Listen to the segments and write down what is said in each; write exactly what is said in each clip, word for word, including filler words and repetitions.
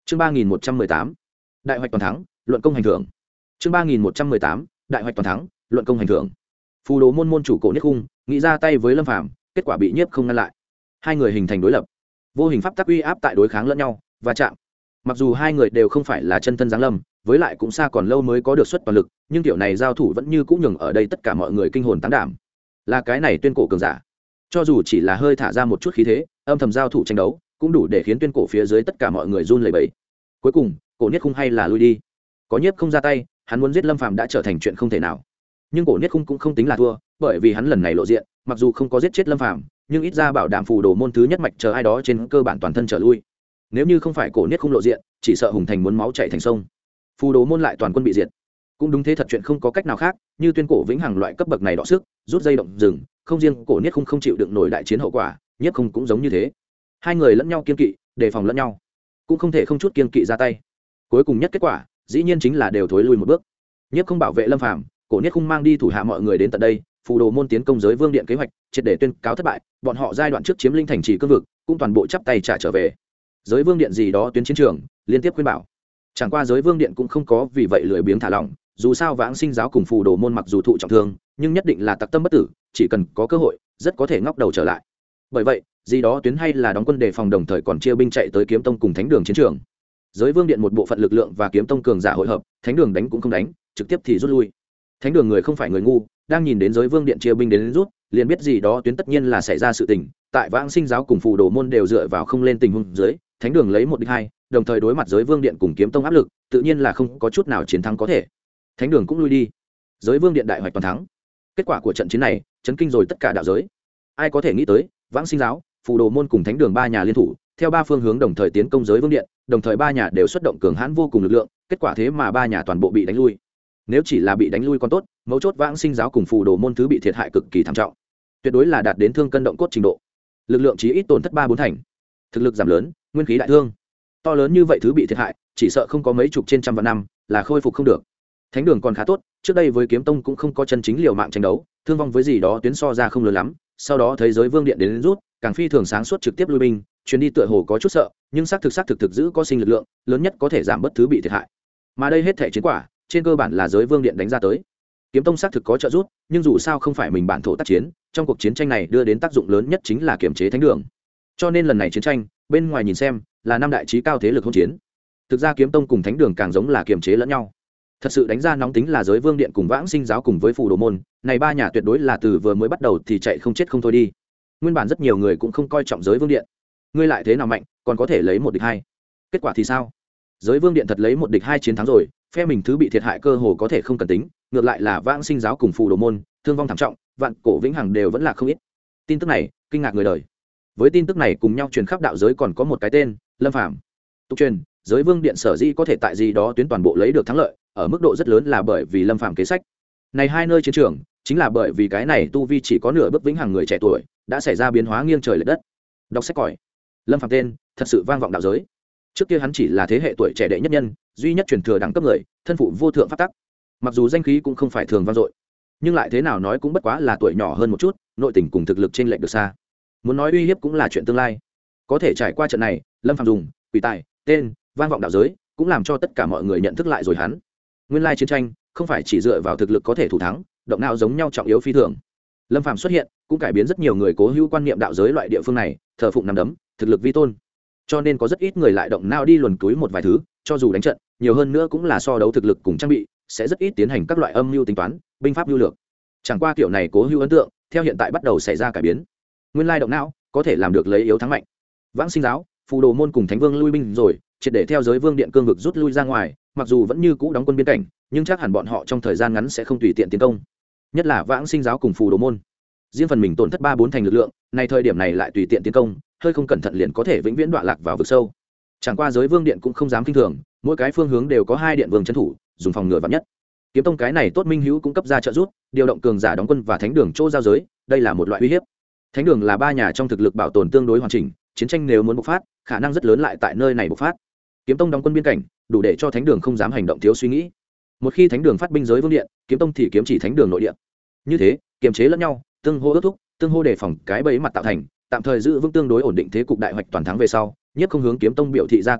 chương ba nghìn một trăm mười tám đại hoạch toàn thắng, luận công hành thưởng. chương ba nghìn một trăm mười tám đại hoạch toàn thắng, luận công hành thưởng. Phù đồ môn môn chủ Cổ Niết Khung nghĩ ra tay với Lâm Phàm, kết quả bị Nhiếp Không ngăn lại. Hai người hình thành đối lập, vô hình pháp tắc uy áp tại đối kháng lẫn nhau và chạm. Mặc dù hai người đều không phải là chân thân giáng lâm, với lại cũng xa còn lâu mới có được xuất toàn lực, nhưng tiểu này giao thủ vẫn như cũng nhường ở đây tất cả mọi người kinh hồn tán đảm. Là cái này tuyên cổ cường giả, cho dù chỉ là hơi thả ra một chút khí thế, âm thầm giao thủ tranh đấu, cũng đủ để khiến tuyên cổ phía dưới tất cả mọi người run lẩy bẩy. Cuối cùng, Cổ Niết Khung hay là lui đi. Có Nhiếp Không ra tay, hắn muốn giết Lâm Phàm đã trở thành chuyện không thể nào. Nhưng Cổ Niết Khung cũng không tính là thua, bởi vì hắn lần này lộ diện, mặc dù không có giết chết Lâm Phàm, nhưng ít ra bảo đảm phù đồ môn thứ nhất mạch chờ ai đó trên cơ bản toàn thân trở lui. Nếu như không phải Cổ Niết Khung lộ diện, chỉ sợ Hùng Thành muốn máu chảy thành sông. Phù đồ môn lại toàn quân bị diệt. Cũng đúng thế thật chuyện không có cách nào khác, như tuyên cổ vĩnh hằng loại cấp bậc này đọ sức, rút dây động rừng, không riêng Cổ Niết Khung không chịu đựng nổi đại chiến hậu quả, Nhiếp Không cũng giống như thế. Hai người lẫn nhau kiên kỵ, đề phòng lẫn nhau, cũng không thể không chút kiên kỵ ra tay. Cuối cùng nhất kết quả, dĩ nhiên chính là đều thối lui một bước. Nhiếp Không bảo vệ Lâm Phàm, Cổ Niết Khung mang đi thủ hạ mọi người đến tận đây, phù đồ môn tiến công giới vương điện kế hoạch triệt để tuyên cáo thất bại, bọn họ giai đoạn trước chiếm linh thành trì cương vực, cũng toàn bộ chắp tay trả trở về. Giới vương điện gì đó tuyến chiến trường, liên tiếp khuyên bảo. Chẳng qua giới vương điện cũng không có vì vậy lười biếng thả lỏng, dù sao Vãng Sinh giáo cùng phù đồ môn mặc dù thụ trọng thương, nhưng nhất định là tặc tâm bất tử, chỉ cần có cơ hội, rất có thể ngóc đầu trở lại. Bởi vậy, gì đó tuyến hay là đóng quân đề phòng, đồng thời còn chia binh chạy tới kiếm tông cùng thánh đường chiến trường. Giới vương điện một bộ phận lực lượng và kiếm tông cường giả hội hợp, thánh đường đánh cũng không đánh, trực tiếp thì rút lui. Thánh đường người không phải người ngu, đang nhìn đến giới vương điện chia binh đến, đến rút, liền biết gì đó tuyến tất nhiên là xảy ra sự tình. Tại Vãng Sinh giáo cùng phù đồ môn đều dựa vào không lên tình huống dưới, thánh đường lấy một địch hai, đồng thời đối mặt giới vương điện cùng kiếm tông áp lực, tự nhiên là không có chút nào chiến thắng có thể. Thánh đường cũng lui đi, giới vương điện đại hoạch toàn thắng. Kết quả của trận chiến này chấn kinh rồi tất cả đạo giới. Ai có thể nghĩ tới, Vãng Sinh giáo, phù đồ môn cùng thánh đường ba nhà liên thủ, theo ba phương hướng đồng thời tiến công giới vương điện, đồng thời ba nhà đều xuất động cường hãn vô cùng lực lượng, kết quả thế mà ba nhà toàn bộ bị đánh lui. Nếu chỉ là bị đánh lui còn tốt, mấu chốt Vãng Sinh giáo cùng phù đồ môn thứ bị thiệt hại cực kỳ thảm trọng, tuyệt đối là đạt đến thương cân động cốt trình độ, lực lượng chí ít tổn thất ba bốn thành, thực lực giảm lớn, nguyên khí đại thương. To lớn như vậy thứ bị thiệt hại, chỉ sợ không có mấy chục trên trăm vạn năm là khôi phục không được. Thánh đường còn khá tốt, trước đây với kiếm tông cũng không có chân chính liều mạng tranh đấu, thương vong với gì đó tuyến so ra không lớn lắm. Sau đó thấy giới vương điện đến, đến rút, càng phi thường sáng suốt trực tiếp lui binh, chuyến đi tựa hồ có chút sợ, nhưng xác thực xác thực thực giữ có sinh lực lượng lớn nhất có thể giảm bất thứ bị thiệt hại. Mà đây hết thể chiến quả trên cơ bản là giới vương điện đánh ra tới. Kiếm tông xác thực có trợ giúp, nhưng dù sao không phải mình bản thổ tác chiến, trong cuộc chiến tranh này đưa đến tác dụng lớn nhất chính là kiểm chế thánh đường. Cho nên lần này chiến tranh, bên ngoài nhìn xem là năm đại chí cao thế lực hỗn chiến, thực ra kiếm tông cùng thánh đường càng giống là kiểm chế lẫn nhau. Thật sự đánh ra nóng tính là giới vương điện cùng Vãng Sinh giáo cùng với phù đồ môn, này ba nhà tuyệt đối là từ vừa mới bắt đầu thì chạy không chết không thôi đi. Nguyên bản rất nhiều người cũng không coi trọng giới vương điện, ngươi lại thế nào mạnh, còn có thể lấy một địch hai. Kết quả thì sao? Giới vương điện thật lấy một địch hai chiến thắng rồi, phe mình thứ bị thiệt hại cơ hồ có thể không cần tính, ngược lại là Vãng Sinh giáo cùng phù đồ môn thương vong thảm trọng, vạn cổ vĩnh hằng đều vẫn là không ít. Tin tức này kinh ngạc người đời. Với tin tức này cùng nhau truyền khắp đạo giới còn có một cái tên, Lâm Phàm. Tục truyền, giới vương điện sở dĩ có thể tại gì đó tuyến toàn bộ lấy được thắng lợi, ở mức độ rất lớn là bởi vì Lâm Phàm kế sách. Này hai nơi chiến trường, chính là bởi vì cái này tu vi chỉ có nửa bước vĩnh hằng người trẻ tuổi, đã xảy ra biến hóa nghiêng trời lệch đất. Đọc sách còi. Lâm Phàm tên thật sự vang vọng đạo giới. Trước kia hắn chỉ là thế hệ tuổi trẻ đệ nhất nhân, duy nhất truyền thừa đẳng cấp người, thân phụ vô thượng pháp tắc. Mặc dù danh khí cũng không phải thường vang dội, nhưng lại thế nào nói cũng bất quá là tuổi nhỏ hơn một chút, nội tình cùng thực lực trên lệch được xa. Muốn nói uy hiếp cũng là chuyện tương lai. Có thể trải qua trận này, Lâm Phàm dùng quỷ tài tên vang vọng đạo giới, cũng làm cho tất cả mọi người nhận thức lại rồi hắn. Nguyên lai chiến tranh không phải chỉ dựa vào thực lực có thể thủ thắng, động não giống nhau trọng yếu phi thường. Lâm Phàm xuất hiện cũng cải biến rất nhiều người cố hữu quan niệm đạo giới loại địa phương này, thờ phụng nắm đấm, thực lực vi tôn. Cho nên có rất ít người lại động não đi luồn túi một vài thứ, cho dù đánh trận, nhiều hơn nữa cũng là so đấu thực lực cùng trang bị, sẽ rất ít tiến hành các loại âm mưu tính toán, binh pháp mưu lược. Chẳng qua kiểu này cố hữu ấn tượng, theo hiện tại bắt đầu xảy ra cải biến. Nguyên lai động não có thể làm được lấy yếu thắng mạnh. Vãng Sinh giáo, phù đồ môn cùng thánh vương lui binh rồi, triệt để theo giới vương điện cương vực rút lui ra ngoài, mặc dù vẫn như cũ đóng quân biên cảnh, nhưng chắc hẳn bọn họ trong thời gian ngắn sẽ không tùy tiện tiến công. Nhất là Vãng Sinh giáo cùng phù đồ môn, riêng phần mình tổn thất ba bốn thành lực lượng, này thời điểm này lại tùy tiện tiến công, hơi không cẩn thận liền có thể vĩnh viễn đọa lạc vào vực sâu. Chẳng qua giới vương điện cũng không dám kinh thường, mỗi cái phương hướng đều có hai điện vương trấn thủ, dùng phòng ngừa vạn nhất. Kiếm tông cái này tốt minh hữu cũng cấp ra trợ giúp, điều động cường giả đóng quân và thánh đường chỗ giao giới, đây là một loại uy hiếp. Thánh đường là ba nhà trong thực lực bảo tồn tương đối hoàn chỉnh, chiến tranh nếu muốn bộc phát, khả năng rất lớn lại tại nơi này bộc phát. Kiếm tông đóng quân biên cảnh, đủ để cho thánh đường không dám hành động thiếu suy nghĩ. Một khi thánh đường phát binh giới vương điện, kiếm tông thì kiếm chỉ thánh đường nội địa. Như thế, kiềm chế lẫn nhau, tương hô ước thúc, tương hô đề phòng cái bẫy mặt tạo thành, tạm thời giữ vững tương đối ổn định thế cục, đại hoạch toàn thắng về sau, Nhiếp Không hướng kiếm tông biểu thị ra cảm tạ,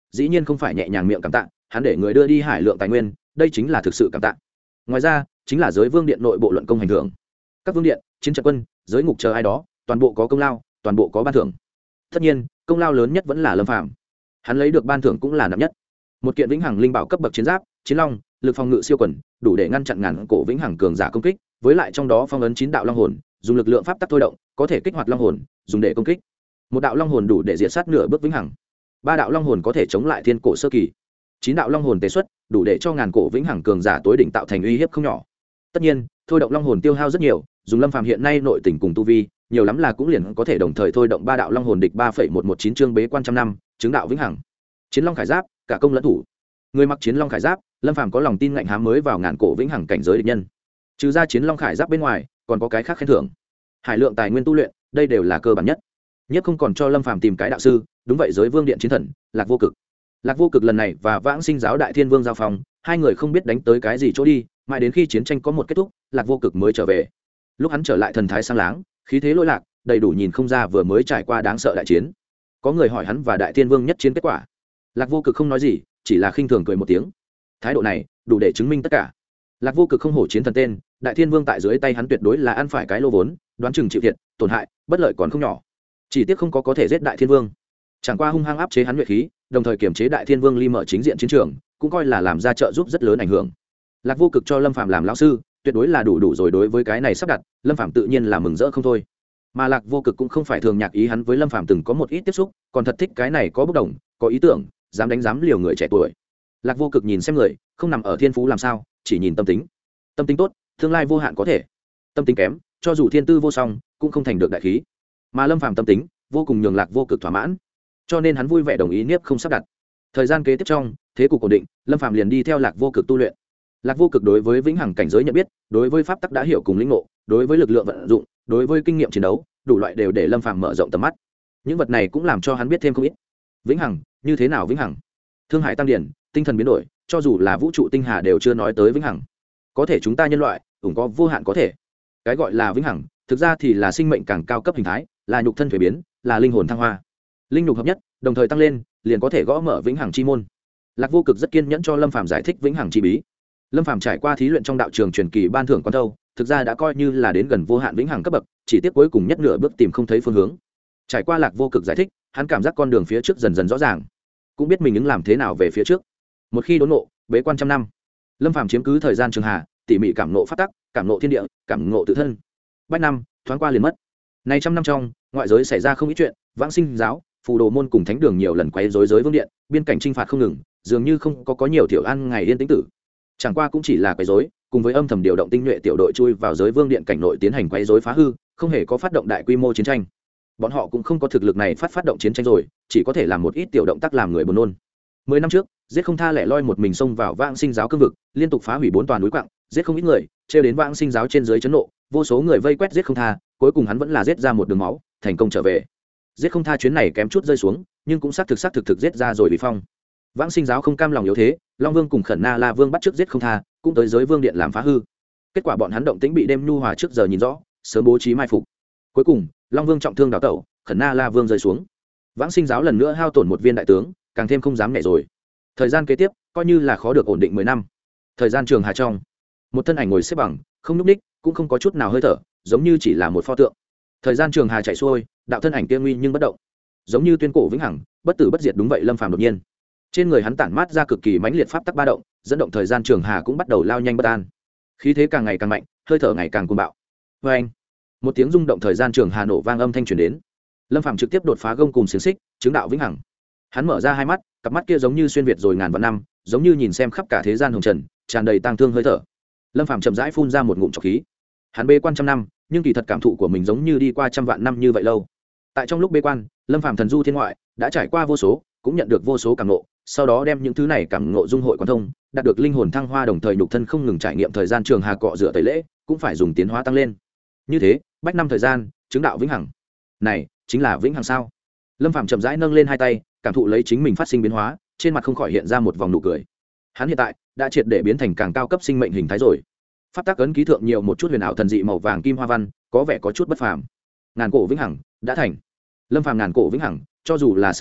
dĩ nhiên không phải nhẹ nhàng miệng cảm tạ, hắn để người đưa đi hải lượng tài nguyên, đây chính là thực sự cảm tạ. Ngoài ra chính là giới vương điện nội bộ luận công hành thưởng, các vương điện, chiến trận quân, giới ngục chờ ai đó toàn bộ có công lao, toàn bộ có ban thưởng. Tất nhiên công lao lớn nhất vẫn là Lâm Phàm, hắn lấy được ban thưởng cũng là nặng nhất, một kiện vĩnh hằng linh bảo cấp bậc chiến giáp chiến long, lực phòng ngự siêu quần, đủ để ngăn chặn ngàn cổ vĩnh hằng cường giả công kích, với lại trong đó phong ấn chín đạo long hồn, dùng lực lượng pháp tắc thôi động có thể kích hoạt long hồn dùng để công kích. Một đạo long hồn đủ để diệt sát nửa bước vĩnh hằng, ba đạo long hồn có thể chống lại thiên cổ sơ kỳ, chín đạo long hồn tế xuất đủ để cho ngàn cổ vĩnh hằng cường giả tối đỉnh tạo thành uy hiếp không nhỏ. Tất nhiên thôi động long hồn tiêu hao rất nhiều, dùng Lâm Phàm hiện nay nội tình cùng tu vi nhiều lắm là cũng liền có thể đồng thời thôi động ba đạo long hồn địch ba phẩy một một chín chương bế quan trăm năm chứng đạo vĩnh hằng. Chiến long khải giáp cả công lẫn thủ, người mặc chiến long khải giáp, Lâm Phàm có lòng tin ngạnh hám mới vào ngàn cổ vĩnh hằng cảnh giới địch nhân. Trừ ra chiến long khải giáp bên ngoài còn có cái khác khen thưởng, hải lượng tài nguyên tu luyện, đây đều là cơ bản nhất. Nhất không còn cho Lâm Phàm tìm cái đạo sư, đúng vậy giới vương điện chiến thần Lạc Vô Cực. Lạc Vô Cực lần này và Vãng Sinh giáo đại thiên vương giao phòng, hai người không biết đánh tới cái gì chỗ đi, mãi đến khi chiến tranh có một kết thúc, Lạc Vô Cực mới trở về. Lúc hắn trở lại thần thái sang láng, khí thế lỗi lạc, đầy đủ nhìn không ra vừa mới trải qua đáng sợ đại chiến. Có người hỏi hắn và đại thiên vương nhất chiến kết quả, Lạc Vô Cực không nói gì, chỉ là khinh thường cười một tiếng. Thái độ này đủ để chứng minh tất cả. Lạc Vô Cực không hổ chiến thần tên, đại thiên vương tại dưới tay hắn tuyệt đối là ăn phải cái lô vốn, đoán chừng chịu thiệt, tổn hại, bất lợi còn không nhỏ. Chỉ tiếc không có có thể giết đại thiên vương, chẳng qua hung hăng áp chế hắn nhuệ khí, đồng thời kiểm chế đại thiên vương ly mở chính diện chiến trường, cũng coi là làm ra trợ giúp rất lớn ảnh hưởng. Lạc Vô Cực cho Lâm Phàm làm lão sư, tuyệt đối là đủ đủ rồi. Đối với cái này sắp đặt, Lâm Phàm tự nhiên là mừng rỡ không thôi. Mà Lạc Vô Cực cũng không phải thường nhạc ý, hắn với Lâm Phàm từng có một ít tiếp xúc, còn thật thích cái này có bốc đồng, có ý tưởng, dám đánh dám liều người trẻ tuổi. Lạc Vô Cực nhìn xem người, không nằm ở thiên phú làm sao, chỉ nhìn tâm tính. Tâm tính tốt, tương lai vô hạn có thể. Tâm tính kém, cho dù thiên tư vô song, cũng không thành được đại khí. Mà Lâm Phàm tâm tính vô cùng nhường Lạc Vô Cực thỏa mãn, cho nên hắn vui vẻ đồng ý niếp không sắp đặt. Thời gian kế tiếp trong thế cục ổn định, Lâm Phàm liền đi theo Lạc Vô Cực tu luyện. Lạc Vô Cực đối với vĩnh hằng cảnh giới nhận biết, đối với pháp tắc đã hiểu cùng lĩnh ngộ, đối với lực lượng vận dụng, đối với kinh nghiệm chiến đấu, đủ loại đều để Lâm Phàm mở rộng tầm mắt. Những vật này cũng làm cho hắn biết thêm không ít. Vĩnh hằng, như thế nào vĩnh hằng? Thương hải tăng điển, tinh thần biến đổi, cho dù là vũ trụ tinh hà đều chưa nói tới vĩnh hằng. Có thể chúng ta nhân loại, cũng có vô hạn có thể. Cái gọi là vĩnh hằng, thực ra thì là sinh mệnh càng cao cấp hình thái, là nhục thân thuế biến, là linh hồn thăng hoa. Linh nhục hợp nhất, đồng thời tăng lên, liền có thể gõ mở vĩnh hằng chi môn. Lạc Vô Cực rất kiên nhẫn cho Lâm Phàm giải thích vĩnh hằng chi bí. Lâm Phàm trải qua thí luyện trong đạo trường truyền kỳ ban thưởng quán thâu, thực ra đã coi như là đến gần vô hạn vĩnh hằng cấp bậc, chỉ tiếc cuối cùng nhất nửa bước tìm không thấy phương hướng. Trải qua Lạc Vô Cực giải thích, hắn cảm giác con đường phía trước dần dần rõ ràng, cũng biết mình ứng làm thế nào về phía trước. Một khi đốn ngộ, bế quan trăm năm, Lâm Phàm chiếm cứ thời gian trường hà, tỉ mỉ cảm ngộ pháp tắc, cảm ngộ thiên địa, cảm ngộ tự thân. Bách năm thoáng qua liền mất. Này trăm năm trong, ngoại giới xảy ra không ít chuyện, Vãng Sinh giáo, phù đồ môn cùng thánh đường nhiều lần quấy rối giới vương điện, biên cảnh chinh phạt không ngừng, dường như không có có nhiều tiểu ăn ngày yên tĩnh tử. Chẳng qua cũng chỉ là quấy rối, cùng với âm thầm điều động tinh nhuệ tiểu đội chui vào giới vương điện cảnh nội tiến hành quấy rối phá hư, không hề có phát động đại quy mô chiến tranh. Bọn họ cũng không có thực lực này phát phát động chiến tranh rồi, chỉ có thể làm một ít tiểu động tác làm người buồn nôn. Mười năm trước, giết không tha lẻ loi một mình xông vào Vãng Sinh giáo cương vực, liên tục phá hủy bốn toàn núi quặng, giết không ít người, trêu đến Vãng Sinh giáo trên dưới chấn nộ, vô số người vây quét giết không tha, cuối cùng hắn vẫn là giết ra một đường máu, thành công trở về. Giết không tha chuyến này kém chút rơi xuống, nhưng cũng xác thực xác thực thực giết ra rồi bị phong. Vãng Sinh giáo không cam lòng yếu thế, Long Vương cùng Khẩn Na La Vương bắt trước giết không tha, cũng tới giới vương điện làm phá hư. Kết quả bọn hắn động tĩnh bị đêm nhu hòa trước giờ nhìn rõ, sớm bố trí mai phục. Cuối cùng, Long Vương trọng thương đào tẩu, Khẩn Na La Vương rơi xuống. Vãng Sinh giáo lần nữa hao tổn một viên đại tướng, càng thêm không dám nhảy rồi. Thời gian kế tiếp, coi như là khó được ổn định mười năm. Thời gian trường hà trong, một thân ảnh ngồi xếp bằng, không nhúc nhích, cũng không có chút nào hơi thở, giống như chỉ là một pho tượng. Thời gian trường hà chạy xuôi, đạo thân ảnh kia nguy nhưng bất động, giống như tuyên cổ vĩnh hằng, bất tử bất diệt. Đúng vậy, Lâm Phàm đột nhiên, trên người hắn tản mát ra cực kỳ mãnh liệt pháp tắc ba động, dẫn động thời gian trường hà cũng bắt đầu lao nhanh bất an. Khí thế càng ngày càng mạnh, hơi thở ngày càng cuồng bạo. Và anh, một tiếng rung động thời gian trường hà nổ vang âm thanh truyền đến. Lâm Phàm trực tiếp đột phá gông cùng xiềng xích, chứng đạo vĩnh hằng. Hắn mở ra hai mắt, cặp mắt kia giống như xuyên việt rồi ngàn vạn năm, giống như nhìn xem khắp cả thế gian hồng trần, tràn đầy tang thương hơi thở. Lâm Phàm chậm rãi phun ra một ngụm trọc khí. Hắn bế quan trăm năm, nhưng kỳ thật cảm thụ của mình giống như đi qua trăm vạn năm như vậy lâu. Tại trong lúc bế quan, Lâm Phàm thần du thiên ngoại, đã trải qua vô số, cũng nhận được vô số cảm ngộ, sau đó đem những thứ này cảm ngộ dung hội quan thông, đạt được linh hồn thăng hoa, đồng thời nhục thân không ngừng trải nghiệm thời gian trường hà cọ rửa tẩy lễ, cũng phải dùng tiến hóa tăng lên. Như thế, bách năm thời gian, chứng đạo vĩnh hằng. Này, chính là vĩnh hằng sao? Lâm Phàm chậm rãi nâng lên hai tay, cảm thụ lấy chính mình phát sinh biến hóa, trên mặt không khỏi hiện ra một vòng nụ cười. Hắn hiện tại đã triệt để biến thành càng cao cấp sinh mệnh hình thái rồi. Pháp tắc ấn ký thượng nhiều một chút huyền ảo thần dị màu vàng kim hoa văn, có vẻ có chút bất phàm. Ngàn cổ vĩnh hằng đã thành. Lâm Phàm ngàn cổ vĩnh hằng, cho dù là sơ thành,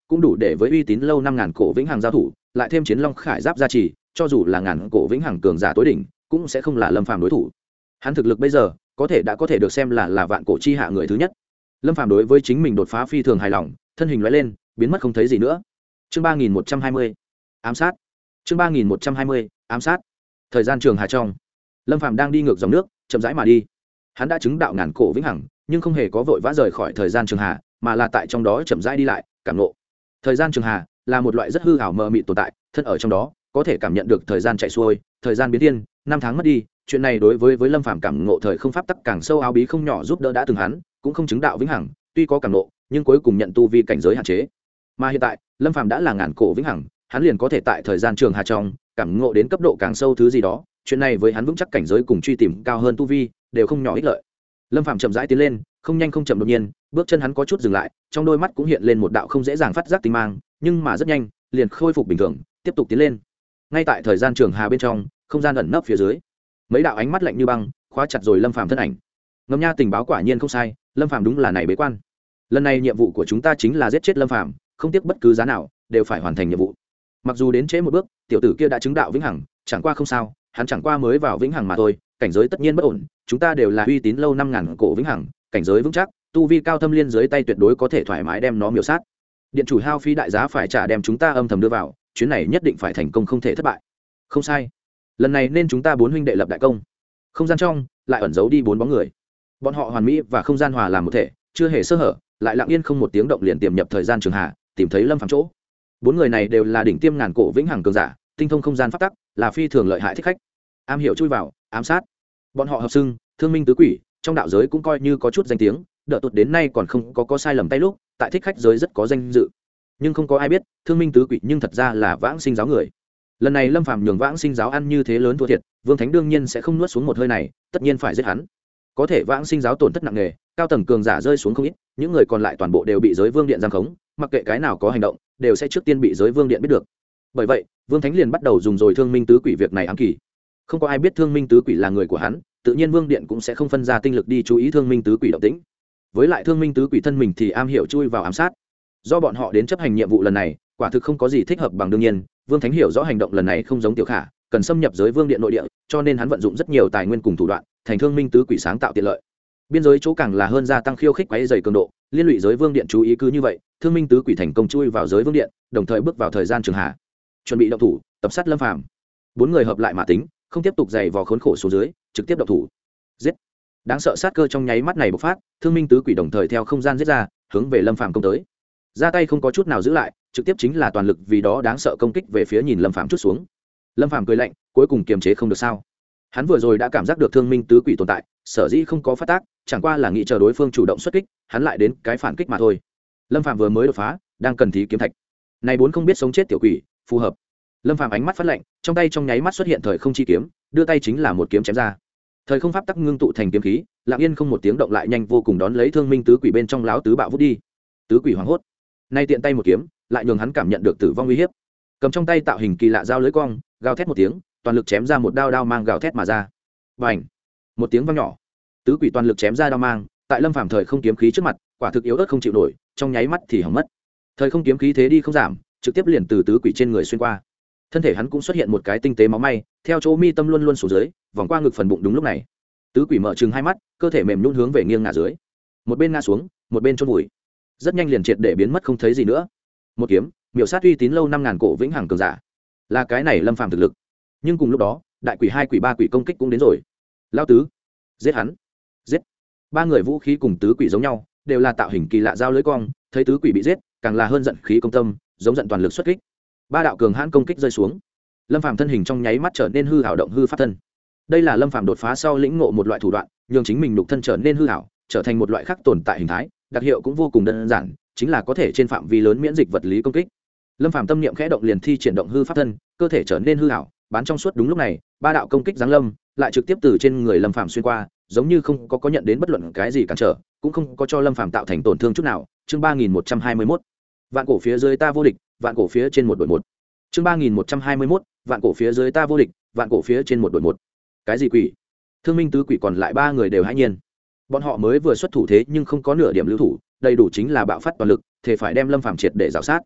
cũng đủ để với uy tín lâu năm ngàn cổ vĩnh hằng giao thủ, lại thêm chiến long khải giáp gia trì, cho dù là ngàn cổ vĩnh hằng cường giả tối đỉnh cũng sẽ không là lâm phàm đối thủ. Hắn thực lực bây giờ có thể đã có thể được xem là là vạn cổ chi hạ người thứ nhất. Lâm phàm đối với chính mình đột phá phi thường hài lòng, thân hình lóe lên biến mất không thấy gì nữa. Chương ba nghìn một trăm hai mươi ám sát. Chương ba nghìn một trăm hai mươi ám sát. Thời gian trường hà trong, lâm phàm đang đi ngược dòng nước, chậm rãi mà đi. Hắn đã chứng đạo ngàn cổ vĩnh hằng, nhưng không hề có vội vã rời khỏi thời gian trường hà, mà là tại trong đó chậm rãi đi lại, cảm ngộ. Thời gian trường hà là một loại rất hư ảo mờ mịt tồn tại, thân ở trong đó có thể cảm nhận được thời gian chạy xuôi, thời gian biến thiên, năm tháng mất đi. Chuyện này đối với với lâm phàm cảm ngộ thời không pháp tắc càng sâu áo bí không nhỏ giúp đỡ đã từng hắn, cũng không chứng đạo vĩnh hằng, tuy có cảm ngộ, nhưng cuối cùng nhận tu vi cảnh giới hạn chế. Mà hiện tại, lâm phàm đã là ngàn cổ vĩnh hằng, hắn liền có thể tại thời gian trường hà trong cảm ngộ đến cấp độ càng sâu thứ gì đó. Chuyện này với hắn vững chắc cảnh giới cùng truy tìm cao hơn tu vi đều không nhỏ ích lợi. Lâm phàm chậm rãi tiến lên, không nhanh không chậm, đột nhiên bước chân hắn có chút dừng lại, trong đôi mắt cũng hiện lên một đạo không dễ dàng phát giác tinh mang, nhưng mà rất nhanh liền khôi phục bình thường, tiếp tục tiến lên. Ngay tại thời gian trường hà bên trong, không gian ẩn nấp phía dưới, mấy đạo ánh mắt lạnh như băng khóa chặt rồi lâm phàm thân ảnh. Ngầm nha tình báo quả nhiên không sai, lâm phàm đúng là này bế quan. Lần này nhiệm vụ của chúng ta chính là giết chết lâm phàm, không tiếc bất cứ giá nào đều phải hoàn thành nhiệm vụ. Mặc dù đến trễ một bước, tiểu tử kia đã chứng đạo vĩnh hằng, chẳng qua không sao, hắn chẳng qua mới vào vĩnh hằng mà thôi, cảnh giới tất nhiên bất ổn, chúng ta đều là uy tín lâu năm ngàn cổ vĩnh hằng, cảnh giới vững chắc, tu vi cao thâm liên dưới tay tuyệt đối có thể thoải mái đem nó miểu sát. Điện chủ hao phí đại giá phải trả đem chúng ta âm thầm đưa vào, chuyến này nhất định phải thành công không thể thất bại. Không sai, lần này nên chúng ta bốn huynh đệ lập đại công. Không gian trong lại ẩn giấu đi bốn bóng người, bọn họ hoàn mỹ và không gian hòa làm một thể, chưa hề sơ hở, lại lặng yên không một tiếng động liền tiềm nhập thời gian trường hạ, tìm thấy lâm phàm chỗ. Bốn người này đều là đỉnh tiêm ngàn cổ vĩnh hằng cường giả, tinh thông không gian pháp tắc, là phi thường lợi hại thích khách, am hiểu chui vào ám sát. Bọn họ hợp xưng thương minh tứ quỷ, trong đạo giới cũng coi như có chút danh tiếng, đợt tụt đến nay còn không có có sai lầm tay lúc, tại thích khách giới rất có danh dự. Nhưng không có ai biết thương minh tứ quỷ nhưng thật ra là vãng sinh giáo người. Lần này lâm phàm nhường vãng sinh giáo ăn như thế lớn thua thiệt, vương thánh đương nhiên sẽ không nuốt xuống một hơi này, tất nhiên phải giết hắn. Có thể vãng sinh giáo tổn thất nặng nề, cao tầng cường giả rơi xuống không ít, những người còn lại toàn bộ đều bị giới vương điện giam khống, mặc kệ cái nào có hành động đều sẽ trước tiên bị giới vương điện biết được. Bởi vậy vương thánh liền bắt đầu dùng rồi thương minh tứ quỷ việc này ám kỳ. Không có ai biết thương minh tứ quỷ là người của hắn, tự nhiên vương điện cũng sẽ không phân ra tinh lực đi chú ý thương minh tứ quỷ động tĩnh. Với lại thương minh tứ quỷ thân mình thì am hiểu chui vào ám sát, do bọn họ đến chấp hành nhiệm vụ lần này quả thực không có gì thích hợp bằng. Đương nhiên vương thánh hiểu rõ hành động lần này không giống tiểu khả, cần xâm nhập giới vương điện nội địa, cho nên hắn vận dụng rất nhiều tài nguyên cùng thủ đoạn, thành thương minh tứ quỷ sáng tạo tiện lợi. Biên giới chỗ càng là hơn gia tăng khiêu khích quấy dày cường độ, liên lụy giới vương điện chú ý. Cứ như vậy thương minh tứ quỷ thành công chui vào giới vương điện, đồng thời bước vào thời gian trường hạ, chuẩn bị động thủ tập sát lâm phàm. Bốn người hợp lại mà tính, không tiếp tục dày vò khốn khổ xuống dưới, trực tiếp động thủ giết. Đáng sợ sát cơ trong nháy mắt này bộc phát, thương minh tứ quỷ đồng thời theo không gian giết ra, hướng về lâm phàm công tới. Ra tay không có chút nào giữ lại, trực tiếp chính là toàn lực, vì đó đáng sợ công kích về phía nhìn lâm phàm chút xuống. Lâm phàm cười lạnh, cuối cùng kiềm chế không được sao. Hắn vừa rồi đã cảm giác được thương minh tứ quỷ tồn tại, sở dĩ không có phát tác, chẳng qua là nghĩ chờ đối phương chủ động xuất kích, hắn lại đến cái phản kích mà thôi. Lâm phàm vừa mới đột phá, đang cần thí kiếm thạch, này bốn không biết sống chết tiểu quỷ phù hợp. Lâm phàm ánh mắt phát lạnh, trong tay trong nháy mắt xuất hiện thời không chi kiếm, đưa tay chính là một kiếm chém ra. Thời không pháp tắc ngưng tụ thành kiếm khí, lặng yên không một tiếng động lại nhanh vô cùng đón lấy thương minh tứ quỷ bên trong láo tứ bạo vút đi. Tứ quỷ hoảng hốt, nay tiện tay một kiếm lại nhường hắn cảm nhận được tử vong uy hiếp. Cầm trong tay tạo hình kỳ lạ dao lưới cong, gào thét một tiếng, toàn lực chém ra một đao, đao mang gào thét mà ra. Bành! Một tiếng vang nhỏ, tứ quỷ toàn lực chém ra đao mang, tại lâm phàm thời không kiếm khí trước mặt, quả thực yếu ớt không chịu nổi, trong nháy mắt thì hỏng mất. Thời không kiếm khí thế đi không giảm, trực tiếp liền từ tứ quỷ trên người xuyên qua. Thân thể hắn cũng xuất hiện một cái tinh tế máu may, theo chỗ mi tâm luôn luôn xuống dưới, vòng qua ngực phần bụng. Đúng lúc này tứ quỷ mở trừng hai mắt, cơ thể mềm nhũn hướng về nghiêng ngả dưới, một bên ngã xuống, một bên chôn vùi, rất nhanh liền triệt để biến mất không thấy gì nữa. Một kiếm miểu sát uy tín lâu năm ngàn cổ vĩnh hằng cường giả, là cái này lâm phàm thực lực. Nhưng cùng lúc đó đại quỷ hai quỷ ba quỷ công kích cũng đến rồi. Lao tứ, giết hắn, giết. Ba người vũ khí cùng tứ quỷ giống nhau, đều là tạo hình kỳ lạ dao lưới cong, thấy tứ quỷ bị giết, càng là hơn giận khí công tâm, giống giận toàn lực xuất kích. Ba đạo cường hãn công kích rơi xuống, lâm phàm thân hình trong nháy mắt trở nên hư hảo động hư pháp thân. Đây là lâm phàm đột phá sau lĩnh ngộ một loại thủ đoạn, nhường chính mình nhục thân trở nên hư hảo, trở thành một loại khác tồn tại hình thái. Đặc hiệu cũng vô cùng đơn giản, chính là có thể trên phạm vi lớn miễn dịch vật lý công kích. Lâm phàm tâm niệm khẽ động liền thi triển động hư pháp thân, cơ thể trở nên hư hảo, bán trong suốt. Đúng lúc này ba đạo công kích giáng lâm lại trực tiếp từ trên người lâm phàm xuyên qua, giống như không có có nhận đến bất luận cái gì cản trở, cũng không có cho lâm phàm tạo thành tổn thương chút nào. Chương ba nghìn một trăm hai mươi mốt, vạn cổ phía dưới ta vô địch, vạn cổ phía trên một đội một. Chương ba nghìn một trăm hai mươi mốt, vạn cổ phía dưới ta vô địch, vạn cổ phía trên một đội một. Cái gì quỷ? Thương minh tứ quỷ còn lại ba người đều hãi nhiên. Bọn họ mới vừa xuất thủ thế nhưng không có nửa điểm lưu thủ, đầy đủ chính là bạo phát toàn lực, thể phải đem lâm phàm triệt để rào sát.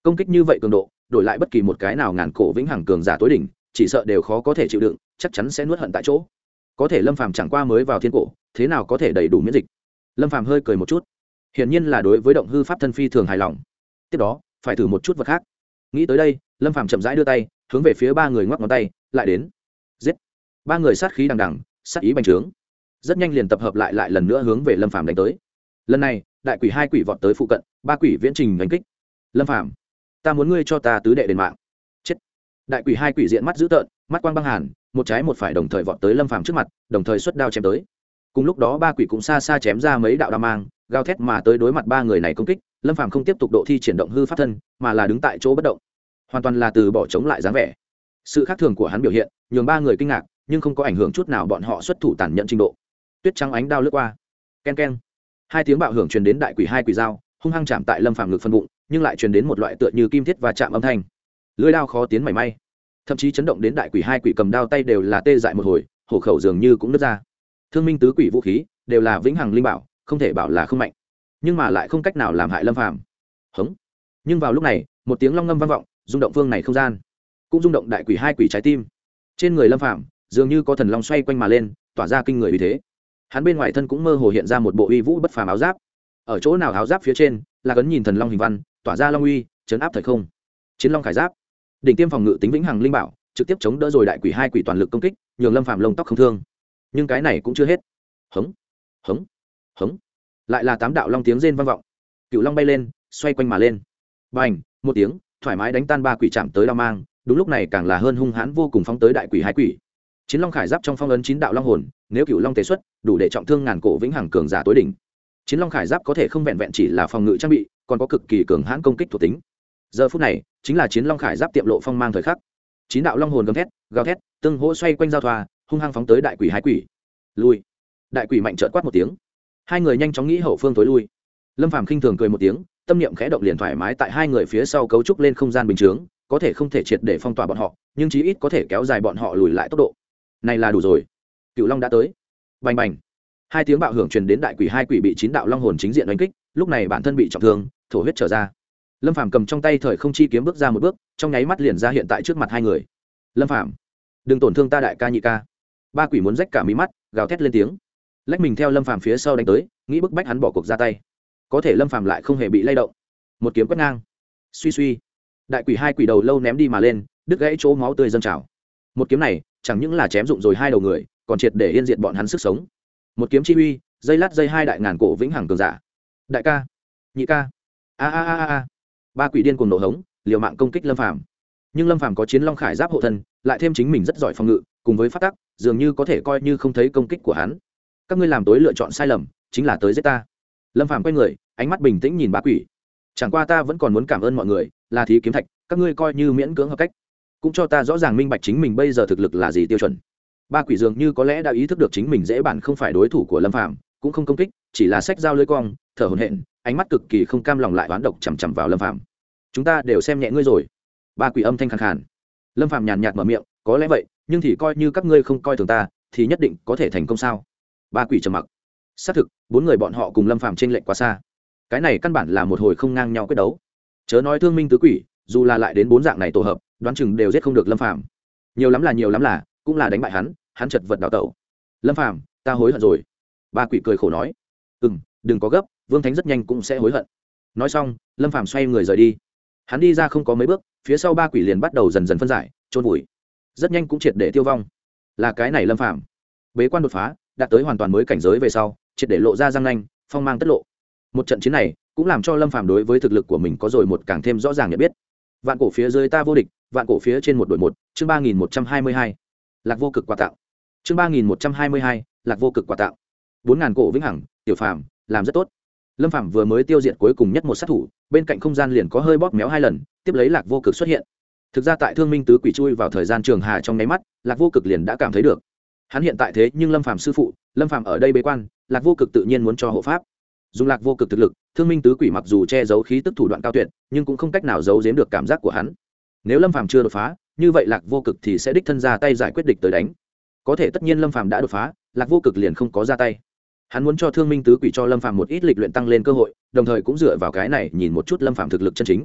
công kích như vậy cường độ đổi lại bất kỳ một cái nào ngàn cổ vĩnh hằng cường giả tối đỉnh chỉ sợ đều khó có thể chịu đựng, chắc chắn sẽ nuốt hận tại chỗ. Có thể lâm phàm chẳng qua mới vào thiên cổ, thế nào có thể đầy đủ miễn dịch. Lâm phàm hơi cười một chút, hiển nhiên là đối với động hư pháp thân phi thường hài lòng. Tiếp đó phải thử một chút vật khác. Nghĩ tới đây, lâm phàm chậm rãi đưa tay hướng về phía ba người ngoắc ngón tay, lại đến. Giết. Ba người sát khí đằng đằng, sát ý bành trướng, rất nhanh liền tập hợp lại lại lần nữa hướng về lâm phàm đánh tới. Lần này đại quỷ hai quỷ vọt tới phụ cận, ba quỷ viễn trình đánh kích. Lâm phàm, ta muốn ngươi cho ta tứ đệ đền mạng. Chết. Đại quỷ hai quỷ diện mắt dữ tợn, mắt quang băng hàn, một trái một phải đồng thời vọt tới lâm phàm trước mặt, đồng thời xuất đao chém tới. Cùng lúc đó ba quỷ cũng xa xa chém ra mấy đạo đao mang, gào thét mà tới đối mặt ba người này công kích. Lâm phàm không tiếp tục độ thi triển động hư pháp thân, mà là đứng tại chỗ bất động, hoàn toàn là từ bỏ chống lại dáng vẻ. Sự khác thường của hắn biểu hiện nhường ba người kinh ngạc, nhưng không có ảnh hưởng chút nào bọn họ xuất thủ tàn nhẫn trình độ. Tuyết trắng ánh đao lướt qua, ken ken, hai tiếng bạo hưởng truyền đến đại quỷ hai quỷ dao hung hăng chạm tại lâm phàm ngực phân bụng, nhưng lại truyền đến một loại tựa như kim thiết và chạm âm thanh. Lưỡi đao khó tiến mảy may, thậm chí chấn động đến đại quỷ hai quỷ cầm đao tay đều là tê dại một hồi, hổ khẩu dường như cũng nứt ra. Thương minh tứ quỷ vũ khí đều là vĩnh hằng linh bảo, không thể bảo là không mạnh, nhưng mà lại không cách nào làm hại lâm phàm. Hống. Nhưng vào lúc này một tiếng long ngâm vang vọng, rung động phương này không gian, cũng rung động đại quỷ hai quỷ trái tim. Trên người lâm phàm dường như có thần long xoay quanh mà lên, tỏa ra kinh người uy thế. Hắn bên ngoài thân cũng mơ hồ hiện ra một bộ uy vũ bất phàm áo giáp, ở chỗ nào áo giáp phía trên là cấn nhìn thần long hình văn, tỏa ra long uy, chấn áp thời không. Chiến long khải giáp, đỉnh tiêm phòng ngự tính vĩnh hằng linh bảo, trực tiếp chống đỡ rồi đại quỷ hai quỷ toàn lực công kích, nhường lâm phàm lông tóc không thương. Nhưng cái này cũng chưa hết. Hống, hống, hống, lại là tám đạo long tiếng rên vang vọng. Cựu long bay lên, xoay quanh mà lên. Bành, một tiếng, thoải mái đánh tan ba quỷ chạm tới đao mang. Đúng lúc này càng là hơn hung hãn vô cùng phóng tới đại quỷ hai quỷ. Chiến long khải giáp trong phong ấn chín đạo long hồn, nếu cựu long tế xuất, đủ để trọng thương ngàn cổ vĩnh hằng cường giả tối đỉnh. Chiến long khải giáp có thể không vẹn vẹn chỉ là phòng ngự trang bị, còn có cực kỳ cường hãn công kích thuộc tính. Giờ phút này chính là chiến long khải giáp tiệm lộ phong mang thời khắc. Chín đạo long hồn gầm thét gào thét, tương hỗ xoay quanh giao thoa, hung hăng phóng tới đại quỷ hai quỷ. Lui. Đại quỷ mạnh trợn quát một tiếng, hai người nhanh chóng nghĩ hậu phương tối lui. Lâm phàm khinh thường cười một tiếng, tâm niệm khẽ động liền thoải mái tại hai người phía sau cấu trúc lên không gian bình chướng, có thể không thể triệt để phong tỏa bọn họ, nhưng chí ít có thể kéo dài bọn họ lùi lại tốc độ. Này là đủ rồi. Cựu long đã tới. Bành bành. Hai tiếng bạo hưởng truyền đến đại quỷ hai quỷ bị chín đạo long hồn chính diện đánh kích, lúc này bản thân bị trọng thương, thổ huyết trở ra. Lâm phàm cầm trong tay thời không chi kiếm bước ra một bước, trong nháy mắt liền ra hiện tại trước mặt hai người. Lâm phàm, đừng tổn thương ta đại ca nhị ca. Ba quỷ muốn rách cả mí mắt, gào thét lên tiếng, lách mình theo lâm phàm phía sau đánh tới, nghĩ bức bách hắn bỏ cuộc ra tay. Có thể lâm phàm lại không hề bị lay động, một kiếm quét ngang. Suy suy, đại quỷ hai quỷ đầu lâu ném đi mà lên, đứt gãy chỗ máu tươi dâng trào. Một kiếm này chẳng những là chém dụng rồi hai đầu người, còn triệt để yên diệt bọn hắn sức sống. Một kiếm chi uy, dây lát dây hai đại ngàn cổ vĩnh hằng cường giả. Đại ca, nhị ca, a a a a. Ba quỷ điên cuồng nổ hống, liều mạng công kích lâm phàm. Nhưng lâm phàm có chiến long khải giáp hộ thân, lại thêm chính mình rất giỏi phòng ngự, cùng với phát tắc, dường như có thể coi như không thấy công kích của hắn. Các ngươi làm tối lựa chọn sai lầm, chính là tới giết ta. Lâm phàm quay người, ánh mắt bình tĩnh nhìn ba quỷ. Chẳng qua ta vẫn còn muốn cảm ơn mọi người, là thí kiếm thạch, các ngươi coi như miễn cưỡng hợp cách, cũng cho ta rõ ràng minh bạch chính mình bây giờ thực lực là gì tiêu chuẩn. Ba quỷ dường như có lẽ đã ý thức được chính mình dễ bản không phải đối thủ của lâm phàm, cũng không công kích, chỉ là xách dao lưỡi cong, thở hổn hển, ánh mắt cực kỳ không cam lòng lại oán độc chằm chằm vào lâm phàm. Chúng ta đều xem nhẹ ngươi rồi. Ba quỷ âm thanh khàn khàn. Lâm phàm nhàn nhạt mở miệng, có lẽ vậy, nhưng thì coi như các ngươi không coi thường ta, thì nhất định có thể thành công sao? Ba quỷ trầm mặc. Xác thực, bốn người bọn họ cùng lâm phàm chênh lệch quá xa. Cái này căn bản là một hồi không ngang nhau quyết đấu. Chớ nói thương minh tứ quỷ, dù là lại đến bốn dạng này tổ hợp, đoán chừng đều giết không được lâm phàm. Nhiều lắm là nhiều lắm là, cũng là đánh bại hắn, hắn chật vật đào tẩu. Lâm phàm, ta hối hận rồi. Ba quỷ cười khổ nói. Ừm, đừng có gấp, vương thánh rất nhanh cũng sẽ hối hận. Nói xong, lâm phàm xoay người rời đi. Hắn đi ra không có mấy bước, phía sau ba quỷ liền bắt đầu dần dần phân giải, trôn vùi, rất nhanh cũng triệt để tiêu vong. Là cái này lâm phàm bế quan đột phá, đạt tới hoàn toàn mới cảnh giới về sau, triệt để lộ ra răng nanh, phong mang tất lộ. Một trận chiến này cũng làm cho lâm phàm đối với thực lực của mình có rồi một càng thêm rõ ràng nhận biết. Vạn cổ phía dưới ta vô địch, vạn cổ phía trên một đội một. Chương ba nghìn một trăm hai mươi hai, lạc vô cực quà tặng. Chương ba nghìn một trăm hai mươi hai, lạc vô cực quà tặng. Bốn ngàn cổ vĩnh hằng, tiểu phàm làm rất tốt. Lâm phàm vừa mới tiêu diệt cuối cùng nhất một sát thủ, bên cạnh không gian liền có hơi bóp méo hai lần, tiếp lấy lạc vô cực xuất hiện. Thực ra tại thương minh tứ quỷ chui vào thời gian trường hà trong nháy mắt, lạc vô cực liền đã cảm thấy được hắn hiện tại thế, nhưng lâm phàm sư phụ, lâm phàm ở đây bế quan, lạc vô cực tự nhiên muốn cho hộ pháp. Dùng lạc vô cực thực lực, thương minh tứ quỷ mặc dù che giấu khí tức thủ đoạn cao tuyệt, nhưng cũng không cách nào giấu giếm được cảm giác của hắn. Nếu lâm phàm chưa đột phá, như vậy lạc vô cực thì sẽ đích thân ra tay giải quyết địch tới đánh. Có thể tất nhiên lâm phàm đã đột phá, lạc vô cực liền không có ra tay. Hắn muốn cho thương minh tứ quỷ cho lâm phàm một ít lịch luyện tăng lên cơ hội, đồng thời cũng dựa vào cái này nhìn một chút lâm phàm thực lực chân chính.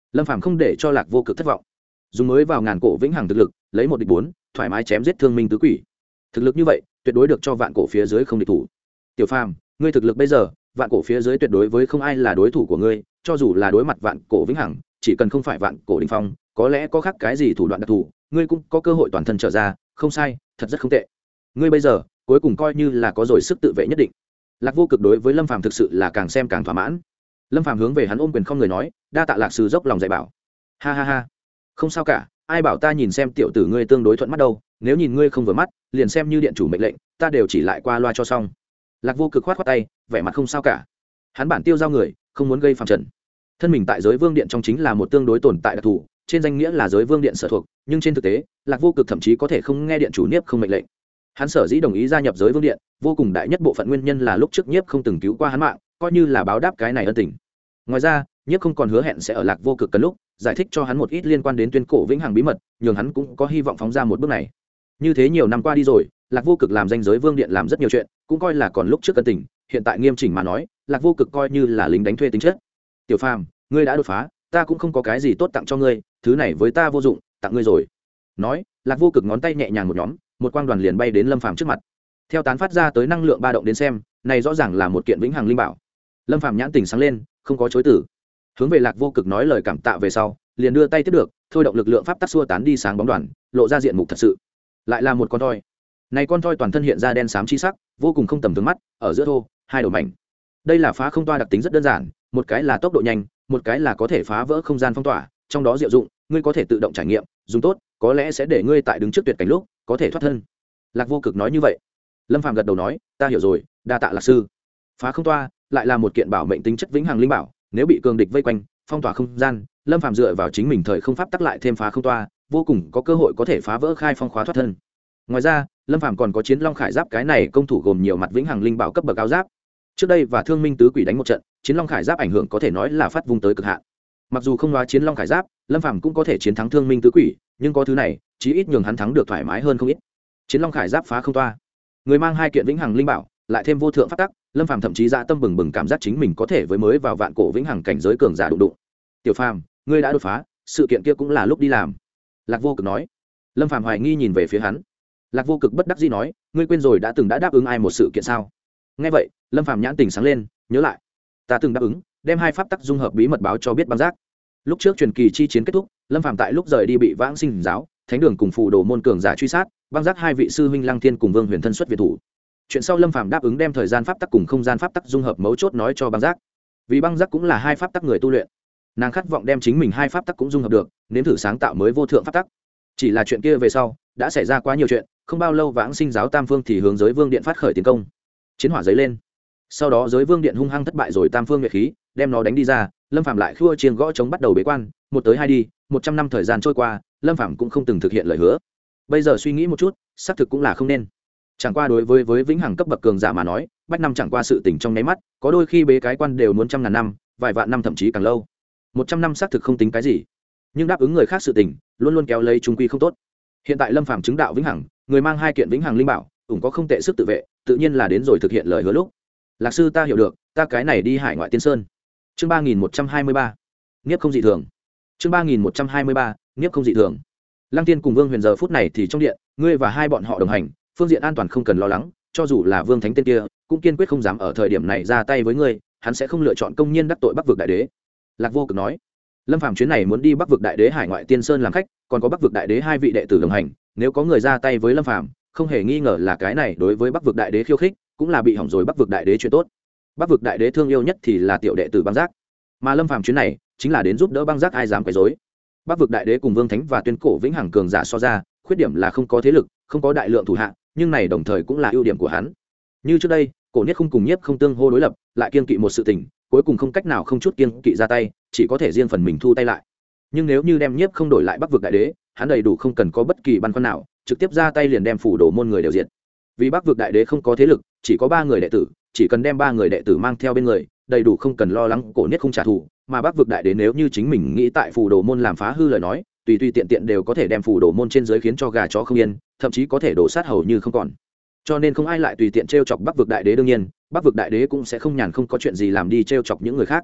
Lâm Phàm không để cho Lạc Vô Cực thất vọng, dùng mới vào ngàn cổ vĩnh hằng thực lực, lấy một địch bốn, thoải mái chém giết thương minh tứ quỷ. Thực lực như vậy, tuyệt đối được cho vạn cổ phía dưới không địch thủ. Tiểu Phàm, ngươi thực lực bây giờ, vạn cổ phía dưới tuyệt đối với không ai là đối thủ của ngươi, cho dù là đối mặt vạn cổ vĩnh hằng, chỉ cần không phải vạn cổ đỉnh phong, có lẽ có khác cái gì thủ đoạn đặc thù, ngươi cũng có cơ hội toàn thân trở ra, không sai, thật rất không tệ. Ngươi bây giờ, cuối cùng coi như là có rồi sức tự vệ nhất định. Lạc Vô Cực đối với Lâm Phàm thực sự là càng xem càng thỏa mãn. Lâm Phàm hướng về hắn ôm quyền không người nói, đa tạ Lạc sư dốc lòng dạy bảo. Ha ha ha, không sao cả, ai bảo ta nhìn xem tiểu tử ngươi tương đối thuận mắt đâu, nếu nhìn ngươi không vừa mắt, liền xem như điện chủ mệnh lệnh, ta đều chỉ lại qua loa cho xong. Lạc Vô Cực khoát khoát tay, vẻ mặt không sao cả. Hắn bản tiêu giao người, không muốn gây phàm trần. Thân mình tại giới vương điện trong chính là một tương đối tồn tại đặc thù, trên danh nghĩa là giới vương điện sở thuộc, nhưng trên thực tế, Lạc Vô Cực thậm chí có thể không nghe điện chủ Niếp không mệnh lệnh. Hắn sở dĩ đồng ý gia nhập giới vương điện, vô cùng đại nhất bộ phận nguyên nhân là lúc trước Niếp không từng cứu qua hắn mạng, coi như là báo đáp cái này ân tình. Ngoài ra, Niếp không còn hứa hẹn sẽ ở Lạc Vô Cực cần lúc giải thích cho hắn một ít liên quan đến tuyên cổ vĩnh hằng bí mật, nhường hắn cũng có hy vọng phóng ra một bước này. Như thế nhiều năm qua đi rồi, Lạc Vô Cực làm danh giới vương điện làm rất nhiều chuyện, cũng coi là còn lúc trước ân tình, hiện tại nghiêm chỉnh mà nói, Lạc Vô Cực coi như là lính đánh thuê tính chất. Tiểu Phàm, ngươi đã đột phá, ta cũng không có cái gì tốt tặng cho ngươi, thứ này với ta vô dụng, tặng ngươi rồi. Nói, Lạc Vô Cực ngón tay nhẹ nhàng một nhóm, một quang đoàn liền bay đến Lâm Phàm trước mặt. Theo tán phát ra tới năng lượng ba động đến xem, này rõ ràng là một kiện vĩnh hằng linh bảo. Lâm Phàm nhãn tỉnh sáng lên, không có chối từ. Hướng về Lạc Vô Cực nói lời cảm tạ về sau, liền đưa tay tiếp được, thôi động lực lượng pháp tắc xua tán đi sáng bóng đoàn, lộ ra diện mục thật sự. Lại là một con thoi. Này con thoi toàn thân hiện ra đen xám chi sắc, vô cùng không tầm thường mắt, ở giữa thô, hai đầu mảnh. Đây là phá không toa đặc tính rất đơn giản, một cái là tốc độ nhanh, một cái là có thể phá vỡ không gian phong tỏa, trong đó diệu dụng, ngươi có thể tự động trải nghiệm, dùng tốt, có lẽ sẽ để ngươi tại đứng trước tuyệt cảnh lúc, có thể thoát thân. Lạc Vô Cực nói như vậy. Lâm Phàm gật đầu nói, ta hiểu rồi, đa tạ Lạc sư. Phá không toa lại là một kiện bảo mệnh tính chất vĩnh hằng linh bảo, nếu bị cường địch vây quanh, phong tỏa không gian, Lâm Phàm dựa vào chính mình thời không pháp tắc lại thêm phá không toa, vô cùng có cơ hội có thể phá vỡ khai phong khóa thoát thân. Ngoài ra, Lâm Phàm còn có chiến long khải giáp, cái này công thủ gồm nhiều mặt vĩnh hằng linh bảo cấp bậc áo giáp. Trước đây và thương minh tứ quỷ đánh một trận, chiến long khải giáp ảnh hưởng có thể nói là phát vung tới cực hạn. Mặc dù không nói chiến long khải giáp, Lâm Phàm cũng có thể chiến thắng thương minh tứ quỷ, nhưng có thứ này, chí ít nhường hắn thắng được thoải mái hơn không ít. Chiến long khải giáp phá không toa, người mang hai kiện vĩnh hằng linh bảo, lại thêm vô thượng pháp tắc, Lâm Phàm thậm chí dạ tâm bừng bừng cảm giác chính mình có thể với mới vào vạn cổ vĩnh hằng cảnh giới cường giả đụng đụng. Tiểu Phàm, ngươi đã đột phá, sự kiện kia cũng là lúc đi làm. Lạc Vô Cực nói. Lâm Phàm hoài nghi nhìn về phía hắn. Lạc Vô Cực bất đắc dĩ nói, ngươi quên rồi đã từng đã đáp ứng ai một sự kiện sao? Nghe vậy, Lâm Phàm nhãn tình sáng lên, nhớ lại, ta từng đáp ứng đem hai pháp tắc dung hợp bí mật báo cho biết băng giác. Lúc trước truyền kỳ chi chiến kết thúc, Lâm Phàm tại lúc rời đi bị Vãng Sinh giáo, Thánh đường cùng phù đồ môn cường giả truy sát, băng giác hai vị sư huynh Lăng Thiên cùng Vương Huyền thân xuất việt thủ. Chuyện sau Lâm Phàm đáp ứng đem thời gian pháp tắc cùng không gian pháp tắc dung hợp mấu chốt nói cho băng giác, vì băng giác cũng là hai pháp tắc người tu luyện, nàng khát vọng đem chính mình hai pháp tắc cũng dung hợp được, nếm thử sáng tạo mới vô thượng pháp tắc. Chỉ là chuyện kia về sau đã xảy ra quá nhiều chuyện, không bao lâu Vãng Sinh giáo Tam Phương thì hướng giới Vương điện phát khởi tiến công, chiến hỏa dấy lên. Sau đó giới Vương điện hung hăng thất bại rồi Tam Phương nhuệ khí, đem nó đánh đi ra. Lâm Phàm lại khua chiêng gõ chống bắt đầu bế quan, một tới hai đi, một trăm năm thời gian trôi qua, Lâm Phàm cũng không từng thực hiện lời hứa. Bây giờ suy nghĩ một chút, xác thực cũng là không nên. Chẳng qua đối với với vĩnh hằng cấp bậc cường giả mà nói, bách năm chẳng qua sự tình trong nháy mắt, có đôi khi bế cái quan đều muốn trăm ngàn năm, vài vạn năm thậm chí càng lâu. Một trăm năm xác thực không tính cái gì, nhưng đáp ứng người khác sự tình, luôn luôn kéo lấy trung quy không tốt. Hiện tại Lâm Phàm chứng đạo vĩnh hằng, người mang hai kiện vĩnh hằng linh bảo, cũng có không tệ sức tự vệ, tự nhiên là đến rồi thực hiện lời hứa lúc. Lạc sư ta hiểu được, ta cái này đi Hải Ngoại Tiên Sơn. Chương ba nghìn một trăm hai mươi ba, Niếp không dị thường. Chương ba nghìn một trăm hai mươi ba, Niếp không dị thường. Lăng Tiên cùng Vương Huyền giờ phút này thì trong điện, ngươi và hai bọn họ đồng hành, phương diện an toàn không cần lo lắng, cho dù là Vương Thánh tên kia, cũng kiên quyết không dám ở thời điểm này ra tay với ngươi, hắn sẽ không lựa chọn công nhiên đắc tội Bắc vực đại đế. Lạc Vô Cực nói. Lâm Phàm chuyến này muốn đi Bắc vực đại đế Hải Ngoại Tiên Sơn làm khách, còn có Bắc vực đại đế hai vị đệ tử đồng hành, nếu có người ra tay với Lâm Phàm, không hề nghi ngờ là cái này đối với Bắc vực đại đế khiêu khích, cũng là bị hỏng rồi Bắc vực đại đế chuyện tốt. Bắc vực đại đế thương yêu nhất thì là tiểu đệ tử băng giác, mà Lâm Phàm chuyến này chính là đến giúp đỡ băng giác, ai dám quấy rối. Bắc vực đại đế cùng Vương Thánh và tuyên cổ vĩnh hằng cường giả so ra, khuyết điểm là không có thế lực, không có đại lượng thủ hạ, nhưng này đồng thời cũng là ưu điểm của hắn. Như trước đây, cổ Niết không cùng Nhiếp không tương hô đối lập, lại kiên kỵ một sự tình, cuối cùng không cách nào không chút kiên kỵ ra tay, chỉ có thể riêng phần mình thu tay lại. Nhưng nếu như đem Nhiếp không đổi lại Bắc vực đại đế, hắn đầy đủ không cần có bất kỳ băn khoăn nào, trực tiếp ra tay liền đem phủ đồ môn người đều diệt. Vì Bắc vực đại đế không có thế lực, chỉ có ba người đệ tử, chỉ cần đem ba người đệ tử mang theo bên người, đầy đủ không cần lo lắng cổ Niết không trả thù. Mà Bắc vực đại đế nếu như chính mình nghĩ tại phủ đồ môn làm phá hư lời nói, tùy tùy tiện tiện đều có thể đem phủ đồ môn trên dưới khiến cho gà chó không yên, thậm chí có thể đổ sát hầu như không còn. Cho nên không ai lại tùy tiện trêu chọc Bắc vực đại đế, đương nhiên Bắc vực đại đế cũng sẽ không nhàn không có chuyện gì làm đi trêu chọc những người khác.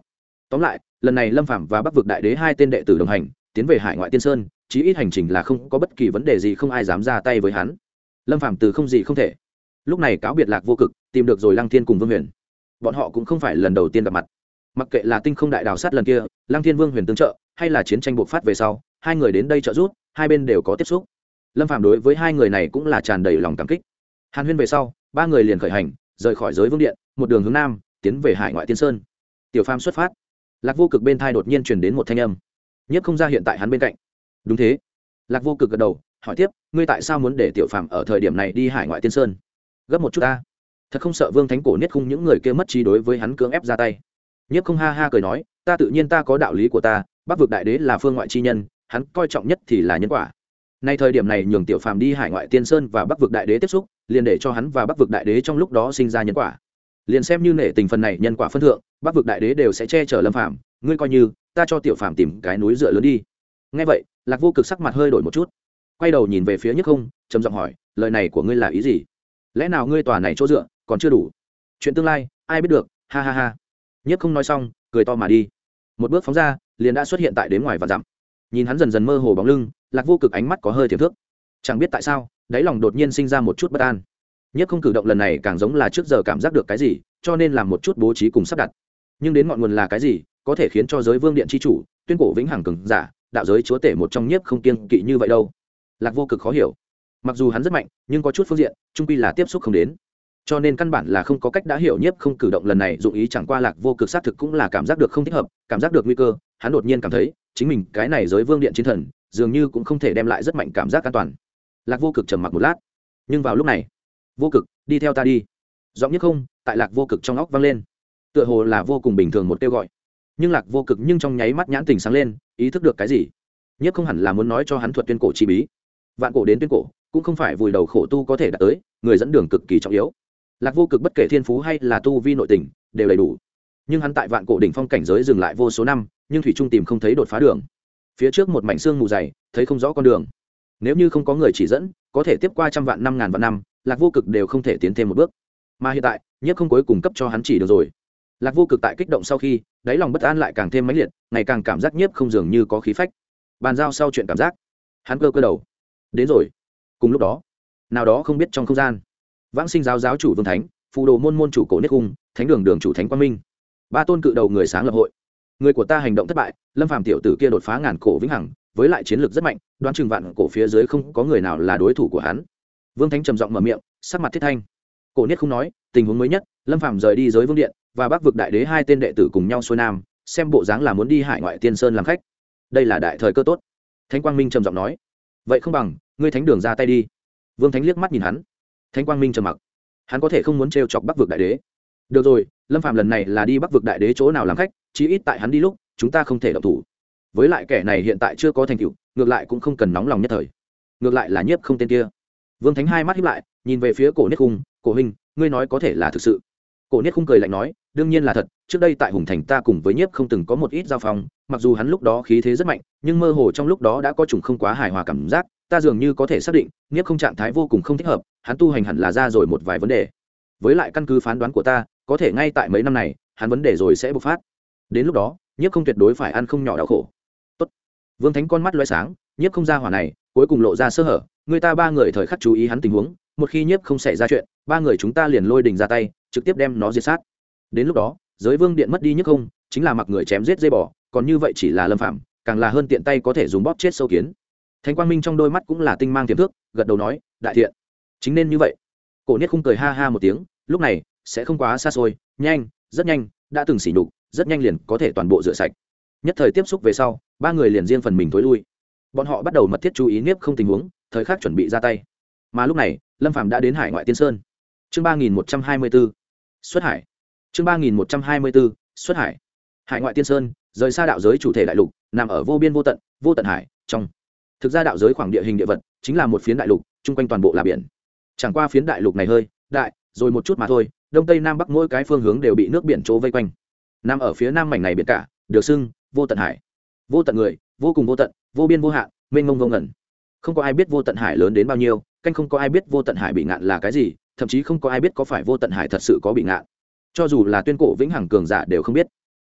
tóm lại lần này lâm phạm và bắc vực đại đế hai tên đệ tử đồng hành tiến về hải ngoại tiên sơn, chí ít hành trình là không có bất kỳ vấn đề gì, không ai dám ra tay với hắn. Lâm phạm từ không gì không thể, lúc này cáo biệt Lạc Vô Cực, tìm được rồi Lăng Thiên cùng Vương Huyền. Bọn họ cũng không phải lần đầu tiên gặp mặt, mặc kệ là tinh không đại đào sát lần kia, Lăng Thiên Vương Huyền tương trợ, hay là chiến tranh bộc phát về sau hai người đến đây trợ giúp, hai bên đều có tiếp xúc. Lâm phạm đối với hai người này cũng là tràn đầy lòng cảm kích. Hàn huyên về sau, ba người liền khởi hành rời khỏi giới vương điện, một đường hướng nam tiến về hải ngoại tiên sơn. Tiểu Phàm xuất phát. Lạc Vô Cực bên thai đột nhiên truyền đến một thanh âm. Nhất không ra hiện tại hắn bên cạnh. Đúng thế. Lạc Vô Cực gật đầu, hỏi tiếp, ngươi tại sao muốn để Tiểu Phàm ở thời điểm này đi hải ngoại tiên sơn? Gấp một chút ta. Thật không sợ Vương Thánh Cổ Niết Khung những người kia mất trí đối với hắn cưỡng ép ra tay. Nhất không ha ha cười nói, ta tự nhiên ta có đạo lý của ta, Bắc vực đại đế là phương ngoại chi nhân, hắn coi trọng nhất thì là nhân quả. Nay thời điểm này nhường Tiểu Phàm đi hải ngoại tiên sơn và Bắc vực đại đế tiếp xúc, liền để cho hắn và Bắc vực đại đế trong lúc đó sinh ra nhân quả. Liền xem như nể tình phần này nhân quả phân thượng, Bắc vực đại đế đều sẽ che chở Lâm Phàm, ngươi coi như ta cho Tiểu Phàm tìm cái núi dựa lớn đi. Nghe vậy, Lạc Vô Cực sắc mặt hơi đổi một chút, quay đầu nhìn về phía Nhất Không, trầm giọng hỏi, lời này của ngươi là ý gì? Lẽ nào ngươi tòa này chỗ dựa còn chưa đủ? Chuyện tương lai ai biết được, ha ha ha. Nhất Không nói xong, cười to mà đi. Một bước phóng ra, liền đã xuất hiện tại đến ngoài vạn dặm. Nhìn hắn dần dần mơ hồ bóng lưng, Lạc Vô Cực ánh mắt có hơi thiểm thước. Chẳng biết tại sao, đáy lòng đột nhiên sinh ra một chút bất an. Nhất Không cử động lần này càng giống là trước giờ cảm giác được cái gì, cho nên làm một chút bố trí cùng sắp đặt. Nhưng đến ngọn nguồn là cái gì, có thể khiến cho giới vương điện chi chủ, tuyên cổ vĩnh hằng cường giả, đạo giới chúa tể một trong Nhiếp Không kiêng kỵ như vậy đâu? Lạc Vô Cực khó hiểu. Mặc dù hắn rất mạnh, nhưng có chút phương diện, chung quy là tiếp xúc không đến. Cho nên căn bản là không có cách đã hiểu Nhiếp Không cử động lần này dụng ý, chẳng qua Lạc Vô Cực xác thực cũng là cảm giác được không thích hợp, cảm giác được nguy cơ, hắn đột nhiên cảm thấy, chính mình cái này giới vương điện chiến thần, dường như cũng không thể đem lại rất mạnh cảm giác an toàn. Lạc Vô Cực trầm mặc một lát, nhưng vào lúc này, Vô Cực, đi theo ta đi. Giọng Nhất Không tại Lạc Vô Cực trong óc vang lên, tựa hồ là vô cùng bình thường một kêu gọi. Nhưng Lạc Vô Cực nhưng trong nháy mắt nhãn tình sáng lên, ý thức được cái gì. Nhất Không hẳn là muốn nói cho hắn thuật tuyên cổ chi bí. Vạn cổ đến tuyên cổ, cũng không phải vùi đầu khổ tu có thể đạt tới, người dẫn đường cực kỳ trọng yếu. Lạc Vô Cực bất kể thiên phú hay là tu vi nội tình, đều đầy đủ. Nhưng hắn tại vạn cổ đỉnh phong cảnh giới dừng lại vô số năm, nhưng thủy trung tìm không thấy đột phá đường. Phía trước một mảnh xương mù dày, thấy không rõ con đường. Nếu như không có người chỉ dẫn, có thể tiếp qua trăm vạn năm ngàn vạn năm, Lạc Vô Cực đều không thể tiến thêm một bước. Mà hiện tại, Nhất Không cuối cùng cấp cho hắn chỉ được rồi. Lạc Vô Cực tại kích động sau khi, đáy lòng bất an lại càng thêm mãnh liệt, ngày càng cảm giác Nhiếp Không dường như có khí phách. Bàn giao sau chuyện cảm giác, hắn cơ cơ đầu. Đến rồi. Cùng lúc đó, nào đó không biết trong không gian, Vãng Sinh giáo giáo chủ Vương Thánh, Phù Đồ môn môn chủ Cổ Niết Khung, Thánh đường đường chủ Thánh Quang Minh, ba tôn cự đầu người sáng lập hội. Người của ta hành động thất bại, Lâm Phàm tiểu tử kia đột phá ngàn cổ vĩnh hằng, với lại chiến lược rất mạnh, đoán chừng vạn cổ phía dưới không có người nào là đối thủ của hắn. Vương Thánh trầm giọng mở miệng, sắc mặt thiết thanh. Cổ Niết Khung nói, tình huống mới nhất, Lâm Phàm rời đi giới vương điện, và Bắc vực đại đế hai tên đệ tử cùng nhau xuôi nam, xem bộ dáng là muốn đi hải ngoại tiên sơn làm khách. Đây là đại thời cơ tốt. Thánh Quang Minh trầm giọng nói, vậy không bằng ngươi Thánh đường ra tay đi. Vương Thánh liếc mắt nhìn hắn. Thánh Quang Minh trầm mặc, hắn có thể không muốn trêu chọc Bắc vực đại đế. Được rồi, Lâm Phàm lần này là đi Bắc vực đại đế chỗ nào làm khách, chí ít tại hắn đi lúc, chúng ta không thể động thủ. Với lại kẻ này hiện tại chưa có thành tựu, ngược lại cũng không cần nóng lòng nhất thời. Ngược lại là Nhiếp Không tên kia. Vương Thánh hai mắt híp lại, nhìn về phía Cổ Niết Khung, "Cổ huynh, ngươi nói có thể là thực sự?" Cổ Niết Khung cười lạnh nói, "Đương nhiên là thật, trước đây tại Hùng Thành ta cùng với Nhiếp Không từng có một ít giao phong, mặc dù hắn lúc đó khí thế rất mạnh, nhưng mơ hồ trong lúc đó đã có chủng không quá hài hòa cảm giác, ta dường như có thể xác định, Nhiếp Không trạng thái vô cùng không thích hợp, hắn tu hành hẳn là ra rồi một vài vấn đề. Với lại căn cứ phán đoán của ta, có thể ngay tại mấy năm này, hắn vấn đề rồi sẽ bộc phát. Đến lúc đó, Nhiếp Không tuyệt đối phải ăn không nhỏ đau khổ." Tốt. Vương Thánh con mắt lóe sáng, Nhiếp Không ra hỏa này, cuối cùng lộ ra sơ hở, người ta ba người thời khắc chú ý hắn tình huống, một khi Nhiếp Không xảy ra chuyện, ba người chúng ta liền lôi đình ra tay, trực tiếp đem nó diệt sát. Đến lúc đó, giới vương điện mất đi Nhiếp Không, chính là mặc người chém giết dây bò, còn như vậy chỉ là Lâm Phạm, càng là hơn tiện tay có thể dùng bóp chết sâu kiến. Thánh Quang Minh trong đôi mắt cũng là tinh mang tiềm thức, gật đầu nói, đại thiện, chính nên như vậy. Cổ Niết Khung cười ha ha một tiếng, lúc này sẽ không quá xa xôi, nhanh, rất nhanh, đã từng xỉ nhục, rất nhanh liền có thể toàn bộ rửa sạch. Nhất thời tiếp xúc về sau, ba người liền riêng phần mình tối lui. Bọn họ bắt đầu mật thiết chú ý Nhiếp Không tình huống, thời khắc chuẩn bị ra tay. Mà lúc này, Lâm Phàm đã đến hải ngoại tiên sơn. Chương ba nghìn một trăm hai mươi 124, xuất hải. Chương ba nghìn một trăm hai mươi 124, xuất hải. Hải ngoại tiên sơn, rời xa đạo giới chủ thể đại lục, nằm ở vô biên vô tận, vô tận hải trong. Thực ra đạo giới khoảng địa hình địa vật, chính là một phiến đại lục, chung quanh toàn bộ là biển. Chẳng qua phiến đại lục này hơi đại, rồi một chút mà thôi, đông tây nam bắc mỗi cái phương hướng đều bị nước biển chỗ vây quanh. Nằm ở phía nam mảnh này biển cả, được xưng vô tận hải. Vô tận người, vô cùng vô tận, vô biên vô hạn, mênh mông vô ngần. Không có ai biết vô tận hải lớn đến bao nhiêu, canh không có ai biết vô tận hải bị ngạn là cái gì, thậm chí không có ai biết có phải vô tận hải thật sự có bị ngạn. Cho dù là tuyên cổ vĩnh hằng cường giả đều không biết.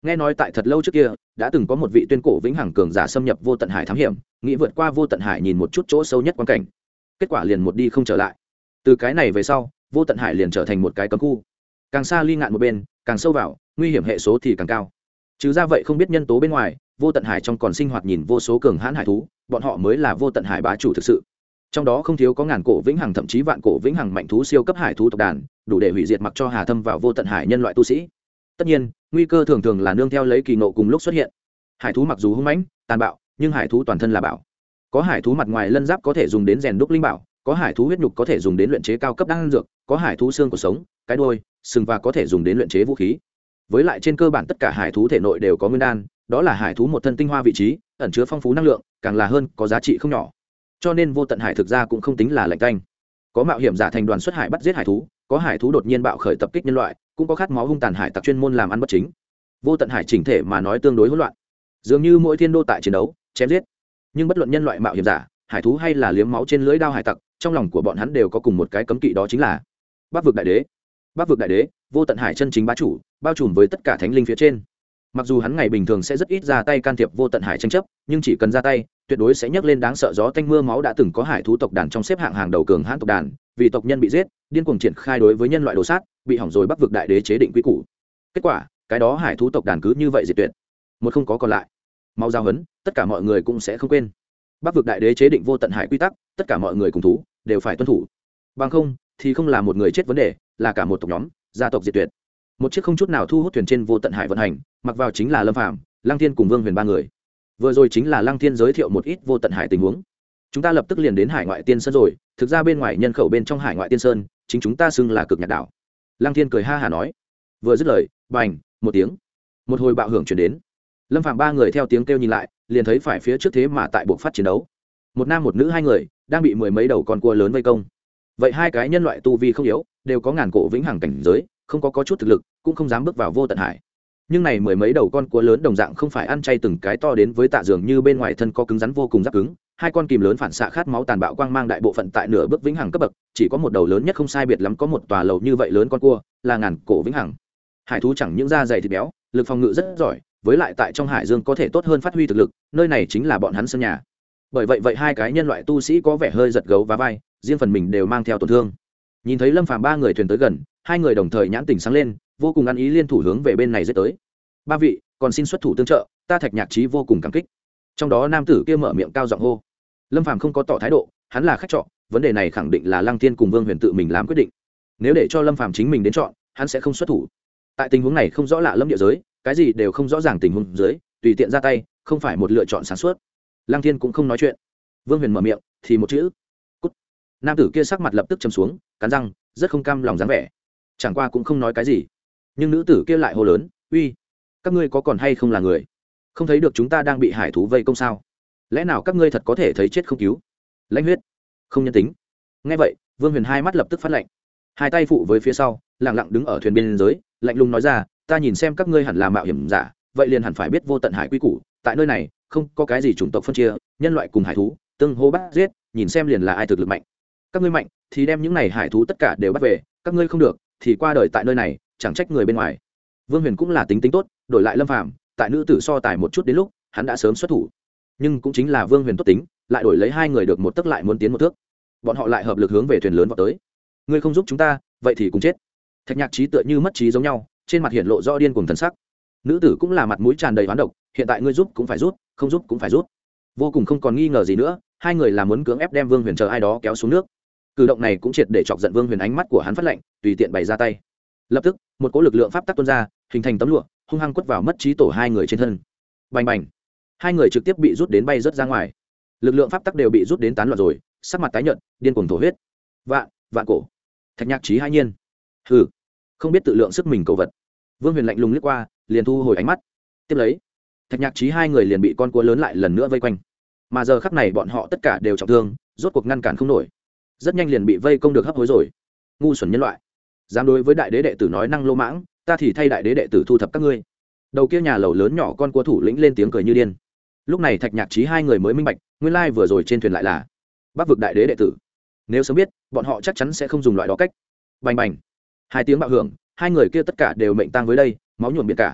nghe nói tại thật lâu trước kia đã từng có một vị tuyên cổ vĩnh hằng cường giả xâm nhập vô tận hải thám hiểm, nghĩ vượt qua vô tận hải nhìn một chút chỗ sâu nhất quan cảnh, kết quả liền một đi không trở lại. Từ cái này về sau, vô tận hải liền trở thành một cái cấm khu, càng xa ly ngạn một bên, càng sâu vào, nguy hiểm hệ số thì càng cao. Chứ ra vậy không biết nhân tố bên ngoài, vô tận hải trong còn sinh hoạt nhìn vô số cường hãn hải thú, bọn họ mới là vô tận hải bá chủ thực sự. Trong đó không thiếu có ngàn cổ vĩnh hằng thậm chí vạn cổ vĩnh hằng mạnh thú siêu cấp hải thú tộc đàn, đủ để hủy diệt mặc cho hà thâm vào vô tận hải nhân loại tu sĩ. Tất nhiên, nguy cơ thường thường là nương theo lấy kỳ nộ cùng lúc xuất hiện. Hải thú mặc dù hung mãnh, tàn bạo, nhưng hải thú toàn thân là bảo. Có hải thú mặt ngoài lân giáp có thể dùng đến rèn đúc linh bảo, có hải thú huyết nhục có thể dùng đến luyện chế cao cấp đan dược, có hải thú xương của sống, cái đuôi, sừng và có thể dùng đến luyện chế vũ khí. Với lại trên cơ bản tất cả hải thú thể nội đều có nguyên đan, đó là hải thú một thân tinh hoa vị trí, ẩn chứa phong phú năng lượng, càng là hơn, có giá trị không nhỏ. Cho nên vô tận hải thực ra cũng không tính là lạnh tanh. Có mạo hiểm giả thành đoàn xuất hải bắt giết hải thú, có hải thú đột nhiên bạo khởi tập kích nhân loại, cũng có khát máu hung tàn hải tặc chuyên môn làm ăn bất chính. Vô tận hải chỉnh thể mà nói tương đối hỗn loạn, dường như mỗi thiên đô tại chiến đấu chém giết. Nhưng bất luận nhân loại mạo hiểm giả, hải thú hay là liếm máu trên lưỡi đao hải tặc, trong lòng của bọn hắn đều có cùng một cái cấm kỵ, đó chính là Bắc vực đại đế. Bắc vực đại đế, vô tận hải chân chính bá chủ, bao trùm với tất cả thánh linh phía trên. Mặc dù hắn ngày bình thường sẽ rất ít ra tay can thiệp vô tận hải tranh chấp, nhưng chỉ cần ra tay, tuyệt đối sẽ nhấc lên đáng sợ gió tanh mưa máu. Đã từng có hải thú tộc đàn trong xếp hạng hàng đầu cường hãn tộc đàn, vì tộc nhân bị giết, điên cuồng triển khai đối với nhân loại đồ sát, bị hỏng rồi Bắc vực đại đế chế định quy củ. Kết quả, cái đó hải thú tộc đàn cứ như vậy diệt tuyệt, một không có còn lại. Mau giao hấn, tất cả mọi người cũng sẽ không quên. Bắc vực đại đế chế định vô tận hải quy tắc, tất cả mọi người cùng thú đều phải tuân thủ. Bằng không, thì không là một người chết vấn đề, là cả một tộc nhóm, gia tộc diệt tuyệt. Một chiếc không chút nào thu hút thuyền trên vô tận hải vận hành, mặc vào chính là Lâm Phàm, Lăng Thiên cùng Vương Huyền ba người. Vừa rồi chính là Lăng Thiên giới thiệu một ít vô tận hải tình huống. Chúng ta lập tức liền đến hải ngoại tiên sơn rồi, thực ra bên ngoài nhân khẩu bên trong hải ngoại tiên sơn, chính chúng ta xưng là cực nhạc đảo. Lăng Thiên cười ha hả nói. Vừa dứt lời, bành, một tiếng, một hồi bạo hưởng truyền đến. Lâm Phàm ba người theo tiếng kêu nhìn lại, liền thấy phải phía trước thế mà tại buộc phát chiến đấu. Một nam một nữ hai người đang bị mười mấy đầu con cua lớn vây công. Vậy hai cái nhân loại tu vi không yếu, đều có ngàn cổ vĩnh hằng cảnh giới, không có có chút thực lực, cũng không dám bước vào vô tận hải. Nhưng này mười mấy đầu con cua lớn đồng dạng không phải ăn chay từng cái to đến với tạ dường như bên ngoài thân có cứng rắn vô cùng giáp cứng, hai con kìm lớn phản xạ khát máu tàn bạo quang mang đại bộ phận tại nửa bước vĩnh hằng cấp bậc, chỉ có một đầu lớn nhất không sai biệt lắm có một tòa lầu như vậy lớn con cua, là ngàn cổ vĩnh hằng. Hải thú chẳng những da dày thịt béo, lực phòng ngự rất giỏi, với lại tại trong hải dương có thể tốt hơn phát huy thực lực, nơi này chính là bọn hắn sân nhà. Bởi vậy vậy hai cái nhân loại tu sĩ có vẻ hơi giật gấu và vai, riêng phần mình đều mang theo tổn thương. Nhìn thấy Lâm Phàm ba người thuyền tới gần, hai người đồng thời nhãn tỉnh sáng lên, vô cùng ăn ý liên thủ hướng về bên này giết tới. Ba vị, còn xin xuất thủ tương trợ, ta Thạch Nhạc Chí vô cùng cảm kích. Trong đó nam tử kia mở miệng cao giọng hô. Lâm Phàm không có tỏ thái độ, hắn là khách trọ, vấn đề này khẳng định là Lăng Thiên cùng Vương Huyền tự mình làm quyết định. Nếu để cho Lâm Phàm chính mình đến chọn, hắn sẽ không xuất thủ. Tại tình huống này không rõ lạ lâm địa giới, cái gì đều không rõ ràng tình huống dưới, tùy tiện ra tay, không phải một lựa chọn sáng suốt. Lăng Thiên cũng không nói chuyện. Vương Huyền mở miệng, thì một chữ: cút. Nam tử kia sắc mặt lập tức trầm xuống, cắn răng, rất không cam lòng dáng vẻ. Chẳng qua cũng không nói cái gì. Nhưng nữ tử kia lại hô lớn: uy, các ngươi có còn hay không là người? Không thấy được chúng ta đang bị hải thú vây công sao? Lẽ nào các ngươi thật có thể thấy chết không cứu? Lãnh huyết, không nhân tính. Nghe vậy, Vương Huyền hai mắt lập tức phát lạnh, hai tay phụ với phía sau, lặng lặng đứng ở thuyền biên giới, lạnh lùng nói ra: ta nhìn xem các ngươi hẳn là mạo hiểm giả, vậy liền hẳn phải biết vô tận hải quy củ, tại nơi này không có cái gì chủng tộc phân chia, nhân loại cùng hải thú tương hô bắt giết, nhìn xem liền là ai thực lực mạnh. Các ngươi mạnh thì đem những này hải thú tất cả đều bắt về, các ngươi không được thì qua đời tại nơi này, chẳng trách người bên ngoài. Vương Huyền cũng là tính tính tốt, đổi lại Lâm Phàm, tại nữ tử so tài một chút đến lúc, hắn đã sớm xuất thủ. Nhưng cũng chính là Vương Huyền tốt tính, lại đổi lấy hai người được một tấc lại muốn tiến một thước. Bọn họ lại hợp lực hướng về thuyền lớn vọt tới. Ngươi không giúp chúng ta, vậy thì cùng chết. Thạch Nhạc Chí tựa như mất trí giống nhau, trên mặt hiện lộ rõ điên cuồng thần sắc. Nữ tử cũng là mặt mũi tràn đầy oán độc, hiện tại ngươi giúp cũng phải rút, không giúp cũng phải rút. Vô cùng không còn nghi ngờ gì nữa, hai người là muốn cưỡng ép đem Vương Huyền chờ ai đó kéo xuống nước. Cử động này cũng triệt để chọc giận Vương Huyền, ánh mắt của hắn phát lạnh, tùy tiện bày ra tay. Lập tức, một cỗ lực lượng pháp tắc tuôn ra, hình thành tấm lụa, hung hăng quất vào mất trí tổ hai người trên thân. Bành bành, hai người trực tiếp bị rút đến bay rớt ra ngoài. Lực lượng pháp tắc đều bị rút đến tán loạn rồi, sắc mặt tái nhợt, điên cuồng thổ huyết. Vạn, vạn cổ. Thạch Nhạc Chí hai nhiên. Hừ, không biết tự lượng sức mình cầu vật. Vương Huyền lạnh lùng liếc qua, liền thu hồi ánh mắt. Tiếp lấy, Thạch Nhạc Chí hai người liền bị con cua lớn lại lần nữa vây quanh. Mà giờ khắc này bọn họ tất cả đều trọng thương, rốt cuộc ngăn cản không nổi. Rất nhanh liền bị vây công được hấp hối rồi. Ngu xuẩn nhân loại, dám đối với đại đế đệ tử nói năng lô mãng, ta thì thay đại đế đệ tử thu thập các ngươi. Đầu kia nhà lầu lớn nhỏ con cua thủ lĩnh lên tiếng cười như điên. Lúc này Thạch Nhạc Chí hai người mới minh bạch, nguyên lai vừa rồi trên thuyền lại là Bắc vực đại đế đệ tử. Nếu sớm biết, bọn họ chắc chắn sẽ không dùng loại đó cách. Bành bành, hai tiếng bạo hưởng, hai người kia tất cả đều mệnh tang với đây, máu nhuộm biển cả.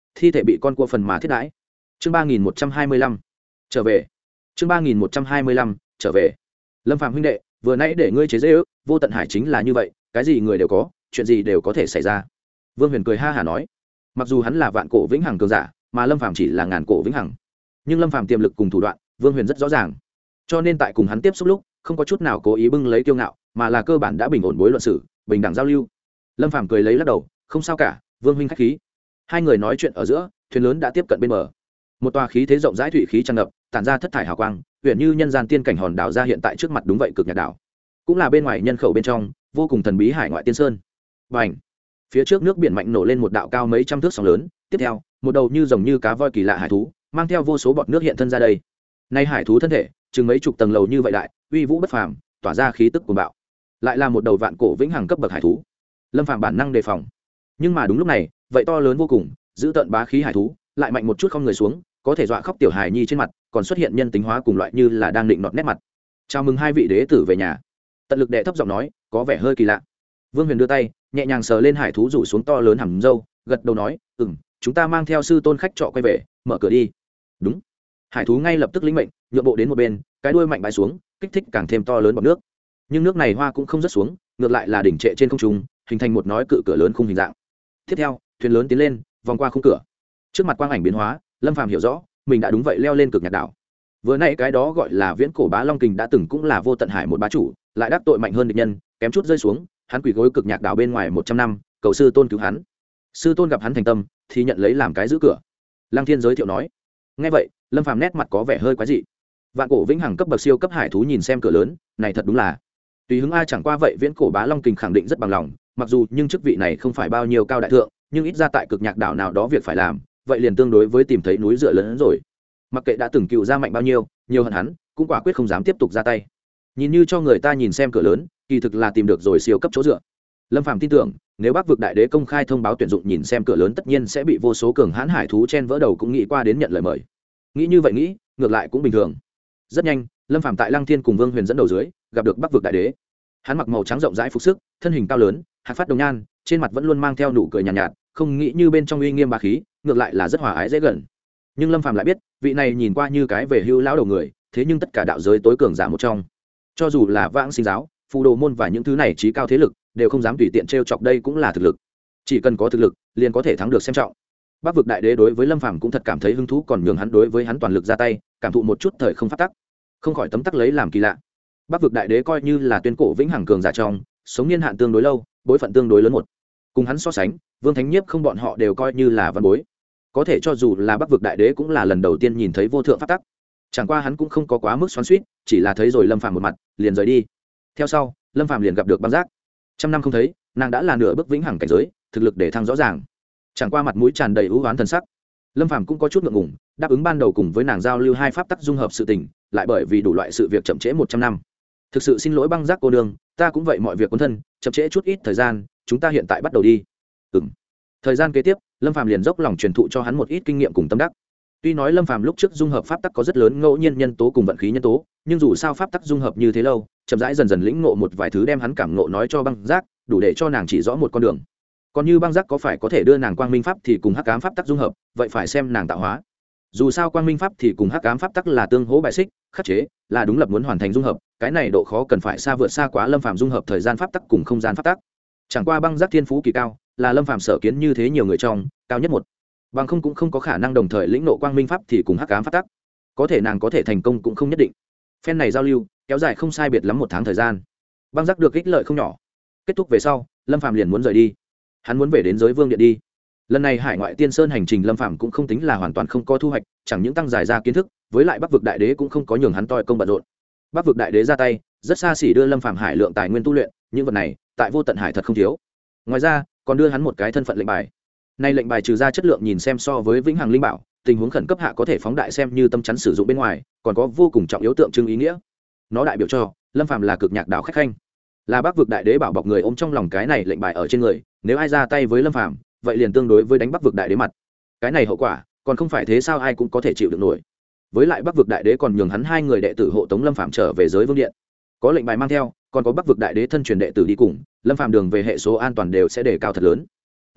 thi thể bị con cua phần mà thiết đãi. Chương ba nghìn một trăm hai mươi lăm trở về. Chương ba nghìn một trăm hai mươi lăm trở về. Lâm Phàm huynh đệ, vừa nãy để ngươi chế giễu, Vô Tận Hải chính là như vậy, cái gì người đều có, chuyện gì đều có thể xảy ra. Vương Huyền cười ha hả nói, mặc dù hắn là vạn cổ vĩnh hằng cường giả, mà Lâm Phàm chỉ là ngàn cổ vĩnh hằng, nhưng Lâm Phàm tiềm lực cùng thủ đoạn, Vương Huyền rất rõ ràng. Cho nên tại cùng hắn tiếp xúc lúc, không có chút nào cố ý bưng lấy kiêu ngạo, mà là cơ bản đã bình ổn bối luận sự, bình đẳng giao lưu. Lâm Phàm cười lấy lắc đầu, không sao cả, Vương huynh khách khí. Hai người nói chuyện ở giữa, thuyền lớn đã tiếp cận bên bờ. Một tòa khí thế rộng rãi thủy khí tràn ngập, tản ra thất thải hào quang, huyện như nhân gian tiên cảnh hòn đảo ra hiện tại trước mặt, đúng vậy cực nhạc đảo, cũng là bên ngoài nhân khẩu bên trong vô cùng thần bí hải ngoại tiên sơn. Bành! Phía trước nước biển mạnh nổ lên một đạo cao mấy trăm thước sóng lớn, tiếp theo, một đầu như rồng như cá voi kỳ lạ hải thú, mang theo vô số bọt nước hiện thân ra đây. Nay hải thú thân thể, chừng mấy chục tầng lầu như vậy đại, uy vũ bất phàm, tỏa ra khí tức cuồng bạo. Lại là một đầu vạn cổ vĩnh hằng cấp bậc hải thú. Lâm Phàm bản năng đề phòng. Nhưng mà đúng lúc này, vậy to lớn vô cùng, giữ tận bá khí hải thú, lại mạnh một chút không người xuống, có thể dọa khóc tiểu hài nhi trên mặt, còn xuất hiện nhân tính hóa cùng loại như là đang định nọt nét mặt. Chào mừng hai vị đế tử về nhà. Tận lực đệ thấp giọng nói, có vẻ hơi kỳ lạ. Vương Huyền đưa tay, nhẹ nhàng sờ lên hải thú rủ xuống to lớn hàm râu, gật đầu nói, ừm, chúng ta mang theo sư tôn khách trọ quay về, mở cửa đi. Đúng. Hải thú ngay lập tức lĩnh mệnh, nhượng bộ đến một bên, cái đuôi mạnh bãi xuống, kích thích càng thêm to lớn bọt nước. Nhưng nước này hoa cũng không rớt xuống, ngược lại là đỉnh trệ trên không trung, hình thành một nói cự cửa lớn khung hình dạng. Tiếp theo, thuyền lớn tiến lên, vòng qua khung cửa. Trước mặt quang ảnh biến hóa, Lâm Phàm hiểu rõ, mình đã đúng vậy leo lên cực nhạc đảo. Vừa nãy cái đó gọi là viễn cổ bá long kình đã từng cũng là Vô Tận Hải một bá chủ, lại đắc tội mạnh hơn địch nhân, kém chút rơi xuống, hắn quỳ gối cực nhạc đảo bên ngoài một trăm năm, cầu sư tôn cứu hắn. Sư tôn gặp hắn thành tâm, thì nhận lấy làm cái giữ cửa. Lăng Thiên giới thiệu nói. Nghe vậy, Lâm Phàm nét mặt có vẻ hơi quái dị. Vạn cổ vĩnh hằng cấp bậc siêu cấp hải thú nhìn xem cửa lớn, này thật đúng là tùy hứng ai chẳng qua vậy viễn cổ bá long kình khẳng định rất bằng lòng, mặc dù nhưng chức vị này không phải bao nhiêu cao đại thượng, nhưng ít ra tại cực nhạc đảo nào đó việc phải làm, vậy liền tương đối với tìm thấy núi dựa lớn hơn rồi. Mặc kệ đã từng cựu ra mạnh bao nhiêu, nhiều hận hắn, cũng quả quyết không dám tiếp tục ra tay. Nhìn như cho người ta nhìn xem cửa lớn, kỳ thực là tìm được rồi siêu cấp chỗ dựa. Lâm Phàm tin tưởng, nếu Bắc vực đại đế công khai thông báo tuyển dụng nhìn xem cửa lớn, tất nhiên sẽ bị vô số cường hãn hải thú chen vỡ đầu cũng nghĩ qua đến nhận lời mời. Nghĩ như vậy nghĩ, ngược lại cũng bình thường. Rất nhanh, Lâm Phàm tại Lăng Thiên cùng Vương Huyền dẫn đầu dưới, gặp được Bắc vực đại đế. Hắn mặc màu trắng rộng rãi phục sức, thân hình cao lớn, hạc phát đồng nhan, trên mặt vẫn luôn mang theo nụ cười nhàn nhạt, nhạt, không nghĩ như bên trong uy nghiêm bá khí, ngược lại là rất hòa ái dễ gần. Nhưng Lâm Phàm lại biết, vị này nhìn qua như cái về hưu lão đầu người, thế nhưng tất cả đạo giới tối cường giả một trong. Cho dù là Vãng Sinh giáo, Phù Đồ môn và những thứ này trí cao thế lực, đều không dám tùy tiện trêu chọc, đây cũng là thực lực. Chỉ cần có thực lực, liền có thể thắng được xem trọng. Bắc vực đại đế đối với Lâm Phàm cũng thật cảm thấy hứng thú, còn nhường hắn đối với hắn toàn lực ra tay, cảm thụ một chút thời không phát tắc, không khỏi tấm tắc lấy làm kỳ lạ. Bắc vực đại đế coi như là tuyên cổ vĩnh hằng cường giả trong, sống niên hạn tương đối lâu, bối phận tương đối lớn một. Cùng hắn so sánh, Vương Thánh Nhiếp không bọn họ đều coi như là văn bối. Có thể cho dù là Bắc vực đại đế cũng là lần đầu tiên nhìn thấy vô thượng pháp tắc. Chẳng qua hắn cũng không có quá mức xoắn xuýt, chỉ là thấy rồi Lâm Phàm một mặt, liền rời đi. Theo sau, Lâm Phàm liền gặp được Băng Giác. Trăm năm không thấy, nàng đã là nửa bước vĩnh hằng cảnh giới, thực lực để thăng rõ ràng. Chẳng qua mặt mũi tràn đầy ưu oán thần sắc. Lâm Phàm cũng có chút ngượng ngùng, đáp ứng ban đầu cùng với nàng giao lưu hai pháp tắc dung hợp sự tình, lại bởi vì đủ loại sự việc chậm trễ một trăm năm. Thực sự xin lỗi Băng Giác cô nương, ta cũng vậy mọi việc cuốn thân, chậm trễ chút ít thời gian, chúng ta hiện tại bắt đầu đi. Ừm. Thời gian kế tiếp, Lâm Phàm liền dốc lòng truyền thụ cho hắn một ít kinh nghiệm cùng tâm đắc. Tuy nói Lâm Phàm lúc trước dung hợp pháp tắc có rất lớn ngẫu nhiên nhân tố cùng vận khí nhân tố, nhưng dù sao pháp tắc dung hợp như thế lâu, chậm rãi dần dần lĩnh ngộ một vài thứ, đem hắn cảm ngộ nói cho Băng Giác, đủ để cho nàng chỉ rõ một con đường. Còn như Băng Giác có phải có thể đưa nàng quang minh pháp thì cùng hắc ám pháp tắc dung hợp, vậy phải xem nàng tạo hóa. Dù sao quang minh pháp thì cùng hắc ám pháp tắc là tương hỗ bại xích, khắc chế, là đúng lập muốn hoàn thành dung hợp, cái này độ khó cần phải xa vượt xa quá Lâm Phàm dung hợp thời gian pháp tắc cùng không gian pháp tắc. Chẳng qua Băng Giác thiên phú kỳ cao, là Lâm Phàm sở kiến như thế nhiều người trong, cao nhất một. Bằng không cũng không có khả năng đồng thời lĩnh ngộ quang minh pháp thì cùng hắc ám pháp tắc. Có thể nàng có thể thành công cũng không nhất định. Phen này giao lưu, kéo dài không sai biệt lắm một tháng thời gian. Băng Giác được ích lợi không nhỏ. Kết thúc về sau, Lâm Phàm liền muốn rời đi. Hắn muốn về đến giới vương điện đi. Lần này hải ngoại tiên sơn hành trình Lâm Phàm cũng không tính là hoàn toàn không có thu hoạch, chẳng những tăng dài ra kiến thức, với lại Bắc vực đại đế cũng không có nhường hắn toi công bận rộn. Bắc vực đại đế ra tay, rất xa xỉ đưa Lâm Phàm hải lượng tài nguyên tu luyện, những vật này tại Vô Tận Hải thật không thiếu. Ngoài ra, còn đưa hắn một cái thân phận lệnh bài. Nay lệnh bài trừ ra chất lượng nhìn xem so với vĩnh hằng linh bảo, tình huống khẩn cấp hạ có thể phóng đại xem như tâm chắn sử dụng bên ngoài, còn có vô cùng trọng yếu tượng trưng ý nghĩa. Nó đại biểu cho Lâm Phàm là cực nhạc đảo khách khanh, là Bắc vực đại đế bảo bọc người ôm trong lòng cái này lệnh bài ở trên người, nếu ai ra tay với Lâm Phàm, vậy liền tương đối với đánh Bắc vực đại đế mặt. Cái này hậu quả, còn không phải thế sao ai cũng có thể chịu được nổi. Với lại Bắc vực đại đế còn nhường hắn hai người đệ tử hộ tống Lâm Phàm trở về giới vương điện. Có lệnh bài mang theo, còn có Bắc vực đại đế thân truyền đệ tử đi cùng, Lâm Phàm đường về hệ số an toàn đều sẽ đề cao thật lớn.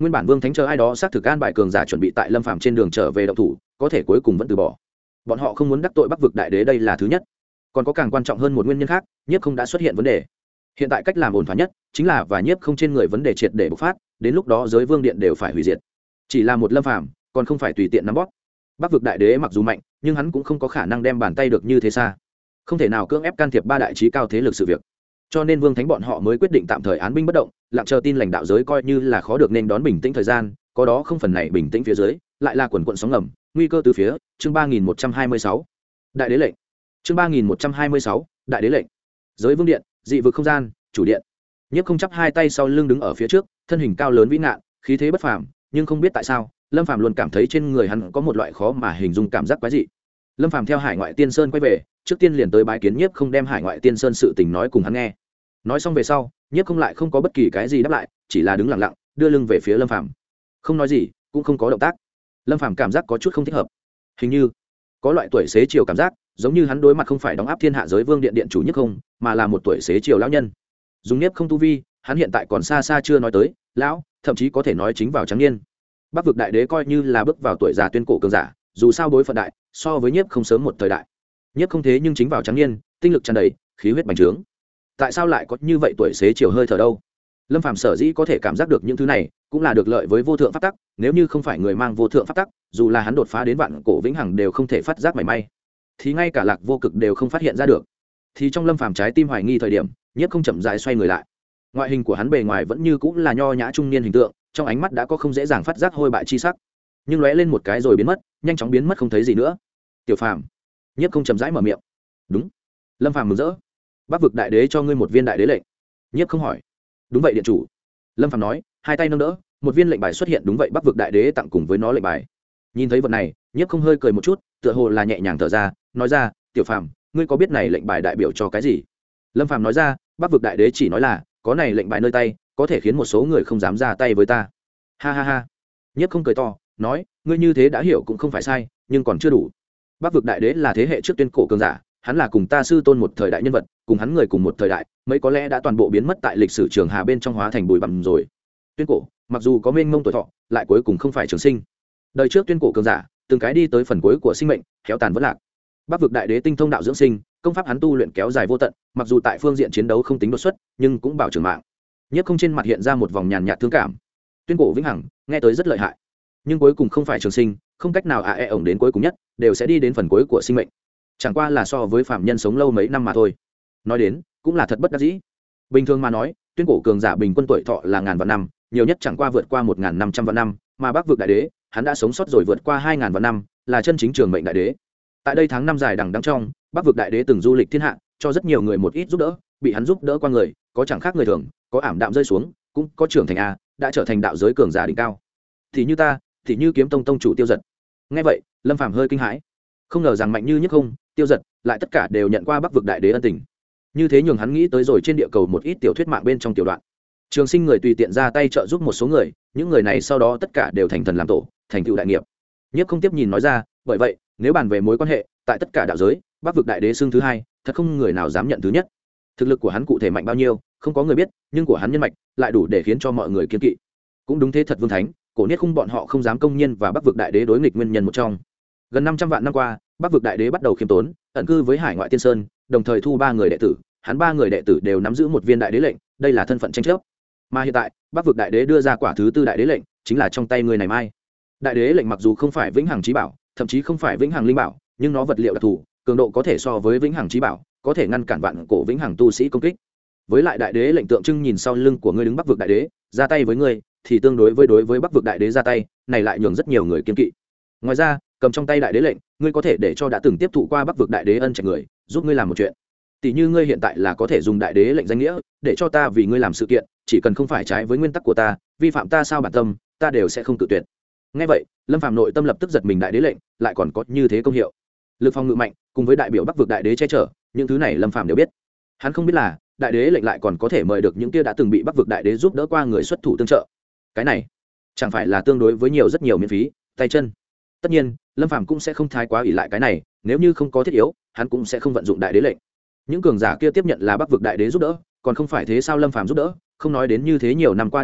nguyên bản Vương Thánh chờ ai đó xác thực an bài cường giả chuẩn bị tại Lâm Phàm trên đường trở về động thủ, có thể cuối cùng vẫn từ bỏ. Bọn họ không muốn đắc tội Bắc vực đại đế, đây là thứ nhất. Còn có càng quan trọng hơn một nguyên nhân khác, Nhiếp Không đã xuất hiện vấn đề. Hiện tại cách làm ổn thỏa nhất chính là và Nhiếp Không trên người vấn đề triệt để bộc phát, đến lúc đó giới vương điện đều phải hủy diệt. Chỉ là một Lâm Phàm, còn không phải tùy tiện nắm bóp. Bắc vực đại đế mặc dù mạnh, nhưng hắn cũng không có khả năng đem bàn tay được như thế xa, không thể nào cưỡng ép can thiệp ba đại trí cao thế lực sự việc. Cho nên Vương Thánh bọn họ mới quyết định tạm thời án binh bất động, lặng chờ tin lãnh đạo giới coi như là khó được nên đón bình tĩnh thời gian, có đó không phần này bình tĩnh phía dưới, lại là quần quần sóng ngầm, nguy cơ từ phía. Chương ba nghìn một trăm hai mươi sáu, Đại đế lệnh. Chương ba nghìn một trăm hai mươi sáu, Đại đế lệnh. Giới vương điện, dị vực không gian, chủ điện. Nhiếp Không chắp hai tay sau lưng đứng ở phía trước, thân hình cao lớn vĩ ngạn, khí thế bất phàm, nhưng không biết tại sao, Lâm Phàm luôn cảm thấy trên người hắn có một loại khó mà hình dung cảm giác quái dị. Lâm Phàm theo Hải Ngoại Tiên Sơn quay về, trước tiên liền tới bái kiến Nhiếp Không, đem Hải Ngoại Tiên Sơn sự tình nói cùng hắn nghe. Nói xong về sau, Nhiếp Không lại không có bất kỳ cái gì đáp lại, chỉ là đứng lặng lặng, đưa lưng về phía Lâm Phàm, không nói gì, cũng không có động tác. Lâm Phàm cảm giác có chút không thích hợp, hình như có loại tuổi xế chiều cảm giác, giống như hắn đối mặt không phải đóng áp thiên hạ giới vương điện điện chủ Nhiếp Không, mà là một tuổi xế chiều lão nhân. Dùng Nhiếp Không tu vi, hắn hiện tại còn xa xa chưa nói tới lão, thậm chí có thể nói chính vào trắng niên. Bắc vực đại đế coi như là bước vào tuổi già tuyên cổ cường giả, dù sao bối phận đại, so với Nhiếp Không sớm một thời đại. Nhiếp Không thế nhưng chính vào trắng niên, tinh lực tràn đầy, khí huyết bành trướng. Tại sao lại có như vậy tuổi xế chiều hơi thở đâu? Lâm Phàm sở dĩ có thể cảm giác được những thứ này, cũng là được lợi với vô thượng pháp tắc, nếu như không phải người mang vô thượng pháp tắc, dù là hắn đột phá đến vạn cổ vĩnh hằng đều không thể phát giác mảy may, thì ngay cả Lạc Vô Cực đều không phát hiện ra được. Thì trong Lâm Phàm trái tim hoài nghi thời điểm, Nhiếp Không chậm rãi xoay người lại. Ngoại hình của hắn bề ngoài vẫn như cũng là nho nhã trung niên hình tượng, trong ánh mắt đã có không dễ dàng phát giác hôi bại chi sắc, nhưng lóe lên một cái rồi biến mất, nhanh chóng biến mất không thấy gì nữa. Tiểu Phàm. Nhiếp Không chậm rãi mở miệng. Đúng. Lâm Phàm mừng rỡ. Bắc vực đại đế cho ngươi một viên đại đế lệnh. Nhiếp Không hỏi. Đúng vậy điện chủ. Lâm Phàm nói, hai tay nâng đỡ, một viên lệnh bài xuất hiện. Đúng vậy, Bắc vực đại đế tặng cùng với nó lệnh bài. Nhìn thấy vật này, Nhiếp Không hơi cười một chút, tựa hồ là nhẹ nhàng thở ra, nói ra, Tiểu Phàm, ngươi có biết này lệnh bài đại biểu cho cái gì? Lâm Phàm nói ra, Bắc vực đại đế chỉ nói là có này lệnh bài nơi tay, có thể khiến một số người không dám ra tay với ta. Ha ha ha. Nhiếp Không cười to, nói, ngươi như thế đã hiểu cũng không phải sai, nhưng còn chưa đủ. Bắc vực đại đế là thế hệ trước tuyên cổ cường giả, hắn là cùng ta sư tôn một thời đại nhân vật, cùng hắn người cùng một thời đại, mấy có lẽ đã toàn bộ biến mất tại lịch sử trường hà bên trong, hóa thành bụi bặm rồi. Tuyên cổ, mặc dù có mênh mông tuổi thọ, lại cuối cùng không phải trường sinh. Đời trước tuyên cổ cường giả, từng cái đi tới phần cuối của sinh mệnh, kéo tàn vẫn lạc. Bắc vực đại đế tinh thông đạo dưỡng sinh, công pháp hắn tu luyện kéo dài vô tận, mặc dù tại phương diện chiến đấu không tính đột xuất, nhưng cũng bảo trường mạng. Nhất Không trên mặt hiện ra một vòng nhàn nhạt thương cảm. Tuyên cổ vĩnh hằng, nghe tới rất lợi hại, nhưng cuối cùng không phải trường sinh, không cách nào à e ổng đến cuối cùng nhất, đều sẽ đi đến phần cuối của sinh mệnh. Chẳng qua là so với phạm nhân sống lâu mấy năm mà thôi. Nói đến, cũng là thật bất đắc dĩ. Bình thường mà nói, tuyên cổ cường giả bình quân tuổi thọ là ngàn vạn năm, nhiều nhất chẳng qua vượt qua một ngàn năm trăm vạn năm, mà Bắc vực đại đế, hắn đã sống sót rồi vượt qua hai ngàn vạn năm, là chân chính trường mệnh đại đế. Tại đây tháng năm dài đằng đẵng trong, Bắc vực đại đế từng du lịch thiên hạ, cho rất nhiều người một ít giúp đỡ, bị hắn giúp đỡ qua người, có chẳng khác người thường, có ảm đạm rơi xuống, cũng có trưởng thành a, đã trở thành đạo giới cường giả đỉnh cao. Thì như ta, thì như Kiếm Tông tông chủ Tiêu Dật. Nghe vậy, Lâm Phàm hơi kinh hãi, không ngờ rằng mạnh như Nhất Không, Tiêu Dật lại tất cả đều nhận qua Bắc vực đại đế ân tình. Như thế nhường hắn nghĩ tới rồi trên địa cầu một ít tiểu thuyết mạng bên trong tiểu đoạn, trường sinh người tùy tiện ra tay trợ giúp một số người, những người này sau đó tất cả đều thành thần làm tổ, thành tựu đại nghiệp. Nhất Không tiếp nhìn nói ra, bởi vậy, nếu bàn về mối quan hệ, tại tất cả đạo giới, Bắc vực đại đế xưng thứ hai, thật không người nào dám nhận thứ nhất. Thực lực của hắn cụ thể mạnh bao nhiêu, không có người biết, nhưng của hắn nhân mạch lại đủ để khiến cho mọi người kiêng kỵ. Cũng đúng thế thật, Vương Thánh, Cổ Niết Khung bọn họ không dám công nhiên và Bắc vực đại đế đối nghịch nguyên nhân một trong. Gần năm trăm vạn năm qua, Bắc vực đại đế bắt đầu khiêm tốn, ẩn cư với Hải Ngoại Tiên Sơn, đồng thời thu ba người đệ tử, hắn ba người đệ tử đều nắm giữ một viên đại đế lệnh, đây là thân phận tranh chấp. Mà hiện tại, Bắc vực đại đế đưa ra quả thứ tư đại đế lệnh, chính là trong tay người này mai. Đại đế lệnh mặc dù không phải vĩnh hằng chí bảo, thậm chí không phải vĩnh hằng linh bảo, nhưng nó vật liệu đặc thù, cường độ có thể so với vĩnh hằng chí bảo, có thể ngăn cản vạn cổ vĩnh hằng tu sĩ công kích. Với lại đại đế lệnh tượng trưng nhìn sau lưng của ngươi đứng Bắc vực đại đế, ra tay với ngươi, thì tương đối với đối với Bắc vực đại đế ra tay, này lại nhường rất nhiều người kiêng kỵ. Ngoài ra, cầm trong tay đại đế lệnh, ngươi có thể để cho đã từng tiếp thụ qua Bắc vực đại đế ân trạch người, giúp ngươi làm một chuyện. Tỷ như ngươi hiện tại là có thể dùng đại đế lệnh danh nghĩa, để cho ta vì ngươi làm sự kiện, chỉ cần không phải trái với nguyên tắc của ta, vi phạm ta sao bản tâm, ta đều sẽ không cự tuyệt. Nghe vậy, Lâm Phàm nội tâm lập tức giật mình, đại đế lệnh lại còn có như thế công hiệu. Lực phòng ngự mạnh, cùng với đại biểu Bắc vực đại đế che chở, những thứ này Lâm Phàm đều biết. Hắn không biết là, đại đế lệnh lại còn có thể mời được những kia đã từng bị Bắc vực đại đế giúp đỡ qua người xuất thủ tương trợ. Cái này, chẳng phải là tương đối với nhiều rất nhiều miễn phí, tay chân. Tất nhiên, Lâm Phàm cũng sẽ không thái quá ỷ lại cái này, nếu như không có thiết yếu, hắn cũng sẽ không vận dụng đại đế lệnh. Những cường giả kia tiếp nhận là Bắc vực đại đế giúp đỡ, còn không phải thế sao Lâm Phàm giúp đỡ, không nói đến như thế nhiều năm qua đi rồi,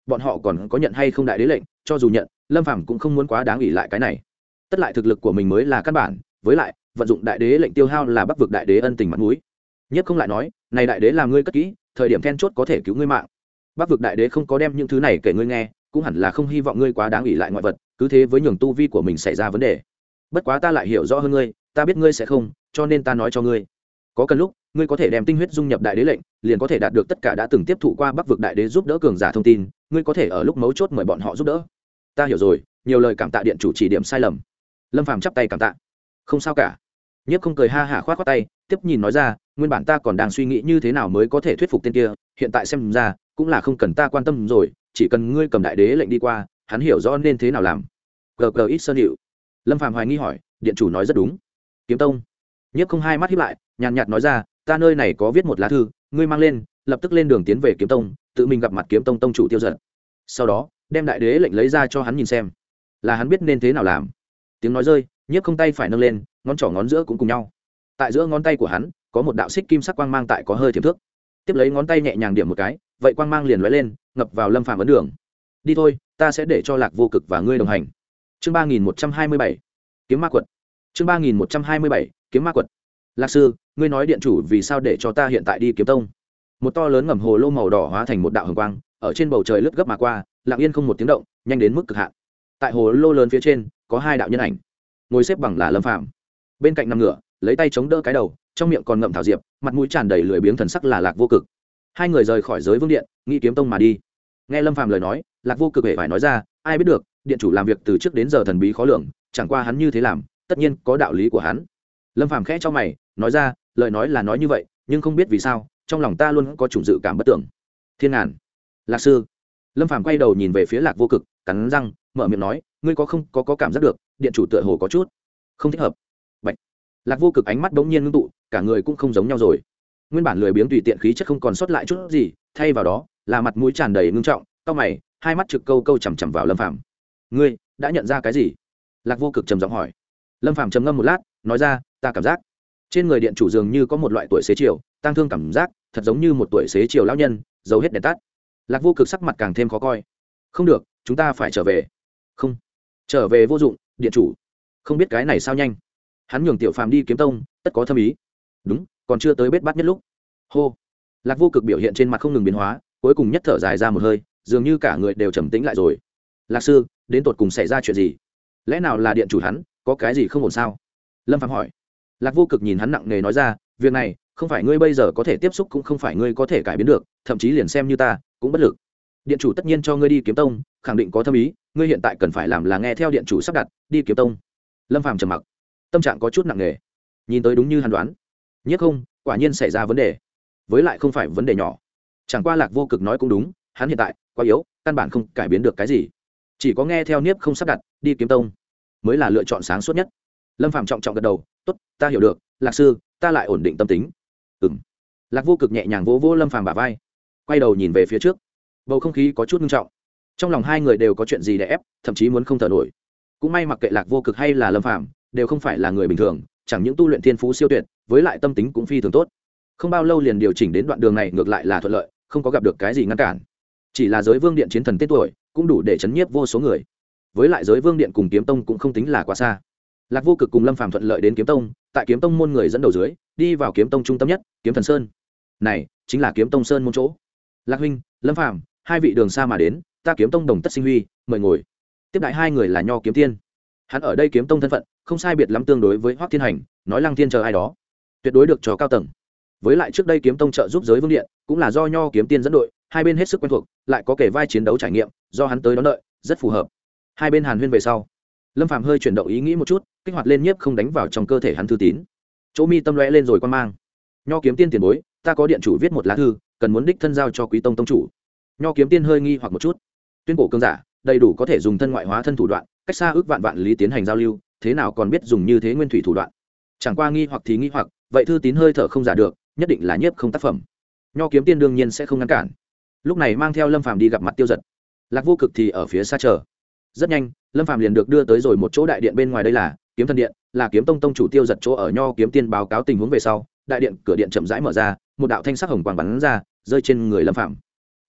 bọn họ còn có nhận hay không đại đế lệnh, cho dù nhận, lâm phàm cũng không muốn quá đáng ủy lại cái này. Tất lại thực lực của mình mới là căn bản, với lại vận dụng đại đế lệnh tiêu hao là bắc vực đại đế ân tình mặt mũi. Nhất không lại nói, này đại đế làm ngươi cất kỹ, thời điểm then chốt có thể cứu ngươi mạng. Bắc vực đại đế không có đem những thứ này kể ngươi nghe, cũng hẳn là không hy vọng ngươi quá đáng ủy lại ngoại vật, cứ thế với nhường tu vi của mình xảy ra vấn đề. Bất quá ta lại hiểu rõ hơn ngươi, ta biết ngươi sẽ không, cho nên ta nói cho ngươi, có cần lúc ngươi có thể đem tinh huyết dung nhập đại đế lệnh, liền có thể đạt được tất cả đã từng tiếp thụ qua bắc vực đại đế giúp đỡ cường giả thông tin, ngươi có thể ở lúc mấu chốt mời bọn họ giúp đỡ. Ta hiểu rồi, nhiều lời cảm tạ điện chủ chỉ điểm sai lầm. Lâm phàm chắp tay cảm tạ. Không sao cả. Nhiếp không cười ha hả khoát khoát tay, tiếp nhìn nói ra, nguyên bản ta còn đang suy nghĩ như thế nào mới có thể thuyết phục tên kia, hiện tại xem ra cũng là không cần ta quan tâm rồi, chỉ cần ngươi cầm đại đế lệnh đi qua, hắn hiểu rõ nên thế nào làm. Gờ gờ ít sơn hiệu. Lâm phàm hoài nghi hỏi, điện chủ nói rất đúng. Kiếm tông. Nhiếp không hai mắt híp lại, nhàn nhạt nói ra, ta nơi này có viết một lá thư, ngươi mang lên, lập tức lên đường tiến về kiếm tông, tự mình gặp mặt kiếm tông tông chủ Tiêu Dật. Sau đó đem đại đế lệnh lấy ra cho hắn nhìn xem, là hắn biết nên thế nào làm. Tiếng nói rơi, Nhiếp không tay phải nâng lên, ngón trỏ ngón giữa cũng cùng nhau. Tại giữa ngón tay của hắn có một đạo xích kim sắc quang mang tại có hơi thiểm thước. Tiếp lấy ngón tay nhẹ nhàng điểm một cái, vậy quang mang liền lóe lên, ngập vào Lâm Phàm ấn đường. Đi thôi, ta sẽ để cho Lạc Vô Cực và ngươi đồng hành. Chương ba nghìn một trăm hai mươi bảy, kiếm ma quật. Chương ba nghìn một trăm hai mươi bảy, kiếm ma quật. Lạc sư, ngươi nói điện chủ vì sao để cho ta hiện tại đi kiếm tông? Một to lớn ngầm hồ lô màu đỏ hóa thành một đạo hồng quang, ở trên bầu trời lướt gấp mà qua, lặng yên không một tiếng động, nhanh đến mức cực hạn. Tại hồ lô lớn phía trên có hai đạo nhân ảnh, ngồi xếp bằng là Lâm Phàm, bên cạnh nằm ngửa, lấy tay chống đỡ cái đầu, trong miệng còn ngậm thảo diệp, mặt mũi tràn đầy lười biếng thần sắc là Lạc Vô Cực. Hai người rời khỏi giới vương điện, nghĩ kiếm tông mà đi. Nghe Lâm Phàm lời nói, Lạc Vô Cực hề phải nói ra, ai biết được, điện chủ làm việc từ trước đến giờ thần bí khó lường, chẳng qua hắn như thế làm, tất nhiên có đạo lý của hắn. Lâm Phàm khẽ cho mày, nói ra, lời nói là nói như vậy, nhưng không biết vì sao, trong lòng ta luôn có chủng dự cảm bất tưởng. Thiên ngàn, Lạc sư. Lâm Phàm quay đầu nhìn về phía Lạc Vô Cực, cắn răng, mở miệng nói, ngươi có không có có cảm giác được, điện chủ tựa hồ có chút không thích hợp. Bạch. Lạc Vô Cực ánh mắt bỗng nhiên ngưng tụ, cả người cũng không giống nhau rồi. Nguyên bản lười biếng tùy tiện khí chất không còn sót lại chút gì, thay vào đó là mặt mũi tràn đầy ngưng trọng, cau mày, hai mắt trực câu câu chằm chằm vào Lâm Phàm. Ngươi đã nhận ra cái gì? Lạc Vô Cực trầm giọng hỏi. Lâm Phàm trầm ngâm một lát, nói ra, ta cảm giác trên người điện chủ dường như có một loại tuổi xế chiều, tăng thương cảm giác, thật giống như một tuổi xế chiều lão nhân, giấu hết đèn tắt. Lạc Vô Cực sắc mặt càng thêm khó coi. Không được, chúng ta phải trở về. Không, trở về vô dụng, điện chủ không biết cái này sao nhanh. Hắn nhường Tiểu Phàm đi kiếm tông, tất có thâm ý. Đúng, còn chưa tới bết bát nhất lúc. Hô. Lạc Vô Cực biểu hiện trên mặt không ngừng biến hóa, cuối cùng nhất thở dài ra một hơi, dường như cả người đều trầm tĩnh lại rồi. Lạc sư, đến tột cùng xảy ra chuyện gì? Lẽ nào là điện chủ hắn có cái gì không ổn sao? Lâm Phàm hỏi. Lạc Vô Cực nhìn hắn nặng nề nói ra, việc này không phải ngươi bây giờ có thể tiếp xúc, cũng không phải ngươi có thể cải biến được, thậm chí liền xem như ta cũng bất lực. Điện chủ tất nhiên cho ngươi đi kiếm tông, khẳng định có thâm ý, ngươi hiện tại cần phải làm là nghe theo điện chủ sắp đặt, đi kiếm tông. Lâm Phàm trầm mặc, tâm trạng có chút nặng nề. Nhìn tới đúng như hắn đoán, nhất không quả nhiên xảy ra vấn đề, với lại không phải vấn đề nhỏ. Chẳng qua Lạc Vô Cực nói cũng đúng, hắn hiện tại quá yếu, căn bản không cải biến được cái gì, chỉ có nghe theo Niếp không sắp đặt, đi kiếm tông mới là lựa chọn sáng suốt nhất. Lâm Phàm trọng trọng gật đầu, tốt, ta hiểu được, Lạc sư, ta lại ổn định tâm tính. Ừm. Lạc Vô Cực nhẹ nhàng vỗ vỗ Lâm Phàm bả vai, quay đầu nhìn về phía trước. Bầu không khí có chút nghiêm trọng, trong lòng hai người đều có chuyện gì để ép, thậm chí muốn không thở nổi. Cũng may mặc kệ Lạc Vô Cực hay là Lâm Phàm, đều không phải là người bình thường, chẳng những tu luyện thiên phú siêu tuyệt, với lại tâm tính cũng phi thường tốt. Không bao lâu liền điều chỉnh đến đoạn đường này, ngược lại là thuận lợi, không có gặp được cái gì ngăn cản. Chỉ là giới vương điện chiến thần tên tuổi cũng đủ để chấn nhiếp vô số người, với lại giới vương điện cùng kiếm tông cũng không tính là quá xa. Lạc Vô Cực cùng Lâm Phàm thuận lợi đến kiếm tông, tại kiếm tông môn người dẫn đầu dưới đi vào kiếm tông trung tâm nhất, kiếm thần sơn. Này chính là kiếm tông sơn môn chỗ. Lạc huynh, Lâm Phàm, hai vị đường xa mà đến, ta kiếm tông đồng tất sinh huy, mời ngồi. Tiếp đại hai người là Nho Kiếm Tiên, hắn ở đây kiếm tông thân phận không sai biệt lắm tương đối với Hoắc Thiên Hành, nói Lăng Thiên chờ ai đó tuyệt đối được cho cao tầng. Với lại trước đây kiếm tông trợ giúp giới vương điện cũng là do Nho Kiếm Tiên dẫn đội, hai bên hết sức quen thuộc, lại có kể vai chiến đấu trải nghiệm, do hắn tới đón đợi rất phù hợp. Hai bên hàn huyên về sau, Lâm Phàm hơi chuyển động ý nghĩ một chút, kích hoạt lên nhiếp không đánh vào trong cơ thể hắn thư tín. Chỗ mi tâm lóe lên rồi quan mang. Nho Kiếm Tiên tiền bối, ta có điện chủ viết một lá thư, cần muốn đích thân giao cho Quý tông tông chủ. Nho Kiếm Tiên hơi nghi hoặc một chút. Tuyên cổ cương giả, đầy đủ có thể dùng thân ngoại hóa thân thủ đoạn, cách xa ước vạn vạn lý tiến hành giao lưu, thế nào còn biết dùng như thế nguyên thủy thủ đoạn? Chẳng qua nghi hoặc thì nghi hoặc, vậy thư tín hơi thở không giả được, nhất định là nhiếp không tác phẩm. Nho Kiếm Tiên đương nhiên sẽ không ngăn cản. Lúc này mang theo Lâm Phàm đi gặp mặt Tiêu Dật. Lạc Vô Cực thì ở phía xa chờ. Rất nhanh, Lâm Phàm liền được đưa tới rồi một chỗ đại điện, bên ngoài đây là Kiếm Thần Điện, là kiếm tông tông chủ Tiêu Dật chỗ ở. Nho Kiếm Tiên báo cáo tình huống về sau, đại điện cửa điện chậm rãi mở ra, một đạo thanh sắc hồng quang bắn ra, rơi trên người Lâm Phàm.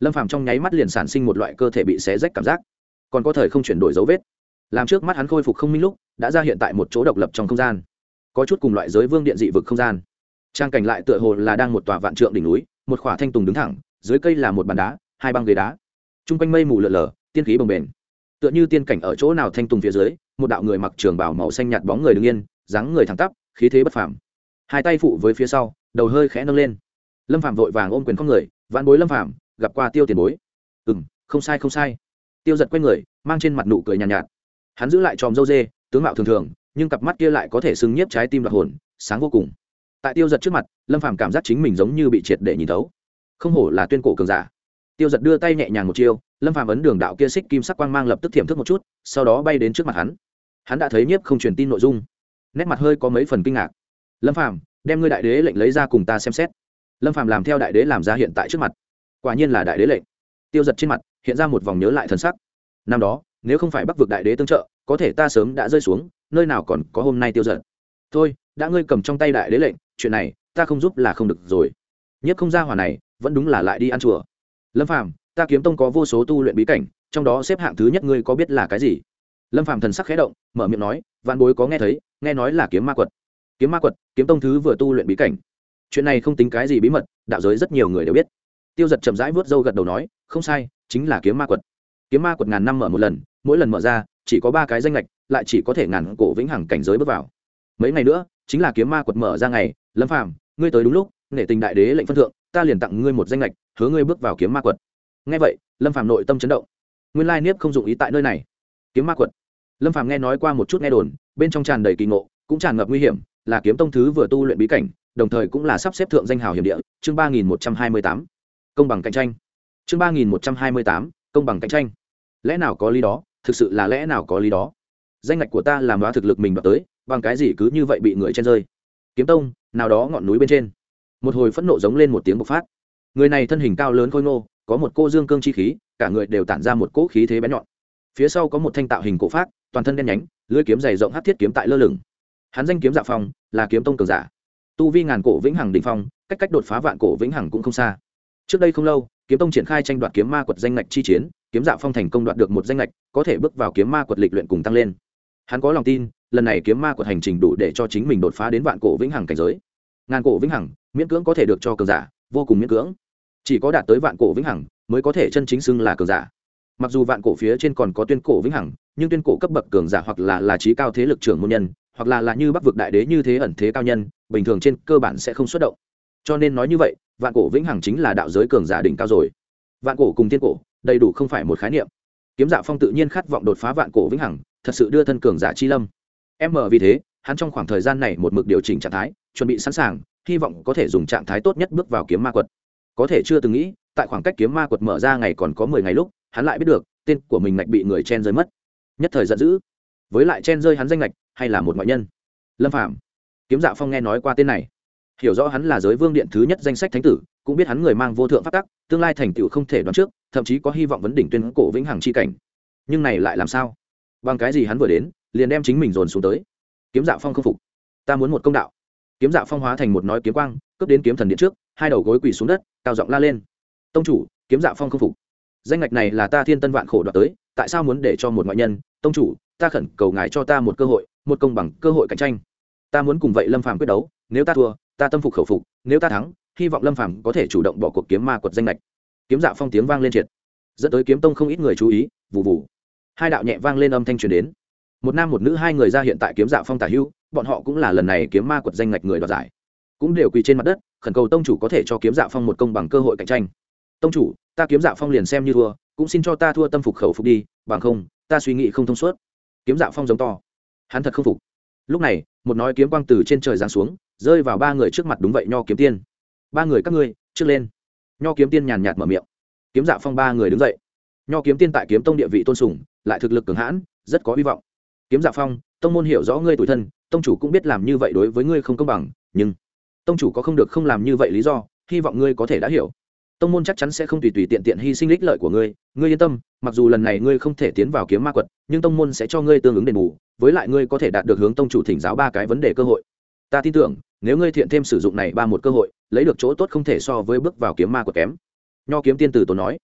Lâm Phàm trong nháy mắt liền sản sinh một loại cơ thể bị xé rách cảm giác, còn có thời không chuyển đổi dấu vết, làm trước mắt hắn khôi phục không minh lúc đã ra hiện tại một chỗ độc lập trong không gian, có chút cùng loại giới vương điện dị vực không gian. Trang cảnh lại tựa hồ là đang một tòa vạn trượng đỉnh núi, một khỏa thanh tùng đứng thẳng, dưới cây là một bàn đá, hai băng ghế đá, trung quanh mây mù lượn lờ, tiên khí bồng bềnh, tựa như tiên cảnh ở chỗ nào thanh tùng phía dưới, một đạo người mặc trường bào màu xanh nhạt bóng người đứng yên, dáng người thẳng tắp, khí thế bất phàm, hai tay phụ với phía sau, đầu hơi khẽ nâng lên. Lâm Phàm vội vàng ôm quyền không người, vạn bối Lâm Phàm gặp qua Tiêu tiền bối. Ừm, không sai không sai. Tiêu giật quay người, mang trên mặt nụ cười nhàn nhạt, nhạt. Hắn giữ lại tròm râu dê, tướng mạo thường thường, nhưng cặp mắt kia lại có thể xưng nhiếp trái tim đoạt hồn, sáng vô cùng. Tại Tiêu giật trước mặt, Lâm Phàm cảm giác chính mình giống như bị triệt để nhìn thấu, không hổ là tuyên cổ cường giả. Tiêu giật đưa tay nhẹ nhàng một chiêu, Lâm Phàm ấn đường đạo kia xích kim sắc quang mang lập tức thiểm thức một chút, sau đó bay đến trước mặt hắn. Hắn đã thấy nhiếp không truyền tin nội dung, nét mặt hơi có mấy phần kinh ngạc. Lâm Phàm, đem ngươi đại đế lệnh lấy ra cùng ta xem xét. Lâm Phàm làm theo đại đế làm ra hiện tại trước mặt, quả nhiên là đại đế lệnh. Tiêu giật trên mặt hiện ra một vòng nhớ lại thần sắc. Năm đó nếu không phải bắc vực đại đế tương trợ, có thể ta sớm đã rơi xuống, nơi nào còn có hôm nay Tiêu giật. Thôi, đã ngươi cầm trong tay đại đế lệnh, chuyện này ta không giúp là không được rồi. Nhất không ra hỏa này vẫn đúng là lại đi ăn chùa. Lâm Phàm, ta kiếm tông có vô số tu luyện bí cảnh, trong đó xếp hạng thứ nhất ngươi có biết là cái gì? Lâm Phàm thần sắc khẽ động, mở miệng nói, vạn bối có nghe thấy, nghe nói là kiếm ma quật. Kiếm ma quật, kiếm tông thứ vừa tu luyện bí cảnh. Chuyện này không tính cái gì bí mật, đạo giới rất nhiều người đều biết. Tiêu giật chậm rãi vớt râu gật đầu nói, không sai, chính là kiếm ma quật. Kiếm ma quật ngàn năm mở một lần, mỗi lần mở ra chỉ có ba cái danh lệch, lại chỉ có thể ngàn cổ vĩnh hằng cảnh giới bước vào. Mấy ngày nữa chính là kiếm ma quật mở ra ngày. Lâm Phàm, ngươi tới đúng lúc, nể tình đại đế lệnh phân thượng, ta liền tặng ngươi một danh lệch, hứa ngươi bước vào kiếm ma quật. Nghe vậy, Lâm Phàm nội tâm chấn động. Nguyên lai niếp không dụng ý tại nơi này. Kiếm ma quật. Lâm Phàm nghe nói qua một chút nghe đồn, bên trong tràn đầy kỳ ngộ, cũng tràn ngập nguy hiểm, là kiếm tông thứ vừa tu luyện bí cảnh, đồng thời cũng là sắp xếp thượng danh hào hiểm địa. Chương ba nghìn một trăm hai mươi tám, công bằng cạnh tranh. Chương ba nghìn một trăm hai mươi tám, công bằng cạnh tranh. Lẽ nào có lý đó, thực sự là lẽ nào có lý đó. Danh ngạch của ta làm hóa thực lực mình đoạt tới, bằng cái gì cứ như vậy bị người chen rơi. Kiếm tông, nào đó ngọn núi bên trên, một hồi phẫn nộ giống lên một tiếng bộc phát. Người này thân hình cao lớn khôi ngô, có một cô dương cương chi khí, cả người đều tản ra một cỗ khí thế bén nhọn. Phía sau có một thanh tạo hình cổ phát, toàn thân đen nhánh, lưỡi kiếm dày rộng hắc thiết kiếm tại lơ lửng. Hắn danh kiếm Dạ Phong, là kiếm tông cường giả, tu vi ngàn cổ vĩnh hằng đỉnh phong, cách cách đột phá vạn cổ vĩnh hằng cũng không xa. Trước đây không lâu, kiếm tông triển khai tranh đoạt kiếm ma quật danh ngạch chi chiến, kiếm Dạ Phong thành công đoạt được một danh ngạch, có thể bước vào kiếm ma quật lịch luyện cùng tăng lên. Hắn có lòng tin, lần này kiếm ma quật hành trình đủ để cho chính mình đột phá đến vạn cổ vĩnh hằng cảnh giới. Ngàn cổ vĩnh hằng, miễn cưỡng có thể được cho cường giả, vô cùng miễn cưỡng. Chỉ có đạt tới vạn cổ vĩnh hằng mới có thể chân chính xưng là cường giả. Mặc dù vạn cổ phía trên còn có tuyên cổ vĩnh hằng, nhưng tuyên cổ cấp bậc cường giả hoặc là là trí cao thế lực trưởng môn nhân, hoặc là là như bắc vực đại đế như thế ẩn thế cao nhân, bình thường trên cơ bản sẽ không xuất động. Cho nên nói như vậy, vạn cổ vĩnh hằng chính là đạo giới cường giả đỉnh cao rồi. Vạn cổ cùng tiên cổ, đầy đủ không phải một khái niệm. Kiếm Dạ Phong tự nhiên khát vọng đột phá vạn cổ vĩnh hằng, thật sự đưa thân cường giả chi lâm. Em mở vì thế, hắn trong khoảng thời gian này một mực điều chỉnh trạng thái, chuẩn bị sẵn sàng, hy vọng có thể dùng trạng thái tốt nhất bước vào kiếm ma quật. Có thể chưa từng nghĩ, tại khoảng cách kiếm ma quật mở ra ngày còn có mười ngày lúc, hắn lại biết được tên của mình ngạch bị người chen rơi mất. Nhất thời giận dữ, với lại chen rơi hắn danh ngạch hay là một ngoại nhân. Lâm Phàm. Kiếm Dạ Phong nghe nói qua tên này, hiểu rõ hắn là giới vương điện thứ nhất danh sách thánh tử, cũng biết hắn người mang vô thượng pháp tắc, tương lai thành tựu không thể đoán trước, thậm chí có hy vọng vấn đỉnh tuyên cổ vĩnh hằng chi cảnh. Nhưng này lại làm sao? Bằng cái gì hắn vừa đến liền đem chính mình dồn xuống tới? Kiếm Dạ Phong không phục, ta muốn một công đạo. Kiếm Dạ Phong hóa thành một nói kiếm quang, cướp đến kiếm thần điện trước, hai đầu gối quỳ xuống đất, cao giọng la lên. Tông chủ, Kiếm Dạ Phong không phục. Danh ngạch này là ta thiên tân vạn khổ đoạt tới, tại sao muốn để cho một ngoại nhân? Tông chủ, ta khẩn cầu ngài cho ta một cơ hội, một công bằng cơ hội cạnh tranh. Ta muốn cùng vậy Lâm Phàm quyết đấu, nếu ta thua, ta tâm phục khẩu phục, nếu ta thắng, hy vọng Lâm Phàm có thể chủ động bỏ cuộc kiếm ma quật danh ngạch. Kiếm Dạ Phong tiếng vang lên triệt, dẫn tới kiếm tông không ít người chú ý, vụ vụ. Hai đạo nhẹ vang lên âm thanh truyền đến. Một nam một nữ hai người ra hiện tại kiếm Dạ Phong tả hữu, bọn họ cũng là lần này kiếm ma quật danh ngạch người đoạt giải, cũng đều quỳ trên mặt đất, khẩn cầu tông chủ có thể cho kiếm Dạ Phong một công bằng cơ hội cạnh tranh. Tông chủ, ta kiếm Dạ Phong liền xem như thua, cũng xin cho ta thua tâm phục khẩu phục đi, bằng không ta suy nghĩ không thông suốt. Kiếm Dạ Phong giống to, hắn thật không phục. Lúc này một nói kiếm quang từ trên trời giáng xuống, rơi vào ba người trước mặt. Đúng vậy, Nho Kiếm Tiên. Ba người các ngươi trước lên. Nho Kiếm Tiên nhàn nhạt mở miệng. Kiếm Dạ Phong ba người đứng dậy. Nho Kiếm Tiên tại kiếm tông địa vị tôn sùng, lại thực lực cường hãn, rất có hy vọng. Kiếm Dạ Phong, tông môn hiểu rõ ngươi tuổi thân, tông chủ cũng biết làm như vậy đối với ngươi không công bằng, nhưng tông chủ có không được không làm như vậy lý do, hy vọng ngươi có thể đã hiểu. Tông môn chắc chắn sẽ không tùy tùy tiện tiện hy sinh ích lợi của ngươi, ngươi yên tâm, mặc dù lần này ngươi không thể tiến vào kiếm ma quật, nhưng tông môn sẽ cho ngươi tương ứng đền bù, với lại ngươi có thể đạt được hướng tông chủ thỉnh giáo ba cái vấn đề cơ hội. Ta tin tưởng, nếu ngươi thiện thêm sử dụng này ba một cơ hội, lấy được chỗ tốt không thể so với bước vào kiếm ma quật kém. Nho Kiếm Tiên từ tốn nói.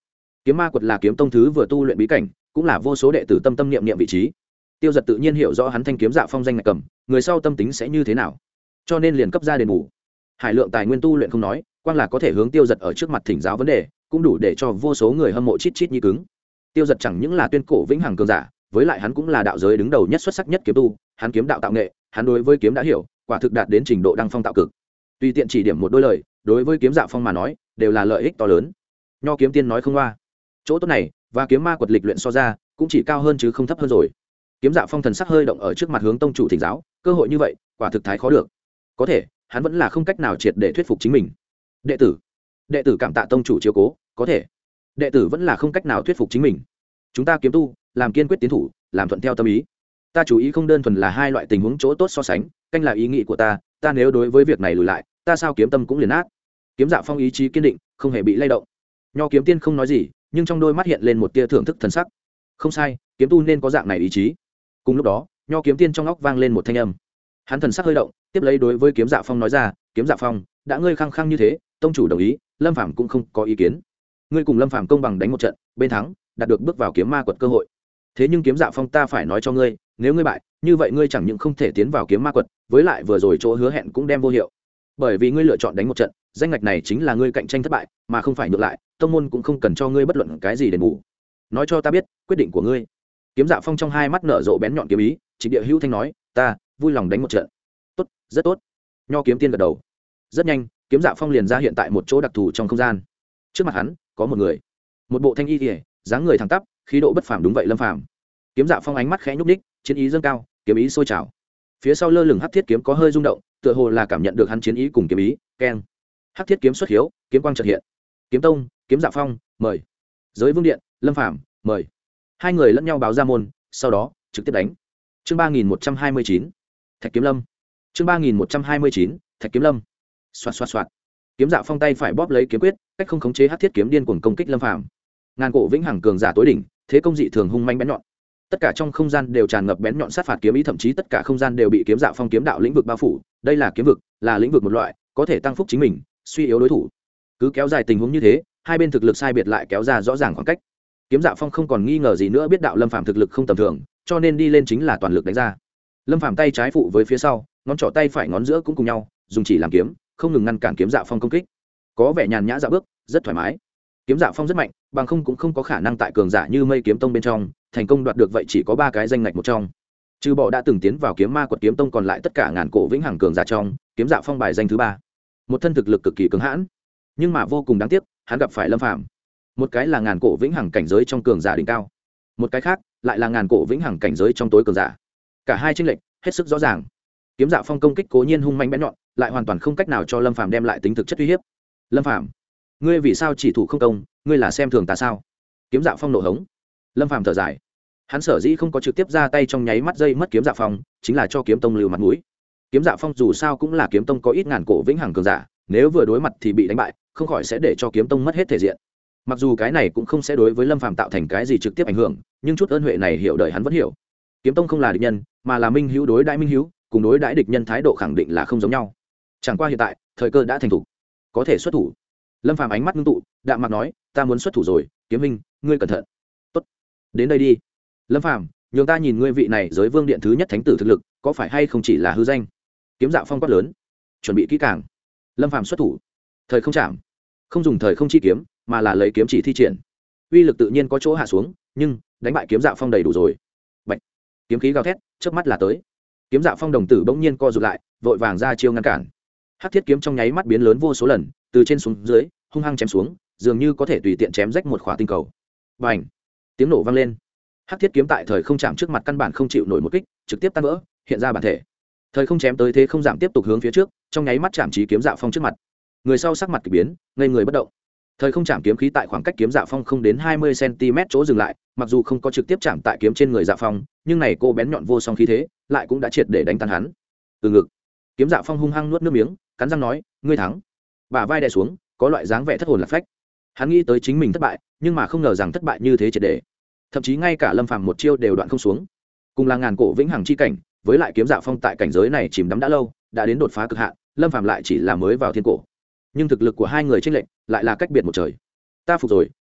Kiếm ma quật là kiếm tông thứ vừa tu luyện bí cảnh, cũng là vô số đệ tử tâm tâm niệm niệm vị trí. Tiêu Giật tự nhiên hiểu rõ hắn thanh kiếm Dạ Phong danh ngạch cầm, người sau tâm tính sẽ như thế nào, cho nên liền cấp ra đền bù. Hải lượng tài nguyên tu luyện không nói, quang là có thể hướng Tiêu Giật ở trước mặt thỉnh giáo vấn đề, cũng đủ để cho vô số người hâm mộ chít chít như cứng. Tiêu Giật chẳng những là tuyên cổ vĩnh hằng cường giả, với lại hắn cũng là đạo giới đứng đầu nhất xuất sắc nhất kiếm tu, hắn kiếm đạo tạo nghệ, hắn đối với kiếm đã hiểu, quả thực đạt đến trình độ đăng phong tạo cực. Tùy tiện chỉ điểm một đôi lời, đối với kiếm Dạ Phong mà nói, đều là lợi ích to lớn. Nho kiếm tiên nói không qua. Chỗ tốt này, và kiếm ma quật lịch luyện so ra, cũng chỉ cao hơn chứ không thấp hơn rồi. Kiếm Dạ Phong thần sắc hơi động ở trước mặt hướng tông chủ thỉnh giáo, cơ hội như vậy, quả thực thái khó được. Có thể, hắn vẫn là không cách nào triệt để thuyết phục chính mình. Đệ tử, đệ tử cảm tạ tông chủ chiếu cố, có thể. Đệ tử vẫn là không cách nào thuyết phục chính mình. Chúng ta kiếm tu, làm kiên quyết tiến thủ, làm thuận theo tâm ý. Ta chú ý không đơn thuần là hai loại tình huống chỗ tốt so sánh, canh là ý nghĩ của ta, ta nếu đối với việc này lùi lại, ta sao kiếm tâm cũng liền ác. Kiếm Dạ Phong ý chí kiên định, không hề bị lay động. Nho kiếm tiên không nói gì, nhưng trong đôi mắt hiện lên một tia thưởng thức thần sắc. Không sai, kiếm tu nên có dạng này ý chí. Cùng lúc đó, Nho kiếm tiên trong óc vang lên một thanh âm. Hắn thần sắc hơi động, tiếp lấy đối với Kiếm Dạ Phong nói ra, Kiếm Dạ Phong, đã ngươi khăng khăng như thế, tông chủ đồng ý, Lâm Phàm cũng không có ý kiến. Ngươi cùng Lâm Phàm công bằng đánh một trận, bên thắng, đạt được bước vào kiếm ma quật cơ hội. Thế nhưng Kiếm Dạ Phong ta phải nói cho ngươi, nếu ngươi bại, như vậy ngươi chẳng những không thể tiến vào kiếm ma quật, với lại vừa rồi chỗ hứa hẹn cũng đem vô hiệu. Bởi vì ngươi lựa chọn đánh một trận, danh ngạch này chính là ngươi cạnh tranh thất bại, mà không phải ngược lại, tông môn cũng không cần cho ngươi bất luận cái gì đền bù. Nói cho ta biết, quyết định của ngươi. Kiếm Dạ Phong trong hai mắt nở rộ bén nhọn kiếm ý, Trịnh Địa Hữu Thanh nói, ta vui lòng đánh một trận. Tốt, rất tốt. Nho kiếm tiên gật đầu. Rất nhanh, Kiếm Dạ Phong liền ra hiện tại một chỗ đặc thù trong không gian. Trước mặt hắn, có một người, một bộ thanh y liễu, dáng người thẳng tắp, khí độ bất phàm, đúng vậy Lâm Phàm. Kiếm Dạ Phong ánh mắt khẽ nhúc nhích, chiến ý dâng cao, kiếm ý sôi trào. Phía sau lơ lửng hắc thiết kiếm có hơi rung động, tựa hồ là cảm nhận được hắn chiến ý cùng kiếm ý, keng. Hắc thiết kiếm xuất hiếu, kiếm quang chợt hiện. Kiếm tông, Kiếm Dạ Phong, mời. Giới Vương điện, Lâm Phàm, mời. Hai người lẫn nhau báo ra môn, sau đó trực tiếp đánh. Chương ba nghìn một trăm hai mươi chín, Thạch Kiếm Lâm. Chương ba nghìn một trăm hai mươi chín, Thạch Kiếm Lâm. Xoạt xoạt xoạt. Kiếm Dạ Phong tay phải bóp lấy kiếm quyết, cách không khống chế hắc thiết kiếm điên cuồng công kích Lâm Phàm. Ngàn cổ vĩnh hằng cường giả tối đỉnh, thế công dị thường hung manh bén nhọn. Tất cả trong không gian đều tràn ngập bén nhọn sát phạt kiếm ý, thậm chí tất cả không gian đều bị Kiếm Dạ Phong kiếm đạo lĩnh vực bao phủ. Đây là kiếm vực, là lĩnh vực một loại, có thể tăng phúc chính mình, suy yếu đối thủ. Cứ kéo dài tình huống như thế, hai bên thực lực sai biệt lại kéo ra rõ ràng khoảng cách. Kiếm Dạ Phong không còn nghi ngờ gì nữa biết đạo Lâm Phàm thực lực không tầm thường, cho nên đi lên chính là toàn lực đánh ra. Lâm Phàm tay trái phụ với phía sau, ngón trỏ tay phải ngón giữa cũng cùng nhau, dùng chỉ làm kiếm, không ngừng ngăn cản Kiếm Dạ Phong công kích. Có vẻ nhàn nhã dạo bước, rất thoải mái. Kiếm Dạ Phong rất mạnh, bằng không cũng không có khả năng tại cường giả như Mây Kiếm Tông bên trong, thành công đoạt được vậy chỉ có ba cái danh ngạch một trong. Trừ bỏ đã từng tiến vào kiếm ma quật kiếm tông, còn lại tất cả ngàn cổ vĩnh hằng cường giả trong, Kiếm Dạ Phong bài danh thứ ba. Một thân thực lực cực kỳ cứng hãn, nhưng mà vô cùng đáng tiếc, hắn gặp phải Lâm Phàm. Một cái là ngàn cổ vĩnh hằng cảnh giới trong cường giả đỉnh cao, một cái khác lại là ngàn cổ vĩnh hằng cảnh giới trong tối cường giả. Cả hai chênh lệch hết sức rõ ràng. Kiếm Dạ Phong công kích cố nhiên hung manh bén nhọn, lại hoàn toàn không cách nào cho Lâm Phàm đem lại tính thực chất uy hiếp. Lâm Phàm, ngươi vì sao chỉ thủ không công, ngươi là xem thường ta sao? Kiếm Dạ Phong nộ hống. Lâm Phàm thở dài, hắn sở dĩ không có trực tiếp ra tay trong nháy mắt dây mất Kiếm Dạ Phong, chính là cho kiếm tông lưu mặt mũi. Kiếm Dạ Phong dù sao cũng là kiếm tông có ít ngàn cổ vĩnh hằng cường giả, nếu vừa đối mặt thì bị đánh bại, không khỏi sẽ để cho kiếm tông mất hết thể diện. Mặc dù cái này cũng không sẽ đối với Lâm Phàm tạo thành cái gì trực tiếp ảnh hưởng, nhưng chút ơn huệ này hiểu đời hắn vẫn hiểu. Kiếm tông không là địch nhân, mà là minh hữu đối đãi minh hữu, cùng đối đãi địch nhân thái độ khẳng định là không giống nhau. Chẳng qua hiện tại, thời cơ đã thành thủ, có thể xuất thủ. Lâm Phàm ánh mắt ngưng tụ, đạm mặt nói, ta muốn xuất thủ rồi, Kiếm Minh, ngươi cẩn thận. Tốt, đến đây đi. Lâm Phàm, nhường ta nhìn ngươi vị này giới vương điện thứ nhất thánh tử thực lực, có phải hay không chỉ là hư danh? Kiếm Dạ Phong quát lớn, chuẩn bị kỹ càng. Lâm Phàm xuất thủ, thời không chạm, không dùng thời không chi kiếm, mà là lấy kiếm chỉ thi triển. Uy lực tự nhiên có chỗ hạ xuống, nhưng đánh bại Kiếm Dạ Phong đầy đủ rồi. Bạch, kiếm khí gào thét, chớp mắt là tới. Kiếm Dạ Phong đồng tử bỗng nhiên co rụt lại, vội vàng ra chiêu ngăn cản. Hắc thiết kiếm trong nháy mắt biến lớn vô số lần, từ trên xuống dưới, hung hăng chém xuống, dường như có thể tùy tiện chém rách một khỏa tinh cầu. Bành! Tiếng nổ vang lên. Hắc thiết kiếm tại thời không chạm trước mặt căn bản không chịu nổi một kích, trực tiếp tan vỡ, hiện ra bản thể. Thời không chém tới thế không giảm tiếp tục hướng phía trước, trong nháy mắt chạm chí Kiếm Dạ Phong trước mặt. Người sau sắc mặt kỳ biến, ngây người bất động. Thời không chạm kiếm khí tại khoảng cách Kiếm Dạ Phong không đến hai mươi xăng-ti-mét chỗ dừng lại, mặc dù không có trực tiếp chạm tại kiếm trên người Dạ Phong, nhưng này cô bén nhọn vô song khí thế, lại cũng đã triệt để đánh tan hắn. Từ ngực, Kiếm Dạ Phong hung hăng nuốt nước miếng, cắn răng nói, ngươi thắng. Bả vai đè xuống, có loại dáng vẻ thất hồn lạc phách. Hắn nghĩ tới chính mình thất bại, nhưng mà không ngờ rằng thất bại như thế triệt để. Thậm chí ngay cả Lâm Phàm một chiêu đều đoạn không xuống. Cùng là ngàn cổ vĩnh hằng chi cảnh, với lại Kiếm Dạ Phong tại cảnh giới này chìm đắm đã lâu, đã đến đột phá cực hạn, Lâm Phàm lại chỉ là mới vào thiên cổ. Nhưng thực lực của hai người chênh lệch lại là cách biệt một trời. Ta phục rồi,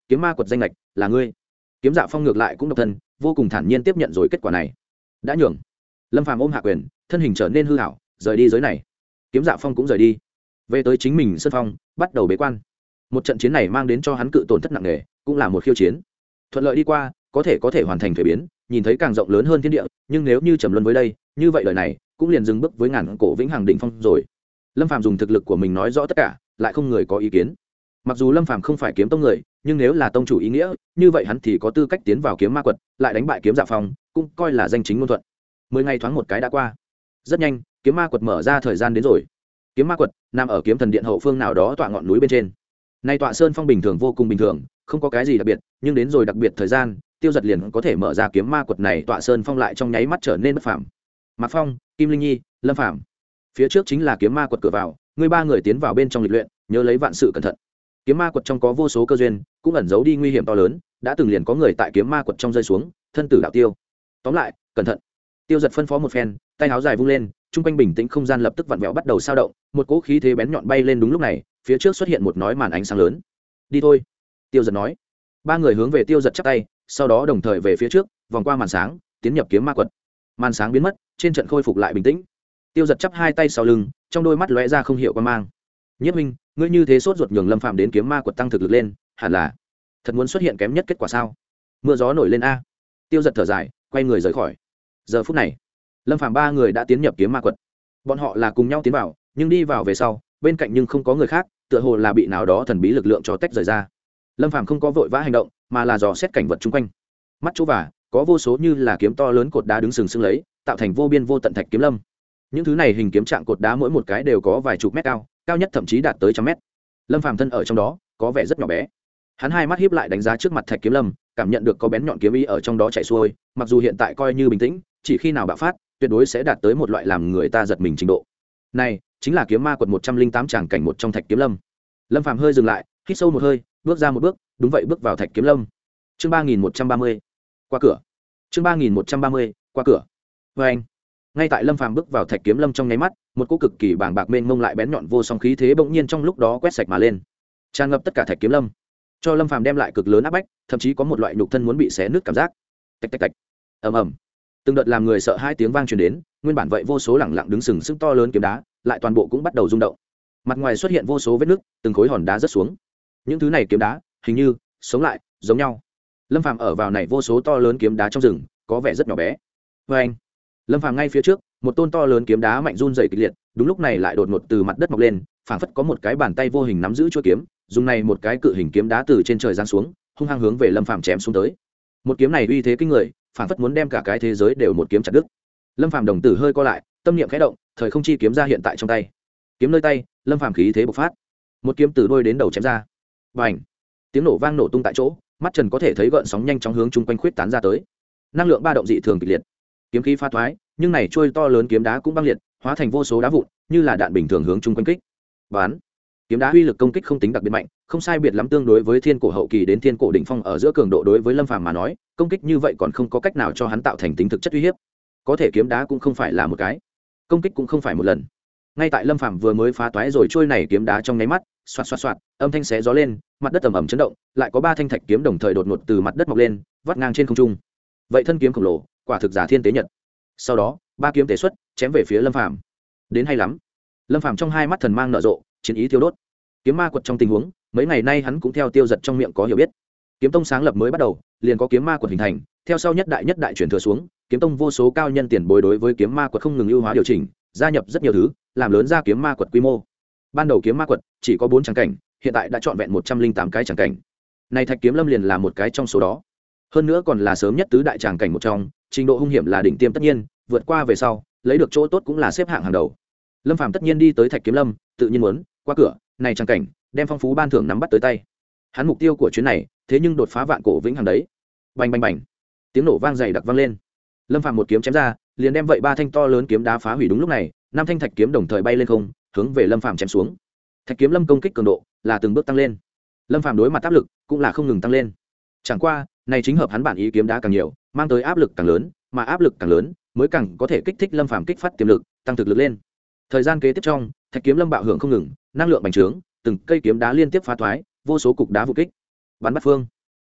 kiếm ma quật danh lệch là ngươi. Kiếm Dạ Phong ngược lại cũng độc thân, vô cùng thản nhiên tiếp nhận rồi kết quả này. Đã nhường. Lâm Phàm ôm hạ quyền, thân hình trở nên hư hảo, rời đi giới này. Kiếm Dạ Phong cũng rời đi, về tới chính mình sân phong, bắt đầu bế quan. Một trận chiến này mang đến cho hắn cự tổn thất nặng nề, cũng là một khiêu chiến. Thuận lợi đi qua, có thể có thể hoàn thành thuế biến, nhìn thấy càng rộng lớn hơn thiên địa, nhưng nếu như trầm luân với đây, như vậy lời này cũng liền dừng bước với ngàn cổ vĩnh hằng đỉnh phong rồi. Lâm Phàm dùng thực lực của mình nói rõ tất cả, lại không người có ý kiến. Mặc dù Lâm Phàm không phải kiếm tông người, nhưng nếu là tông chủ ý nghĩa, như vậy hắn thì có tư cách tiến vào kiếm ma quật, lại đánh bại kiếm Dạ Phong, cũng coi là danh chính ngôn thuận. Mười ngày thoáng một cái đã qua, rất nhanh, kiếm ma quật mở ra thời gian đến rồi. Kiếm ma quật nằm ở kiếm thần điện hậu phương nào đó tọa ngọn núi bên trên. Nay tọa sơn phong bình thường vô cùng bình thường, không có cái gì đặc biệt, nhưng đến rồi đặc biệt thời gian, Tiêu Giật liền có thể mở ra kiếm ma quật này tọa sơn phong lại trong nháy mắt trở nên bất phàm. Mạc Phong, Kim Linh Nhi, Lâm Phàm, phía trước chính là kiếm ma quật cửa vào, người ba người tiến vào bên trong lịch luyện, nhớ lấy vạn sự cẩn thận. Kiếm ma quật trong có vô số cơ duyên, cũng ẩn giấu đi nguy hiểm to lớn, đã từng liền có người tại kiếm ma quật trong rơi xuống, thân tử đạo tiêu. Tóm lại, cẩn thận. Tiêu Giật phân phó một phen, tay áo dài vung lên, trung quanh bình tĩnh không gian lập tức vặn vẹo bắt đầu sao động, một cỗ khí thế bén nhọn bay lên đúng lúc này, phía trước xuất hiện một nói màn ánh sáng lớn. Đi thôi, Tiêu Giật nói. Ba người hướng về Tiêu Giật chắp tay, sau đó đồng thời về phía trước, vòng qua màn sáng, tiến nhập kiếm ma quật. Màn sáng biến mất, trên trận khôi phục lại bình tĩnh. Tiêu Giật chắp hai tay sau lưng, trong đôi mắt lóe ra không hiểu quan mang. Nhiếp Minh, ngươi như thế sốt ruột nhường Lâm Phàm đến kiếm ma quật tăng thực lực lên, hẳn là thật muốn xuất hiện kém nhất kết quả sao? Mưa gió nổi lên a. Tiêu Giật thở dài, quay người rời khỏi. Giờ phút này, Lâm Phàm ba người đã tiến nhập kiếm ma quật. Bọn họ là cùng nhau tiến vào, nhưng đi vào về sau, bên cạnh nhưng không có người khác, tựa hồ là bị nào đó thần bí lực lượng cho tách rời ra. Lâm Phàm không có vội vã hành động, mà là dò xét cảnh vật chung quanh. Mắt chỗ và có vô số như là kiếm to lớn cột đá đứng sừng sững lấy, tạo thành vô biên vô tận thạch kiếm lâm. Những thứ này hình kiếm trạng cột đá mỗi một cái đều có vài chục mét cao, cao nhất thậm chí đạt tới trăm mét. Lâm Phàm thân ở trong đó, có vẻ rất nhỏ bé. Hắn hai mắt híp lại đánh giá trước mặt thạch kiếm lâm, cảm nhận được có bén nhọn kiếm ý ở trong đó chạy xuôi, mặc dù hiện tại coi như bình tĩnh, chỉ khi nào bạo phát, tuyệt đối sẽ đạt tới một loại làm người ta giật mình trình độ. Này, chính là kiếm ma quật một trăm linh tám tràng cảnh một trong thạch kiếm lâm. Lâm Phàm hơi dừng lại, hít sâu một hơi, bước ra một bước, đúng vậy bước vào thạch kiếm lâm. Chương ba nghìn một trăm ba mươi. Qua cửa. Chương ba nghìn một trăm ba mươi, qua cửa. Và anh. Ngay tại Lâm Phàm bước vào thạch kiếm lâm trong nháy mắt, một cỗ cực kỳ bàng bạc mênh mông lại bén nhọn vô song khí thế bỗng nhiên trong lúc đó quét sạch mà lên, tràn ngập tất cả thạch kiếm lâm, cho Lâm Phàm đem lại cực lớn áp bách, thậm chí có một loại nhục thân muốn bị xé nứt cảm giác. Tạch tạch tạch. Ầm ầm. Từng đợt làm người sợ hai tiếng vang truyền đến, nguyên bản vậy vô số lẳng lặng đứng sừng sững to lớn kiếm đá, lại toàn bộ cũng bắt đầu rung động. Mặt ngoài xuất hiện vô số vết nứt, từng khối hòn đá rớt xuống. Những thứ này kiếm đá, hình như sống lại, giống nhau. Lâm Phàm ở vào này vô số to lớn kiếm đá trong rừng, có vẻ rất nhỏ bé. Và anh, Lâm Phàm ngay phía trước, một tôn to lớn kiếm đá mạnh run rẩy kịch liệt, đúng lúc này lại đột ngột từ mặt đất mọc lên, phảng phất có một cái bàn tay vô hình nắm giữ chuôi kiếm, dùng này một cái cự hình kiếm đá từ trên trời giáng xuống, hung hăng hướng về Lâm Phàm chém xuống tới. Một kiếm này uy thế kinh người, phảng phất muốn đem cả cái thế giới đều một kiếm chặt đứt. Lâm Phàm đồng tử hơi co lại, tâm niệm khẽ động, thời không chi kiếm ra hiện tại trong tay. Kiếm nơi tay, Lâm Phàm khí thế bộc phát, một kiếm từ đuôi đến đầu chém ra. Bành! Tiếng nổ vang nổ tung tại chỗ, mắt Trần có thể thấy gợn sóng nhanh chóng hướng chung quanh khuyết tán ra tới. Năng lượng ba động dị thường kịch liệt. Kiếm khí pha thoái, nhưng này trôi to lớn kiếm đá cũng băng liệt, hóa thành vô số đá vụn, như là đạn bình thường hướng chung quanh kích. Bán! Kiếm đá uy lực công kích không tính đặc biệt mạnh, không sai biệt lắm tương đối với thiên cổ hậu kỳ đến thiên cổ đỉnh phong ở giữa cường độ, đối với Lâm Phàm mà nói, công kích như vậy còn không có cách nào cho hắn tạo thành tính thực chất uy hiếp. Có thể kiếm đá cũng không phải là một cái, công kích cũng không phải một lần. Ngay tại Lâm Phàm vừa mới phá toái rồi trôi này kiếm đá trong nháy mắt, xoạt xoạt xoạt, âm thanh xé gió lên, mặt đất ầm ầm chấn động, lại có ba thanh thạch kiếm đồng thời đột ngột từ mặt đất mọc lên, vắt ngang trên không trung. Vậy thân kiếm khổng lồ, quả thực giả thiên tế nhật. Sau đó, ba kiếm tế xuất, chém về phía Lâm Phàm. Đến hay lắm. Lâm Phàm trong hai mắt thần mang nở rộ, chiến ý thiêu đốt. Kiếm ma quật trong tình huống, mấy ngày nay hắn cũng theo Tiêu Giật trong miệng có hiểu biết. Kiếm tông sáng lập mới bắt đầu, liền có kiếm ma quật hình thành, theo sau nhất đại nhất đại truyền thừa xuống, kiếm tông vô số cao nhân tiền bối đối với kiếm ma quật không ngừng ưu hóa điều chỉnh, gia nhập rất nhiều thứ, làm lớn ra kiếm ma quật quy mô. Ban đầu kiếm ma quật chỉ có bốn tràng cảnh, hiện tại đã trọn vẹn một trăm linh tám cái tràng cảnh. Này thạch kiếm lâm liền là một cái trong số đó. Hơn nữa còn là sớm nhất tứ đại tràng cảnh một trong, trình độ hung hiểm là đỉnh tiêm tất nhiên, vượt qua về sau, lấy được chỗ tốt cũng là xếp hạng hàng đầu. Lâm Phàm tất nhiên đi tới thạch kiếm lâm, tự nhiên muốn qua cửa này tràng cảnh, đem phong phú ban thưởng nắm bắt tới tay. Hắn mục tiêu của chuyến này, thế nhưng đột phá vạn cổ vĩnh hằng đấy. Bành bành bành. Tiếng nổ vang dày đặc vang lên. Lâm Phàm một kiếm chém ra, liền đem vậy ba thanh to lớn kiếm đá phá hủy. Đúng lúc này, năm thanh thạch kiếm đồng thời bay lên không, hướng về Lâm Phàm chém xuống. Thạch kiếm lâm công kích cường độ là từng bước tăng lên. Lâm Phàm đối mặt áp lực cũng là không ngừng tăng lên. Chẳng qua, này chính hợp hắn bản ý, kiếm đá càng nhiều, mang tới áp lực càng lớn, mà áp lực càng lớn, mới càng có thể kích thích Lâm Phàm kích phát tiềm lực, tăng thực lực lên. Thời gian kế tiếp trong, thạch kiếm lâm bạo hưởng không ngừng, năng lượng bành trướng, từng cây kiếm đá liên tiếp phá thoái, vô số cục đá vụ kích, bắn bắt phương.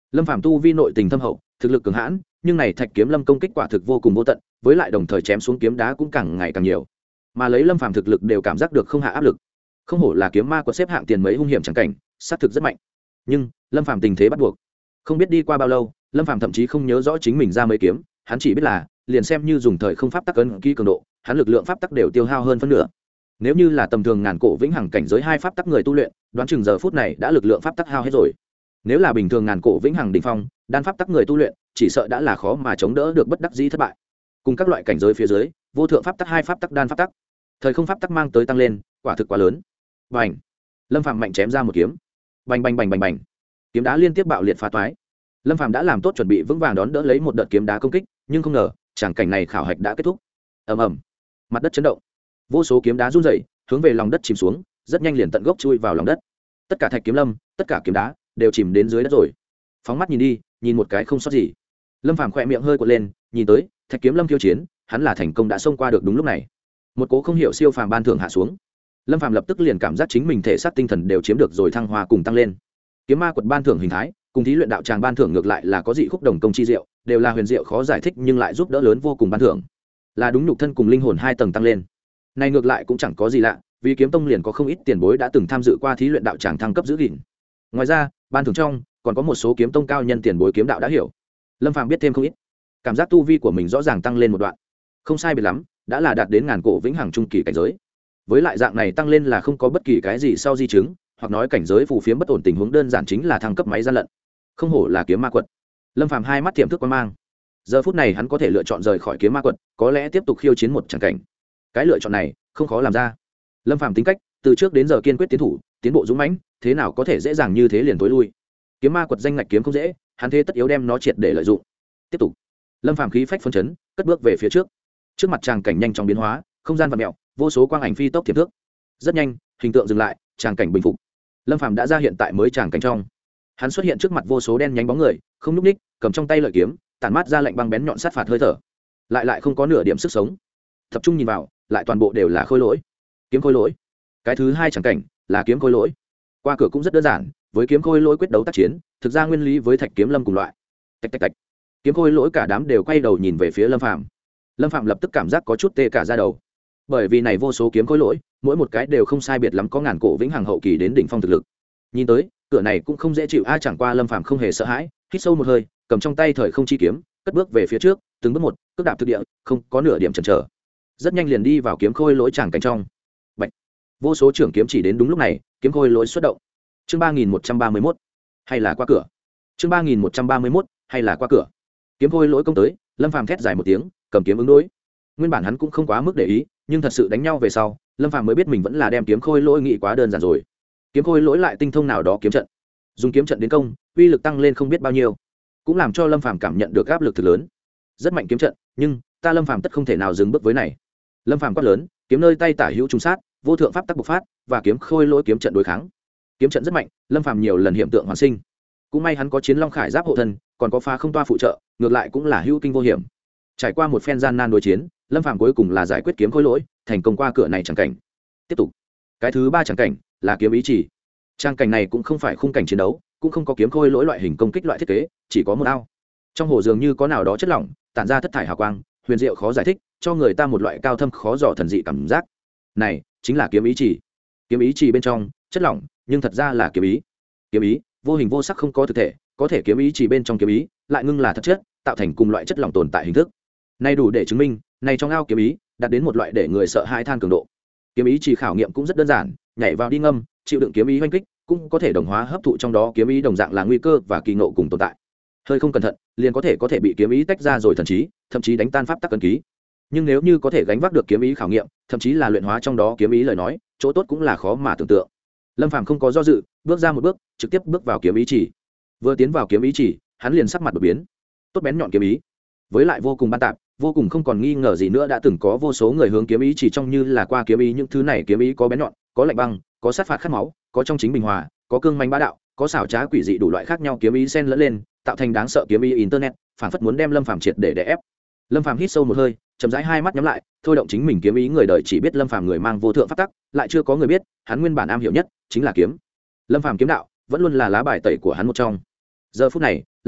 Lâm Phàm tu vi nội tình thâm hậu, thực lực cường hãn, nhưng này thạch kiếm lâm công kích quả thực vô cùng vô tận, với lại đồng thời chém xuống kiếm đá cũng càng ngày càng nhiều, mà lấy Lâm Phàm thực lực đều cảm giác được không hạ áp lực. Không hổ là kiếm ma có xếp hạng tiền mấy hung hiểm chẳng cảnh, sát thực rất mạnh. Nhưng Lâm Phàm tình thế bắt buộc, không biết đi qua bao lâu, Lâm Phàm thậm chí không nhớ rõ chính mình ra mấy kiếm, hắn chỉ biết là liền xem như dùng thời không pháp tắc ấn ký cường độ, hắn lực lượng pháp tắc đều tiêu hao hơn phân nửa. Nếu như là tầm thường ngàn cổ vĩnh hằng cảnh giới hai pháp tắc người tu luyện, đoán chừng giờ phút này đã lực lượng pháp tắc hao hết rồi. Nếu là bình thường ngàn cổ vĩnh hằng đỉnh phong, đan pháp tắc người tu luyện, chỉ sợ đã là khó mà chống đỡ được, bất đắc dĩ thất bại. Cùng các loại cảnh giới phía dưới, vô thượng pháp tắc hai pháp tắc đan pháp tắc, thời không pháp tắc mang tới tăng lên, quả thực quá lớn. Bành! Lâm Phàm mạnh chém ra một kiếm. Bành bành bành bành bành. Kiếm đá liên tiếp bạo liệt phá toái. Lâm Phàm đã làm tốt chuẩn bị vững vàng đón đỡ lấy một đợt kiếm đá công kích, nhưng không ngờ, tràng cảnh này khảo hạch đã kết thúc. Ầm ầm. Mặt đất chấn động. Vô số kiếm đá rung rẩy, hướng về lòng đất chìm xuống, rất nhanh liền tận gốc chui vào lòng đất. Tất cả thạch kiếm lâm, tất cả kiếm đá đều chìm đến dưới đất rồi. Phóng mắt nhìn đi, nhìn một cái không sót gì. Lâm Phàm khẽ miệng hơi cuộn lên, nhìn tới, thạch kiếm lâm khiêu chiến, hắn là thành công đã xông qua được đúng lúc này. Một cố không hiểu siêu phàm ban thưởng hạ xuống. Lâm Phàm lập tức liền cảm giác chính mình thể xác tinh thần đều chiếm được rồi thăng hoa cùng tăng lên. Kiếm ma quật ban thưởng hình thái, cùng thí luyện đạo tràng ban thưởng ngược lại là có dị khúc đồng công chi diệu, đều là huyền diệu khó giải thích nhưng lại giúp đỡ lớn vô cùng ban thưởng. Là đúng nhục thân cùng linh hồn hai tầng tăng lên. Này ngược lại cũng chẳng có gì lạ, vì kiếm tông liền có không ít tiền bối đã từng tham dự qua thí luyện đạo tràng thăng cấp giữ gìn. Ngoài ra, ban thưởng trong còn có một số kiếm tông cao nhân tiền bối kiếm đạo đã hiểu. Lâm Phàm biết thêm không ít, cảm giác tu vi của mình rõ ràng tăng lên một đoạn. Không sai biệt lắm, đã là đạt đến ngàn cổ vĩnh hằng trung kỳ cảnh giới. Với lại dạng này tăng lên là không có bất kỳ cái gì sau di chứng, hoặc nói cảnh giới phù phiếm bất ổn tình huống đơn giản chính là thăng cấp máy gian lận. Không hổ là kiếm ma quật. Lâm Phàm hai mắt tiềm thức quan mang. Giờ phút này hắn có thể lựa chọn rời khỏi kiếm ma quật, có lẽ tiếp tục khiêu chiến một trận cảnh. Cái lựa chọn này không khó làm ra. Lâm Phàm tính cách từ trước đến giờ kiên quyết tiến thủ, tiến bộ dũng mãnh, thế nào có thể dễ dàng như thế liền tối lui. Kiếm ma quật danh ngạch kiếm không dễ, hắn thế tất yếu đem nó triệt để lợi dụng. Tiếp tục. Lâm Phàm khí phách phấn chấn, cất bước về phía trước. Trước mặt tràng cảnh nhanh chóng biến hóa, không gian vặn mèo, vô số quang ảnh phi tốc tiềm thức. Rất nhanh, hình tượng dừng lại, tràng cảnh bình phục. Lâm Phàm đã ra hiện tại mới tràng cảnh trong. Hắn xuất hiện trước mặt vô số đen nhánh bóng người, không nhúc ních, cầm trong tay lợi kiếm, tản mát ra lạnh băng bén nhọn sát phạt hơi thở. Lại lại không có nửa điểm sức sống. Tập trung nhìn vào, lại toàn bộ đều là khôi lỗi. Kiếm khôi lỗi. Cái thứ hai tràng cảnh là kiếm khôi lỗi. Qua cửa cũng rất đơn giản, với kiếm khôi lỗi quyết đấu tác chiến, thực ra nguyên lý với thạch kiếm lâm cùng loại. Tạch tạch tạch. Kiếm khôi lỗi cả đám đều quay đầu nhìn về phía Lâm Phàm. Lâm Phàm lập tức cảm giác có chút tê cả da đầu. Bởi vì này vô số kiếm khôi lỗi, mỗi một cái đều không sai biệt lắm có ngàn cổ vĩnh hằng hậu kỳ đến đỉnh phong thực lực. Nhìn tới, cửa này cũng không dễ chịu a, chẳng qua Lâm Phàm không hề sợ hãi, hít sâu một hơi, cầm trong tay thời không chi kiếm, cất bước về phía trước, từng bước một, cước đạp thực địa, không có nửa điểm chần chờ. Rất nhanh liền đi vào kiếm khôi lỗi tràng cảnh trong. Bạch. Vô số trưởng kiếm chỉ đến đúng lúc này, kiếm khôi lỗi xuất động. Chương ba nghìn một trăm ba mươi mốt, hay là qua cửa. Chương ba nghìn một trăm ba mươi mốt, hay là qua cửa. Kiếm khôi lỗi công tới, Lâm Phàm thét dài một tiếng, cầm kiếm ứng đối. Nguyên bản hắn cũng không quá mức để ý, nhưng thật sự đánh nhau về sau, Lâm Phàm mới biết mình vẫn là đem kiếm khôi lỗi nghĩ quá đơn giản rồi. Kiếm khôi lỗi lại tinh thông nào đó kiếm trận, dùng kiếm trận đến công, uy lực tăng lên không biết bao nhiêu, cũng làm cho Lâm Phàm cảm nhận được áp lực thực lớn. Rất mạnh kiếm trận, nhưng ta Lâm Phàm tất không thể nào dừng bước với này. Lâm Phàm quát lớn, kiếm nơi tay tả hữu trùng sát, vô thượng pháp tắc bộc phát, và kiếm khôi lỗi kiếm trận đối kháng. Kiếm trận rất mạnh, Lâm Phàm nhiều lần hiện tượng hoàn sinh. Cũng may hắn có chiến long khải giáp hộ thân, còn có phá không toa phụ trợ, ngược lại cũng là hữu kinh vô hiểm. Trải qua một phen gian nan đối chiến, Lâm Phàm cuối cùng là giải quyết kiếm khôi lỗi, thành công qua cửa này chẳng cảnh. Tiếp tục, cái thứ ba chẳng cảnh là kiếm ý chỉ. Trang cảnh này cũng không phải khung cảnh chiến đấu, cũng không có kiếm khôi lỗi loại hình công kích loại thiết kế, chỉ có một ao. Trong hồ dường như có nào đó chất lỏng, tản ra thất thải hào quang, huyền diệu khó giải thích, cho người ta một loại cao thâm khó dò thần dị cảm giác. Này chính là kiếm ý chỉ. Kiếm ý chỉ bên trong chất lỏng, nhưng thật ra là kiếm ý. Kiếm ý vô hình vô sắc không có thực thể, có thể kiếm ý chỉ bên trong kiếm ý lại ngưng là thật chất, tạo thành cùng loại chất lỏng tồn tại hình thức. Này đủ để chứng minh, này trong ao kiếm ý đạt đến một loại để người sợ hãi than cường độ. Kiếm ý chỉ khảo nghiệm cũng rất đơn giản, nhảy vào đi ngâm, chịu đựng kiếm ý hoành kích, cũng có thể đồng hóa hấp thụ trong đó kiếm ý đồng dạng là nguy cơ và kỳ ngộ cùng tồn tại. Hơi không cẩn thận, liền có thể có thể bị kiếm ý tách ra rồi thần trí, thậm chí đánh tan pháp tắc cân ký. Nhưng nếu như có thể gánh vác được kiếm ý khảo nghiệm, thậm chí là luyện hóa trong đó kiếm ý lời nói, chỗ tốt cũng là khó mà tưởng tượng. Lâm Phàm không có do dự, bước ra một bước, trực tiếp bước vào kiếm ý chỉ. Vừa tiến vào kiếm ý chỉ, hắn liền sắc mặt đột biến. Tốt bén nhọn kiếm ý, với lại vô cùng ban tạp, vô cùng không còn nghi ngờ gì nữa, đã từng có vô số người hướng kiếm ý chỉ trong như là qua kiếm ý, những thứ này kiếm ý có bén nhọn, có lạnh băng, có sát phạt khát máu, có trong chính bình hòa, có cương manh bá đạo, có xảo trá quỷ dị, đủ loại khác nhau kiếm ý xen lẫn lên, tạo thành đáng sợ kiếm ý internet, phản phất muốn đem Lâm Phàm triệt để đè ép. Lâm Phàm hít sâu một hơi, chậm rãi hai mắt nhắm lại, thôi động chính mình kiếm ý, người đời chỉ biết Lâm Phàm người mang vô thượng pháp tắc, lại chưa có người biết, hắn nguyên bản am hiểu nhất chính là kiếm. Lâm Phàm kiếm đạo vẫn luôn là lá bài tẩy của hắn một trong. Giờ phút này,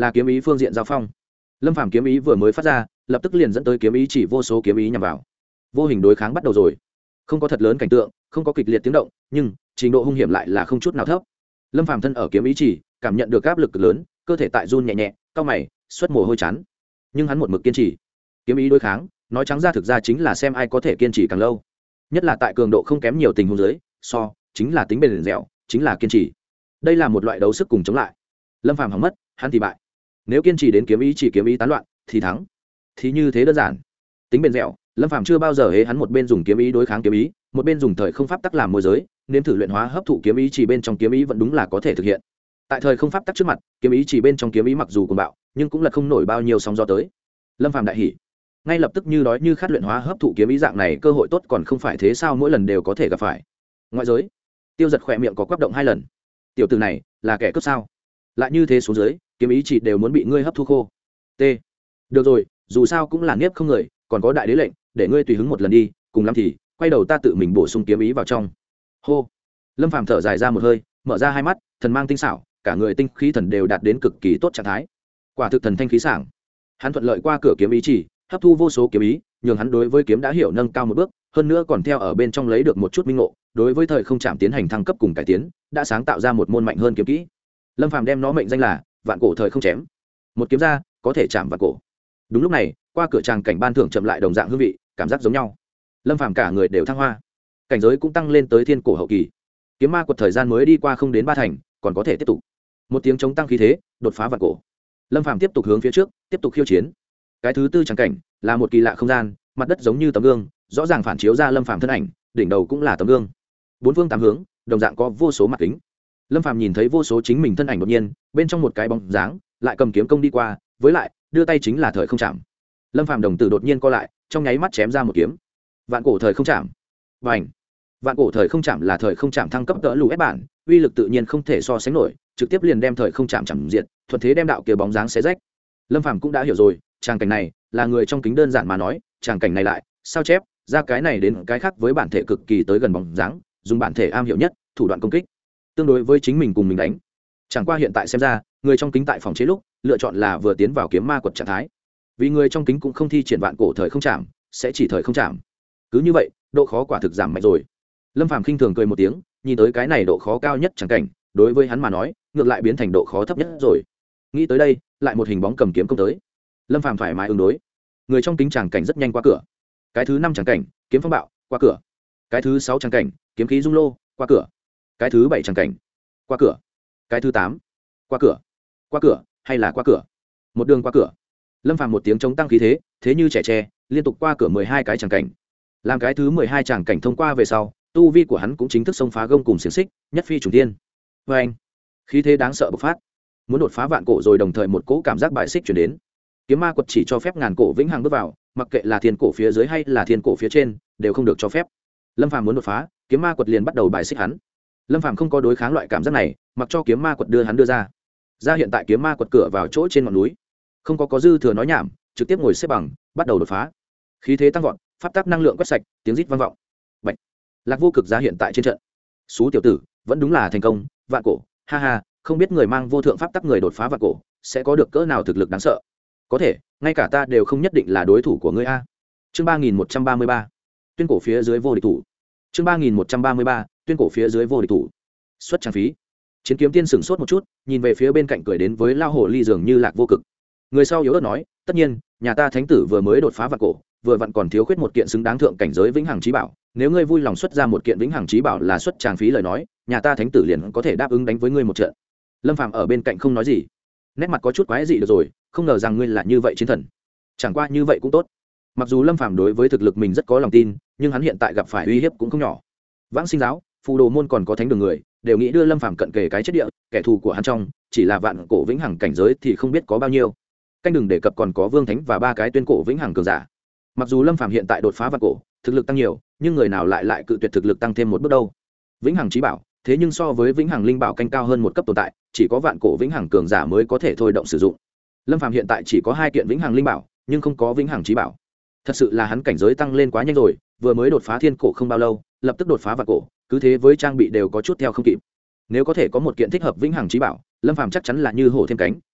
là kiếm ý phương diện giao phong. Lâm phàm kiếm ý vừa mới phát ra, lập tức liền dẫn tới kiếm ý chỉ vô số kiếm ý nhằm vào. Vô hình đối kháng bắt đầu rồi. Không có thật lớn cảnh tượng, không có kịch liệt tiếng động, nhưng trình độ hung hiểm lại là không chút nào thấp. Lâm phàm thân ở kiếm ý chỉ, cảm nhận được áp lực cực lớn, cơ thể tại run nhẹ nhẹ, cau mày, xuất mồ hôi chán. Nhưng hắn một mực kiên trì. Kiếm ý đối kháng, nói trắng ra thực ra chính là xem ai có thể kiên trì càng lâu. Nhất là tại cường độ không kém nhiều tình huống dưới, so chính là tính bền dẻo, chính là kiên trì. Đây là một loại đấu sức cùng chống lại. Lâm phàm hỏng mất, hắn thì bại. Nếu kiên trì đến kiếm ý chỉ kiếm ý tán loạn thì thắng, thì như thế đơn giản. Tính bền dẻo, Lâm phàm chưa bao giờ hễ hắn một bên dùng kiếm ý đối kháng kiếm ý, một bên dùng thời không pháp tắc làm môi giới, nếm thử luyện hóa hấp thụ kiếm ý chỉ bên trong kiếm ý vẫn đúng là có thể thực hiện. Tại thời không pháp tắc trước mặt, kiếm ý chỉ bên trong kiếm ý mặc dù cuồng bạo, nhưng cũng là không nổi bao nhiêu sóng gió tới. Lâm phàm đại hỉ, ngay lập tức như đói như khát luyện hóa hấp thụ kiếm ý dạng này cơ hội tốt còn không phải thế sao mỗi lần đều có thể gặp phải. Ngoại giới, Tiêu Giật khỏe miệng có quắp động hai lần. Tiểu tử này là kẻ cướp sao? Lại như thế xuống dưới, kiếm ý chỉ đều muốn bị ngươi hấp thu khô. T. Được rồi, dù sao cũng là nghiếp không người, còn có đại đế lệnh, để ngươi tùy hứng một lần đi, cùng lắm thì quay đầu ta tự mình bổ sung kiếm ý vào trong. Hô. Lâm phàm thở dài ra một hơi, mở ra hai mắt, thần mang tinh xảo, cả người tinh khí thần đều đạt đến cực kỳ tốt trạng thái. Quả thực thần thanh khí sảng. Hắn thuận lợi qua cửa kiếm ý chỉ, hấp thu vô số kiếm ý, nhường hắn đối với kiếm đã hiểu nâng cao một bước, hơn nữa còn theo ở bên trong lấy được một chút minh ngộ, đối với thời không chạm tiến hành thăng cấp cùng cải tiến, đã sáng tạo ra một môn mạnh hơn kiếm kỹ. Lâm phàm đem nó mệnh danh là vạn cổ thời không chém. Một kiếm ra có thể chạm vạn cổ. Đúng lúc này, qua cửa tràng cảnh ban thưởng chậm lại đồng dạng hương vị, cảm giác giống nhau. Lâm phàm cả người đều thăng hoa, cảnh giới cũng tăng lên tới thiên cổ hậu kỳ. Kiếm ma quật thời gian mới đi qua không đến ba thành, còn có thể tiếp tục. Một tiếng chống tăng khí thế, đột phá vạn cổ. Lâm phàm tiếp tục hướng phía trước, tiếp tục khiêu chiến. Cái thứ tư tràng cảnh là một kỳ lạ không gian, mặt đất giống như tấm gương, rõ ràng phản chiếu ra Lâm phàm thân ảnh, đỉnh đầu cũng là tấm gương. Bốn phương tám hướng, đồng dạng có vô số mặt kính. Lâm phàm nhìn thấy vô số chính mình thân ảnh đột nhiên, bên trong một cái bóng dáng, lại cầm kiếm công đi qua, với lại đưa tay chính là thời không chạm. Lâm phàm đồng tử đột nhiên co lại, trong nháy mắt chém ra một kiếm. Vạn cổ thời không chạm. Bành. Vạn cổ thời không chạm là thời không chạm thăng cấp đỡ lù ép bản, uy lực tự nhiên không thể so sánh nổi, trực tiếp liền đem thời không chạm chạm diệt, thuận thế đem đạo kia bóng dáng xé rách. Lâm phàm cũng đã hiểu rồi, tràng cảnh này là người trong kính đơn giản mà nói, tràng cảnh này lại sao chép ra cái này đến cái khác với bản thể cực kỳ tới gần bóng dáng, dùng bản thể am hiểu nhất thủ đoạn công kích tương đối với chính mình cùng mình đánh. Chẳng qua hiện tại xem ra, người trong kính tại phòng chế lúc lựa chọn là vừa tiến vào kiếm ma quật trạng thái, vì người trong kính cũng không thi triển vạn cổ thời không chạm, sẽ chỉ thời không chạm. Cứ như vậy, độ khó quả thực giảm mạnh rồi. Lâm phàm khinh thường cười một tiếng, nhìn tới cái này độ khó cao nhất chẳng cảnh, đối với hắn mà nói ngược lại biến thành độ khó thấp nhất rồi. Nghĩ tới đây, lại một hình bóng cầm kiếm công tới. Lâm phàm thoải mái ứng đối, người trong kính tràng cảnh rất nhanh qua cửa. Cái thứ năm tràng cảnh, kiếm phong bạo, qua cửa. Cái thứ sáu tràng cảnh, kiếm khí dung lô, qua cửa. Cái thứ bảy tràng cảnh, qua cửa. Cái thứ tám, qua cửa. Qua cửa hay là qua cửa? Một đường qua cửa. Lâm phàm một tiếng chống tăng khí thế, thế như trẻ tre, liên tục qua cửa mười hai cái tràng cảnh. Làm cái thứ mười hai tràng cảnh thông qua về sau, tu vi của hắn cũng chính thức xông phá gông cùng xiềng xích, nhất phi trùng thiên. Và anh, khí thế đáng sợ bộc phát, muốn đột phá vạn cổ rồi, đồng thời một cỗ cảm giác bại xích chuyển đến. Kiếm ma quật chỉ cho phép ngàn cổ vĩnh hằng bước vào, mặc kệ là thiên cổ phía dưới hay là thiên cổ phía trên, đều không được cho phép. Lâm phàm muốn đột phá, kiếm ma quật liền bắt đầu bài xích hắn. Lâm phàm không có đối kháng loại cảm giác này, mặc cho kiếm ma quật đưa hắn đưa ra. Ra hiện tại kiếm ma quật cửa vào chỗ trên ngọn núi, không có có dư thừa nói nhảm, trực tiếp ngồi xếp bằng, bắt đầu đột phá. Khí thế tăng vọt, pháp tắc năng lượng quét sạch, tiếng rít vang vọng. Bạch. Lạc Vô Cực ra hiện tại trên trận. Sú tiểu tử, vẫn đúng là thành công, vạn cổ, ha ha, không biết người mang vô thượng pháp tắc người đột phá vạn cổ, sẽ có được cỡ nào thực lực đáng sợ. Có thể, ngay cả ta đều không nhất định là đối thủ của ngươi a. Chương ba nghìn một trăm ba mươi ba, tuyên cổ phía dưới vô địch thủ. Chương ba nghìn một trăm ba mươi ba, tuyên cổ phía dưới vô địch thủ. Xuất trang phí. Chiến kiếm tiên sửng sốt một chút, nhìn về phía bên cạnh cười đến với lao hồ ly dường như Lạc Vô Cực. Người sau yếu ớt nói, tất nhiên, nhà ta thánh tử vừa mới đột phá vạn cổ, vừa vặn còn thiếu khuyết một kiện xứng đáng thượng cảnh giới vĩnh hằng chí bảo, nếu ngươi vui lòng xuất ra một kiện vĩnh hằng chí bảo là xuất trang phí lời nói, nhà ta thánh tử liền có thể đáp ứng đánh với ngươi một trận. Lâm Phàm ở bên cạnh không nói gì, nét mặt có chút quái dị được rồi, không ngờ rằng ngươi là như vậy chiến thần. Chẳng qua như vậy cũng tốt. Mặc dù Lâm Phàm đối với thực lực mình rất có lòng tin, nhưng hắn hiện tại gặp phải uy hiếp cũng không nhỏ. Vãng Sinh giáo, Phù Đồ môn còn có thánh đường người, đều nghĩ đưa Lâm Phàm cận kề cái chết địa, kẻ thù của hắn trong, chỉ là vạn cổ vĩnh hằng cảnh giới thì không biết có bao nhiêu. Canh đừng đề cập còn có Vương Thánh và ba cái tuyên cổ vĩnh hằng cường giả. Mặc dù Lâm Phàm hiện tại đột phá vạn cổ, thực lực tăng nhiều, nhưng người nào lại lại cự tuyệt thực lực tăng thêm một bước đâu. Vĩnh hằng chí bảo, thế nhưng so với vĩnh hằng linh bảo canh cao hơn một cấp tồn tại, chỉ có vạn cổ vĩnh hằng cường giả mới có thể thôi động sử dụng. Lâm Phàm hiện tại chỉ có hai kiện vĩnh hằng linh bảo, nhưng không có vĩnh hằng chí bảo. Thật sự là hắn cảnh giới tăng lên quá nhanh rồi, vừa mới đột phá thiên cổ không bao lâu, lập tức đột phá vạn cổ, cứ thế với trang bị đều có chút theo không kịp. Nếu có thể có một kiện thích hợp vĩnh hằng chí bảo, Lâm Phàm chắc chắn là như hổ thêm cánh,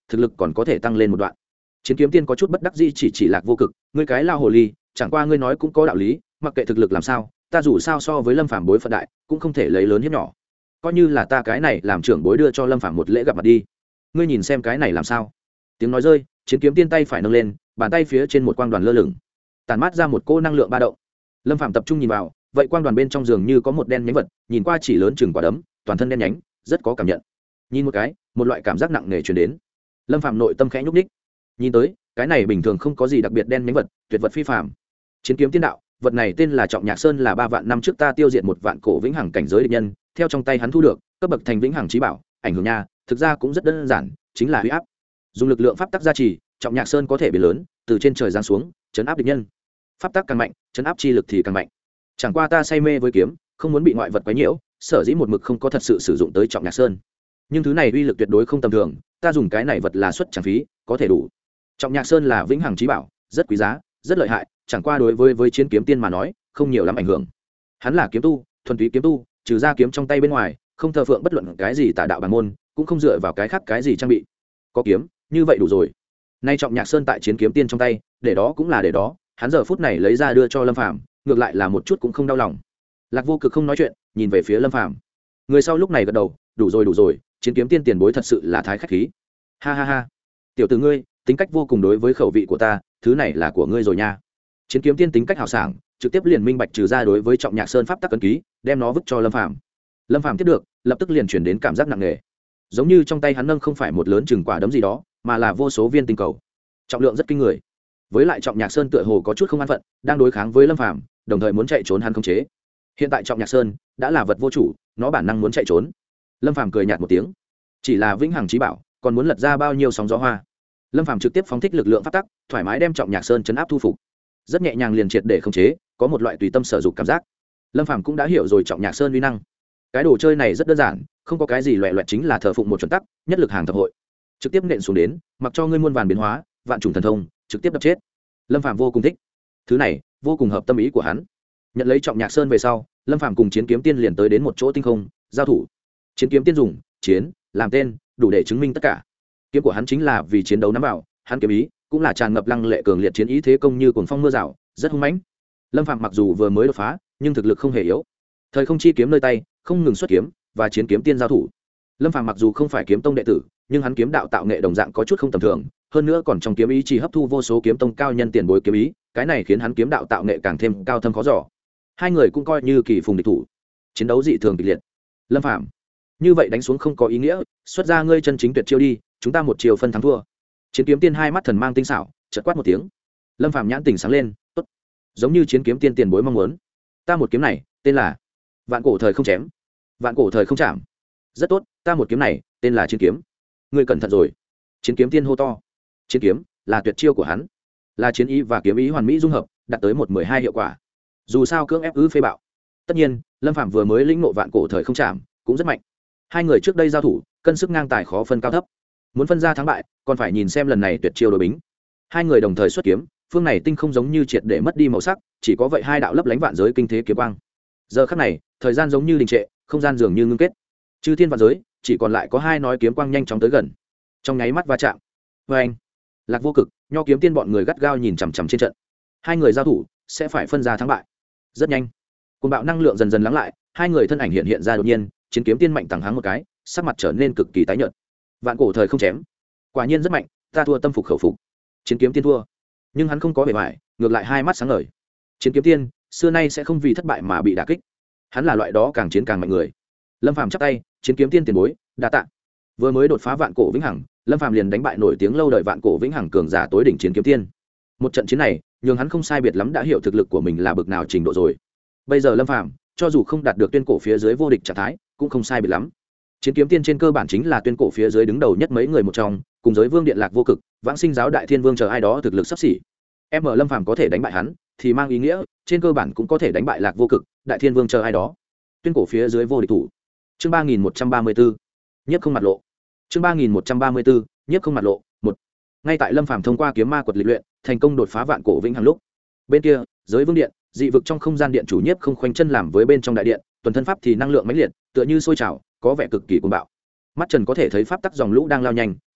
thực lực còn có thể tăng lên một đoạn. Chiến kiếm tiên có chút bất đắc dĩ chỉ chỉ Lạc Vô Cực, ngươi cái lao hồ ly, chẳng qua ngươi nói cũng có đạo lý, mặc kệ thực lực làm sao, ta dù sao so với Lâm Phàm bối phận đại, cũng không thể lấy lớn hiếp nhỏ. Coi như là ta cái này làm trưởng bối đưa cho Lâm Phàm một lễ gặp mặt đi. Ngươi nhìn xem cái này làm sao? Tiếng nói rơi, Chiến kiếm tiên tay phải nâng lên, bàn tay phía trên một quang đoàn lơ lửng, tản mát ra một cỗ năng lượng ba động. Lâm Phàm tập trung nhìn vào, vậy quang đoàn bên trong giường như có một đen nhánh vật, nhìn qua chỉ lớn chừng quả đấm, toàn thân đen nhánh, rất có cảm nhận. Nhìn một cái, một loại cảm giác nặng nề truyền đến. Lâm Phàm nội tâm khẽ nhúc nhích. Nhìn tới, cái này bình thường không có gì đặc biệt đen nhánh vật, tuyệt vật phi phàm. Chiến kiếm tiên đạo, vật này tên là Trọng Nhạc Sơn, là ba vạn năm trước ta tiêu diệt một vạn cổ vĩnh hằng cảnh giới địch nhân, theo trong tay hắn thu được, cấp bậc thành vĩnh hằng chí bảo, ảnh hưởng nha, thực ra cũng rất đơn giản, chính là uy áp. Dùng lực lượng pháp tắc gia trì, Trọng Nhạc Sơn có thể biến lớn, từ trên trời giáng xuống, chấn áp địch nhân. Pháp tắc càng mạnh, chấn áp chi lực thì càng mạnh. Chẳng qua ta say mê với kiếm, không muốn bị ngoại vật quấy nhiễu, sở dĩ một mực không có thật sự sử dụng tới Trọng Nhạc Sơn. Nhưng thứ này uy lực tuyệt đối không tầm thường, ta dùng cái này vật là xuất chẳng phí, có thể đủ. Trọng Nhạc Sơn là vĩnh hằng chí bảo, rất quý giá, rất lợi hại, chẳng qua đối với với chiến kiếm tiên mà nói, không nhiều lắm ảnh hưởng. Hắn là kiếm tu, thuần túy kiếm tu, trừ ra kiếm trong tay bên ngoài, không thờ phượng bất luận cái gì tà đạo bản môn, cũng không dựa vào cái khác cái gì trang bị. Có kiếm, như vậy đủ rồi. Nay Trọng Nhạc Sơn tại chiến kiếm tiên trong tay, để đó cũng là để đó, hắn giờ phút này lấy ra đưa cho Lâm Phàm, ngược lại là một chút cũng không đau lòng. Lạc Vô Cực không nói chuyện, nhìn về phía Lâm Phàm. Người sau lúc này gật đầu, đủ rồi đủ rồi, chiến kiếm tiên tiền bối thật sự là thái khách khí. Ha ha ha, tiểu tử ngươi, tính cách vô cùng đối với khẩu vị của ta, thứ này là của ngươi rồi nha. Chiến kiếm tiên tính cách hào sảng, trực tiếp liền minh bạch trừ ra đối với Trọng Nhạc Sơn pháp tắc cấn ký, đem nó vứt cho Lâm Phàm. Lâm Phàm tiếp được, lập tức liền chuyển đến cảm giác nặng nề, giống như trong tay hắn nâng không phải một lớn chừng quả đấm gì đó, mà là vô số viên tinh cầu, trọng lượng rất kinh người. Với lại Trọng Nhạc Sơn tựa hồ có chút không an phận, đang đối kháng với Lâm Phàm, đồng thời muốn chạy trốn hắn không chế. Hiện tại Trọng Nhạc Sơn đã là vật vô chủ, nó bản năng muốn chạy trốn. Lâm Phàm cười nhạt một tiếng, chỉ là vĩnh hằng chí bảo, còn muốn lật ra bao nhiêu sóng gió hoa. Lâm Phàm trực tiếp phóng thích lực lượng pháp tắc, thoải mái đem Trọng Nhạc Sơn chấn áp thu phục, rất nhẹ nhàng liền triệt để khống chế, có một loại tùy tâm sở dụng cảm giác. Lâm Phàm cũng đã hiểu rồi Trọng Nhạc Sơn uy năng. Cái đồ chơi này rất đơn giản, không có cái gì loẻ loẹt, chính là thờ phụng một chuẩn tắc, nhất lực hàng thập hội, trực tiếp nện xuống đến, mặc cho ngươi muôn vàn biến hóa, vạn trùng thần thông, trực tiếp đập chết. Lâm Phàm vô cùng thích thứ này, vô cùng hợp tâm ý của hắn. Nhận lấy Trọng Nhạc Sơn về sau, Lâm Phàm cùng chiến kiếm tiên liền tới đến một chỗ tinh không giao thủ. Chiến kiếm tiên dùng chiến làm tên, đủ để chứng minh tất cả. Kiếm của hắn chính là vì chiến đấu nắm vào, hắn kiếm ý cũng là tràn ngập lăng lệ cường liệt chiến ý, thế công như cuồng phong mưa rào, rất hung mãnh. Lâm Phàm mặc dù vừa mới đột phá, nhưng thực lực không hề yếu. Thời không chi kiếm nơi tay, không ngừng xuất kiếm, và chiến kiếm tiên giao thủ. Lâm Phàm mặc dù không phải kiếm tông đệ tử, nhưng hắn kiếm đạo tạo nghệ đồng dạng có chút không tầm thường, hơn nữa còn trong kiếm ý chỉ hấp thu vô số kiếm tông cao nhân tiền bối kiếm ý, cái này khiến hắn kiếm đạo tạo nghệ càng thêm cao thâm khó dò. Hai người cũng coi như kỳ phùng địch thủ, chiến đấu dị thường kịch liệt. Lâm Phàm, như vậy đánh xuống không có ý nghĩa, xuất ra ngươi chân chính tuyệt chiêu đi, chúng ta một chiều phân thắng thua. Chiến kiếm tiên hai mắt thần mang tinh xảo, chợt quát một tiếng. Lâm Phàm nhãn tỉnh sáng lên, tốt, giống như chiến kiếm tiên tiền bối mong muốn. Ta một kiếm này, tên là Vạn Cổ Thời Không Chém, Vạn Cổ Thời Không Chạm. Rất tốt, ta một kiếm này, tên là Chiến Kiếm. Ngươi cẩn thận rồi. Chiến kiếm tiên hô to. Chiến kiếm là tuyệt chiêu của hắn, là chiến ý và kiếm ý hoàn mỹ dung hợp, đạt tới một mười hai hiệu quả. Dù sao cưỡng ép ư phê bạo. Tất nhiên, Lâm Phàm vừa mới lĩnh ngộ Vạn Cổ Thời Không Chạm, cũng rất mạnh. Hai người trước đây giao thủ, cân sức ngang tài, khó phân cao thấp. Muốn phân ra thắng bại, còn phải nhìn xem lần này tuyệt chiêu đối bính. Hai người đồng thời xuất kiếm, phương này tinh không giống như triệt để mất đi màu sắc, chỉ có vậy hai đạo lấp lánh vạn giới kinh thế kiếm quang. Giờ khắc này, thời gian giống như đình trệ, không gian dường như ngưng kết. Chư thiên vạn giới, chỉ còn lại có hai nói kiếm quang nhanh chóng tới gần. Trong nháy mắt va chạm. Và anh, Lạc Vô Cực, Nho kiếm tiên bọn người gắt gao nhìn chằm chằm trên trận. Hai người giao thủ, sẽ phải phân ra thắng bại. Rất nhanh, cuồng bạo năng lượng dần dần lắng lại, hai người thân ảnh hiện hiện ra đột nhiên, chiến kiếm tiên mạnh tàng háng một cái, sắc mặt trở nên cực kỳ tái nhợt. Vạn Cổ Thời Không Chém, quả nhiên rất mạnh, ta thua tâm phục khẩu phục. Chiến kiếm tiên thua, nhưng hắn không có bề bại, ngược lại hai mắt sáng ngời. Chiến kiếm tiên xưa nay sẽ không vì thất bại mà bị đả kích, hắn là loại đó càng chiến càng mạnh người. Lâm Phàm chắp tay, chiến kiếm tiên tiền bối, đa tạ. Vừa mới đột phá vạn cổ vĩnh hằng, Lâm Phàm liền đánh bại nổi tiếng lâu đời vạn cổ vĩnh hằng cường giả tối đỉnh chiến kiếm tiên. Một trận chiến này, nhường hắn không sai biệt lắm đã hiểu thực lực của mình là bực nào trình độ rồi. Bây giờ Lâm Phàm, cho dù không đạt được tuyên cổ phía dưới vô địch trạng thái, cũng không sai biệt lắm. Chiến kiếm tiên trên cơ bản chính là tuyên cổ phía dưới đứng đầu nhất mấy người một trong, cùng giới vương điện Lạc Vô Cực, Vãng Sinh giáo đại thiên vương chờ ai đó thực lực sắp xỉ. Em ở Lâm Phàm có thể đánh bại hắn, thì mang ý nghĩa trên cơ bản cũng có thể đánh bại Lạc Vô Cực, đại thiên vương chờ ai đó. Tuyên cổ phía dưới vô địch thủ. Chương ba nghìn một trăm ba mươi bốn, Nhiếp không mặt lộ. Chương ba nghìn một trăm ba mươi bốn, Nhiếp không mặt lộ. Một. Ngay tại Lâm Phàm thông qua kiếm ma quật lịch luyện, thành công đột phá vạn cổ vĩnh hằng lúc, bên kia, giới vương điện, dị vực trong không gian điện chủ Nhiếp không khoanh chân làm với bên trong đại điện, tuần thân pháp thì năng lượng mãnh liệt, tựa như sôi trào, có vẻ cực kỳ cuồng bạo. Mắt Trần có thể thấy pháp tắc dòng lũ đang lao nhanh,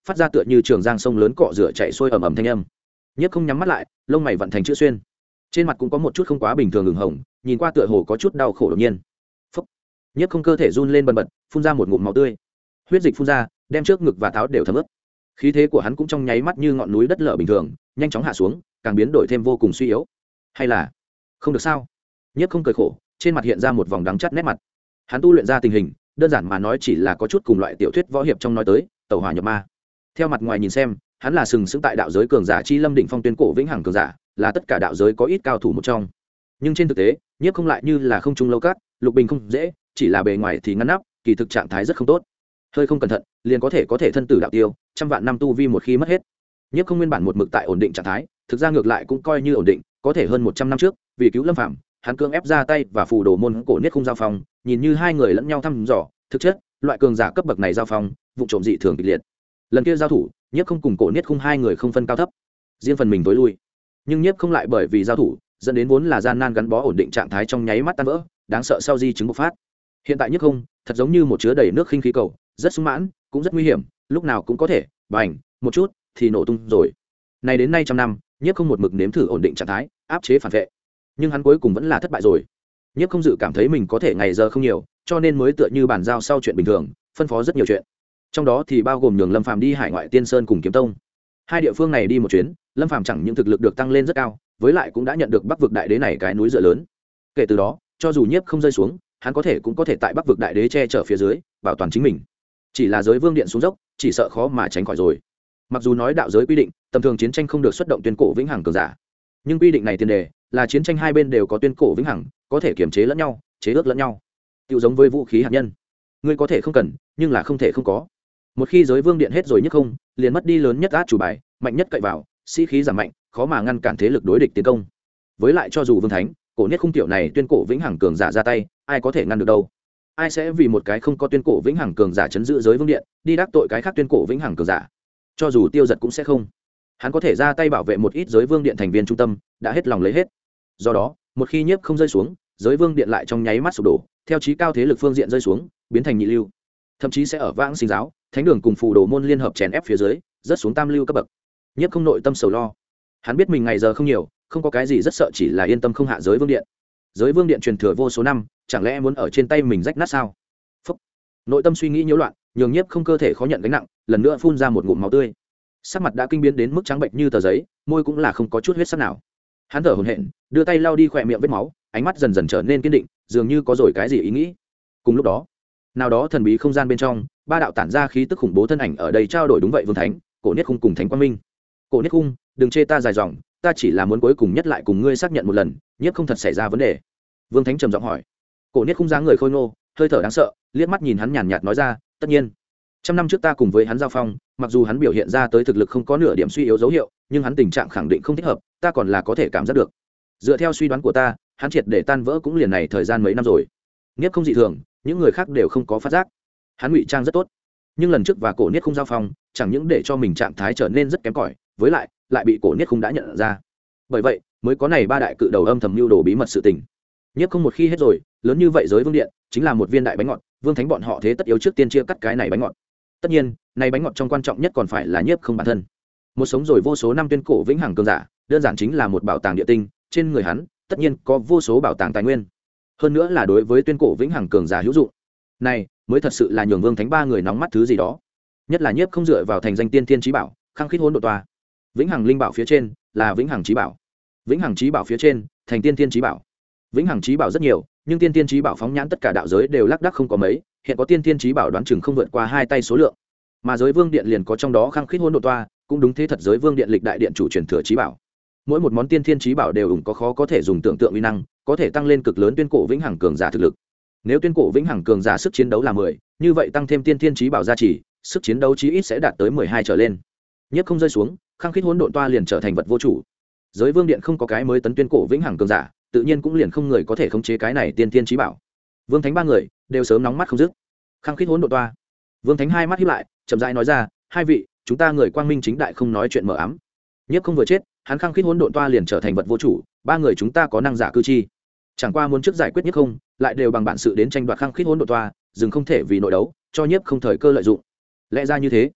phát ra tựa như trường giang sông lớn cọ rửa chạy sôi ầm ầm thanh âm. Nhiếp không nhắm mắt lại, lông mày vận thành chữ xuyên, trên mặt cũng có một chút không quá bình thường ửng hồng, nhìn qua tựa hồ có chút đau khổ đột nhiên. Phốc. Nhiếp không cơ thể run lên bần bật, phun ra một ngụm máu tươi, huyết dịch phun ra, đem trước ngực và táo đều thấm ướt. Khí thế của hắn cũng trong nháy mắt như ngọn núi đất lở bình thường, nhanh chóng hạ xuống, càng biến đổi thêm vô cùng suy yếu. Hay là không được sao? Nhiếp không cười khổ, trên mặt hiện ra một vòng đắng chát nét mặt. Hắn tu luyện ra tình hình, đơn giản mà nói chỉ là có chút cùng loại tiểu thuyết võ hiệp trong nói tới tẩu hỏa nhập ma. Theo mặt ngoài nhìn xem, hắn là sừng sững tại đạo giới cường giả chi lâm đỉnh phong tuyên cổ vĩnh hằng cường giả, là tất cả đạo giới có ít cao thủ một trong. Nhưng trên thực tế, Nhiếp không lại như là không trung lâu cát, lục bình không dễ, chỉ là bề ngoài thì ngăn nắp, kỳ thực trạng thái rất không tốt. Hơi không cẩn thận, liền có thể có thể thân tử đạo tiêu, trăm vạn năm tu vi một khi mất hết. Nhiếp không nguyên bản một mực tại ổn định trạng thái, thực ra ngược lại cũng coi như ổn định, có thể hơn một trăm năm trước, vì cứu Lâm Phàm, hắn cưỡng ép ra tay và phù đồ môn cổ niết khung giao phong, nhìn như hai người lẫn nhau thăm dò, thực chất, loại cường giả cấp bậc này giao phong, vụ trộm dị thường kịch liệt. Lần kia giao thủ, Nhiếp không cùng cổ niết khung hai người không phân cao thấp, riêng phần mình tối lui. Nhưng Nhiếp không lại bởi vì giao thủ, dẫn đến vốn là gian nan gắn bó ổn định trạng thái trong nháy mắt tan vỡ, đáng sợ sau di chứng bộc phát. Hiện tại Nhiếp không, thật giống như một chứa đầy nước khinh khí cầu, rất sung mãn, cũng rất nguy hiểm, lúc nào cũng có thể bành một chút thì nổ tung rồi. Này đến nay trăm năm, Nhiếp không một mực nếm thử ổn định trạng thái, áp chế phản vệ, nhưng hắn cuối cùng vẫn là thất bại rồi. Nhiếp không dự cảm thấy mình có thể ngày giờ không nhiều, cho nên mới tựa như bàn giao sau chuyện bình thường, phân phó rất nhiều chuyện. Trong đó thì bao gồm nhường Lâm Phàm đi Hải Ngoại Tiên Sơn cùng Kiếm Tông. Hai địa phương này đi một chuyến, Lâm Phàm chẳng những thực lực được tăng lên rất cao, với lại cũng đã nhận được Bắc vực đại đế này cái núi dựa lớn. Kể từ đó, cho dù Nhiếp không rơi xuống, hắn có thể cũng có thể tại Bắc vực đại đế che chở phía dưới, bảo toàn chính mình. Chỉ là giới vương điện xuống dốc, chỉ sợ khó mà tránh khỏi rồi. Mặc dù nói đạo giới quy định, tầm thường chiến tranh không được xuất động tuyên cổ vĩnh hằng cường giả, nhưng quy định này tiền đề là chiến tranh hai bên đều có tuyên cổ vĩnh hằng, có thể kiềm chế lẫn nhau, chế ước lẫn nhau. Tiêu giống với vũ khí hạt nhân, ngươi có thể không cần, nhưng là không thể không có. Một khi giới vương điện hết rồi nhất không, liền mất đi lớn nhất át chủ bài, mạnh nhất cậy vào, sĩ khí giảm mạnh, khó mà ngăn cản thế lực đối địch tiến công. Với lại cho dù vương thánh, cổ niết khung tiểu này tuyên cổ vĩnh hằng cường giả ra tay, ai có thể ngăn được đâu? Ai sẽ vì một cái không có tuyên cổ vĩnh hằng cường giả chấn giữ giới vương điện, đi đắc tội cái khác tuyên cổ vĩnh hằng cường giả? Cho dù Tiêu Giật cũng sẽ không. Hắn có thể ra tay bảo vệ một ít giới vương điện thành viên trung tâm, đã hết lòng lấy hết. Do đó, một khi Nhiếp không rơi xuống, giới vương điện lại trong nháy mắt sụp đổ, theo chí cao thế lực phương diện rơi xuống, biến thành nhị lưu, thậm chí sẽ ở vãng sinh giáo, thánh đường cùng phù đồ môn liên hợp chèn ép phía dưới, rớt xuống tam lưu cấp bậc. Nhiếp không nội tâm sầu lo, hắn biết mình ngày giờ không nhiều, không có cái gì rất sợ, chỉ là yên tâm không hạ giới vương điện. Giới vương điện truyền thừa vô số năm, chẳng lẽ muốn ở trên tay mình rách nát sao? Phúc. Nội tâm suy nghĩ nhiễu loạn, nhường Nhiếp không cơ thể khó nhận gánh nặng, lần nữa phun ra một ngụm máu tươi. Sắc mặt đã kinh biến đến mức trắng bệnh như tờ giấy, môi cũng là không có chút huyết sắc nào. Hắn thở hổn hển, đưa tay lau đi khỏe miệng vết máu, ánh mắt dần dần trở nên kiên định, dường như có rồi cái gì ý nghĩ. Cùng lúc đó, nào đó thần bí không gian bên trong, ba đạo tản ra khí tức khủng bố thân ảnh ở đây trao đổi. Đúng vậy, Vương Thánh, Cổ Niết Khung cùng Thánh Quang Minh. Cổ Niết Khung, đừng chê ta dài dòng, ta chỉ là muốn cuối cùng nhất lại cùng ngươi xác nhận một lần, Nhiếp không thật xảy ra vấn đề. Vương Thánh trầm giọng hỏi. Cổ Niết Khung dáng người khôi ngô, hơi thở đáng sợ, liếc mắt nhìn hắn nhàn nhạt nói ra, tất nhiên. Trăm năm trước ta cùng với hắn giao phong, mặc dù hắn biểu hiện ra tới thực lực không có nửa điểm suy yếu dấu hiệu, nhưng hắn tình trạng khẳng định không thích hợp, ta còn là có thể cảm giác được. Dựa theo suy đoán của ta, hắn triệt để tan vỡ cũng liền này thời gian mấy năm rồi. Niết không dị thường, những người khác đều không có phát giác. Hắn ngụy trang rất tốt, nhưng lần trước và Cổ Niết không giao phong, chẳng những để cho mình trạng thái trở nên rất kém cỏi, với lại lại bị Cổ Niết không đã nhận ra. Bởi vậy, mới có này ba đại cự đầu âm thầm mưu đồ bí mật sự tình. Niết không một khi hết rồi, lớn như vậy giới vương điện chính là một viên đại bánh ngọt, Vương Thánh bọn họ thế tất yếu trước tiên chia cắt cái này bánh ngọt. Tất nhiên, này bánh ngọt trong quan trọng nhất còn phải là Nhiếp không bản thân. Một sống rồi vô số năm tuyên cổ vĩnh hằng cường giả, đơn giản chính là một bảo tàng địa tinh, trên người hắn tất nhiên có vô số bảo tàng tài nguyên, hơn nữa là đối với tuyên cổ vĩnh hằng cường giả hữu dụng. Này mới thật sự là nhường Vương Thánh ba người nóng mắt thứ gì đó, nhất là Nhiếp không dựa vào thành danh tiên thiên chí bảo, khăng khít hỗn độn toa. Vĩnh hằng linh bảo phía trên là vĩnh hằng chí bảo, vĩnh hằng chí bảo phía trên thành tiên thiên chí bảo. Vĩnh hằng chí bảo rất nhiều, nhưng tiên thiên chí bảo phóng nhãn tất cả đạo giới đều lác đác không có mấy, hiện có tiên thiên chí bảo đoán chừng không vượt qua hai tay số lượng. Mà giới vương điện liền có trong đó khăng khít hỗn độn toa, cũng đúng thế thật, giới vương điện lịch đại điện chủ truyền thừa chí bảo. Mỗi một món tiên thiên chí bảo đều ủng có khó có thể dùng tưởng tượng uy năng, có thể tăng lên cực lớn tuyên cổ vĩnh hằng cường giả thực lực. Nếu tuyên cổ vĩnh hằng cường giả sức chiến đấu là mười, như vậy tăng thêm tiên thiên chí bảo gia trì, sức chiến đấu chí ít sẽ đạt tới mười hai trở lên. Nhất không rơi xuống, khăng khít hỗn độn toa liền trở thành vật vô chủ. Giới vương điện không có cái mới tấn tuyên cổ vĩnh hằng cường giả, tự nhiên cũng liền không người có thể khống chế cái này tiên thiên chí bảo. Vương Thánh ba người đều sớm nóng mắt không dứt. Khăng khít hỗn độn toa. Vương Thánh hai mắt híp lại, chậm rãi nói ra, hai vị, chúng ta người quang minh chính đại không nói chuyện mờ ám. Nhiếp không vừa chết, hắn khăng khít hỗn độn toa liền trở thành vật vô chủ, ba người chúng ta có năng giả cư chi, chẳng qua muốn trước giải quyết Nhiếp không, lại đều bằng bản sự đến tranh đoạt khăng khít hỗn độn toa, dừng không thể vì nội đấu cho Nhiếp không thời cơ lợi dụng. Lẽ ra như thế,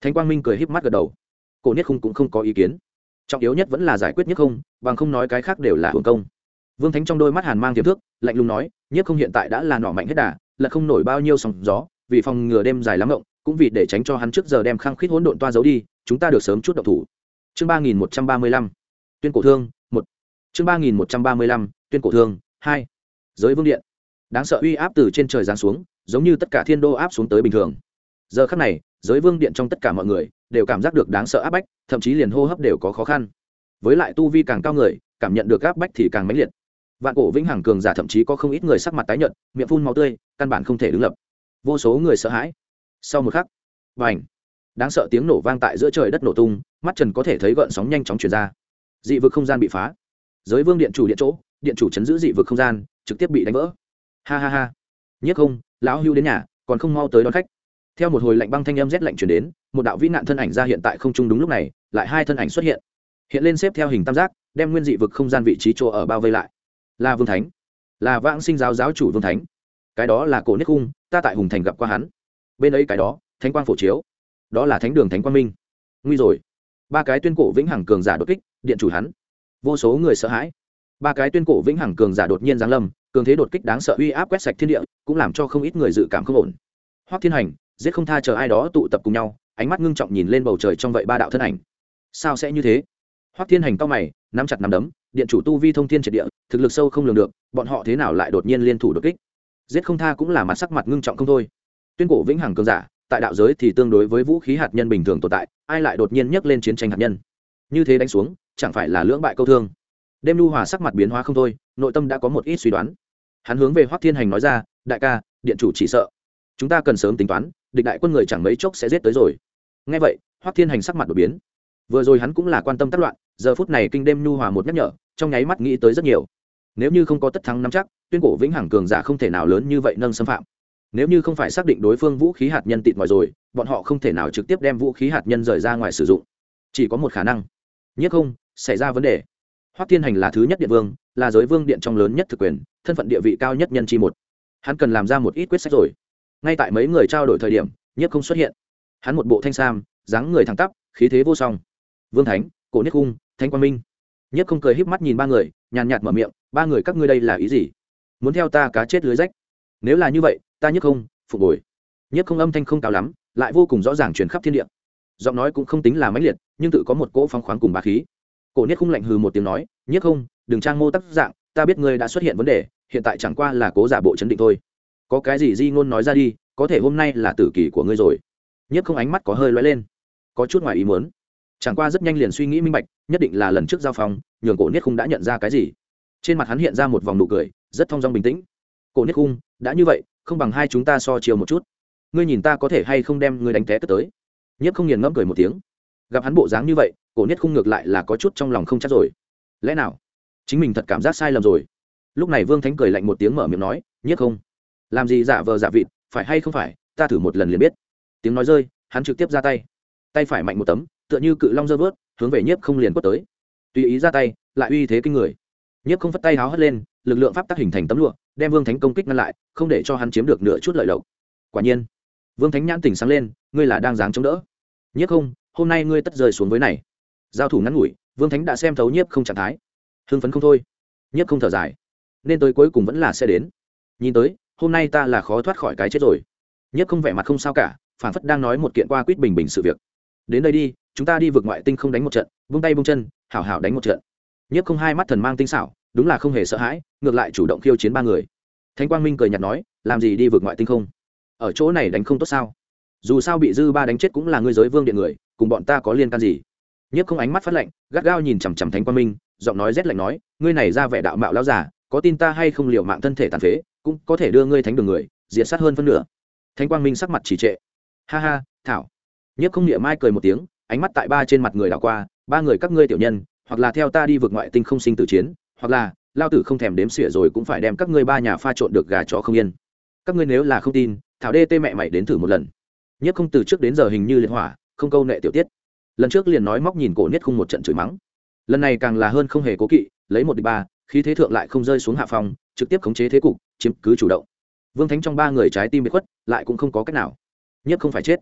Thánh Quang Minh cười híp mắt gật đầu. Cổ Niết Khung cũng không có ý kiến. Trọng yếu nhất vẫn là giải quyết Nhất Không, bằng không nói cái khác đều là hưởng công. Vương Thánh trong đôi mắt hàn mang tiềm thức, lạnh lùng nói, Nhất Không hiện tại đã là nỏ mạnh hết đà, là không nổi bao nhiêu sóng gió, vì phòng ngừa đêm dài lắm ngộng, cũng vì để tránh cho hắn trước giờ đem khăng khít hỗn độn toa giấu đi, chúng ta được sớm chút động thủ. Chương ba nghìn một trăm ba mươi lăm, Tuyên cổ thương, một. Chương ba nghìn một trăm ba mươi lăm, Tuyên cổ thương, hai. Giới Vương điện. Đáng sợ uy áp từ trên trời giáng xuống, giống như tất cả thiên đô áp xuống tới bình thường. Giờ khắc này, Giới Vương điện trong tất cả mọi người đều cảm giác được đáng sợ áp bách, thậm chí liền hô hấp đều có khó khăn. Với lại tu vi càng cao người, cảm nhận được áp bách thì càng mãnh liệt. Vạn cổ vĩnh hằng cường giả thậm chí có không ít người sắc mặt tái nhợt, miệng phun máu tươi, căn bản không thể đứng lập. Vô số người sợ hãi. Sau một khắc, bành, đáng sợ tiếng nổ vang tại giữa trời đất nổ tung, mắt trần có thể thấy gợn sóng nhanh chóng truyền ra. Dị vực không gian bị phá. Giới Vương điện chủ điện chỗ, điện chủ chấn giữ dị vực không gian, trực tiếp bị đánh vỡ. Ha ha ha. Nhất Không, lão hưu đến nhà, còn không mau tới đón khách. Theo một hồi lạnh băng thanh âm rét lạnh truyền đến, một đạo vĩ nạn thân ảnh ra hiện tại không trung. Đúng lúc này, lại hai thân ảnh xuất hiện. Hiện lên xếp theo hình tam giác, đem nguyên dị vực không gian vị trí chỗ ở bao vây lại. Là Vương Thánh, là Vãng Sinh giáo giáo chủ Vương Thánh. Cái đó là Cổ Niết Khung, ta tại Hùng Thành gặp qua hắn. Bên ấy cái đó, Thánh Quang phổ chiếu, đó là Thánh đường Thánh Quang Minh. Nguy rồi, ba cái tuyên cổ vĩnh hằng cường giả đột kích, điện chủ hắn. Vô số người sợ hãi. Ba cái tuyên cổ vĩnh hằng cường giả đột nhiên giáng lâm, cường thế đột kích đáng sợ uy áp quét sạch thiên địa, cũng làm cho không ít người dự cảm không ổn. Hoắc Thiên Hành, giết không tha chờ ai đó tụ tập cùng nhau, ánh mắt ngưng trọng nhìn lên bầu trời trong vậy ba đạo thân ảnh. Sao sẽ như thế? Hoắc Thiên Hành cau mày, nắm chặt nắm đấm, điện chủ tu vi thông thiên triệt địa, thực lực sâu không lường được, bọn họ thế nào lại đột nhiên liên thủ đột kích? Giết không tha cũng là mặt sắc mặt ngưng trọng không thôi. Tuyên cổ vĩnh hằng cường giả, tại đạo giới thì tương đối với vũ khí hạt nhân bình thường tồn tại, ai lại đột nhiên nhấc lên chiến tranh hạt nhân? Như thế đánh xuống, chẳng phải là lưỡng bại câu thương? Đêm Nhu Hòa sắc mặt biến hóa không thôi, nội tâm đã có một ít suy đoán. Hắn hướng về Hoắc Thiên Hành nói ra, đại ca, điện chủ chỉ sợ chúng ta cần sớm tính toán, địch đại quân người chẳng mấy chốc sẽ giết tới rồi. Nghe vậy, Hoắc Thiên Hành sắc mặt đổi biến. Vừa rồi hắn cũng là quan tâm tác loạn, giờ phút này kinh đêm Nhu Hòa một nhắc nhở, trong nháy mắt nghĩ tới rất nhiều. Nếu như không có tất thắng nắm chắc, tuyên cổ vĩnh hằng cường giả không thể nào lớn như vậy nâng xâm phạm. Nếu như không phải xác định đối phương vũ khí hạt nhân tịt ngoài rồi, bọn họ không thể nào trực tiếp đem vũ khí hạt nhân rời ra ngoài sử dụng. Chỉ có một khả năng, Nhất Không xảy ra vấn đề. Hoắc Thiên Hành là thứ nhất điện vương, là giới vương điện trong lớn nhất thực quyền, thân phận địa vị cao nhất nhân chi một. Hắn cần làm ra một ít quyết sách rồi. Ngay tại mấy người trao đổi thời điểm, Nhất Không xuất hiện. Hắn một bộ thanh sam, dáng người thẳng tắp, khí thế vô song. Vương Thánh, Cổ Niết Khung, Thánh Quang Minh. Nhất Không cười híp mắt nhìn ba người, nhàn nhạt mở miệng, ba người các ngươi đây là ý gì? Muốn theo ta cá chết lưới rách? Nếu là như vậy, ta Nhất Không phục hồi. Nhất Không âm thanh không cao lắm, lại vô cùng rõ ràng truyền khắp thiên địa. Giọng nói cũng không tính là mãnh liệt, nhưng tự có một cỗ phóng khoáng cùng bá khí. Cổ Niết Khung lạnh hừ một tiếng nói, Nhất Không, đừng trang mô tác dạng, ta biết ngươi đã xuất hiện vấn đề, hiện tại chẳng qua là cố giả bộ chấn định thôi. Có cái gì di ngôn nói ra đi, có thể hôm nay là tử kỳ của ngươi rồi. Nhất Không ánh mắt có hơi lóe lên, có chút ngoài ý muốn. Chẳng qua rất nhanh liền suy nghĩ minh bạch, nhất định là lần trước giao phòng, nhường Cổ Niết Khung đã nhận ra cái gì. Trên mặt hắn hiện ra một vòng nụ cười, rất thong dong bình tĩnh. Cổ Niết Khung, đã như vậy, không bằng hai chúng ta so chiều một chút. Ngươi nhìn ta có thể hay không đem ngươi đánh té tức tới. Nhất Không nghiền ngẫm cười một tiếng. Gặp hắn bộ dáng như vậy, Cổ Niết Khung ngược lại là có chút trong lòng không chắc rồi. Lẽ nào chính mình thật cảm giác sai lầm rồi? Lúc này Vương Thánh cười lạnh một tiếng mở miệng nói, Nhất Không, làm gì giả vờ giả vịt, phải hay không phải, ta thử một lần liền biết. Tiếng nói rơi, hắn trực tiếp ra tay, tay phải mạnh một tấm, tựa như cự long giơ vớt, hướng về Nhất Không liền quất tới. Tùy ý ra tay, lại uy thế kinh người. Nhất Không phất tay háo hất lên, lực lượng pháp tắc hình thành tấm lụa, đem Vương Thánh công kích ngăn lại, không để cho hắn chiếm được nửa chút lợi lộc. Quả nhiên, Vương Thánh nhãn tỉnh sáng lên, ngươi là đang dáng chống đỡ. Nhất Không, hôm nay ngươi tất rơi xuống với này. Giao thủ ngắn ngủi, Vương Thánh đã xem thấu Nhiếp Không trạng thái, hưng phấn không thôi. Nhiếp Không thở dài, nên tới cuối cùng vẫn là sẽ đến. Nhìn tới, hôm nay ta là khó thoát khỏi cái chết rồi. Nhiếp Không vẻ mặt không sao cả, phản phất đang nói một kiện qua quýt bình bình sự việc. Đến đây đi, chúng ta đi vượt ngoại tinh không đánh một trận, buông tay buông chân, hảo hảo đánh một trận. Nhiếp Không hai mắt thần mang tinh xảo, đúng là không hề sợ hãi, ngược lại chủ động khiêu chiến ba người. Thánh Quang Minh cười nhạt nói, làm gì đi vượt ngoại tinh không? Ở chỗ này đánh không tốt sao? Dù sao bị dư ba đánh chết cũng là ngươi giới vương điện người, cùng bọn ta có liên can gì? Nhiếp Không ánh mắt phát lạnh, gắt gao nhìn chằm chằm Thánh Quang Minh, giọng nói rét lạnh nói, ngươi này ra vẻ đạo mạo lão giả, có tin ta hay không liều mạng thân thể tàn phế, cũng có thể đưa ngươi thánh đường người diệt sát hơn phân nửa. Thánh Quang Minh sắc mặt chỉ trệ. Ha ha, thảo. Nhiếp Không niệm mai cười một tiếng, ánh mắt tại ba trên mặt người đảo qua, ba người các ngươi tiểu nhân, hoặc là theo ta đi vượt ngoại tinh không sinh tử chiến, hoặc là lao tử không thèm đếm xỉa rồi cũng phải đem các ngươi ba nhà pha trộn được gà chó không yên. Các ngươi nếu là không tin, thảo đê tê mẹ mày đến thử một lần. Nhiếp Không từ trước đến giờ hình như liệt hỏa, không câu nệ tiểu tiết. Lần trước liền nói móc nhìn Cổ Niết Khung một trận chửi mắng, lần này càng là hơn không hề cố kỵ, lấy một địch ba, khí thế thượng lại không rơi xuống hạ phòng, trực tiếp khống chế thế cục, chiếm cứ chủ động. Vương Thánh trong ba người trái tim bị khuất, lại cũng không có cách nào. Nhiếp Không phải chết.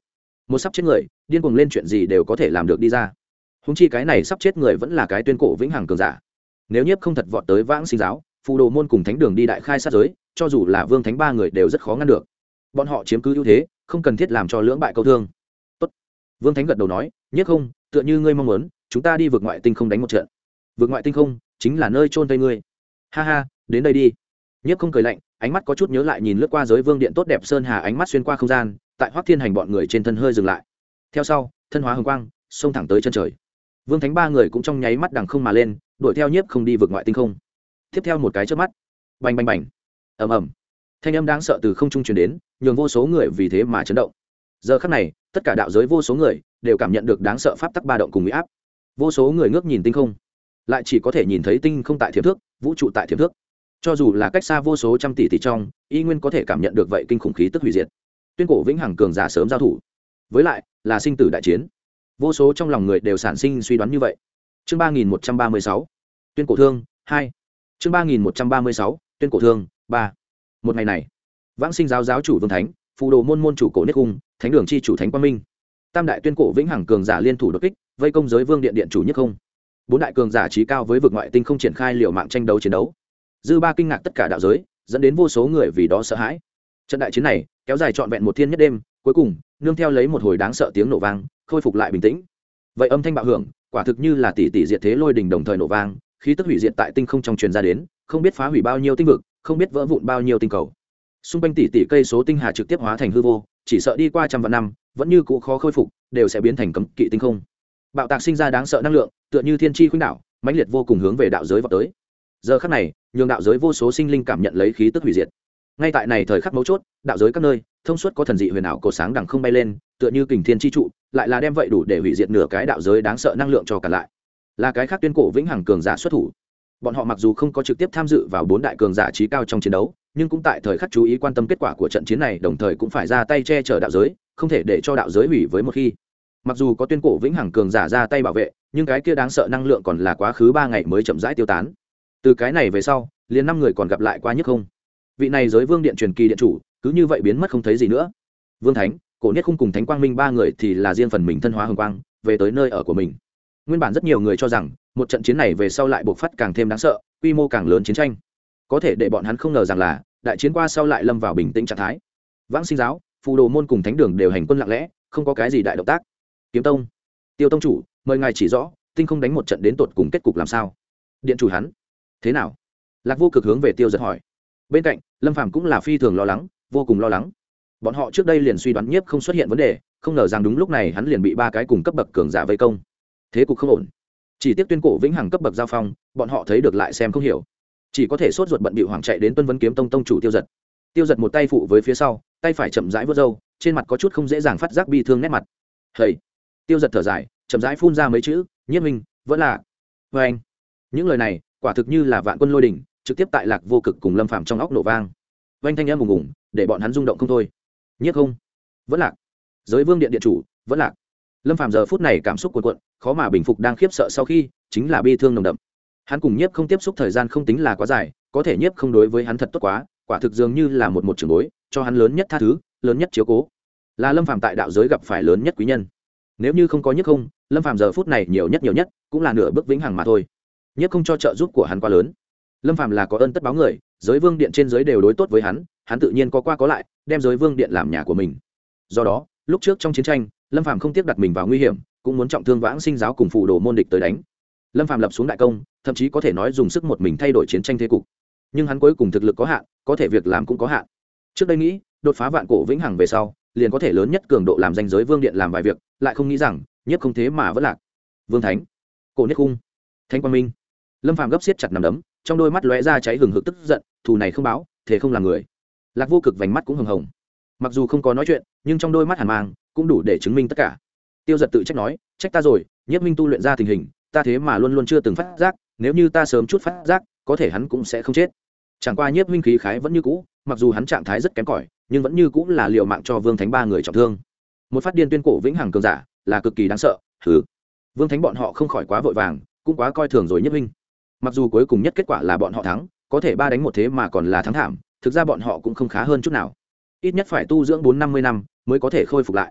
một sắp chết người điên cuồng lên chuyện gì đều có thể làm được đi ra, húng chi cái này sắp chết người vẫn là cái tuyên cổ vĩnh hằng cường giả. Nếu nhiếp không thật vọt tới vãng sinh giáo, phù đồ môn cùng thánh đường đi đại khai sát giới, cho dù là vương thánh ba người đều rất khó ngăn được. Bọn họ chiếm cứ ưu thế, không cần thiết làm cho lưỡng bại câu thương. Tốt. Vương thánh gật đầu nói, nhiếp không, tựa như ngươi mong muốn, chúng ta đi vượt ngoại tinh không đánh một trận. Vượt ngoại tinh không chính là nơi chôn tây ngươi. Ha ha, đến đây đi. Nhiếp không cười lạnh, ánh mắt có chút nhớ lại nhìn lướt qua giới vương điện tốt đẹp sơn hà, ánh mắt xuyên qua không gian, tại Hoắc Thiên Hành bọn người trên thân hơi dừng lại. Theo sau, thân hóa hồng quang, xông thẳng tới chân trời. Vương thánh ba người cũng trong nháy mắt đằng không mà lên, đuổi theo nhiếp không đi vượt ngoại tinh không. Tiếp theo một cái chớp mắt, bành bành bành, ầm ầm, thanh âm đáng sợ từ không trung truyền đến, nhường vô số người vì thế mà chấn động. Giờ khắc này, tất cả đạo giới vô số người đều cảm nhận được đáng sợ pháp tắc ba động cùng uy áp. Vô số người ngước nhìn tinh không, lại chỉ có thể nhìn thấy tinh không tại thiểm thước, vũ trụ tại thiểm thước. Cho dù là cách xa vô số trăm tỷ tỷ trong, y nguyên có thể cảm nhận được vậy kinh khủng khí tức hủy diệt. Tuyên cổ vĩnh hằng cường giả sớm giao thủ, với lại là sinh tử đại chiến. Vô số trong lòng người đều sản sinh suy đoán như vậy. Chương ba nghìn một trăm ba mươi sáu, tuyên cổ thương hai. Chương ba nghìn một trăm ba mươi sáu, tuyên cổ thương ba. Một ngày này, vãng sinh giáo giáo chủ vương thánh, phù đồ môn môn chủ cổ niết cung, thánh đường chi chủ thánh quang minh, tam đại tuyên cổ vĩnh hằng cường giả liên thủ đột kích, vây công giới vương điện điện chủ nhất không. Bốn đại cường giả trí cao với vực ngoại tinh không triển khai liều mạng tranh đấu chiến đấu. Dư ba kinh ngạc tất cả đạo giới, dẫn đến vô số người vì đó sợ hãi. Trận đại chiến này kéo dài trọn vẹn một thiên nhất đêm, cuối cùng nương theo lấy một hồi đáng sợ tiếng nổ vang, khôi phục lại bình tĩnh. Vậy âm thanh bạo hưởng, quả thực như là tỷ tỷ diệt thế lôi đình đồng thời nổ vang, khí tức hủy diệt tại tinh không trong truyền ra đến, không biết phá hủy bao nhiêu tinh vực, không biết vỡ vụn bao nhiêu tinh cầu. Xung quanh tỷ tỷ cây số tinh hà trực tiếp hóa thành hư vô, chỉ sợ đi qua trăm vạn năm, vẫn như cũ khó khôi phục, đều sẽ biến thành cấm kỵ tinh không. Bạo tạc sinh ra đáng sợ năng lượng, tựa như thiên chi khuynh đảo, mãnh liệt vô cùng hướng về đạo giới vọt tới. Giờ khắc này, nhường đạo giới vô số sinh linh cảm nhận lấy khí tức hủy diệt. Ngay tại này thời khắc mấu chốt, đạo giới các nơi, thông suốt có thần dị huyền ảo cổ sáng đằng không bay lên, tựa như kình thiên chi trụ, lại là đem vậy đủ để hủy diệt nửa cái đạo giới đáng sợ năng lượng cho cả lại. Là cái khác tuyên cổ vĩnh hằng cường giả xuất thủ. Bọn họ mặc dù không có trực tiếp tham dự vào bốn đại cường giả trí cao trong chiến đấu, nhưng cũng tại thời khắc chú ý quan tâm kết quả của trận chiến này, đồng thời cũng phải ra tay che chở đạo giới, không thể để cho đạo giới hủy với một khi. Mặc dù có tuyên cổ vĩnh hằng cường giả ra tay bảo vệ, nhưng cái kia đáng sợ năng lượng còn là quá khứ ba ngày mới chậm rãi tiêu tán. Từ cái này về sau, liền năm người còn gặp lại qua nhất không. Vị này giới vương điện truyền kỳ điện chủ, cứ như vậy biến mất không thấy gì nữa. Vương Thánh, Cổ Niết Khung cùng Thánh Quang Minh ba người thì là riêng phần mình thân hóa hồng quang, về tới nơi ở của mình. Nguyên bản rất nhiều người cho rằng, một trận chiến này về sau lại bộc phát càng thêm đáng sợ, quy mô càng lớn chiến tranh. Có thể để bọn hắn không ngờ rằng là, đại chiến qua sau lại lâm vào bình tĩnh trạng thái. Vãng Sinh giáo, phù đồ môn cùng thánh đường đều hành quân lặng lẽ, không có cái gì đại động tác. Kiếm tông, Tiêu tông chủ, mời ngài chỉ rõ, tinh không đánh một trận đến tột cùng kết cục làm sao? Điện chủ hắn, thế nào? Lạc Vô Cực hướng về Tiêu Giật hỏi. Bên cạnh, Lâm Phàm cũng là phi thường lo lắng, vô cùng lo lắng. Bọn họ trước đây liền suy đoán Nhiếp không xuất hiện vấn đề, không ngờ rằng đúng lúc này hắn liền bị ba cái cùng cấp bậc cường giả vây công. Thế cục không ổn. Chỉ tiếc tuyên cổ vĩnh hằng cấp bậc giao phong, bọn họ thấy được lại xem không hiểu, chỉ có thể sốt ruột bận bịu hoảng chạy đến Tuân Vấn Kiếm Tông tông chủ Tiêu Giật. Tiêu Giật một tay phụ với phía sau, tay phải chậm rãi vuốt râu, trên mặt có chút không dễ dàng phát giác bi thương nét mặt. Hây. Tiêu Giật thở dài, chậm rãi phun ra mấy chữ, Nhiếp minh, vẫn là. Và anh. Những lời này, quả thực như là vạn quân lôi đỉnh, trực tiếp tại Lạc Vô Cực cùng Lâm Phàm trong óc nổ vang. Vành thanh âm ùng ùng, để bọn hắn rung động không thôi. Nhiếp không, vẫn lạc. Giới Vương điện điện chủ, vẫn lạc. Lâm Phàm giờ phút này cảm xúc cuộn cuộn, khó mà bình phục đang khiếp sợ sau khi, chính là bi thương nồng đậm. Hắn cùng Nhiếp không tiếp xúc thời gian không tính là quá dài, có thể Nhiếp không đối với hắn thật tốt quá, quả thực dường như là một một trưởng bối, cho hắn lớn nhất tha thứ, lớn nhất chiếu cố. Là Lâm Phàm tại đạo giới gặp phải lớn nhất quý nhân. Nếu như không có Nhiếp không, Lâm Phàm giờ phút này nhiều nhất nhiều nhất cũng là nửa bước vĩnh hằng mà thôi. Nhiếp không cho trợ giúp của hắn quá lớn. Lâm Phàm là có ơn tất báo người, giới vương điện trên giới đều đối tốt với hắn, hắn tự nhiên có qua có lại, đem giới vương điện làm nhà của mình. Do đó, lúc trước trong chiến tranh, Lâm Phàm không tiếc đặt mình vào nguy hiểm, cũng muốn trọng thương Vãng Sinh giáo cùng phù đồ môn địch tới đánh. Lâm Phàm lập xuống đại công, thậm chí có thể nói dùng sức một mình thay đổi chiến tranh thế cục. Nhưng hắn cuối cùng thực lực có hạn, có thể việc làm cũng có hạn. Trước đây nghĩ, đột phá vạn cổ vĩnh hằng về sau, liền có thể lớn nhất cường độ làm danh giới vương điện làm vài việc, lại không nghĩ rằng, Nhiếp không thế mà vẫn lạc. Vương Thánh, Cổ Niết Khung, Thánh Quang Minh. Lâm Phàm gấp siết chặt nắm đấm, trong đôi mắt lóe ra cháy hừng hực tức giận, thù này không báo, thế không làm người. Lạc Vô Cực vành mắt cũng hồng hồng. Mặc dù không có nói chuyện, nhưng trong đôi mắt hàn mang cũng đủ để chứng minh tất cả. Tiêu Giật tự trách nói, trách ta rồi, Nhiếp minh tu luyện ra tình hình, ta thế mà luôn luôn chưa từng phát giác, nếu như ta sớm chút phát giác, có thể hắn cũng sẽ không chết. Chẳng qua Nhiếp minh khí khái vẫn như cũ, mặc dù hắn trạng thái rất kém cỏi, nhưng vẫn như cũ là liều mạng cho Vương Thánh ba người trọng thương. Một phát điên tuyên cổ vĩnh hằng cường giả, là cực kỳ đáng sợ. Hừ. Vương Thánh bọn họ không khỏi quá vội vàng, cũng quá coi thường rồi Nhiếp minh. Mặc dù cuối cùng nhất kết quả là bọn họ thắng, có thể ba đánh một thế mà còn là thắng thảm, thực ra bọn họ cũng không khá hơn chút nào. Ít nhất phải tu dưỡng bốn năm mươi năm mới có thể khôi phục lại.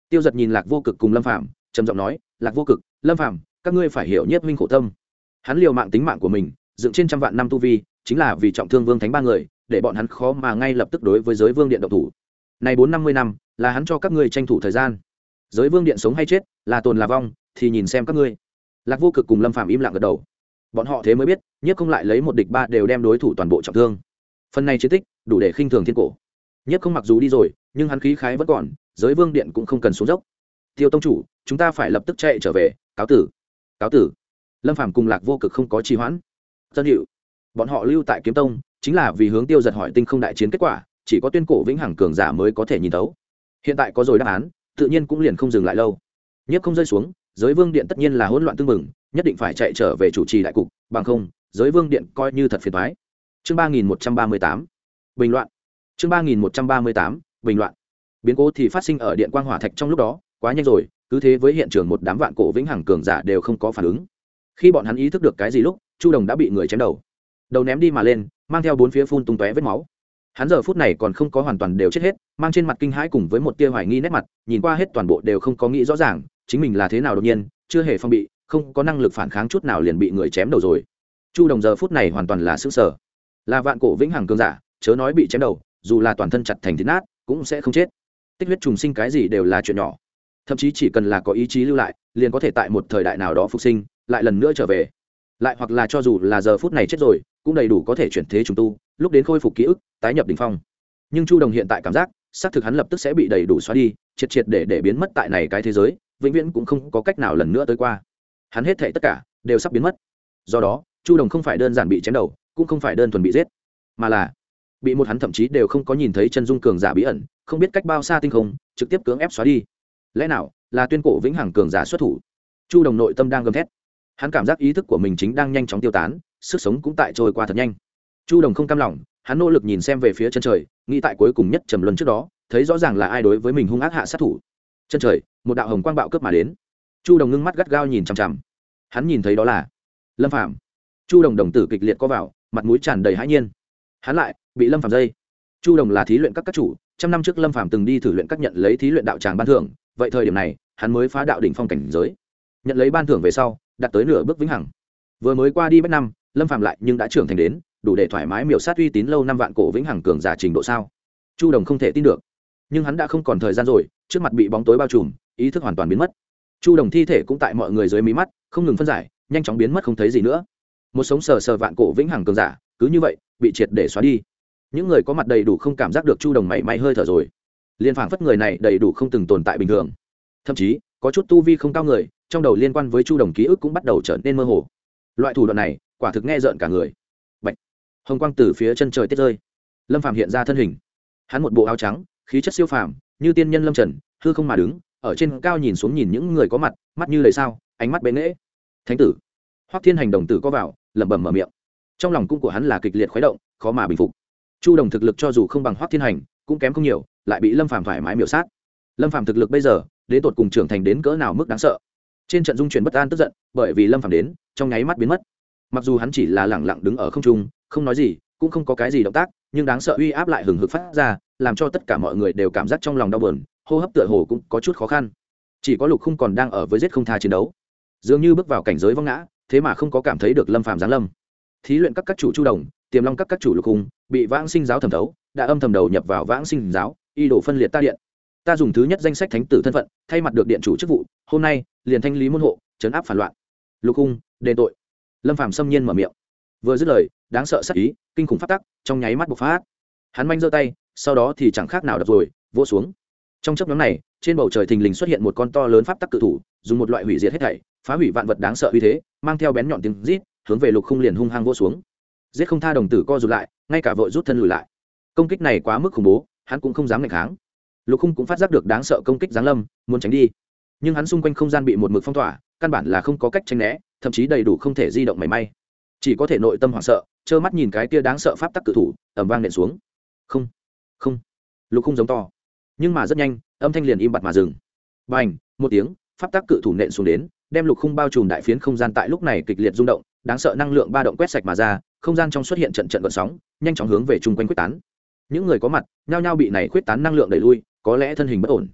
Tiêu Giật nhìn Lạc Vô Cực cùng Lâm Phàm trầm giọng nói, Lạc Vô Cực, Lâm Phàm, các ngươi phải hiểu Nhiếp huynh khổ tâm. Hắn liều mạng tính mạng của mình, dựng trên trăm vạn năm tu vi, chính là vì trọng thương Vương Thánh ba người, để bọn hắn khó mà ngay lập tức đối với Giới Vương Điện động thủ. Này bốn năm mươi năm, là hắn cho các ngươi tranh thủ thời gian. Giới Vương Điện sống hay chết, là tồn là vong, thì nhìn xem các ngươi. Lạc Vô Cực cùng Lâm Phàm im lặng gật đầu. Bọn họ thế mới biết, Nhiếp không lại lấy một địch ba đều đem đối thủ toàn bộ trọng thương. Phần này chiến tích, đủ để khinh thường thiên cổ. Nhiếp không mặc dù đi rồi, nhưng hắn khí khái vẫn còn, Giới Vương Điện cũng không cần xuống dốc. Tiêu tông chủ, chúng ta phải lập tức chạy trở về, cáo tử. Cáo tử. Lâm Phàm cùng Lạc Vô Cực không có trì hoãn. Dân hiệu. Bọn họ lưu tại Kiếm Tông, chính là vì hướng Tiêu Giật hỏi tinh không đại chiến kết quả, chỉ có tuyên cổ vĩnh hằng cường giả mới có thể nhìn thấu. Hiện tại có rồi đáp án, tự nhiên cũng liền không dừng lại lâu. Nhiếp không rơi xuống, Giới Vương Điện tất nhiên là hỗn loạn tương mừng, nhất định phải chạy trở về chủ trì đại cục, bằng không, Giới Vương Điện coi như thật phiền toái. Chương ba nghìn một trăm ba mươi tám, bình loạn. Chương ba nghìn một trăm ba mươi tám, bình loạn. Biến cố thì phát sinh ở Điện Quang Hỏa Thạch trong lúc đó, quá nhanh rồi, cứ thế với hiện trường một đám vạn cổ vĩnh hằng cường giả đều không có phản ứng. Khi bọn hắn ý thức được cái gì lúc, Chu Đồng đã bị người chém đầu. Đầu ném đi mà lên, mang theo bốn phía phun tung tóe vết máu. Hắn giờ phút này còn không có hoàn toàn đều chết hết, mang trên mặt kinh hãi cùng với một tia hoài nghi nét mặt, nhìn qua hết toàn bộ đều không có nghĩ rõ ràng, chính mình là thế nào đột nhiên, chưa hề phong bị, không có năng lực phản kháng chút nào liền bị người chém đầu rồi. Chu Đồng giờ phút này hoàn toàn là sững sờ. Là vạn cổ vĩnh hằng cường giả, chớ nói bị chém đầu, dù là toàn thân chặt thành thịt nát, cũng sẽ không chết. Tích huyết trùng sinh cái gì đều là chuyện nhỏ. Thậm chí chỉ cần là có ý chí lưu lại, liền có thể tại một thời đại nào đó phục sinh, lại lần nữa trở về. Lại hoặc là cho dù là giờ phút này chết rồi, cũng đầy đủ có thể chuyển thế trùng tu, lúc đến khôi phục ký ức, tái nhập đỉnh phong. Nhưng Chu Đồng hiện tại cảm giác, xác thực hắn lập tức sẽ bị đầy đủ xóa đi, triệt triệt để để biến mất tại này cái thế giới, vĩnh viễn cũng không có cách nào lần nữa tới qua. Hắn hết thảy tất cả đều sắp biến mất. Do đó, Chu Đồng không phải đơn giản bị chém đầu, cũng không phải đơn thuần bị giết, mà là bị một hắn thậm chí đều không có nhìn thấy chân dung cường giả bí ẩn, không biết cách bao xa tinh không, trực tiếp cưỡng ép xóa đi. Lẽ nào là tuyên cổ vĩnh hằng cường giả xuất thủ? Chu Đồng nội tâm đang gầm thét. Hắn cảm giác ý thức của mình chính đang nhanh chóng tiêu tán, sức sống cũng tại trôi qua thật nhanh. Chu Đồng không cam lòng, hắn nỗ lực nhìn xem về phía chân trời, nghĩ tại cuối cùng nhất trầm luân trước đó, thấy rõ ràng là ai đối với mình hung ác hạ sát thủ. Chân trời, một đạo hồng quang bạo cướp mà đến. Chu Đồng ngưng mắt gắt gao nhìn chằm chằm. Hắn nhìn thấy đó là Lâm Phàm. Chu Đồng đồng tử kịch liệt co vào, mặt mũi tràn đầy hãi nhiên. Hắn lại bị Lâm Phàm dây. Chu Đồng là thí luyện các các chủ, trăm năm trước Lâm Phàm từng đi thử luyện các nhận lấy thí luyện đạo tràng ban thưởng, vậy thời điểm này, hắn mới phá đạo đỉnh phong cảnh giới. Nhận lấy ban thưởng về sau, đạt tới nửa bước vĩnh hằng. Vừa mới qua đi bách năm, Lâm Phàm lại nhưng đã trưởng thành đến, đủ để thoải mái miểu sát uy tín lâu năm vạn cổ vĩnh hằng cường giả trình độ sao? Chu Đồng không thể tin được. Nhưng hắn đã không còn thời gian rồi, trước mặt bị bóng tối bao trùm, ý thức hoàn toàn biến mất. Chu Đồng thi thể cũng tại mọi người dưới mí mắt, không ngừng phân giải, nhanh chóng biến mất không thấy gì nữa. Một sống sờ sờ vạn cổ vĩnh hằng cường giả, cứ như vậy, bị triệt để xóa đi. Những người có mặt đầy đủ không cảm giác được Chu Đồng mảy may hơi thở rồi. Liên phảng phất người này đầy đủ không từng tồn tại bình thường. Thậm chí, có chút tu vi không cao người, trong đầu liên quan với Chu Đồng ký ức cũng bắt đầu trở nên mơ hồ. Loại thủ đoạn này, quả thực nghe rợn cả người. Bạch. Hồng quang từ phía chân trời tiết rơi. Lâm Phàm hiện ra thân hình. Hắn một bộ áo trắng, khí chất siêu phàm, như tiên nhân lâm trần, hư không mà đứng, ở trên cao nhìn xuống nhìn những người có mặt, mắt như đầy sao, ánh mắt bén nghễ. Thánh tử. Hoắc Thiên Hành đồng tử có vào, lẩm bẩm mở miệng. Trong lòng cung của hắn là kịch liệt khuấy động, khó mà bình phục. Chu Đồng thực lực cho dù không bằng Hoắc Thiên Hành, cũng kém không nhiều, lại bị Lâm Phàm thoải mái miểu sát. Lâm Phàm thực lực bây giờ, đến tột cùng trưởng thành đến cỡ nào mức đáng sợ. Trên trận dung chuyển bất an tức giận, bởi vì Lâm Phàm đến, trong nháy mắt biến mất. Mặc dù hắn chỉ là lẳng lặng đứng ở không trung, không nói gì, cũng không có cái gì động tác, nhưng đáng sợ uy áp lại hừng hực phát ra, làm cho tất cả mọi người đều cảm giác trong lòng đau buồn, hô hấp tựa hồ cũng có chút khó khăn. Chỉ có Lục Khung còn đang ở với giết không tha chiến đấu, dường như bước vào cảnh giới vong ngã, thế mà không có cảm thấy được Lâm Phàm giáng lâm. Thí luyện các các chủ Chu Đồng, Tiềm Long các các chủ Lục Khung, bị Vãng Sinh giáo thẩm thấu, đã âm thầm đầu nhập vào Vãng Sinh giáo, y đổ phân liệt ta điện. Ta dùng thứ nhất danh sách thánh tử thân phận, thay mặt được điện chủ chức vụ, hôm nay liền thanh lý môn hộ, trấn áp phản loạn. Lục Khung, đền tội. Lâm Phàm xâm nhiên mở miệng. Vừa dứt lời, đáng sợ sát ý, kinh khủng phát tắc, trong nháy mắt bộc phát. Hắn manh giơ tay, sau đó thì chẳng khác nào đập rồi, vỗ xuống. Trong chớp nhoáng này, trên bầu trời thình lình xuất hiện một con to lớn pháp tắc cự thủ, dùng một loại hủy diệt hết thảy, phá hủy vạn vật đáng sợ uy thế, mang theo bén nhọn tiếng rít, hướng về Lục Khung liền hung hăng vỗ xuống. Giết không tha đồng tử co rụt lại, ngay cả vội rút thân lùi lại. Công kích này quá mức khủng bố, hắn cũng không dám nghịch kháng. Lục Khung cũng phát giác được đáng sợ công kích giáng lâm, muốn tránh đi, nhưng hắn xung quanh không gian bị một mực phong tỏa, căn bản là không có cách tránh né, thậm chí đầy đủ không thể di động mảy may, chỉ có thể nội tâm hoảng sợ, trơ mắt nhìn cái kia đáng sợ pháp tắc cự thủ ầm vang nện xuống. Không, không. Lục Khung giống to, nhưng mà rất nhanh, âm thanh liền im bặt mà dừng. Bành, một tiếng, pháp tắc cự thủ nện xuống đến, đem Lục Khung bao trùm đại phiến không gian tại lúc này kịch liệt rung động, đáng sợ năng lượng ba động quét sạch mà ra, không gian trong xuất hiện trận trận gợn sóng, nhanh chóng hướng về chung quanh quyết tán. Những người có mặt, nhao nhao bị này quyết tán năng lượng đẩy lui, có lẽ thân hình bất ổn.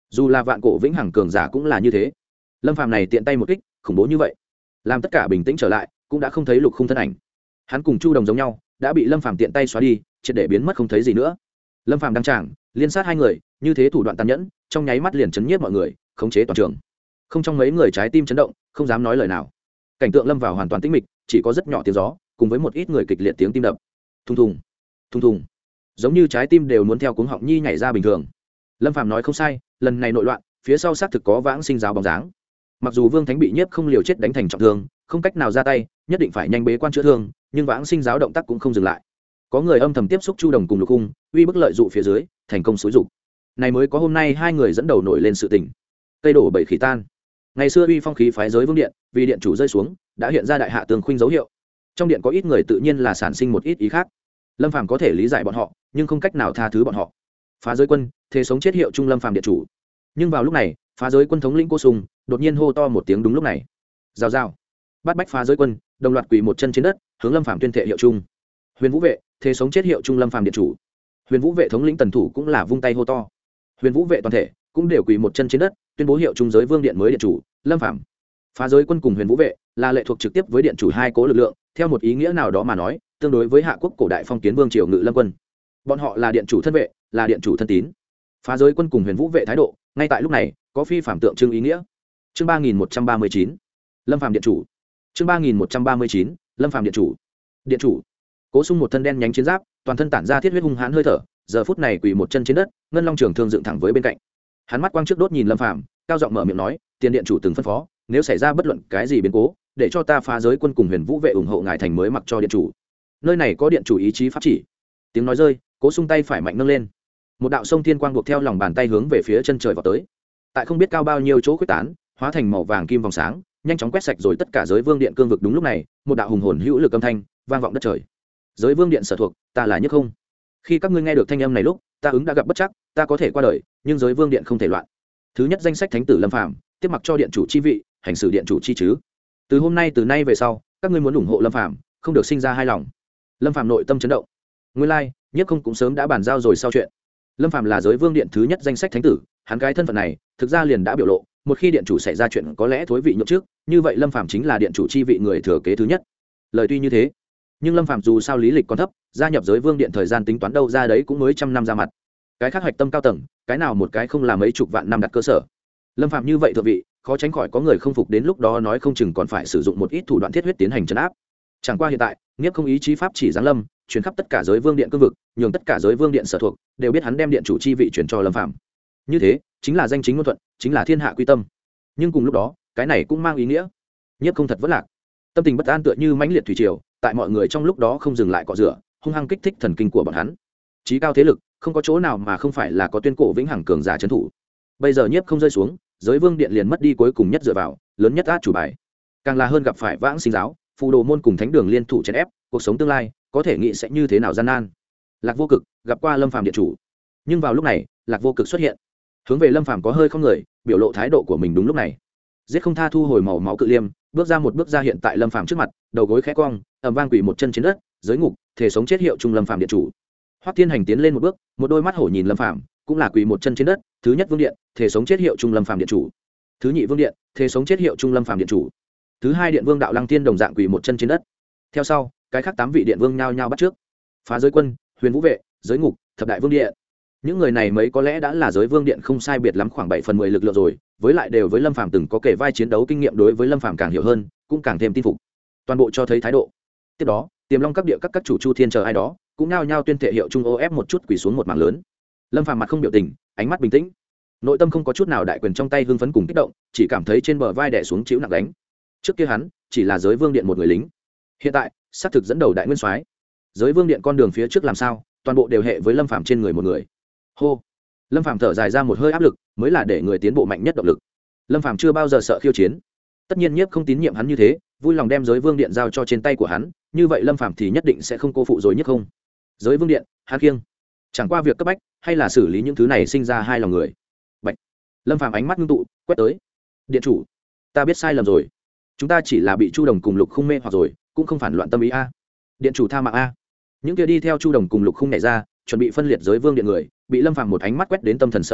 dù là vạn cổ vĩnh hằng cường giả cũng là như thế. Lâm phàm này tiện tay một kích khủng bố như vậy, làm tất cả bình tĩnh trở lại, cũng đã không thấy Lục Khung thân ảnh. Hắn cùng Chu Đồng giống nhau, đã bị Lâm phàm tiện tay xóa đi, triệt để biến mất không thấy gì nữa. Lâm phàm đăng tràng liên sát hai người, như thế thủ đoạn tàn nhẫn, trong nháy mắt liền chấn nhiếp mọi người, khống chế toàn trường. Không trong mấy người trái tim chấn động, không dám nói lời nào. Cảnh tượng lâm vào hoàn toàn tĩnh mịch, chỉ có rất nhỏ tiếng gió, cùng với một ít người kịch liệt tiếng tim đập. Thùng thùng, thùng thùng, giống như trái tim đều muốn theo cuống họng nhi nhảy ra bình thường. Lâm phàm nói không sai, lần này nội loạn, phía sau xác thực có vãng sinh giáo bóng dáng. Mặc dù Vương Thánh bị nhiếp không liều chết đánh thành trọng thương, không cách nào ra tay, nhất định phải nhanh bế quan chữa thương, nhưng vãng sinh giáo động tác cũng không dừng lại. Có người âm thầm tiếp xúc Chu Đồng cùng Lục Khung, uy bức lợi dụ phía dưới, thành công xúi dục. Này mới có hôm nay hai người dẫn đầu nổi lên sự tình. Cây đổ bảy khỉ tan. Ngày xưa uy phong khí phái giới vương điện, vì điện chủ rơi xuống, đã hiện ra đại hạ tường khuynh dấu hiệu. Trong điện có ít người tự nhiên là sản sinh một ít ý khác. Lâm Phàm có thể lý giải bọn họ, nhưng không cách nào tha thứ bọn họ. Phá giới quân, thế sống chết hiệu trung Lâm Phàm điện chủ. Nhưng vào lúc này, phá giới quân thống lĩnh Cô Sùng đột nhiên hô to một tiếng đúng lúc này. Rào rào. Bắt bách phá giới quân, đồng loạt quỳ một chân trên đất, hướng Lâm Phàm tuyên thệ hiệu trung. Huyền Vũ vệ, thế sống chết hiệu trung Lâm Phàm điện chủ. Huyền Vũ vệ thống lĩnh Tần Thủ cũng là vung tay hô to. Huyền Vũ vệ toàn thể cũng đều quỳ một chân trên đất, tuyên bố hiệu trung giới vương điện mới điện chủ Lâm Phàm. Phá giới quân cùng Huyền Vũ vệ là lệ thuộc trực tiếp với điện chủ hai cố lực lượng, theo một ý nghĩa nào đó mà nói, tương đối với hạ quốc cổ đại phong kiến vương triều ngự lâm quân. Bọn họ là điện chủ thân vệ, là điện chủ thân tín. Phá giới quân cùng Huyền Vũ vệ thái độ, ngay tại lúc này, có phi phạm tượng trưng ý nghĩa. Chương ba nghìn một trăm ba mươi chín, Lâm Phàm điện chủ. Chương ba nghìn một trăm ba mươi chín, Lâm Phàm điện chủ. Điện chủ. Cố Sung một thân đen nhánh chiến giáp, toàn thân tản ra thiết huyết hung hãn hơi thở, giờ phút này quỳ một chân trên đất, ngân long trường thương dựng thẳng với bên cạnh. Hắn mắt quang trước đốt nhìn Lâm Phàm, cao giọng mở miệng nói, tiền điện chủ từng phân phó, nếu xảy ra bất luận cái gì biến cố, để cho ta phá giới quân cùng Huyền Vũ vệ ủng hộ ngài thành mới mặc cho điện chủ. Nơi này có điện chủ ý chí pháp chỉ. Tiếng nói rơi, Cố Sung tay phải mạnh nâng lên, một đạo sông thiên quang buộc theo lòng bàn tay hướng về phía chân trời vào tới. Tại không biết cao bao nhiêu chỗ quyết tán, hóa thành màu vàng kim vòng sáng, nhanh chóng quét sạch rồi tất cả giới vương điện cương vực. Đúng lúc này, một đạo hùng hồn hữu lực âm thanh vang vọng đất trời. Giới vương điện sở thuộc, ta là Nhất Không. Khi các ngươi nghe được thanh âm này lúc, ta ứng đã gặp bất chắc, ta có thể qua đời, nhưng giới vương điện không thể loạn. Thứ nhất danh sách thánh tử Lâm Phàm, tiếp mặc cho điện chủ chi vị, hành xử điện chủ chi chứ. Từ hôm nay từ nay về sau, các ngươi muốn ủng hộ Lâm Phàm, không được sinh ra hai lòng. Lâm Phàm nội tâm chấn động. Nguyên lai, like, Nhất Không cũng sớm đã bàn giao rồi sau chuyện. Lâm Phàm là giới vương điện thứ nhất danh sách thánh tử, hắn cái thân phận này, thực ra liền đã biểu lộ, một khi điện chủ xảy ra chuyện có lẽ thối vị nhượng trước, như vậy Lâm Phàm chính là điện chủ chi vị người thừa kế thứ nhất. Lời tuy như thế, nhưng Lâm Phàm dù sao lý lịch còn thấp, gia nhập giới vương điện thời gian tính toán đâu ra đấy cũng mới trăm năm ra mặt. Cái khác hoạch tâm cao tầng, cái nào một cái không là mấy chục vạn năm đặt cơ sở. Lâm Phàm như vậy thượng vị, khó tránh khỏi có người không phục, đến lúc đó nói không chừng còn phải sử dụng một ít thủ đoạn thiết huyết tiến hành trấn áp. Chẳng qua hiện tại, Nghiếp không ý chí pháp chỉ giáng lâm, chuyển khắp tất cả giới vương điện cương vực, nhường tất cả giới vương điện sở thuộc đều biết hắn đem điện chủ chi vị chuyển cho Lâm Phàm. Như thế, chính là danh chính ngôn thuận, chính là thiên hạ quy tâm. Nhưng cùng lúc đó, cái này cũng mang ý nghĩa, Nhiếp không thật vất lạc, tâm tình bất an tựa như mãnh liệt thủy triều, tại mọi người trong lúc đó không dừng lại cọ rửa, hung hăng kích thích thần kinh của bọn hắn. Chí cao thế lực, không có chỗ nào mà không phải là có tuyên cổ vĩnh hằng cường giả trấn thủ. Bây giờ Nhiếp không rơi xuống, giới vương điện liền mất đi cuối cùng nhất dựa vào, lớn nhất át chủ bài. Càng là hơn gặp phải vãng sinh giáo, phù đồ môn cùng thánh đường liên thủ chèn ép, cuộc sống tương lai có thể nghĩ sẽ như thế nào gian nan. Lạc Vô Cực gặp qua Lâm Phàm điện chủ, nhưng vào lúc này, Lạc Vô Cực xuất hiện, hướng về Lâm Phàm có hơi không người, biểu lộ thái độ của mình. Đúng lúc này, giết không tha thu hồi màu máu cự liêm, bước ra một bước ra hiện tại Lâm Phàm trước mặt, đầu gối khẽ cong, ầm vang quỳ một chân trên đất, giới ngục, thể sống chết hiệu trung Lâm Phàm điện chủ. Hoắc Thiên Hành tiến lên một bước, một đôi mắt hổ nhìn Lâm Phàm, cũng là quỳ một chân trên đất, thứ nhất vương điện, thể sống chết hiệu trung Lâm Phàm điện chủ. Thứ nhị vương điện, thể sống chết hiệu trung Lâm Phàm điện chủ. Thứ hai điện vương đạo Lăng Tiên đồng dạng quỳ một chân trên đất. Theo sau, cái khác tám vị điện vương nhao nhao bắt trước. Phá giới quân, Huyền Vũ vệ, giới ngục, thập đại vương điện. Những người này mấy có lẽ đã là giới vương điện không sai biệt lắm khoảng bảy phần mười lực lượng rồi, với lại đều với Lâm Phàm từng có kể vai chiến đấu kinh nghiệm, đối với Lâm Phàm càng hiểu hơn, cũng càng thêm tin phục. Toàn bộ cho thấy thái độ. Tiếp đó, Tiềm Long các địa các các chủ Chu Thiên chờ ai đó, cũng nhao nhao tuyên thệ hiệu trung ô ép một chút quỳ xuống một mảng lớn. Lâm Phàm mặt không biểu tình, ánh mắt bình tĩnh, nội tâm không có chút nào đại quyền trong tay hưng phấn cùng kích động, chỉ cảm thấy trên bờ vai đè xuống chịu nặng đánh. Trước kia hắn chỉ là giới vương điện một người lính, hiện tại xác thực dẫn đầu đại nguyên soái. Giới vương điện con đường phía trước làm sao, toàn bộ đều hệ với Lâm Phàm trên người một người. Hô. Lâm Phàm thở dài ra một hơi, áp lực mới là để người tiến bộ mạnh nhất động lực. Lâm Phàm chưa bao giờ sợ khiêu chiến, tất nhiên Nhiếp không tín nhiệm hắn như thế, vui lòng đem giới vương điện giao cho trên tay của hắn, như vậy Lâm Phàm thì nhất định sẽ không cô phụ rồi Nhiếp không. Giới vương điện, hắn kiêng, chẳng qua việc cấp bách hay là xử lý những thứ này sinh ra hai lòng người. Bạch. Lâm Phàm ánh mắt ngưng tụ, quét tới. Điện chủ, ta biết sai lầm rồi, chúng ta chỉ là bị Chu Đồng cùng Lục Khung mê hoặc rồi, cũng không phản loạn tâm ý a. Điện chủ tha mạng a. Những kia đi theo Chu Đồng cùng Lục Khung nhảy ra, chuẩn bị phân liệt giới vương điện người, bị Lâm Phàm một ánh mắt quét đến tâm thần sợ hãi,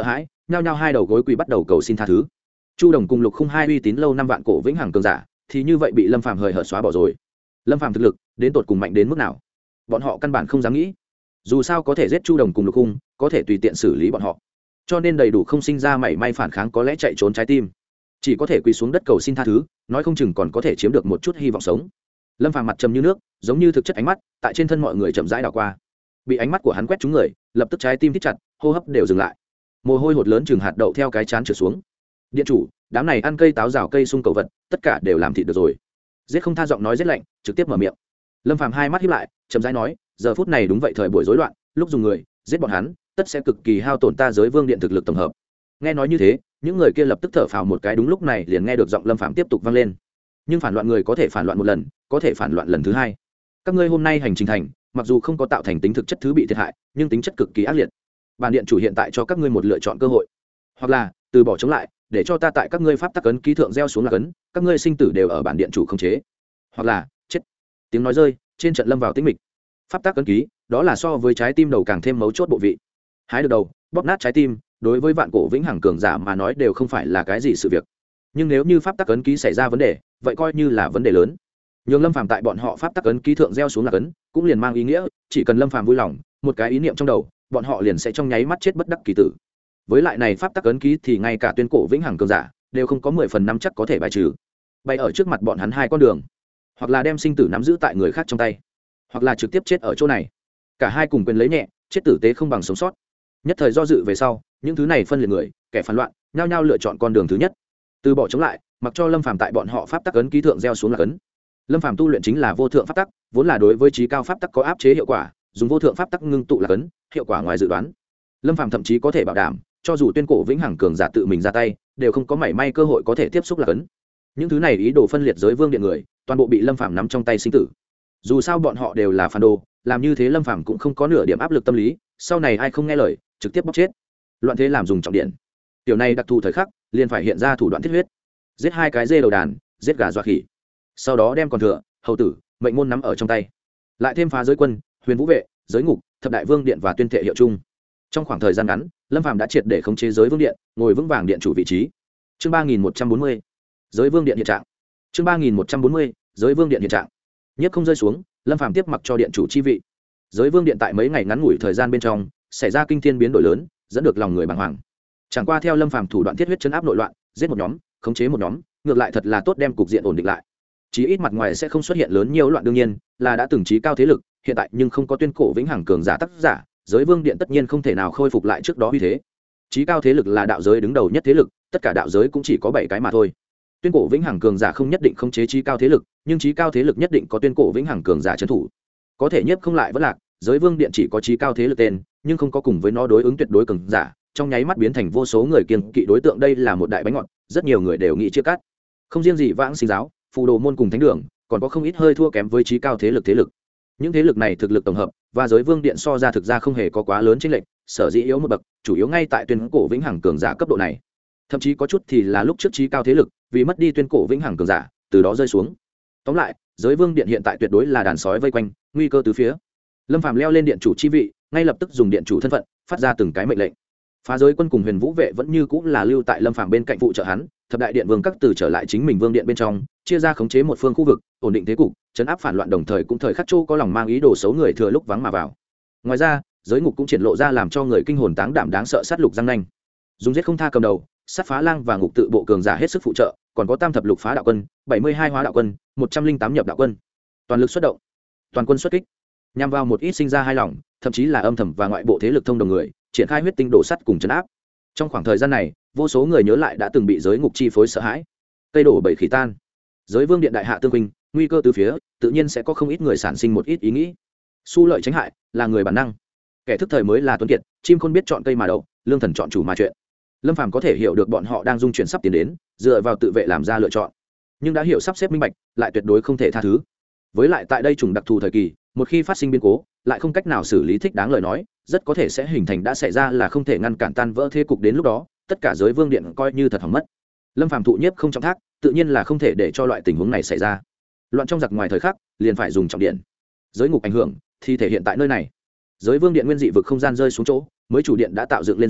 nhao nhao hai đầu gối quỳ bắt đầu cầu xin tha thứ. Chu Đồng cùng Lục Khung hai uy tín lâu năm vạn cổ vĩnh hằng cường giả thì như vậy bị Lâm Phàm hời hợt xóa bỏ rồi. Lâm Phàm thực lực đến tột cùng mạnh đến mức nào, bọn họ căn bản không dám nghĩ. Dù sao có thể giết Chu Đồng cùng Lục Khung, có thể tùy tiện xử lý bọn họ, cho nên đầy đủ không sinh ra mảy may phản kháng, có lẽ chạy trốn trái tim, chỉ có thể quỳ xuống đất cầu xin tha thứ, nói không chừng còn có thể chiếm được một chút hy vọng sống. Lâm Phàm mặt trầm như nước, giống như thực chất ánh mắt tại trên thân mọi người chậm rãi đảo qua, bị ánh mắt của hắn quét trúng người, lập tức trái tim thít chặt, hô hấp đều dừng lại, mồ hôi hột lớn chừng hạt đậu theo cái chán trượt xuống. Điện chủ, đám này ăn cây táo rào cây sung cầu vật, tất cả đều làm thịt được rồi. Giết không tha giọng nói giết lạnh, trực tiếp mở miệng. Lâm Phàm hai mắt híp lại, chậm rãi nói, giờ phút này đúng vậy thời buổi rối loạn, lúc dùng người giết bọn hắn, tất sẽ cực kỳ hao tổn ta Giới Vương Điện thực lực tổng hợp. Nghe nói như thế, những người kia lập tức thở phào một cái, đúng lúc này liền nghe được giọng Lâm Phàm tiếp tục vang lên. Nhưng phản loạn người có thể phản loạn một lần, có thể phản loạn lần thứ hai. Các ngươi hôm nay hành trình thành, mặc dù không có tạo thành tính thực chất thứ bị thiệt hại, nhưng tính chất cực kỳ ác liệt. Bản điện chủ hiện tại cho các ngươi một lựa chọn cơ hội, hoặc là từ bỏ chống lại, để cho ta tại các ngươi pháp tắc ấn ký thượng gieo xuống là cấn, các ngươi sinh tử đều ở bản điện chủ khống chế, hoặc là chết. Tiếng nói rơi, trên trận lâm vào tĩnh mịch. Pháp tắc ấn ký, đó là so với trái tim đầu càng thêm mấu chốt bộ vị. Hái được đầu, bóp nát trái tim, đối với vạn cổ vĩnh hằng cường giả mà nói đều không phải là cái gì sự việc. Nhưng nếu như pháp tắc ấn ký xảy ra vấn đề, vậy coi như là vấn đề lớn. Nhưng Lâm Phàm tại bọn họ pháp tắc ấn ký thượng gieo xuống là cấn, cũng liền mang ý nghĩa, chỉ cần Lâm Phàm vui lòng, một cái ý niệm trong đầu, bọn họ liền sẽ trong nháy mắt chết bất đắc kỳ tử. Với lại này pháp tắc ấn ký thì ngay cả tuyên cổ vĩnh hằng cường giả đều không có mười phần năm chắc có thể bài trừ. Bay ở trước mặt bọn hắn hai con đường, hoặc là đem sinh tử nắm giữ tại người khác trong tay, hoặc là trực tiếp chết ở chỗ này. Cả hai cùng quyền lấy nhẹ, chết tử tế không bằng sống sót. Nhất thời do dự về sau, những thứ này phân liệt người, kẻ phản loạn, nhao nhao lựa chọn con đường thứ nhất, từ bỏ chống lại, mặc cho Lâm Phàm tại bọn họ pháp tắc ấn ký thượng gieo xuống là cấn. Lâm Phàm tu luyện chính là vô thượng pháp tắc, vốn là đối với trí cao pháp tắc có áp chế hiệu quả, dùng vô thượng pháp tắc ngưng tụ là cấn, hiệu quả ngoài dự đoán. Lâm Phàm thậm chí có thể bảo đảm, cho dù tuyên cổ vĩnh hằng cường giả tự mình ra tay, đều không có mảy may cơ hội có thể tiếp xúc là cấn. Những thứ này ý đồ phân liệt Giới Vương Điện người, toàn bộ bị Lâm Phàm nắm trong tay sinh tử. Dù sao bọn họ đều là phản đồ, làm như thế Lâm Phàm cũng không có nửa điểm áp lực tâm lý, sau này ai không nghe lời, trực tiếp bóc chết. Loạn thế làm dùng trọng điện. Tiểu này đặc thù thời khắc, liền phải hiện ra thủ đoạn thiết huyết. Giết hai cái dê đầu đàn, giết gà dọa khỉ. Sau đó đem còn thừa, hầu tử, mệnh môn nắm ở trong tay. Lại thêm phá giới quân, huyền vũ vệ, giới ngục, thập đại vương điện và tuyên thệ hiệu chung. Trong khoảng thời gian ngắn, Lâm Phàm đã triệt để khống chế Giới Vương Điện, ngồi vững vàng điện chủ vị trí. Chương ba nghìn một trăm bốn mươi, Giới Vương Điện hiện trạng. Chương ba nghìn một trăm bốn mươi, Giới Vương Điện hiện trạng. Nhất không rơi xuống, Lâm Phàm tiếp mặc cho điện chủ chi vị. Giới Vương Điện tại mấy ngày ngắn ngủi thời gian bên trong, xảy ra kinh thiên biến đổi lớn, dẫn được lòng người bàng hoàng. Chẳng qua theo Lâm Phàm thủ đoạn thiết huyết chấn áp nội loạn, giết một nhóm, khống chế một nhóm, ngược lại thật là tốt đem cục diện ổn định lại. Chí ít mặt ngoài sẽ không xuất hiện lớn nhiều loạn, đương nhiên là đã từng trí cao thế lực, hiện tại nhưng không có tuyên cổ vĩnh hằng cường giả tác giả, Giới Vương Điện tất nhiên không thể nào khôi phục lại trước đó uy thế. Chí cao thế lực là đạo giới đứng đầu nhất thế lực, tất cả đạo giới cũng chỉ có bảy cái mà thôi. Tuyên cổ vĩnh hằng cường giả không nhất định khống chế chí cao thế lực, nhưng chí cao thế lực nhất định có tuyên cổ vĩnh hằng cường giả trấn thủ. Có thể nhiếp không lại vẫn lạc, Giới Vương Điện chỉ có chí cao thế lực tên, nhưng không có cùng với nó đối ứng tuyệt đối cường giả, trong nháy mắt biến thành vô số người kiêng kỵ đối tượng, đây là một đại bánh ngọt, rất nhiều người đều nghĩ chia cắt. Không riêng gì Vãng Sinh giáo, Phù Đồ môn cùng Thánh đường, còn có không ít hơi thua kém với chí cao thế lực thế lực. Những thế lực này thực lực tổng hợp và Giới Vương Điện so ra thực ra không hề có quá lớn chênh lệch, sở dĩ yếu một bậc, chủ yếu ngay tại tuyên cổ vĩnh hằng cường giả cấp độ này. Thậm chí có chút thì là lúc trước chí cao thế lực, vì mất đi tuyên cổ vĩnh hằng cường giả, từ đó rơi xuống. Tóm lại, Giới Vương Điện hiện tại tuyệt đối là đàn sói vây quanh, nguy cơ từ phía. Lâm Phàm leo lên điện chủ chi vị, ngay lập tức dùng điện chủ thân phận, phát ra từng cái mệnh lệnh. Phá giới quân cùng huyền vũ vệ vẫn như cũng là lưu tại Lâm Phàm bên cạnh phụ trợ hắn, thập đại điện vương các từ trở lại chính mình vương điện bên trong, chia ra khống chế một phương khu vực, ổn định thế cục, chấn áp phản loạn, đồng thời cũng thời khắc châu có lòng mang ý đồ xấu người thừa lúc vắng mà vào. Ngoài ra, giới ngục cũng triển lộ ra làm cho người kinh hồn táng đảm đáng sợ sát lục răng nanh, dùng giết không tha cầm đầu, sát phá lang và ngục tự bộ cường giả hết sức phụ trợ, còn có tam thập lục phá đạo quân, bảy mươi hai hóa đạo quân, một trăm linh tám nhập đạo quân, toàn lực xuất động, toàn quân xuất kích, nhằm vào một ít sinh ra hai lòng, thậm chí là âm thầm và ngoại bộ thế lực thông đồng người, triển khai huyết tinh đổ sắt cùng chấn áp. Trong khoảng thời gian này, vô số người nhớ lại đã từng bị giới ngục chi phối sợ hãi, cây đổ bảy khỉ tan, Giới Vương Điện đại hạ tương huynh, nguy cơ từ phía, tự nhiên sẽ có không ít người sản sinh một ít ý nghĩ. Xu lợi tránh hại là người bản năng, kẻ thức thời mới là tuấn kiệt, chim khôn biết chọn cây mà đậu, lương thần chọn chủ mà chuyện. Lâm Phàm có thể hiểu được bọn họ đang dung chuyển sắp tiến đến, dựa vào tự vệ làm ra lựa chọn, nhưng đã hiểu sắp xếp minh bạch, lại tuyệt đối không thể tha thứ. Với lại tại đây trùng đặc thù thời kỳ, một khi phát sinh biến cố, lại không cách nào xử lý thích đáng lời nói, rất có thể sẽ hình thành đã xảy ra là không thể ngăn cản tan vỡ thế cục, đến lúc đó tất cả Giới Vương Điện coi như thật hỏng mất. Lâm Phàm thụ nhiếp không trọng thác, tự nhiên là không thể để cho loại tình huống này xảy ra. Loạn trong giặc ngoài thời khắc, liền phải dùng trọng điện. Giới ngục ảnh hưởng thì thể hiện tại nơi này. Giới Vương Điện nguyên dị vực không gian rơi xuống chỗ, mới chủ điện đã tạo dựng lên rồi,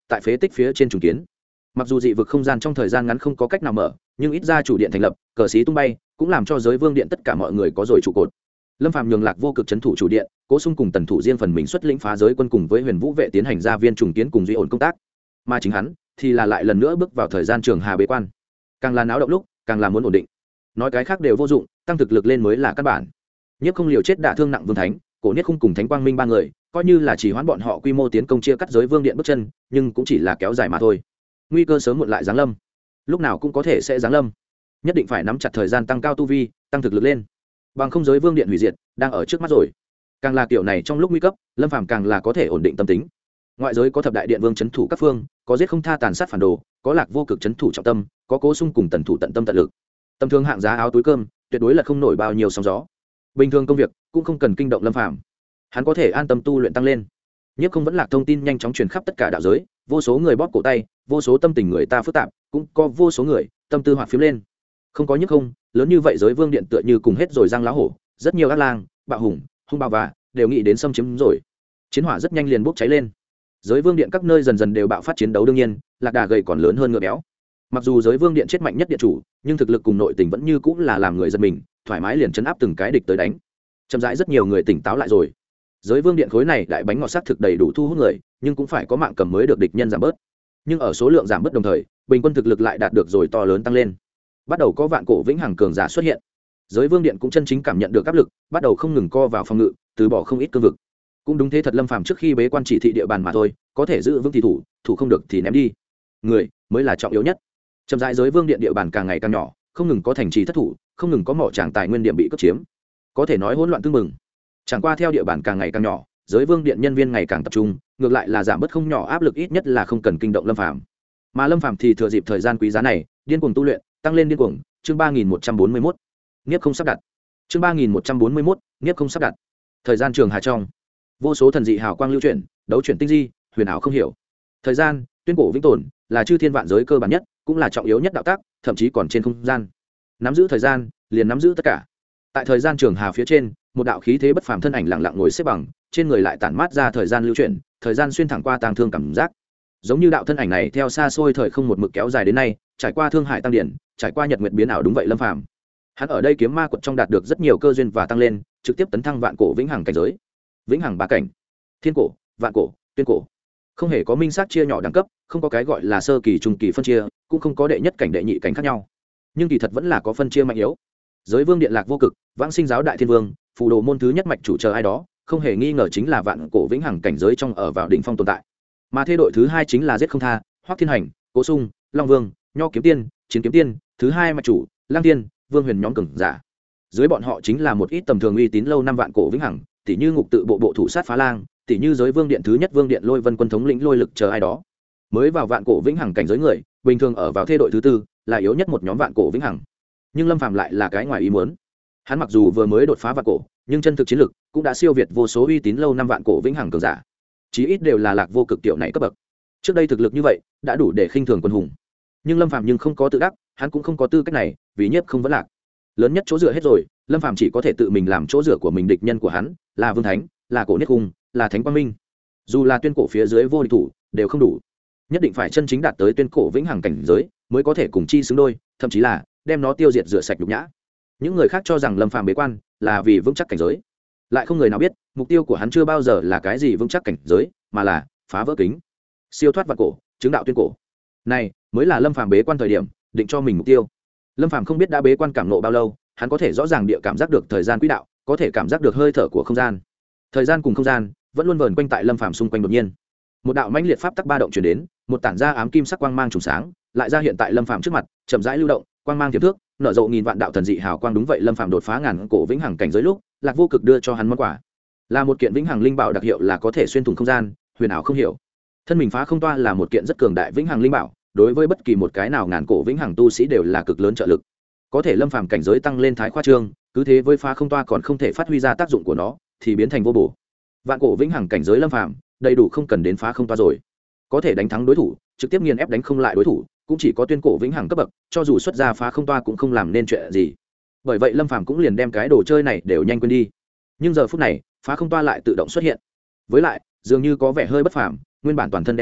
tại phế tích phía trên trùng kiến. Mặc dù dị vực không gian trong thời gian ngắn không có cách nào mở, nhưng ít ra chủ điện thành lập, cờ xí tung bay, cũng làm cho giới vương điện tất cả mọi người có rồi trụ cột. Lâm Phàm nhường Lạc Vô Cực trấn thủ chủ điện, Cố Sung cùng Tần Thủ riêng phần mình xuất lĩnh phá giới quân cùng với Huyền Vũ vệ tiến hành gia viên trùng kiến cùng duy ổn công tác. Mà chính hắn thì là lại lần nữa bước vào thời gian trường hà bế quan. Càng là náo động lúc, càng là muốn ổn định. Nói cái khác đều vô dụng, tăng thực lực lên mới là căn bản. Nhất không liều chết đả thương nặng vương thánh, Cổ Niết Khung cùng Thánh Quang Minh ba người, coi như là chỉ hoãn bọn họ quy mô tiến công chia cắt giới vương điện bước chân, nhưng cũng chỉ là kéo dài mà thôi. Nguy cơ sớm muộn lại giáng lâm, lúc nào cũng có thể sẽ giáng lâm. Nhất định phải nắm chặt thời gian tăng cao tu vi, tăng thực lực lên. Bằng không giới vương điện hủy diệt đang ở trước mắt rồi. Càng là kiểu này trong lúc nguy cấp, Lâm Phàm càng là có thể ổn định tâm tính. Ngoại giới có thập đại điện vương trấn thủ các phương, có giết không tha tàn sát phản đồ, có Lạc Vô Cực trấn thủ trọng tâm, có Cố Sung cùng Tần Thủ tận tâm tận lực. Tầm thường hạng giá áo túi cơm, tuyệt đối là không nổi bao nhiêu sóng gió. Bình thường công việc cũng không cần kinh động Lâm Phàm, hắn có thể an tâm tu luyện tăng lên. Nhất không vẫn là thông tin nhanh chóng truyền khắp tất cả đạo giới, vô số người bóp cổ tay, vô số tâm tình người ta phức tạp, cũng có vô số người tâm tư hoạt phiếm lên. Không có nhất không, lớn như vậy giới vương điện tựa như cùng hết rồi giang lá hổ, rất nhiều ác lang, bạo hùng, hung bạo và đều nghĩ đến xâm chiếm rồi. Chiến hỏa rất nhanh liền bốc cháy lên. Giới vương điện các nơi dần dần đều bạo phát chiến đấu, đương nhiên, lạc đà gầy còn lớn hơn ngựa béo. Mặc dù giới vương điện chết mạnh nhất điện chủ, nhưng thực lực cùng nội tình vẫn như cũng là làm người dân mình thoải mái liền chấn áp từng cái địch tới đánh. Chậm rãi rất nhiều người tỉnh táo lại rồi. Giới vương điện khối này đại bánh ngọt sắc thực đầy đủ thu hút người, nhưng cũng phải có mạng cầm mới được địch nhân giảm bớt. Nhưng ở số lượng giảm bớt đồng thời, bình quân thực lực lại đạt được rồi to lớn tăng lên. Bắt đầu có vạn cổ vĩnh hằng cường giả xuất hiện. Giới vương điện cũng chân chính cảm nhận được áp lực, bắt đầu không ngừng co vào phòng ngự, từ bỏ không ít cương vực. Cũng đúng thế thật, Lâm Phàm trước khi bế quan chỉ thị địa bàn mà thôi, có thể giữ vững thì thủ, thủ không được thì ném đi. Người mới là trọng yếu nhất. Chậm rãi giới vương điện địa bàn càng ngày càng nhỏ, không ngừng có thành trì thất thủ, không ngừng có mỏ tràng tài nguyên điểm bị cướp chiếm, có thể nói hỗn loạn tương mừng. Chẳng qua theo địa bàn càng ngày càng nhỏ, giới vương điện nhân viên ngày càng tập trung, ngược lại là giảm bớt không nhỏ áp lực, ít nhất là không cần kinh động Lâm Phàm. Mà Lâm Phàm thì thừa dịp thời gian quý giá này, điên cuồng tu luyện, tăng lên điên cuồng. Chương ba nghìn một trăm bốn mươi mốt, Niếp không sắp đặt. Chương ba nghìn một trăm bốn mươi mốt, Niếp không sắp đặt. Thời gian trường hà trong, vô số thần dị hào quang lưu chuyển, đấu chuyển tinh di, huyền ảo không hiểu. Thời gian, tuyên cổ vĩnh tồn, là chư thiên vạn giới cơ bản nhất, cũng là trọng yếu nhất đạo tác, thậm chí còn trên không gian. Nắm giữ thời gian, liền nắm giữ tất cả. Tại thời gian trường hà phía trên, một đạo khí thế bất phàm thân ảnh lặng lặng ngồi xếp bằng, trên người lại tản mát ra thời gian lưu chuyển, thời gian xuyên thẳng qua tàng thương cảm giác. Giống như đạo thân ảnh này theo xa xôi thời không một mực kéo dài đến nay, trải qua thương hải tăng điển, trải qua nhật nguyệt biến ảo, đúng vậy Lâm Phàm. Hắn ở đây kiếm ma quật trong đạt được rất nhiều cơ duyên và tăng lên, trực tiếp tấn thăng vạn cổ vĩnh hằng cảnh giới. Vĩnh hằng ba cảnh, thiên cổ, vạn cổ, tuyên cổ. Không hề có minh xác chia nhỏ đẳng cấp, không có cái gọi là sơ kỳ trung kỳ phân chia, cũng không có đệ nhất cảnh đệ nhị cảnh khác nhau. Nhưng kỳ thật vẫn là có phân chia mạnh yếu. Giới vương điện Lạc Vô Cực, Vãng Sinh giáo đại thiên vương, phù đồ môn thứ nhất mạch chủ chờ ai đó, không hề nghi ngờ chính là vạn cổ vĩnh hằng cảnh giới trong ở vào đỉnh phong tồn tại. Mà thế đội thứ hai chính là giết không tha, Hoắc Thiên Hành, Cố Sung, Long Vương, Nho Kiếm Tiên, Chiến Kiếm Tiên, thứ hai mạch chủ, Lang Tiên, Vương Huyền nhóm cường giả. Dưới bọn họ chính là một ít tầm thường uy tín lâu năm vạn cổ vĩnh hằng, tỷ như Ngục Tự bộ bộ thủ sát phá lang, tỷ như giới vương điện thứ nhất vương điện Lôi Vân quân thống lĩnh Lôi Lực chờ ai đó. Mới vào vạn cổ vĩnh hằng cảnh giới người, bình thường ở vào thế đội thứ tư, là yếu nhất một nhóm vạn cổ vĩnh hằng. Nhưng Lâm Phàm lại là cái ngoài ý muốn. Hắn mặc dù vừa mới đột phá vạn cổ, nhưng chân thực chiến lực cũng đã siêu việt vô số uy tín lâu năm vạn cổ vĩnh hằng cường giả. Chí ít đều là Lạc Vô Cực tiểu này cấp bậc. Trước đây thực lực như vậy, đã đủ để khinh thường quân hùng. Nhưng Lâm Phàm nhưng không có tự đắc, hắn cũng không có tư cách này, vì nhiếp không vẫn lạc. Lớn nhất chỗ dựa hết rồi, Lâm Phàm chỉ có thể tự mình làm chỗ dựa của mình, địch nhân của hắn là Vương Thánh, là Cổ Niết Khung, là Thánh Quang Minh. Dù là tuyên cổ phía dưới vô địch thủ, đều không đủ. Nhất định phải chân chính đạt tới tuyên cổ vĩnh hằng cảnh giới, mới có thể cùng chi xứng đôi, thậm chí là đem nó tiêu diệt rửa sạch nhục nhã. Những người khác cho rằng Lâm Phàm bế quan là vì vững chắc cảnh giới, lại không người nào biết mục tiêu của hắn chưa bao giờ là cái gì vững chắc cảnh giới, mà là phá vỡ kính, siêu thoát vạn cổ, chứng đạo tuyên cổ. Này mới là Lâm Phàm bế quan thời điểm định cho mình mục tiêu. Lâm Phàm không biết đã bế quan cảm nộ bao lâu, hắn có thể rõ ràng địa cảm giác được thời gian quỹ đạo, có thể cảm giác được hơi thở của không gian. Thời gian cùng không gian vẫn luôn vờn quanh tại Lâm Phàm xung quanh, đột nhiên một đạo mãnh liệt pháp tắc ba động truyền đến, một tản ra ám kim sắc quang mang trùng sáng lại ra hiện tại Lâm Phàm trước mặt, chậm rãi lưu động, quang mang tiềm thước, nở rộ nghìn vạn đạo thần dị hào quang. Đúng vậy, Lâm Phàm đột phá ngàn cổ vĩnh hằng cảnh giới lúc, Lạc Vô Cực đưa cho hắn món quà là một kiện vĩnh hằng linh bảo, đặc hiệu là có thể xuyên thủng không gian, huyền ảo không hiểu. Thân mình phá không toa là một kiện rất cường đại vĩnh hằng linh bảo, đối với bất kỳ một cái nào ngàn cổ vĩnh hằng tu sĩ đều là cực lớn trợ lực. Có thể Lâm Phàm cảnh giới tăng lên thái khoa trương, cứ thế với phá không toa còn không thể phát huy ra tác dụng của nó, thì biến thành vô bổ. Vạn cổ vĩnh hằng cảnh giới Lâm Phàm đầy đủ không cần đến phá không toa rồi, có thể đánh thắng đối thủ, trực tiếp nghiền ép đánh không lại đối thủ, cũng chỉ có tuyên cổ vĩnh hằng cấp bậc, cho dù xuất ra phá không toa cũng không làm nên chuyện gì. Bởi vậy Lâm Phàm cũng liền đem cái đồ chơi này đều nhanh quên đi. Nhưng giờ phút này phá không toa lại tự động xuất hiện, với lại dường như có vẻ hơi bất phàm, nguyên bản toàn thân đen nhánh,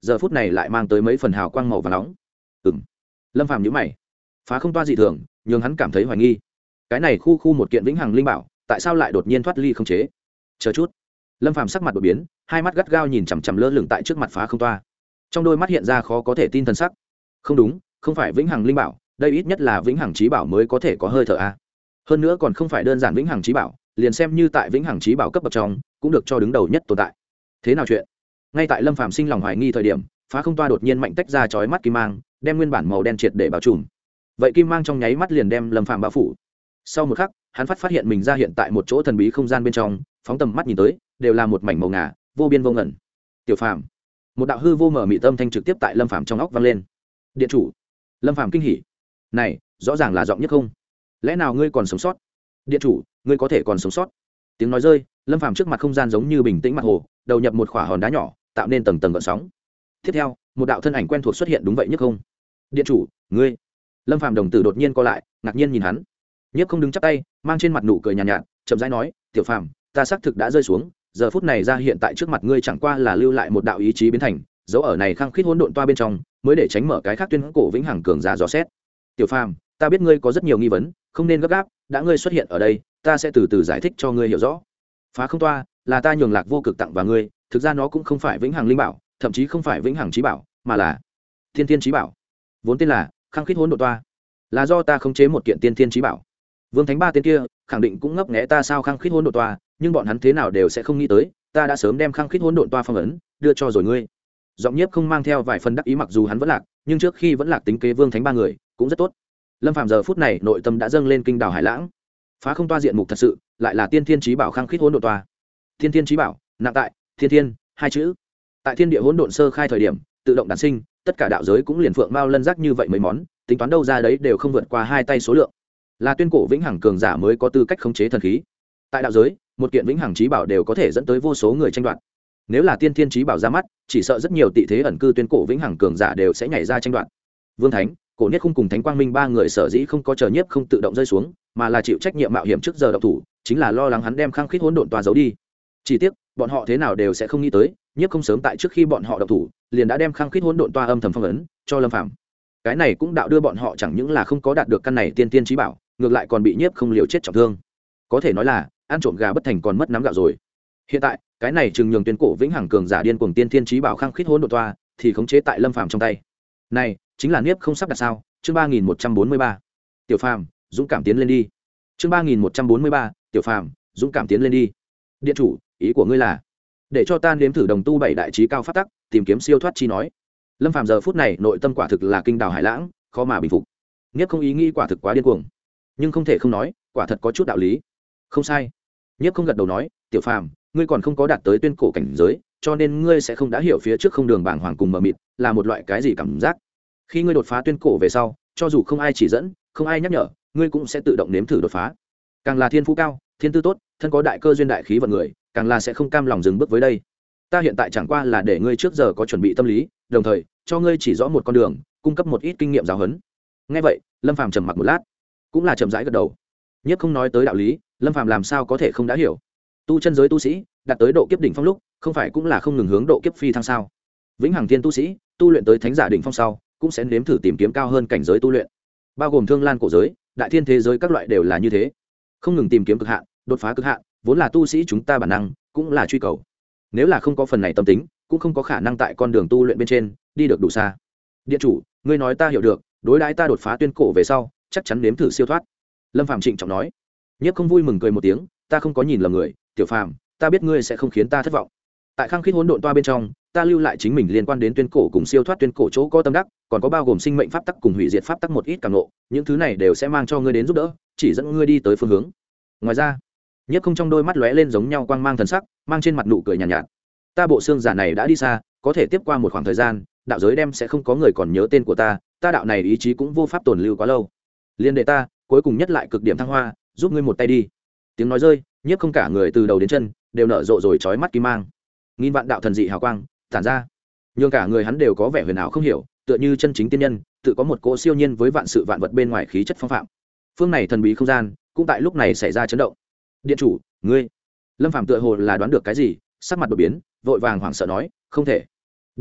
giờ phút này lại mang tới mấy phần hào quang màu và nóng. Ừm. Lâm Phàm nhíu mày, phá không toa dị thường nhường hắn cảm thấy hoài nghi. Cái này khu khu một kiện vĩnh hằng linh bảo tại sao lại đột nhiên thoát ly không chế? Chờ chút. Lâm Phàm sắc mặt đột biến, hai mắt gắt gao nhìn chằm chằm lơ lửng tại trước mặt phá không toa, trong đôi mắt hiện ra khó có thể tin thần sắc. Không đúng, không phải vĩnh hằng linh bảo, đây ít nhất là vĩnh hằng chí bảo mới có thể có hơi thở a. Hơn nữa còn không phải đơn giản vĩnh hằng chí bảo, liền xem như tại vĩnh hằng chí bảo cấp bậc trong cũng được cho đứng đầu nhất tồn tại. Thế nào chuyện? Ngay tại Lâm Phàm sinh lòng hoài nghi thời điểm, phá không toa đột nhiên mạnh tách ra chói mắt kim mang, đem nguyên bản màu đen triệt để bao trùm. Vậy kim mang trong nháy mắt liền đem Lâm Phàm bao phủ. Sau một khắc, hắn phát phát hiện mình ra hiện tại một chỗ thần bí không gian bên trong, phóng tầm mắt nhìn tới, đều là một mảnh màu ngà, vô biên vô ngần. Tiểu Phàm, một đạo hư vô mở mị tâm thanh trực tiếp tại Lâm Phàm trong óc vang lên. Điện chủ. Lâm Phàm kinh hỉ. Này, rõ ràng là giọng nhất không? Lẽ nào ngươi còn sống sót? Điện chủ, ngươi có thể còn sống sót? Tiếng nói rơi, Lâm Phàm trước mặt không gian giống như bình tĩnh mặt hồ, đầu nhập một khỏa hòn đá nhỏ, tạo nên tầng tầng gợn sóng. Tiếp theo, một đạo thân ảnh quen thuộc xuất hiện, đúng vậy nhất không? Điện chủ, ngươi. Lâm Phàm đồng tử đột nhiên co lại, ngạc nhiên nhìn hắn. Nhất không đứng chắp tay, mang trên mặt nụ cười nhàn nhạt, nhạt, chậm rãi nói, "Tiểu Phàm, ta xác thực đã rơi xuống, giờ phút này ra hiện tại trước mặt ngươi chẳng qua là lưu lại một đạo ý chí biến thành, dấu ở này khăng khít hỗn độn toa bên trong, mới để tránh mở cái khác tuyên cổ vĩnh hằng cường giả dò xét. Tiểu Phàm, ta biết ngươi có rất nhiều nghi vấn, không nên gấp gáp, đã ngươi xuất hiện ở đây, ta sẽ từ từ giải thích cho ngươi hiểu rõ. Phá không toa là ta nhường Lạc Vô Cực tặng vào ngươi, thực ra nó cũng không phải vĩnh hằng linh bảo, thậm chí không phải vĩnh hằng chí bảo, mà là thiên thiên chí bảo, vốn tên là khăng khít hỗn độn toa, là do ta khống chế một kiện tiên thiên chí bảo. Vương Thánh ba tên kia khẳng định cũng ngấp nghé ta sao khăng khít hỗn độn toa, nhưng bọn hắn thế nào đều sẽ không nghĩ tới, ta đã sớm đem khăng khít hỗn độn toa phong ấn, đưa cho rồi ngươi." Giọng Nhiếp không mang theo vài phần đắc ý, mặc dù hắn vẫn lạc, nhưng trước khi vẫn lạc tính kế Vương Thánh ba người cũng rất tốt. Lâm Phàm giờ phút này nội tâm đã dâng lên kinh đảo hải lãng. Phá không toa diện mục thật sự lại là tiên thiên chí bảo khăng khít hỗn độn toa. Tiên thiên chí bảo, nặng tại thiên thiên hai chữ. Tại thiên địa hỗn độn sơ khai thời điểm, tự động đản sinh, tất cả đạo giới cũng liền phượng mao lân giác như vậy mấy món, tính toán đâu ra đấy đều không vượt qua hai tay số lượng. Là tuyên cổ vĩnh hằng cường giả mới có tư cách khống chế thần khí. Tại đạo giới, một kiện vĩnh hằng chí bảo đều có thể dẫn tới vô số người tranh đoạt. Nếu là tiên thiên chí bảo ra mắt, chỉ sợ rất nhiều tị thế ẩn cư tuyên cổ vĩnh hằng cường giả đều sẽ nhảy ra tranh đoạt. Vương Thánh, Cổ Niết Khung cùng Thánh Quang Minh ba người sở dĩ không có chờ Nhiếp không tự động rơi xuống, mà là chịu trách nhiệm mạo hiểm trước giờ động thủ, chính là lo lắng hắn đem khăng khít hỗn độn toa giấu đi. Chỉ tiếc, bọn họ thế nào đều sẽ không nghĩ tới, Nhiếp không sớm tại trước khi bọn họ động thủ, liền đã đem khăng khít hỗn độn toa âm thầm phong ấn cho Lâm Phàm. Cái này cũng đạo đưa bọn họ chẳng những là không có đạt được căn này tiên tiên chí bảo, ngược lại còn bị Nhiếp không liều chết trọng thương. Có thể nói là ăn trộm gà bất thành còn mất nắm gạo rồi. Hiện tại, cái này chừng nhường tuyên cổ vĩnh hằng cường giả điên cuồng tiên tiên chí bảo khăng khít hỗn độn toa, thì khống chế tại Lâm Phàm trong tay. Này, chính là Niếp không sắp đặt sao? Chương ba nghìn một trăm bốn mươi ba. Tiểu Phàm, dũng cảm tiến lên đi. Chương ba nghìn một trăm bốn mươi ba. Tiểu Phàm, dũng cảm tiến lên đi. Điện chủ, ý của ngươi là để cho ta nếm thử đồng tu bảy đại trí cao pháp tắc, tìm kiếm siêu thoát chi nói. Lâm Phàm giờ phút này nội tâm quả thực là kinh đào hải lãng, khó mà bình phục. Niếp không ý nghĩ quả thực quá điên cuồng, nhưng không thể không nói, quả thật có chút đạo lý. Không sai. Niếp không gật đầu nói, Tiểu Phàm, ngươi còn không có đạt tới tuyên cổ cảnh giới, cho nên ngươi sẽ không đã hiểu phía trước không đường bảng hoàng cùng mờ mịt là một loại cái gì cảm giác. Khi ngươi đột phá tuyên cổ về sau, cho dù không ai chỉ dẫn, không ai nhắc nhở, ngươi cũng sẽ tự động nếm thử đột phá. Càng là thiên phú cao, thiên tư tốt, thân có đại cơ duyên đại khí vận người, càng là sẽ không cam lòng dừng bước với đây. Ta hiện tại chẳng qua là để ngươi trước giờ có chuẩn bị tâm lý, đồng thời cho ngươi chỉ rõ một con đường, cung cấp một ít kinh nghiệm giáo huấn. Nghe vậy, Lâm Phàm trầm mặc một lát, cũng là chậm rãi gật đầu. Nhất không nói tới đạo lý, Lâm Phàm làm sao có thể không đã hiểu. Tu chân giới tu sĩ đạt tới độ kiếp đỉnh phong lúc, không phải cũng là không ngừng hướng độ kiếp phi thăng sao? Vĩnh hằng thiên tu sĩ tu luyện tới thánh giả đỉnh phong sau, cũng sẽ nếm thử tìm kiếm cao hơn cảnh giới tu luyện, bao gồm thương lan cổ giới, đại thiên thế giới các loại đều là như thế, không ngừng tìm kiếm cực hạn, đột phá cực hạn, vốn là tu sĩ chúng ta bản năng, cũng là truy cầu. Nếu là không có phần này tâm tính, cũng không có khả năng tại con đường tu luyện bên trên đi được đủ xa. Điện chủ, ngươi nói ta hiểu được, đối đãi ta đột phá tuyên cổ về sau, chắc chắn nếm thử siêu thoát. Lâm Phàm trịnh trọng nói. Nhất không vui mừng cười một tiếng, ta không có nhìn lầm người, Tiểu Phàm, ta biết ngươi sẽ không khiến ta thất vọng. Tại khăng khít hỗn độn toa bên trong, ta lưu lại chính mình liên quan đến tuyên cổ cùng siêu thoát tuyên cổ chỗ có tâm đắc, còn có bao gồm sinh mệnh pháp tắc cùng hủy diệt pháp tắc một ít càng ngộ, những thứ này đều sẽ mang cho ngươi đến giúp đỡ, chỉ dẫn ngươi đi tới phương hướng. Ngoài ra, Nhất không trong đôi mắt lóe lên giống nhau quang mang thần sắc, mang trên mặt nụ cười nhàn nhạt, nhạt. Ta bộ xương giả này đã đi xa, có thể tiếp qua một khoảng thời gian, đạo giới đem sẽ không có người còn nhớ tên của ta, ta đạo này ý chí cũng vô pháp tồn lưu quá lâu. Liên đệ ta, cuối cùng nhất lại cực điểm thăng hoa, giúp ngươi một tay đi. Tiếng nói rơi, Nhất không cả người từ đầu đến chân đều nở rộ rồi chói mắt kim mang. Nghìn vạn đạo thần dị hào quang tản ra, nhưng cả người hắn đều có vẻ huyền ảo không hiểu, tựa như chân chính tiên nhân, tự có một cỗ siêu nhiên với vạn sự vạn vật bên ngoài khí chất phong phạm. Phương này thần bí không gian cũng tại lúc này xảy ra chấn động. Điện chủ, ngươi. Lâm Phàm tựa hồ là đoán được cái gì, sắc mặt đột biến, vội vàng hoảng sợ nói, không thể. Điện chủ,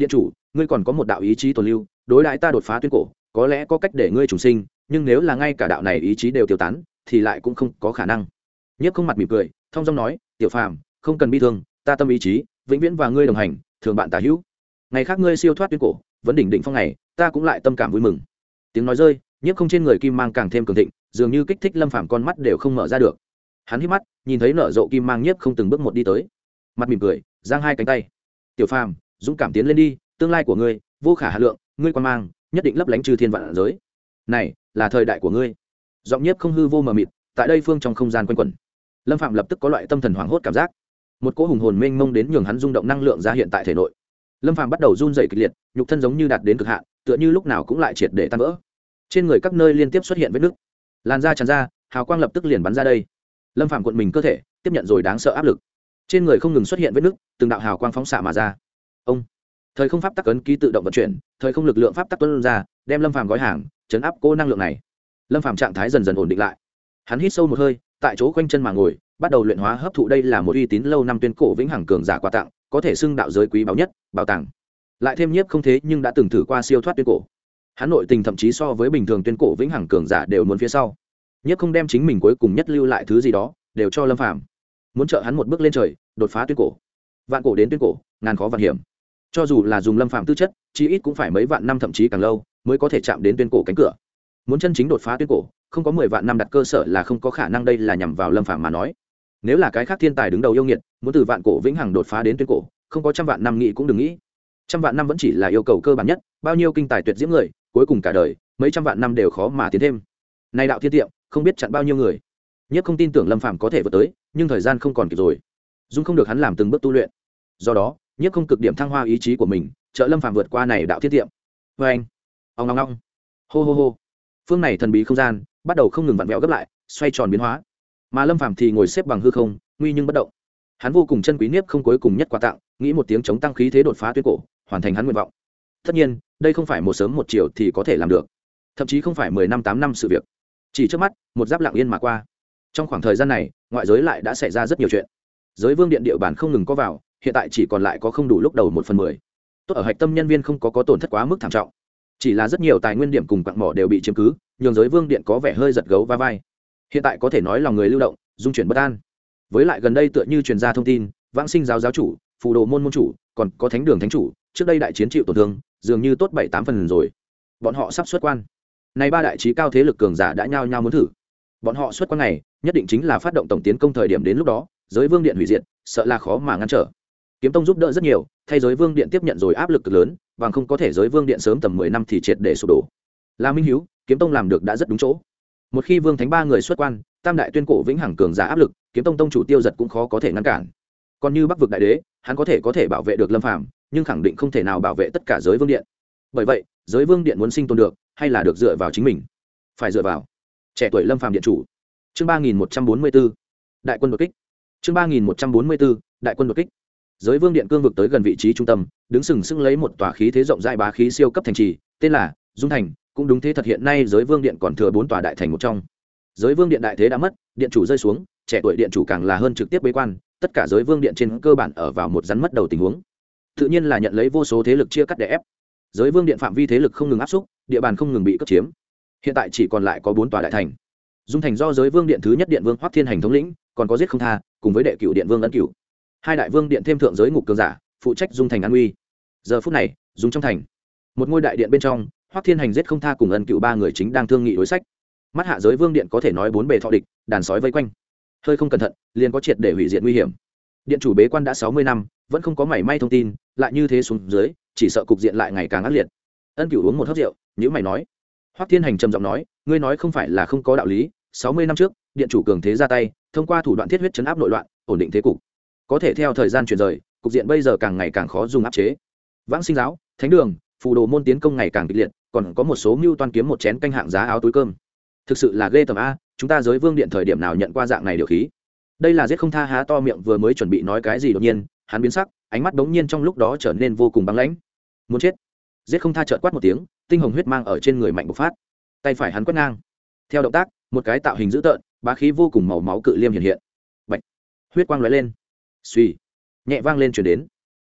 ngươi còn có một đạo ý chí tồn lưu, đối đãi ta đột phá tuyên cổ có lẽ có cách để ngươi trùng sinh, nhưng nếu là ngay cả đạo này ý chí đều tiêu tán thì lại cũng không có khả năng. Nhiếp Không mặt mỉm cười thong dong nói, tiểu phàm không cần bi thương, ta tâm ý chí vĩnh viễn và ngươi đồng hành, thường bạn tả hữu. Ngày khác ngươi siêu thoát tuyên cổ vẫn đỉnh đỉnh phong này, ta cũng lại tâm cảm vui mừng. Tiếng nói rơi, Nhiếp Không trên người kim mang càng thêm cường thịnh, dường như kích thích Lâm Phàm con mắt đều không mở ra được. Hắn hít mắt nhìn thấy nở rộ kim mang Nhiếp Không từng bước một đi tới, mặt mỉm cười giang hai cánh tay, tiểu phàm dũng cảm tiến lên đi, tương lai của ngươi vô khả hà lượng, ngươi quan mang nhất định lấp lánh trừ thiên vạn giới, này là thời đại của ngươi. Giọng Nhiếp Không hư vô mờ mịt tại đây phương trong không gian quanh quẩn. Lâm Phạm lập tức có loại tâm thần hoảng hốt cảm giác, một cỗ hùng hồn mênh mông đến nhường hắn rung động năng lượng ra hiện tại thể nội. Lâm Phạm bắt đầu run rẩy kịch liệt, nhục thân giống như đạt đến cực hạn, tựa như lúc nào cũng lại triệt để tan vỡ. Trên người các nơi liên tiếp xuất hiện vết nứt, làn da tràn ra, hào quang lập tức liền bắn ra đây. Lâm Phạm cuộn mình cơ thể, tiếp nhận rồi đáng sợ áp lực. Trên người không ngừng xuất hiện vết nứt, từng đạo hào quang phóng xạ mà ra. Ông, thời không pháp tắc ấn ký tự động vận chuyển, thời không lực lượng pháp tắc tuôn ra, đem Lâm Phạm gói hàng, chấn áp cô năng lượng này. Lâm Phạm trạng thái dần dần ổn định lại. Hắn hít sâu một hơi, tại chỗ quanh chân mà ngồi, bắt đầu luyện hóa hấp thụ. Đây là một uy tín lâu năm tuyên cổ vĩnh hằng cường giả quà tặng, có thể xưng đạo giới quý báu nhất, bảo tàng. Lại thêm Nhiếp Không thế nhưng đã từng thử qua siêu thoát tuyên cổ. Hắn nội tình thậm chí so với bình thường tuyên cổ vĩnh hằng cường giả đều muốn phía sau. Nhiếp Không đem chính mình cuối cùng nhất lưu lại thứ gì đó, đều cho Lâm Phàm, muốn trợ hắn một bước lên trời, đột phá tuyên cổ. Vạn cổ đến tuyên cổ, ngàn khó vạn hiểm. Cho dù là dùng Lâm Phàm tư chất, chí ít cũng phải mấy vạn năm thậm chí càng lâu mới có thể chạm đến tuyên cổ cánh cửa. Muốn chân chính đột phá tuyên cổ, không có mười vạn năm đặt cơ sở là không có khả năng. Đây là nhằm vào Lâm Phàm mà nói. Nếu là cái khác thiên tài đứng đầu yêu nghiệt, muốn từ vạn cổ vĩnh hằng đột phá đến tuyên cổ, không có trăm vạn năm nghĩ cũng đừng nghĩ. Trăm vạn năm vẫn chỉ là yêu cầu cơ bản nhất, bao nhiêu kinh tài tuyệt diễm người, cuối cùng cả đời, mấy trăm vạn năm đều khó mà tiến thêm. Nay đạo thiên tiệm, không biết chặn bao nhiêu người. Nhất không tin tưởng Lâm Phàm có thể vượt tới, nhưng thời gian không còn kịp rồi. Dung không được hắn làm từng bước tu luyện. Do đó, Nhất không cực điểm thăng hoa ý chí của mình, trợ Lâm Phàm vượt qua này đạo thiên tiệm. Và anh, ong ong ong, hô hô hô. Phương này thần bí không gian bắt đầu không ngừng vặn vẹo gấp lại, xoay tròn biến hóa. Mà Lâm Phàm thì ngồi xếp bằng hư không, nguy nhưng bất động. Hắn vô cùng chân quý Niếp Không cuối cùng nhất quà tặng, nghĩ một tiếng chống tăng khí thế đột phá tuyên cổ, hoàn thành hắn nguyện vọng. Tất nhiên, đây không phải một sớm một chiều thì có thể làm được, thậm chí không phải mười năm tám năm sự việc. Chỉ trước mắt, một giáp lặng yên mà qua. Trong khoảng thời gian này, ngoại giới lại đã xảy ra rất nhiều chuyện. Giới Vương Điện địa bàn không ngừng có vào, hiện tại chỉ còn lại có không đủ lúc đầu một phần mười. Tốt ở hạch tâm nhân viên không có có tổn thất quá mức thảm trọng, chỉ là rất nhiều tài nguyên điểm cùng quặng mỏ đều bị chiếm cứ, nhường Giới Vương Điện có vẻ hơi giật gấu va vai. Hiện tại có thể nói lòng người lưu động, dung chuyển bất an. Với lại gần đây tựa như truyền ra thông tin, Vãng Sinh giáo giáo chủ, Phù Đồ môn môn chủ, còn có Thánh Đường thánh chủ, trước đây đại chiến chịu tổn thương, dường như tốt bảy tám phần rồi. Bọn họ sắp xuất quan. Này ba đại chí cao thế lực cường giả đã nhao nhao muốn thử. Bọn họ xuất quan này, nhất định chính là phát động tổng tiến công thời điểm, đến lúc đó, Giới Vương Điện hủy diệt, sợ là khó mà ngăn trở. Kiếm Tông giúp đỡ rất nhiều, thay Giới Vương Điện tiếp nhận rồi áp lực cực lớn, bằng không có thể Giới Vương Điện sớm tầm mười năm thì triệt để sụp đổ. La Minh Hiếu, Kiếm Tông làm được đã rất đúng chỗ. Một khi Vương Thánh ba người xuất quan, tam đại tuyên cổ vĩnh hằng cường giả áp lực, Kiếm Tông tông chủ Tiêu Giật cũng khó có thể ngăn cản. Còn như Bắc vực đại đế, hắn có thể có thể bảo vệ được Lâm Phàm, nhưng khẳng định không thể nào bảo vệ tất cả Giới Vương Điện. Bởi vậy, Giới Vương Điện muốn sinh tồn được, hay là được dựa vào chính mình? Phải dựa vào trẻ tuổi Lâm Phàm điện chủ. Chương ba nghìn một trăm bốn mươi 4, đại quân đột kích. Chương ba nghìn một trăm bốn mươi 4, đại quân đột kích. Giới Vương Điện cương vực tới gần vị trí trung tâm, đứng sừng sững lấy một tòa khí thế rộng rãi bá khí siêu cấp thành trì, tên là Dung Thành. Cũng đúng thế thật, hiện nay Giới Vương Điện còn thừa bốn tòa đại thành một trong. Giới Vương Điện đại thế đã mất, điện chủ rơi xuống, trẻ tuổi điện chủ càng là hơn trực tiếp bế quan, tất cả Giới Vương Điện trên cơ bản ở vào một rắn mất đầu tình huống. Tự nhiên là nhận lấy vô số thế lực chia cắt đè ép. Giới Vương Điện phạm vi thế lực không ngừng áp xúc, địa bàn không ngừng bị cướp chiếm. Hiện tại chỉ còn lại có bốn tòa đại thành. Dung Thành do Giới Vương Điện thứ nhất điện vương Hoắc Thiên Hành thống lĩnh, còn có giết không tha, cùng với đệ cửu điện vương Ân Cửu. Hai đại vương điện thêm thượng giới ngục cường giả, phụ trách Dung Thành an nguy. Giờ phút này, Dung trong thành, một ngôi đại điện bên trong, Hoắc Thiên Hành giết không tha cùng Ân Cửu ba người chính đang thương nghị đối sách. Mắt hạ Giới Vương Điện có thể nói bốn bề thọ địch, đàn sói vây quanh. Hơi không cẩn thận, liền có triệt để hủy diệt nguy hiểm. Điện chủ bế quan đã sáu mươi năm, vẫn không có mảy may thông tin, lại như thế xuống dưới, chỉ sợ cục diện lại ngày càng ác liệt. Ân Cửu uống một hớp rượu, nhíu mày nói. Hoắc Thiên Hành trầm giọng nói, ngươi nói không phải là không có đạo lý, sáu mươi năm trước, điện chủ cường thế ra tay, thông qua thủ đoạn thiết huyết trấn áp nội loạn, ổn định thế cục. Có thể theo thời gian chuyển rời, cục diện bây giờ càng ngày càng khó dùng áp chế. Vãng Sinh giáo, Thánh Đường, Phù Đồ môn tiến công ngày càng kịch liệt, còn có một số mưu toan kiếm một chén canh hạng giá áo túi cơm. Thực sự là ghê tởm a, chúng ta Giới Vương Điện thời điểm nào nhận qua dạng này điều khí. Đây là giết không tha há to miệng vừa mới chuẩn bị nói cái gì, đột nhiên, hắn biến sắc, ánh mắt bỗng nhiên trong lúc đó trở nên vô cùng băng lãnh. Muốn chết. Giết không tha chợt quát một tiếng, tinh hồng huyết mang ở trên người mạnh bộc phát. Tay phải hắn quét ngang. Theo động tác, một cái tạo hình dữ tợn, bá khí vô cùng màu máu cự liêm hiện hiện. Bạch. Huyết quang lóe lên. Suy. Nhẹ vang lên truyền đến.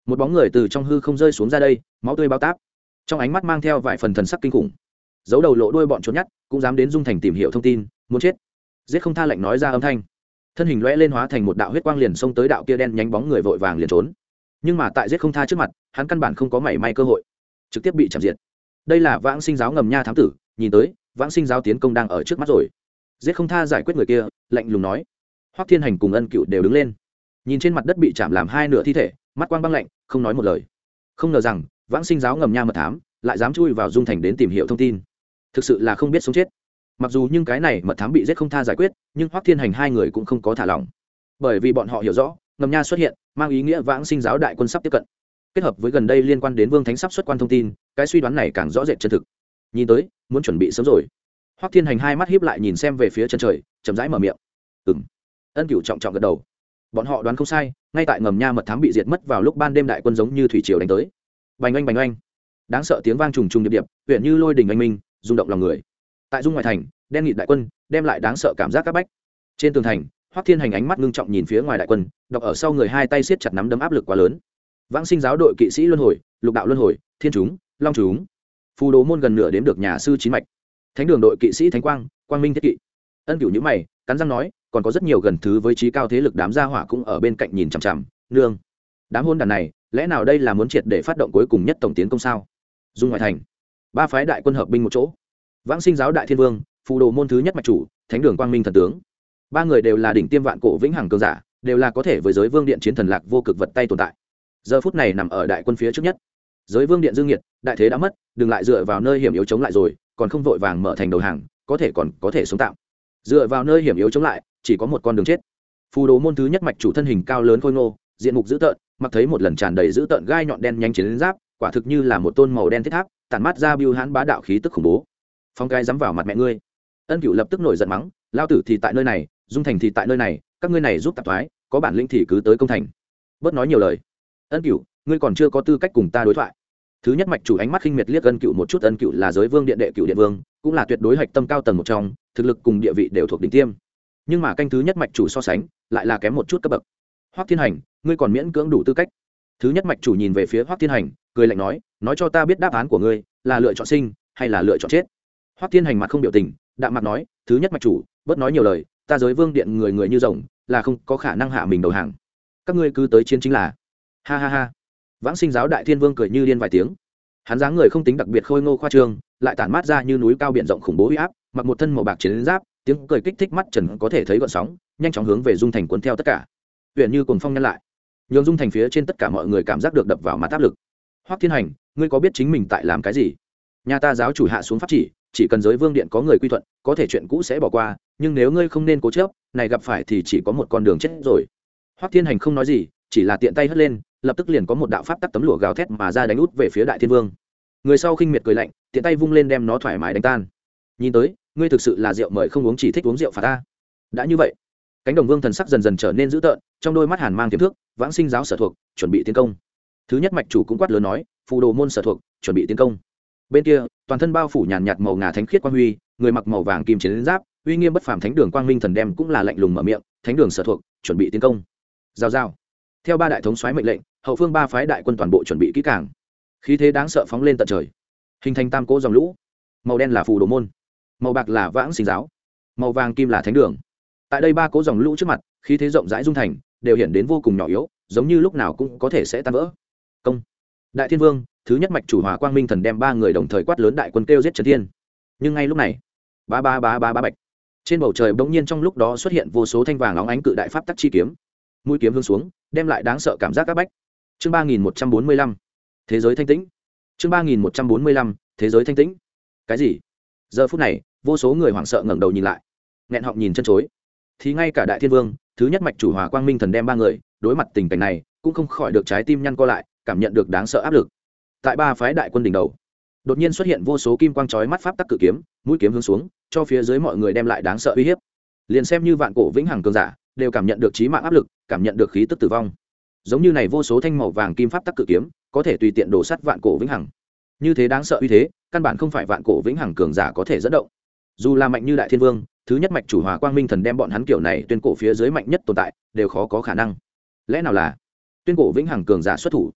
một bóng người từ trong hư không rơi xuống ra đây, máu tươi bao táp, trong ánh mắt mang theo vài phần thần sắc kinh khủng. Giấu đầu lộ đuôi bọn trốn nhát cũng dám đến Dung Thành tìm hiểu thông tin, muốn chết. Giết không tha lệnh nói ra âm thanh, thân hình lóe lên hóa thành một đạo huyết quang liền xông tới đạo kia đen nhánh bóng người, vội vàng liền trốn. Nhưng mà tại giết không tha trước mặt, hắn căn bản không có mảy may cơ hội, trực tiếp bị chạm diệt. Đây là Vãng Sinh giáo ngầm nha thám tử, nhìn tới Vãng Sinh giáo tiến công đang ở trước mắt rồi. Giết không tha giải quyết người kia, lạnh lùng nói. Hoắc Thiên Hành cùng Ân Cựu đều đứng lên, nhìn trên mặt đất bị chạm làm hai nửa thi thể, mắt quang băng lạnh, không nói một lời. Không ngờ rằng Vãng Sinh giáo ngầm nha mật thám lại dám chui vào Dung Thành đến tìm hiểu thông tin, thực sự là không biết sống chết. Mặc dù nhưng cái này mật thám bị giết không tha giải quyết, nhưng Hoắc Thiên Hành hai người cũng không có thả lỏng, bởi vì bọn họ hiểu rõ ngầm nha xuất hiện mang ý nghĩa Vãng Sinh giáo đại quân sắp tiếp cận, kết hợp với gần đây liên quan đến Vương Thánh sắp xuất quan thông tin, cái suy đoán này càng rõ rệt chân thực. Nhìn tới muốn chuẩn bị sớm rồi. Hoắc Thiên Hành hai mắt híp lại nhìn xem về phía chân trời, chậm rãi mở miệng. Ừm. Ân Cửu trọng trọng gật đầu. Bọn họ đoán không sai, ngay tại ngầm nha mật thám bị diệt mất vào lúc ban đêm, đại quân giống như thủy triều đánh tới. Bành oanh bành oanh, đáng sợ tiếng vang trùng trùng điệp điệp, huyện như lôi đình oanh minh, rung động lòng người. Tại Dung ngoại thành, đen nghịt đại quân đem lại đáng sợ cảm giác các bách. Trên tường thành, Hoắc Thiên Hành ánh mắt ngưng trọng nhìn phía ngoài đại quân, đọc ở sau người hai tay siết chặt nắm đấm, áp lực quá lớn. Vãng Sinh giáo đội kỵ sĩ luân hồi, lục đạo luân hồi, thiên chúng, long chúng, phù đồ môn gần nửa đếm được nhà sư chín mạch, thánh đường đội kỵ sĩ thánh quang, quang minh thiết kỵ. Ân Cửu nhíu mày, cắn răng nói, còn có rất nhiều gần thứ với trí cao thế lực đám gia hỏa cũng ở bên cạnh nhìn chằm chằm. Nương, đám hôn đàn này lẽ nào đây là muốn triệt để phát động cuối cùng nhất tổng tiến công sao? Dung ngoại thành, ba phái đại quân hợp binh một chỗ. Vãng Sinh giáo đại thiên vương, phù đồ môn thứ nhất mạch chủ, thánh đường quang minh thần tướng, ba người đều là đỉnh tiêm vạn cổ vĩnh hằng cường giả, đều là có thể với giới vương điện chiến thần lạc vô cực vật tay tồn tại. Giờ phút này nằm ở đại quân phía trước nhất. Giới vương điện dương nhiệt, đại thế đã mất, đừng lại dựa vào nơi hiểm yếu chống lại rồi, còn không vội vàng mở thành đầu hàng, có thể còn có thể sống tạm. Dựa vào nơi hiểm yếu chống lại, chỉ có một con đường chết. Phù đồ môn thứ nhất mạch chủ thân hình cao lớn khôi ngô, diện mục dữ tợn, mặc thấy một lần tràn đầy dữ tợn gai nhọn đen nhanh chiến giáp, quả thực như là một tôn màu đen thiết tháp, tản mát ra bưu hãn bá đạo khí tức khủng bố. Phong gai dám vào mặt mẹ ngươi. Ân Cửu lập tức nổi giận mắng, lao tử thì tại nơi này, Dung Thành thì tại nơi này, các ngươi này giúp tạp thoái, có bản lĩnh thì cứ tới công thành. Bớt nói nhiều lời. Ân Cửu, ngươi còn chưa có tư cách cùng ta đối thoại. Thứ nhất mạch chủ ánh mắt khinh miệt liếc Ân Cửu một chút. Ân Cửu là giới vương điện đệ cửu điện vương, cũng là tuyệt đối hạch tâm cao tầng một trong, thực lực cùng địa vị đều thuộc đỉnh tiêm. Nhưng mà canh thứ nhất mạch chủ so sánh, lại là kém một chút cấp bậc. Hoắc Thiên Hành, ngươi còn miễn cưỡng đủ tư cách. Thứ nhất mạch chủ nhìn về phía Hoắc Thiên Hành, cười lạnh nói, nói cho ta biết đáp án của ngươi, là lựa chọn sinh hay là lựa chọn chết. Hoắc Thiên Hành mặt không biểu tình, đạm mặt nói, thứ nhất mạch chủ, bớt nói nhiều lời, ta giới vương điện người người như rồng, là không có khả năng hạ mình đầu hàng. Các ngươi cứ tới chiến chính là. Ha ha ha. Vãng Sinh giáo đại thiên vương cười như điên vài tiếng. Hắn dáng người không tính đặc biệt khôi ngô khoa trương, lại tản mát ra như núi cao biển rộng khủng bố uy áp, mặc một thân màu bạc chiến giáp, tiếng cười kích thích mắt trần có thể thấy gợn sóng, nhanh chóng hướng về Dung Thành cuốn theo tất cả. Huyền như cuồng phong nhân lại, nhường Dung Thành phía trên tất cả mọi người cảm giác được đập vào mặt áp lực. Hoắc Thiên Hành, ngươi có biết chính mình tại làm cái gì? Nhà ta giáo chủ hạ xuống pháp chỉ, chỉ cần giới vương điện có người quy thuận, có thể chuyện cũ sẽ bỏ qua, nhưng nếu ngươi không nên cố chấp, này gặp phải thì chỉ có một con đường chết rồi. Hoắc Thiên Hành không nói gì, chỉ là tiện tay hất lên, lập tức liền có một đạo pháp tắc tấm lụa gào thét mà ra đánh út về phía đại thiên vương. Người sau khinh miệt cười lạnh, tiện tay vung lên đem nó thoải mái đánh tan. Nhìn tới, ngươi thực sự là rượu mời không uống, chỉ thích uống rượu phạt ta. Đã như vậy, cánh đồng vương thần sắc dần dần trở nên dữ tợn, trong đôi mắt hàn mang tiềm thước. Vãng Sinh giáo sở thuộc, chuẩn bị tiến công. Thứ nhất mạch chủ cũng quát lớn nói, phù đồ môn sở thuộc, chuẩn bị tiến công. Bên kia, toàn thân bao phủ nhàn nhạt màu ngà thánh khiết quang huy, người mặc màu vàng kim chiến giáp, uy nghiêm bất phàm thánh đường quang minh thần đem cũng là lạnh lùng mở miệng, thánh đường sở thuộc, chuẩn bị tiến công. Giao giao. Theo ba đại thống soái mệnh lệnh, hậu phương ba phái đại quân toàn bộ chuẩn bị kỹ càng. Khí thế đáng sợ phóng lên tận trời, hình thành tam cỗ dòng lũ. Màu đen là phù đồ môn, màu bạc là Vãng Sinh giáo, màu vàng kim là thánh đường. Tại đây ba cỗ dòng lũ trước mặt, khí thế rộng rãi Dung Thành đều hiện đến vô cùng nhỏ yếu, giống như lúc nào cũng có thể sẽ tan vỡ. Công. Đại thiên vương, thứ nhất mạch chủ Hòa Quang Minh thần đem ba người đồng thời quát lớn, đại quân kêu giết trấn thiên. Nhưng ngay lúc này, ba ba ba ba ba bạch, trên bầu trời bỗng nhiên trong lúc đó xuất hiện vô số thanh vàng óng ánh cự đại pháp tắc chi kiếm, mũi kiếm hướng xuống, đem lại đáng sợ cảm giác các bách. Chương ba nghìn một trăm bốn mươi lăm, thế giới thanh tĩnh. Chương ba nghìn một trăm bốn mươi lăm, thế giới thanh tĩnh. Cái gì? Giờ phút này, vô số người hoảng sợ ngẩng đầu nhìn lại, nghẹn họng nhìn chân chối. Thì ngay cả đại thiên vương, thứ nhất mạch chủ Hòa Quang Minh thần đem ba người, đối mặt tình cảnh này, cũng không khỏi được trái tim nhăn co lại, cảm nhận được đáng sợ áp lực. Tại ba phái đại quân đỉnh đầu, đột nhiên xuất hiện vô số kim quang chói mắt pháp tắc cự kiếm, mũi kiếm hướng xuống, cho phía dưới mọi người đem lại đáng sợ uy hiếp. Liền xem như vạn cổ vĩnh hằng cường giả, đều cảm nhận được chí mạng áp lực, cảm nhận được khí tức tử vong. Giống như này vô số thanh màu vàng kim pháp tắc cự kiếm, có thể tùy tiện đổ sát vạn cổ vĩnh hằng. Như thế đáng sợ uy thế, căn bản không phải vạn cổ vĩnh hằng cường giả có thể dẫn động. Dù là mạnh như đại thiên vương, thứ nhất mạch chủ Hòa Quang Minh thần đem bọn hắn kiểu này tuyên cổ phía dưới mạnh nhất tồn tại, đều khó có khả năng. Lẽ nào là tuyên cổ vĩnh hằng cường giả xuất thủ?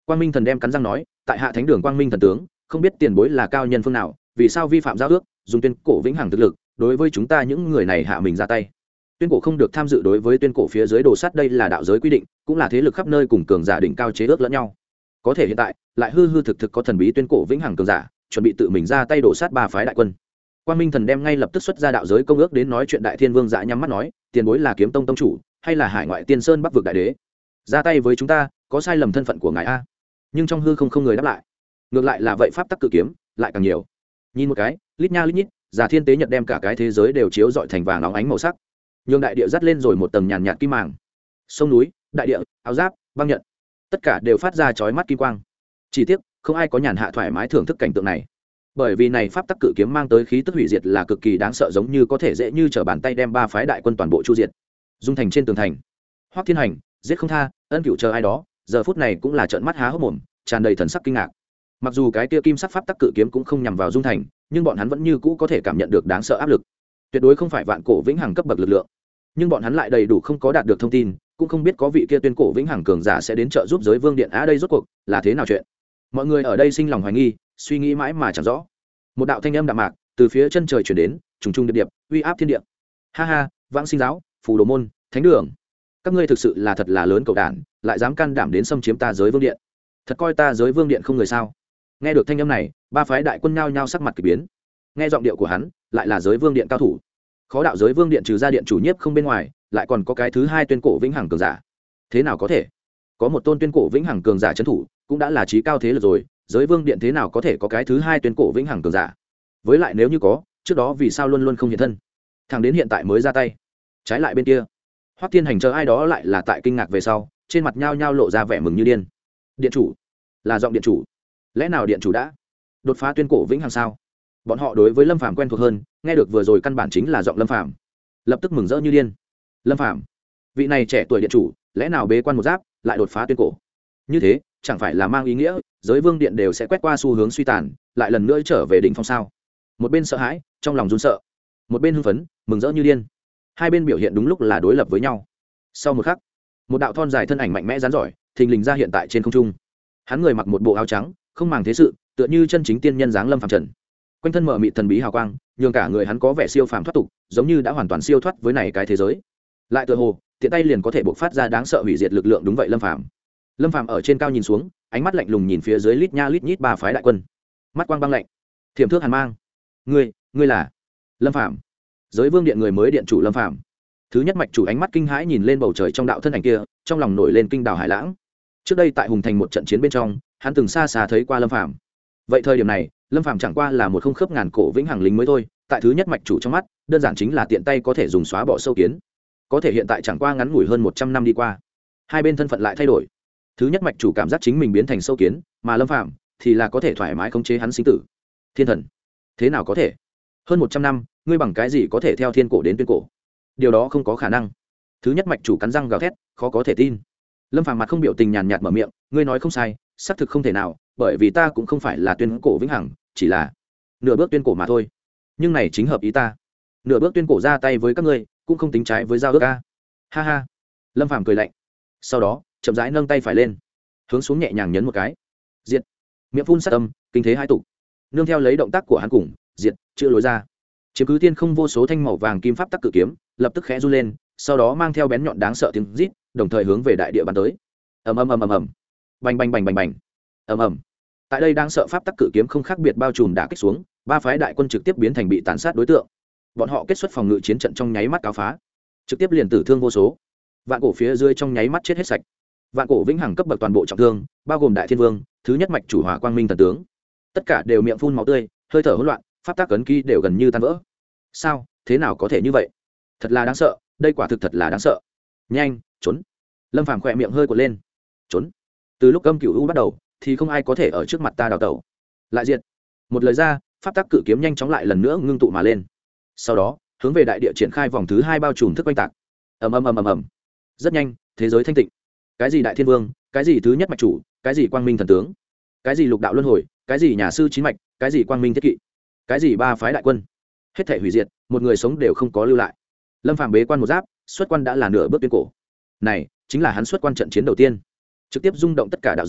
Quang Minh Thần đem cắn răng nói, tại hạ thánh đường Quang Minh Thần tướng, không biết tiền bối là cao nhân phương nào, vì sao vi phạm giao ước, dùng tuyên cổ vĩnh hằng thực lực đối với chúng ta những người này hạ mình ra tay. Tuyên cổ không được tham dự đối với tuyên cổ phía dưới đồ sắt, đây là đạo giới quy định, cũng là thế lực khắp nơi cùng cường giả đỉnh cao chế ước lẫn nhau. Có thể hiện tại lại hư hư thực thực có thần bí tuyên cổ vĩnh hằng cường giả chuẩn bị tự mình ra tay đổ sát ba phái đại quân. Quang Minh Thần đem ngay lập tức xuất ra đạo giới công ước đến nói chuyện. Đại Thiên Vương dạ nhắm mắt nói, tiền bối là Kiếm Tông tông chủ hay là Hải Ngoại Tiên Sơn Bắc vực đại đế, ra tay với chúng ta có sai lầm thân phận của ngài a. Nhưng trong hư không không người đáp lại, ngược lại là vậy pháp tắc cự kiếm lại càng nhiều. Nhìn một cái, lít nha lít nhít, giả thiên tế nhật đem cả cái thế giới đều chiếu rọi thành vàng óng ánh màu sắc, nhường đại địa dắt lên rồi một tầng nhàn nhạt kim màng. Sông núi, đại địa, áo giáp, băng nhận, tất cả đều phát ra chói mắt kim quang. Chỉ tiếc không ai có nhàn hạ thoải mái thưởng thức cảnh tượng này, bởi vì này pháp tắc cự kiếm mang tới khí tức hủy diệt là cực kỳ đáng sợ, giống như có thể dễ như trở bàn tay đem ba phái đại quân toàn bộ chu diệt. Dung thành trên tường thành, Hoắc Thiên Hành giết không tha, Ân Cửu chờ ai đó giờ phút này cũng là trợn mắt há hốc mồm, tràn đầy thần sắc kinh ngạc. Mặc dù cái kia kim sắc pháp tắc cự kiếm cũng không nhằm vào Dung thành, nhưng bọn hắn vẫn như cũ có thể cảm nhận được đáng sợ áp lực, tuyệt đối không phải vạn cổ vĩnh hằng cấp bậc lực lượng. Nhưng bọn hắn lại đầy đủ không có đạt được thông tin, cũng không biết có vị kia tuyên cổ vĩnh hằng cường giả sẽ đến trợ giúp giới vương điện á. Đây rốt cuộc là thế nào chuyện? Mọi người ở đây sinh lòng hoài nghi, suy nghĩ mãi mà chẳng rõ. Một đạo thanh âm đạm mạc từ phía chân trời chuyển đến, trùng trùng điệp điệp, uy áp thiên địa. Ha ha, Vãng Sinh giáo, Phù Đồ môn, Thánh đường, các ngươi thực sự là thật là lớn cầu đản, lại dám can đảm đến xâm chiếm ta giới vương điện, thật coi ta giới vương điện không người sao? Nghe được thanh âm này, ba phái đại quân nhao nhao sắc mặt kỳ biến. Nghe giọng điệu của hắn, lại là giới vương điện cao thủ. Khó đạo giới vương điện trừ ra điện chủ nhiếp không bên ngoài, lại còn có cái thứ hai tuyên cổ vĩnh hằng cường giả. Thế nào có thể? Có một tôn tuyên cổ vĩnh hằng cường giả trấn thủ, cũng đã là trí cao thế lực rồi, giới vương điện thế nào có thể có cái thứ hai tuyên cổ vĩnh hằng cường giả? Với lại nếu như có, trước đó vì sao luôn luôn không hiện thân, thằng đến hiện tại mới ra tay? Trái lại bên kia, Hoắc Thiên Hành chờ ai đó lại là tại kinh ngạc về sau, trên mặt nhao nhao lộ ra vẻ mừng như điên. Điện chủ, là giọng điện chủ. Lẽ nào điện chủ đã đột phá tuyên cổ vĩnh hằng sao? Bọn họ đối với Lâm Phàm quen thuộc hơn, nghe được vừa rồi căn bản chính là giọng Lâm Phàm, lập tức mừng rỡ như điên. Lâm Phàm, vị này trẻ tuổi điện chủ, lẽ nào bế quan một giáp lại đột phá tuyên cổ? Như thế chẳng phải là mang ý nghĩa giới vương điện đều sẽ quét qua xu hướng suy tàn, lại lần nữa trở về đỉnh phong sao? Một bên sợ hãi, trong lòng run sợ, một bên hưng phấn, mừng rỡ như điên. Hai bên biểu hiện đúng lúc là đối lập với nhau. Sau một khắc, một đạo thon dài thân ảnh mạnh mẽ rắn giỏi thình lình ra hiện tại trên không trung. Hắn người mặc một bộ áo trắng, không màng thế sự, tựa như chân chính tiên nhân dáng lâm phàm trần. Quanh thân mở mịt thần bí hào quang, nhường cả người hắn có vẻ siêu phàm thoát tục, giống như đã hoàn toàn siêu thoát với này cái thế giới. Lại tựa hồ, tiện tay liền có thể bộc phát ra đáng sợ hủy diệt lực lượng. Đúng vậy, Lâm Phàm. Lâm Phàm ở trên cao nhìn xuống, ánh mắt lạnh lùng nhìn phía dưới lít nha lít nhít ba phái đại quân, mắt quang băng lạnh, thiểm thước hàn mang. Ngươi, ngươi là Lâm Phàm, giới vương điện người mới điện chủ Lâm Phàm. Thứ nhất mạch chủ ánh mắt kinh hãi nhìn lên bầu trời trong đạo thân ảnh kia, trong lòng nổi lên kinh đào hải lãng. Trước đây tại Hùng Thành một trận chiến bên trong, hắn từng xa xa thấy qua Lâm Phàm. Vậy thời điểm này, Lâm Phàm chẳng qua là một không khớp ngàn cổ vĩnh hằng lính mới thôi, tại thứ nhất mạch chủ trong mắt, đơn giản chính là tiện tay có thể dùng xóa bỏ sâu kiến. Có thể hiện tại chẳng qua ngắn ngủi hơn một trăm năm đi qua, hai bên thân phận lại thay đổi. Thứ nhất mạch chủ cảm giác chính mình biến thành sâu kiến, mà Lâm Phàm thì là có thể thoải mái khống chế hắn sinh tử. Thiên thần, thế nào có thể? Hơn một trăm năm, ngươi bằng cái gì có thể theo thiên cổ đến tuyên cổ? Điều đó không có khả năng. Thứ nhất mạch chủ cắn răng gào thét, khó có thể tin. Lâm Phàm mặt không biểu tình, nhàn nhạt mở miệng, ngươi nói không sai, xác thực không thể nào, bởi vì ta cũng không phải là tuyên cổ vĩnh hằng, chỉ là nửa bước tuyên cổ mà thôi. Nhưng này chính hợp ý ta. Nửa bước tuyên cổ ra tay với các ngươi, cũng không tính trái với giao ước a. Ha ha. Lâm Phàm cười lạnh. Sau đó, chậm rãi nâng tay phải lên, hướng xuống nhẹ nhàng nhấn một cái. Diệt. Miệng phun sát âm, kinh thế hai tụ. Nương theo lấy động tác của hắn cùng, diệt, chữa lối ra. Chiếm cứ tiên không vô số thanh màu vàng kim pháp tắc cự kiếm, lập tức khẽ run lên, sau đó mang theo bén nhọn đáng sợ tiếng rít, đồng thời hướng về đại địa bắn tới. Ầm ầm ầm ầm ầm. Bành bành bành bành bành. Ầm ầm. Tại đây đáng sợ pháp tắc cự kiếm không khác biệt bao trùm đả kích xuống, ba phái đại quân trực tiếp biến thành bị tàn sát đối tượng. Bọn họ kết xuất phòng ngự chiến trận trong nháy mắt cáo phá, trực tiếp liền tử thương vô số. Vạn cổ phía dưới trong nháy mắt chết hết sạch. Vạn cổ vĩnh hằng cấp bậc toàn bộ trọng thương, bao gồm đại thiên vương, thứ nhất mạch chủ Hỏa Quang Minh thần tướng, tất cả đều miệng phun máu tươi, hơi thở hỗn loạn, pháp tắc cấn ký đều gần như tan vỡ. Sao, thế nào có thể như vậy? Thật là đáng sợ, đây quả thực thật là đáng sợ. Nhanh, trốn. Lâm Phàm khỏe miệng hơi cuộn lên. Trốn. Từ lúc Âm Cửu U bắt đầu, thì không ai có thể ở trước mặt ta đào tẩu. Lại diệt. Một lời ra, pháp tắc cự kiếm nhanh chóng lại lần nữa ngưng tụ mà lên. Sau đó, hướng về đại địa triển khai vòng thứ hai bao trùm thức quanh tạc. Ầm ầm ầm ầm ầm. Rất nhanh, thế giới thanh tịnh. Cái gì đại thiên vương, cái gì thứ nhất mạch chủ, cái gì quang minh thần tướng, cái gì lục đạo luân hồi, cái gì nhà sư chín mạch, cái gì quang minh thiết kỵ, cái gì ba phái đại quân, hết thể hủy diệt, một người sống đều không có lưu lại. Lâm Phàm bế quan một giáp, xuất quan đã là nửa bước tuyên cổ. Này chính là hắn xuất quan trận chiến đầu tiên, trực tiếp rung động tất cả đạo giới,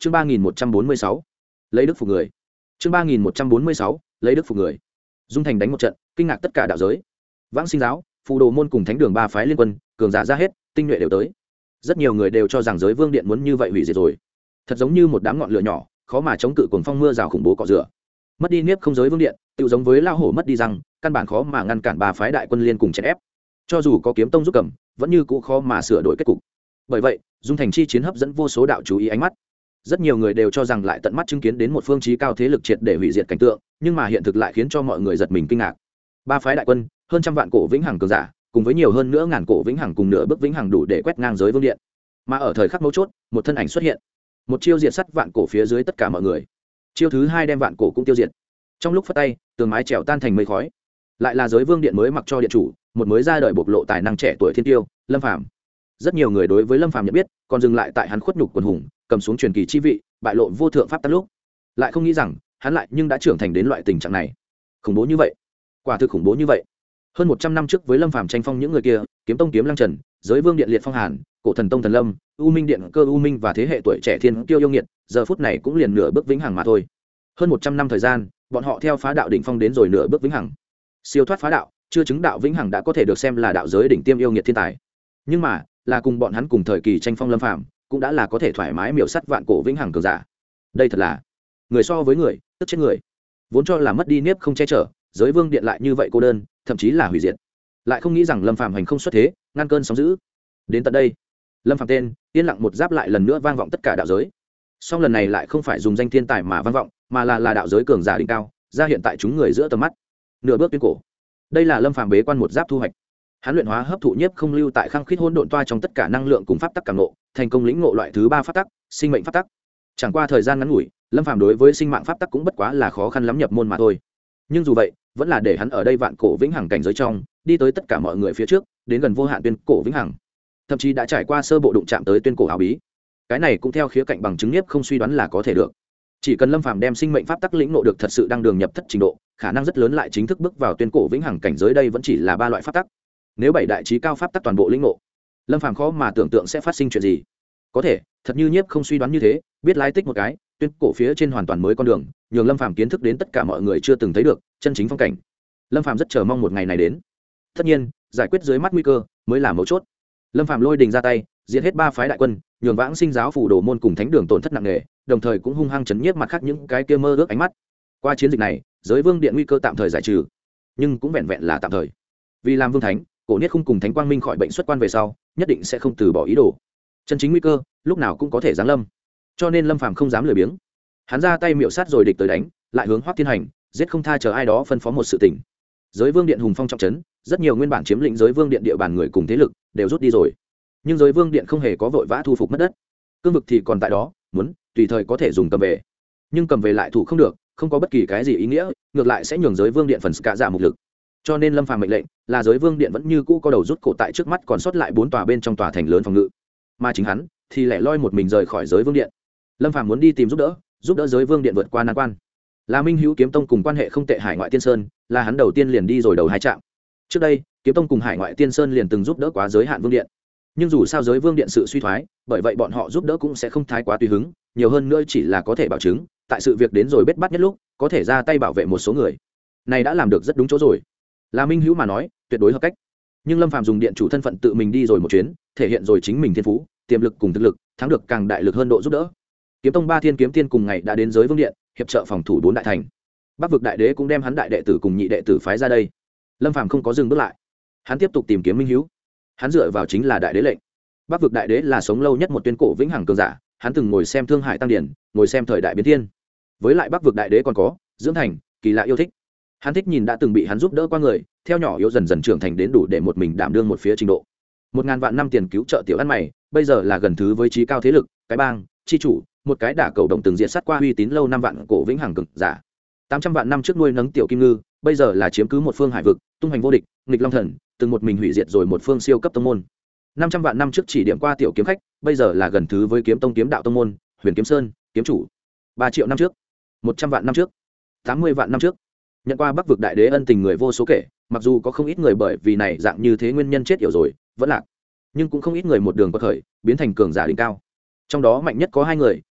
chương ba nghìn một trăm bốn mươi sáu lấy đức phục người. chương ba nghìn một trăm bốn mươi sáu lấy đức phục người. Dung Thành đánh một trận, kinh ngạc tất cả đạo giới. Vãng Sinh giáo, Phù Đồ môn cùng thánh đường ba phái liên quân, cường giả ra hết, tinh nhuệ đều tới. Rất nhiều người đều cho rằng giới vương điện muốn như vậy hủy diệt rồi. Thật giống như một đám ngọn lửa nhỏ, khó mà chống cự cuồng phong mưa rào khủng bố cọ rửa. Mất đi nếp không giới vương điện, tự giống với lao hổ mất đi răng, căn bản khó mà ngăn cản ba phái đại quân liên cùng chèn ép. Cho dù có kiếm tông giúp cầm, vẫn như cũ khó mà sửa đổi kết cục. Bởi vậy, Dung Thành chi chiến hấp dẫn vô số đạo chú ý ánh mắt. Rất nhiều người đều cho rằng lại tận mắt chứng kiến đến một phương chí cao thế lực triệt để hủy diệt cảnh tượng, nhưng mà hiện thực lại khiến cho mọi người giật mình kinh ngạc. Ba phái đại quân, hơn trăm vạn cổ vĩnh hằng cường giả, cùng với nhiều hơn nữa ngàn cổ vĩnh hằng cùng nửa bước vĩnh hằng đủ để quét ngang giới vương điện. Mà ở thời khắc mấu chốt, một thân ảnh xuất hiện, một chiêu diệt sắt vạn cổ phía dưới tất cả mọi người. Chiêu thứ hai đem vạn cổ cũng tiêu diệt. Trong lúc phất tay, tường mái trèo tan thành mây khói. Lại là giới vương điện mới mặc cho điện chủ, một mới ra đời bộc lộ tài năng trẻ tuổi thiên tiêu, Lâm Phàm. Rất nhiều người đối với Lâm Phàm nhận biết, còn dừng lại tại hắn khuất nhục quần hùng, cầm xuống truyền kỳ chi vị, bại lộ vô thượng pháp tắc lúc, lại không nghĩ rằng hắn lại nhưng đã trưởng thành đến loại tình trạng này. Khủng bố như vậy, quả thực khủng bố như vậy. Hơn một trăm năm trước với Lâm Phàm tranh phong những người kia, Kiếm Tông Kiếm Lăng Trần, Giới Vương Điện Liệt Phong Hàn, Cổ Thần Tông Thần Lâm, U Minh Điện Cơ U Minh và thế hệ tuổi trẻ thiên kiêu yêu nghiệt, giờ phút này cũng liền nửa bước vĩnh hằng mà thôi. Hơn một trăm năm thời gian, bọn họ theo phá đạo đỉnh phong đến rồi nửa bước vĩnh hằng. Siêu thoát phá đạo, chưa chứng đạo vĩnh hằng đã có thể được xem là đạo giới đỉnh tiêm yêu nghiệt thiên tài. Nhưng mà, là cùng bọn hắn cùng thời kỳ tranh phong Lâm Phàm, cũng đã là có thể thoải mái miểu sát vạn cổ vĩnh hằng cường giả. Đây thật là người so với người, tức chết người. Vốn cho là mất đi nếp không che chở, Giới Vương Điện lại như vậy cô đơn, thậm chí là hủy diệt. Lại không nghĩ rằng Lâm Phàm hành không xuất thế, ngăn cơn sóng dữ. Đến tận đây, Lâm Phàm tên, yên lặng một giáp lại lần nữa vang vọng tất cả đạo giới. Song lần này lại không phải dùng danh thiên tài mà vang vọng, mà là là đạo giới cường giả đỉnh cao, ra hiện tại chúng người giữa tầm mắt. Nửa bước tuyến cổ. Đây là Lâm Phàm bế quan một giáp thu hoạch. Hắn luyện hóa hấp thụ nhiếp không lưu tại khăng khít hỗn độn toa trong tất cả năng lượng cùng pháp tắc cảm ngộ, thành công lĩnh ngộ loại thứ ba pháp tắc, sinh mệnh pháp tắc. Chẳng qua thời gian ngắn ngủi, Lâm Phàm đối với sinh mạng pháp tắc cũng bất quá là khó khăn lắm nhập môn mà thôi. Nhưng dù vậy, vẫn là để hắn ở đây vạn cổ vĩnh hằng cảnh giới trong, đi tới tất cả mọi người phía trước, đến gần vô hạn tuyên cổ vĩnh hằng. Thậm chí đã trải qua sơ bộ đụng chạm tới tuyên cổ áo bí. Cái này cũng theo khía cạnh bằng chứng nhiếp không suy đoán là có thể được. Chỉ cần Lâm Phàm đem sinh mệnh pháp tắc lĩnh ngộ được thật sự đang đường nhập thất trình độ, khả năng rất lớn lại chính thức bước vào tuyên cổ vĩnh hằng cảnh giới. Đây vẫn chỉ là ba loại pháp tắc. Nếu bảy đại trí cao pháp tắc toàn bộ lĩnh ngộ, Lâm Phàm khó mà tưởng tượng sẽ phát sinh chuyện gì. Có thể, thật như nhiếp không suy đoán như thế, biết lái tích một cái, tuyên cổ phía trên hoàn toàn mới con đường, nhường Lâm Phàm kiến thức đến tất cả mọi người chưa từng thấy được chân chính phong cảnh. Lâm Phàm rất chờ mong một ngày này đến. Tất nhiên, giải quyết dưới mắt nguy cơ mới là mấu chốt. Lâm Phàm lôi đình ra tay, diệt hết ba phái đại quân, nhường Vãng Sinh giáo Phù Đồ môn cùng thánh đường tổn thất nặng nề, đồng thời cũng hung hăng chấn nhiếp mặt khác những cái kia mơ ước ánh mắt. Qua chiến dịch này, Giới Vương Điện nguy cơ tạm thời giải trừ, nhưng cũng vẹn vẹn là tạm thời. Vì làm vương thánh, Cổ Niết Khung cùng Thánh Quang Minh khỏi bệnh xuất quan về sau, nhất định sẽ không từ bỏ ý đồ. Chân chính nguy cơ, lúc nào cũng có thể giáng lâm. Cho nên Lâm Phàm không dám lười biếng. Hắn ra tay miểu sát rồi địch tới đánh, lại hướng Hoắc Thiên Hành, giết không tha chờ ai đó phân phó một sự tình. Giới Vương Điện hùng phong trọng trấn, rất nhiều nguyên bản chiếm lĩnh Giới Vương Điện địa bàn người cùng thế lực đều rút đi rồi. Nhưng Giới Vương Điện không hề có vội vã thu phục mất đất. Cương vực thì còn tại đó, muốn tùy thời có thể dùng cầm về. Nhưng cầm về lại thủ không được, không có bất kỳ cái gì ý nghĩa, ngược lại sẽ nhường Giới Vương Điện phần cả giảm mục lực. Cho nên Lâm Phàm mệnh lệnh là Giới Vương Điện vẫn như cũ có đầu rút cổ tại trước mắt còn sót lại bốn tòa bên trong tòa thành lớn phòng ngự. Mà chính hắn thì lẻ loi một mình rời khỏi Giới Vương Điện. Lâm Phàm muốn đi tìm giúp đỡ, giúp đỡ Giới Vương Điện vượt qua nan quan. Là Minh Hữu Kiếm Tông cùng quan hệ không tệ Hải Ngoại Tiên Sơn, là hắn đầu tiên liền đi rồi đầu hai trạm. Trước đây, Kiếm Tông cùng Hải Ngoại Tiên Sơn liền từng giúp đỡ quá Giới Hạn Vương Điện. Nhưng dù sao Giới Vương Điện sự suy thoái, bởi vậy bọn họ giúp đỡ cũng sẽ không thái quá tùy hứng, nhiều hơn nữa chỉ là có thể bảo chứng, tại sự việc đến rồi bết bát nhất lúc, có thể ra tay bảo vệ một số người. Này đã làm được rất đúng chỗ rồi. Là Minh Hữu mà nói, tuyệt đối hợp cách. Nhưng Lâm Phàm dùng điện chủ thân phận tự mình đi rồi một chuyến, thể hiện rồi chính mình thiên phú, tiềm lực cùng thực lực, thắng được càng đại lực hơn độ giúp đỡ. Kiếm Tông ba thiên kiếm tiên cùng ngày đã đến Giới Vương Điện, hiệp trợ phòng thủ bốn đại thành. Bắc vực đại đế cũng đem hắn đại đệ tử cùng nhị đệ tử phái ra đây. Lâm Phàm không có dừng bước lại, hắn tiếp tục tìm kiếm Minh Hữu. Hắn dựa vào chính là đại đế lệnh. Bắc vực đại đế là sống lâu nhất một tuyên cổ vĩnh hằng cường giả, hắn từng ngồi xem Thương Hải tăng điển, ngồi xem thời đại biến thiên. Với lại Bắc vực đại đế còn có dưỡng thành, kỳ lạ yêu thích. Hắn thích nhìn đã từng bị hắn giúp đỡ qua người, theo nhỏ yếu dần dần trưởng thành đến đủ để một mình đảm đương một phía trình độ. Một ngàn vạn năm tiền cứu trợ tiểu ăn mày, bây giờ là gần thứ với trí cao thế lực, cái bang, chi chủ, một cái đả cầu đồng từng diện sát qua uy tín lâu năm vạn cổ vĩnh hằng cường giả. Tám trăm vạn năm trước nuôi nấng tiểu kim ngư, bây giờ là chiếm cứ một phương hải vực, tung hoành vô địch, nghịch long thần, từng một mình hủy diệt rồi một phương siêu cấp tông môn. Năm trăm vạn năm trước chỉ điểm qua tiểu kiếm khách, bây giờ là gần thứ với kiếm tông kiếm đạo tông môn, Huyền Kiếm Sơn, kiếm chủ. Ba triệu năm trước, một trăm vạn năm trước, tám mươi vạn năm trước, nhận qua Bắc vực đại đế ân tình người vô số kể, mặc dù có không ít người bởi vì này dạng như thế nguyên nhân chết yểu rồi, vẫn lạc, nhưng cũng không ít người một đường có khởi, biến thành cường giả đỉnh cao. Trong đó mạnh nhất có hai người,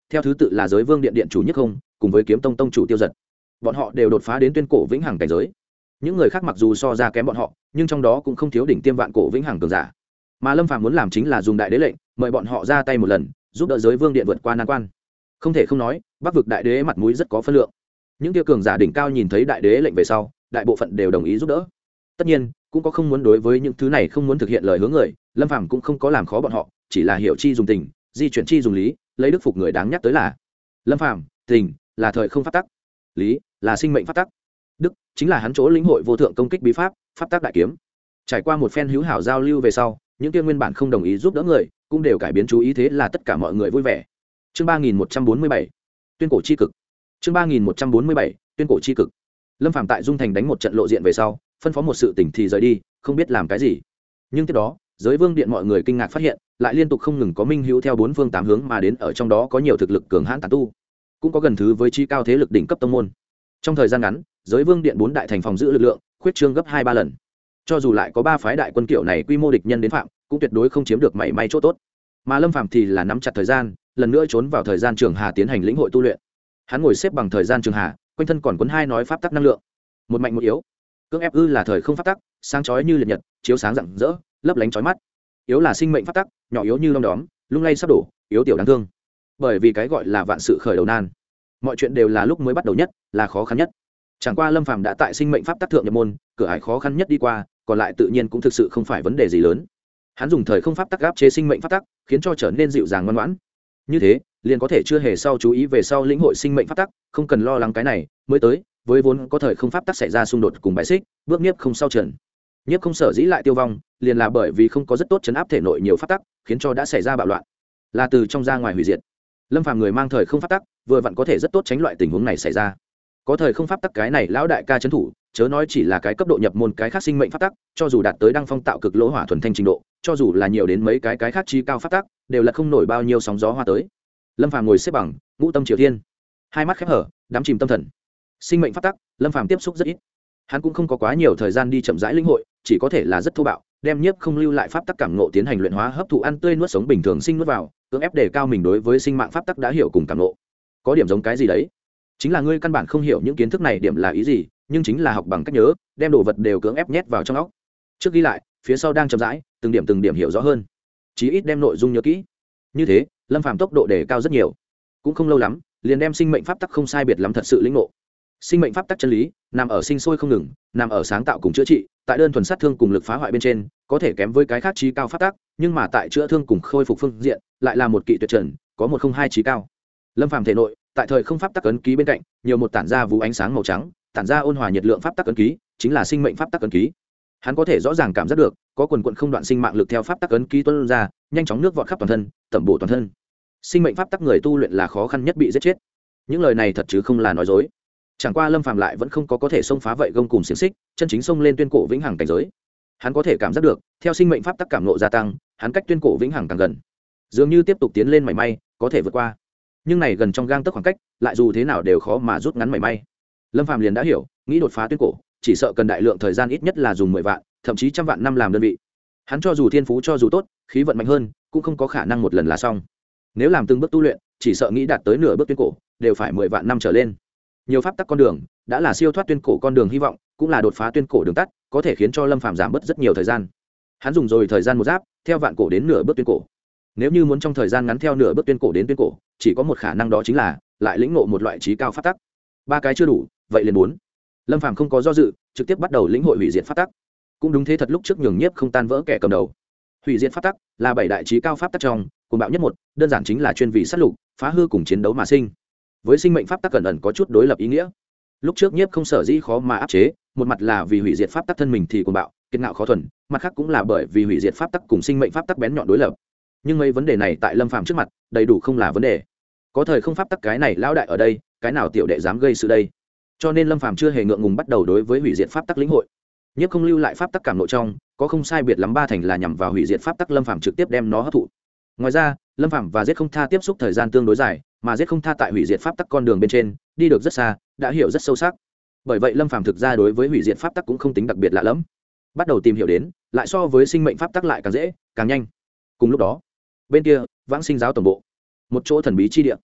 theo thứ tự là giới vương điện điện chủ nhất không cùng với kiếm tông tông chủ tiêu giật. Bọn họ đều đột phá đến tuyên cổ vĩnh hằng cảnh giới. Những người khác mặc dù so ra kém bọn họ, nhưng trong đó cũng không thiếu đỉnh tiêm vạn cổ vĩnh hằng cường giả. Mà Lâm Phàm muốn làm chính là dùng đại đế lệnh mời bọn họ ra tay một lần, giúp đỡ giới vương điện vượt qua nan quan. Không thể không nói, Bắc vực đại đế mặt mũi rất có phân lượng. Những tiêu cường giả đỉnh cao nhìn thấy đại đế lệnh về sau, đại bộ phận đều đồng ý giúp đỡ. Tất nhiên, cũng có không muốn đối với những thứ này không muốn thực hiện lời hứa người, Lâm Phàm cũng không có làm khó bọn họ, chỉ là hiểu chi dùng tình, di chuyển chi dùng lý, lấy đức phục người đáng nhắc tới là Lâm Phàm, tình là thời không pháp tắc, lý là sinh mệnh pháp tắc, đức chính là hắn chỗ lĩnh hội vô thượng công kích bí pháp, pháp tắc đại kiếm. Trải qua một phen hữu hảo giao lưu về sau, những kia nguyên bản không đồng ý giúp đỡ người, cũng đều cải biến chú ý, thế là tất cả mọi người vui vẻ. Chương ba nghìn một trăm bốn mươi bảy, tuyên cổ chi cực. Chương ba nghìn một trăm bốn mươi bảy, tuyên cổ chi cực. Lâm Phàm tại Dung Thành đánh một trận lộ diện về sau, phân phó một sự tỉnh thì rời đi, không biết làm cái gì. Nhưng tiếp đó, giới vương điện mọi người kinh ngạc phát hiện, lại liên tục không ngừng có minh hữu theo bốn phương tám hướng mà đến, ở trong đó có nhiều thực lực cường hãn tán tu, cũng có gần thứ với chi cao thế lực đỉnh cấp tông môn. Trong thời gian ngắn, giới vương điện bốn đại thành phòng giữ lực lượng khuyết trương gấp hai ba lần. Cho dù lại có ba phái đại quân kiểu này quy mô địch nhân đến phạm, cũng tuyệt đối không chiếm được mảy may chỗ tốt. Mà Lâm Phàm thì là nắm chặt thời gian, lần nữa trốn vào thời gian trường hà tiến hành lĩnh hội tu luyện. Hắn ngồi xếp bằng thời gian trường hà, quanh thân còn cuốn hai nói pháp tắc năng lượng, một mạnh một yếu. Cưỡng ép ư là thời không pháp tắc, sáng chói như liệt nhật, chiếu sáng rạng rỡ, lấp lánh chói mắt. Yếu là sinh mệnh pháp tắc, nhỏ yếu như lông đóm, lung lay sắp đổ, yếu tiểu đáng thương. Bởi vì cái gọi là vạn sự khởi đầu nan, mọi chuyện đều là lúc mới bắt đầu nhất, là khó khăn nhất. Chẳng qua Lâm Phàm đã tại sinh mệnh pháp tắc thượng nhập môn, cửa ải khó khăn nhất đi qua, còn lại tự nhiên cũng thực sự không phải vấn đề gì lớn. Hắn dùng thời không pháp tắc áp chế sinh mệnh pháp tắc, khiến cho trở nên dịu dàng ngoan ngoãn. Như thế, liền có thể chưa hề sau chú ý về sau lĩnh hội sinh mệnh pháp tắc, không cần lo lắng cái này, mới tới, với vốn có thời không pháp tắc xảy ra xung đột cùng bài xích, bước nhiếp không sau trần. Nhiếp không sở dĩ lại tiêu vong, liền là bởi vì không có rất tốt chấn áp thể nội nhiều pháp tắc, khiến cho đã xảy ra bạo loạn, là từ trong ra ngoài hủy diệt. Lâm Phàm người mang thời không pháp tắc, vừa vặn có thể rất tốt tránh loại tình huống này xảy ra. Có thời không pháp tắc cái này lão đại ca trấn thủ, chớ nói chỉ là cái cấp độ nhập môn cái khác sinh mệnh pháp tắc, cho dù đạt tới đăng phong tạo cực lỗ hỏa thuần thanh trình độ, cho dù là nhiều đến mấy cái cái khác chi cao pháp tắc, đều là không nổi bao nhiêu sóng gió hoa tới. Lâm Phàm ngồi xếp bằng, ngũ tâm triều thiên, hai mắt khép hở, đắm chìm tâm thần. Sinh mệnh pháp tắc, Lâm Phàm tiếp xúc rất ít. Hắn cũng không có quá nhiều thời gian đi chậm rãi lĩnh hội, chỉ có thể là rất thô bạo, đem nhiếp không lưu lại pháp tắc cảm ngộ tiến hành luyện hóa, hấp thụ ăn tươi nuốt sống bình thường sinh nuốt vào, cưỡng ép đề cao mình đối với sinh mạng pháp tắc đã hiểu cùng cảm ngộ. Có điểm giống cái gì đấy? Chính là ngươi căn bản không hiểu những kiến thức này điểm là ý gì, nhưng chính là học bằng cách nhớ, đem đồ vật đều cưỡng ép nhét vào trong óc. Trước ghi lại, phía sau đang chậm rãi, từng điểm từng điểm hiểu rõ hơn. Chí ít đem nội dung nhớ kỹ. Như thế, Lâm Phàm tốc độ đề cao rất nhiều. Cũng không lâu lắm, liền đem sinh mệnh pháp tắc không sai biệt lắm thật sự lĩnh ngộ. Sinh mệnh pháp tắc chân lý, nằm ở sinh sôi không ngừng, nằm ở sáng tạo cùng chữa trị, tại đơn thuần sát thương cùng lực phá hoại bên trên, có thể kém với cái khác trí cao pháp tắc, nhưng mà tại chữa thương cùng khôi phục phương diện, lại là một kỵ tuyệt trần, có một không hai trí cao. Lâm Phàm thể nội, tại thời không pháp tắc ấn ký bên cạnh, nhiều một tản ra vũ ánh sáng màu trắng, tản ra ôn hòa nhiệt lượng pháp tắc ấn ký, chính là sinh mệnh pháp tắc ấn ký. Hắn có thể rõ ràng cảm giác được, có quần quần không đoạn sinh mạng lực theo pháp tắc ấn ký tuôn ra, nhanh chóng nước vọt khắp toàn thân, tẩm bổ toàn thân. Sinh mệnh pháp tắc người tu luyện là khó khăn nhất bị giết chết. Những lời này thật chứ không là nói dối. Chẳng qua Lâm Phàm lại vẫn không có có thể xông phá vậy gông cùng xiềng xích, chân chính xông lên tuyên cổ vĩnh hằng cảnh giới. Hắn có thể cảm giác được, theo sinh mệnh pháp tắc cảm ngộ gia tăng, hắn cách tuyên cổ vĩnh hằng càng gần. Dường như tiếp tục tiến lên mảy may, có thể vượt qua. Nhưng này gần trong gang tấc khoảng cách, lại dù thế nào đều khó mà rút ngắn mảy may. Lâm Phàm liền đã hiểu, nghĩ đột phá tuyên cổ, chỉ sợ cần đại lượng thời gian, ít nhất là dùng mười vạn, thậm chí trăm vạn năm làm đơn vị. Hắn cho dù thiên phú cho dù tốt, khí vận mạnh hơn, cũng không có khả năng một lần là xong. Nếu làm từng bước tu luyện, chỉ sợ nghĩ đạt tới nửa bước tuyên cổ, đều phải mười vạn năm trở lên. Nhiều pháp tắc con đường, đã là siêu thoát tuyên cổ con đường hy vọng, cũng là đột phá tuyên cổ đường tắt, có thể khiến cho Lâm Phàm giảm bớt rất nhiều thời gian. Hắn dùng rồi thời gian một giáp, theo vạn cổ đến nửa bước tuyên cổ. Nếu như muốn trong thời gian ngắn theo nửa bước tuyên cổ đến tuyên cổ, chỉ có một khả năng, đó chính là lại lĩnh ngộ một loại trí cao pháp tắc. Ba cái chưa đủ, vậy liền bốn. Lâm Phàm không có do dự, trực tiếp bắt đầu lĩnh hội hủy diệt pháp tắc. Cũng đúng thế, thật lúc trước nhường nhiếp không tan vỡ kẻ cầm đầu. Hủy diệt pháp tắc là bảy đại trí cao pháp tắc trong, cuồng bạo nhất một, đơn giản chính là chuyên vì sát lục, phá hư cùng chiến đấu mà sinh. Với sinh mệnh pháp tắc cẩn ẩn có chút đối lập ý nghĩa. Lúc trước nhiếp không sở dĩ khó mà áp chế, một mặt là vì hủy diệt pháp tắc thân mình thì cuồng bạo, kiệt ngạo khó thuần, mặt khác cũng là bởi vì hủy diệt pháp tắc cùng sinh mệnh pháp tắc bén nhọn đối lập. Nhưng mấy vấn đề này tại Lâm Phàm trước mặt, đầy đủ không là vấn đề. Có thời không pháp tắc cái này lão đại ở đây, cái nào tiểu đệ dám gây sự đây? Cho nên Lâm Phàm chưa hề ngượng ngùng bắt đầu đối với hủy diệt pháp tắc lĩnh hội. Nhiếp không lưu lại pháp tắc cảm nội trong, có không sai biệt lắm ba thành là nhằm vào hủy diệt pháp tắc, Lâm Phàm trực tiếp đem nó hấp thụ. Ngoài ra, Lâm Phàm và Giết Không Tha tiếp xúc thời gian tương đối dài, mà Giết Không Tha tại hủy diệt pháp tắc con đường bên trên, đi được rất xa, đã hiểu rất sâu sắc. Bởi vậy Lâm Phàm thực ra đối với hủy diệt pháp tắc cũng không tính đặc biệt lạ lẫm. Bắt đầu tìm hiểu đến, lại so với sinh mệnh pháp tắc lại càng dễ, càng nhanh. Cùng lúc đó, bên kia, Vãng Sinh giáo tổng bộ, một chỗ thần bí chi địa.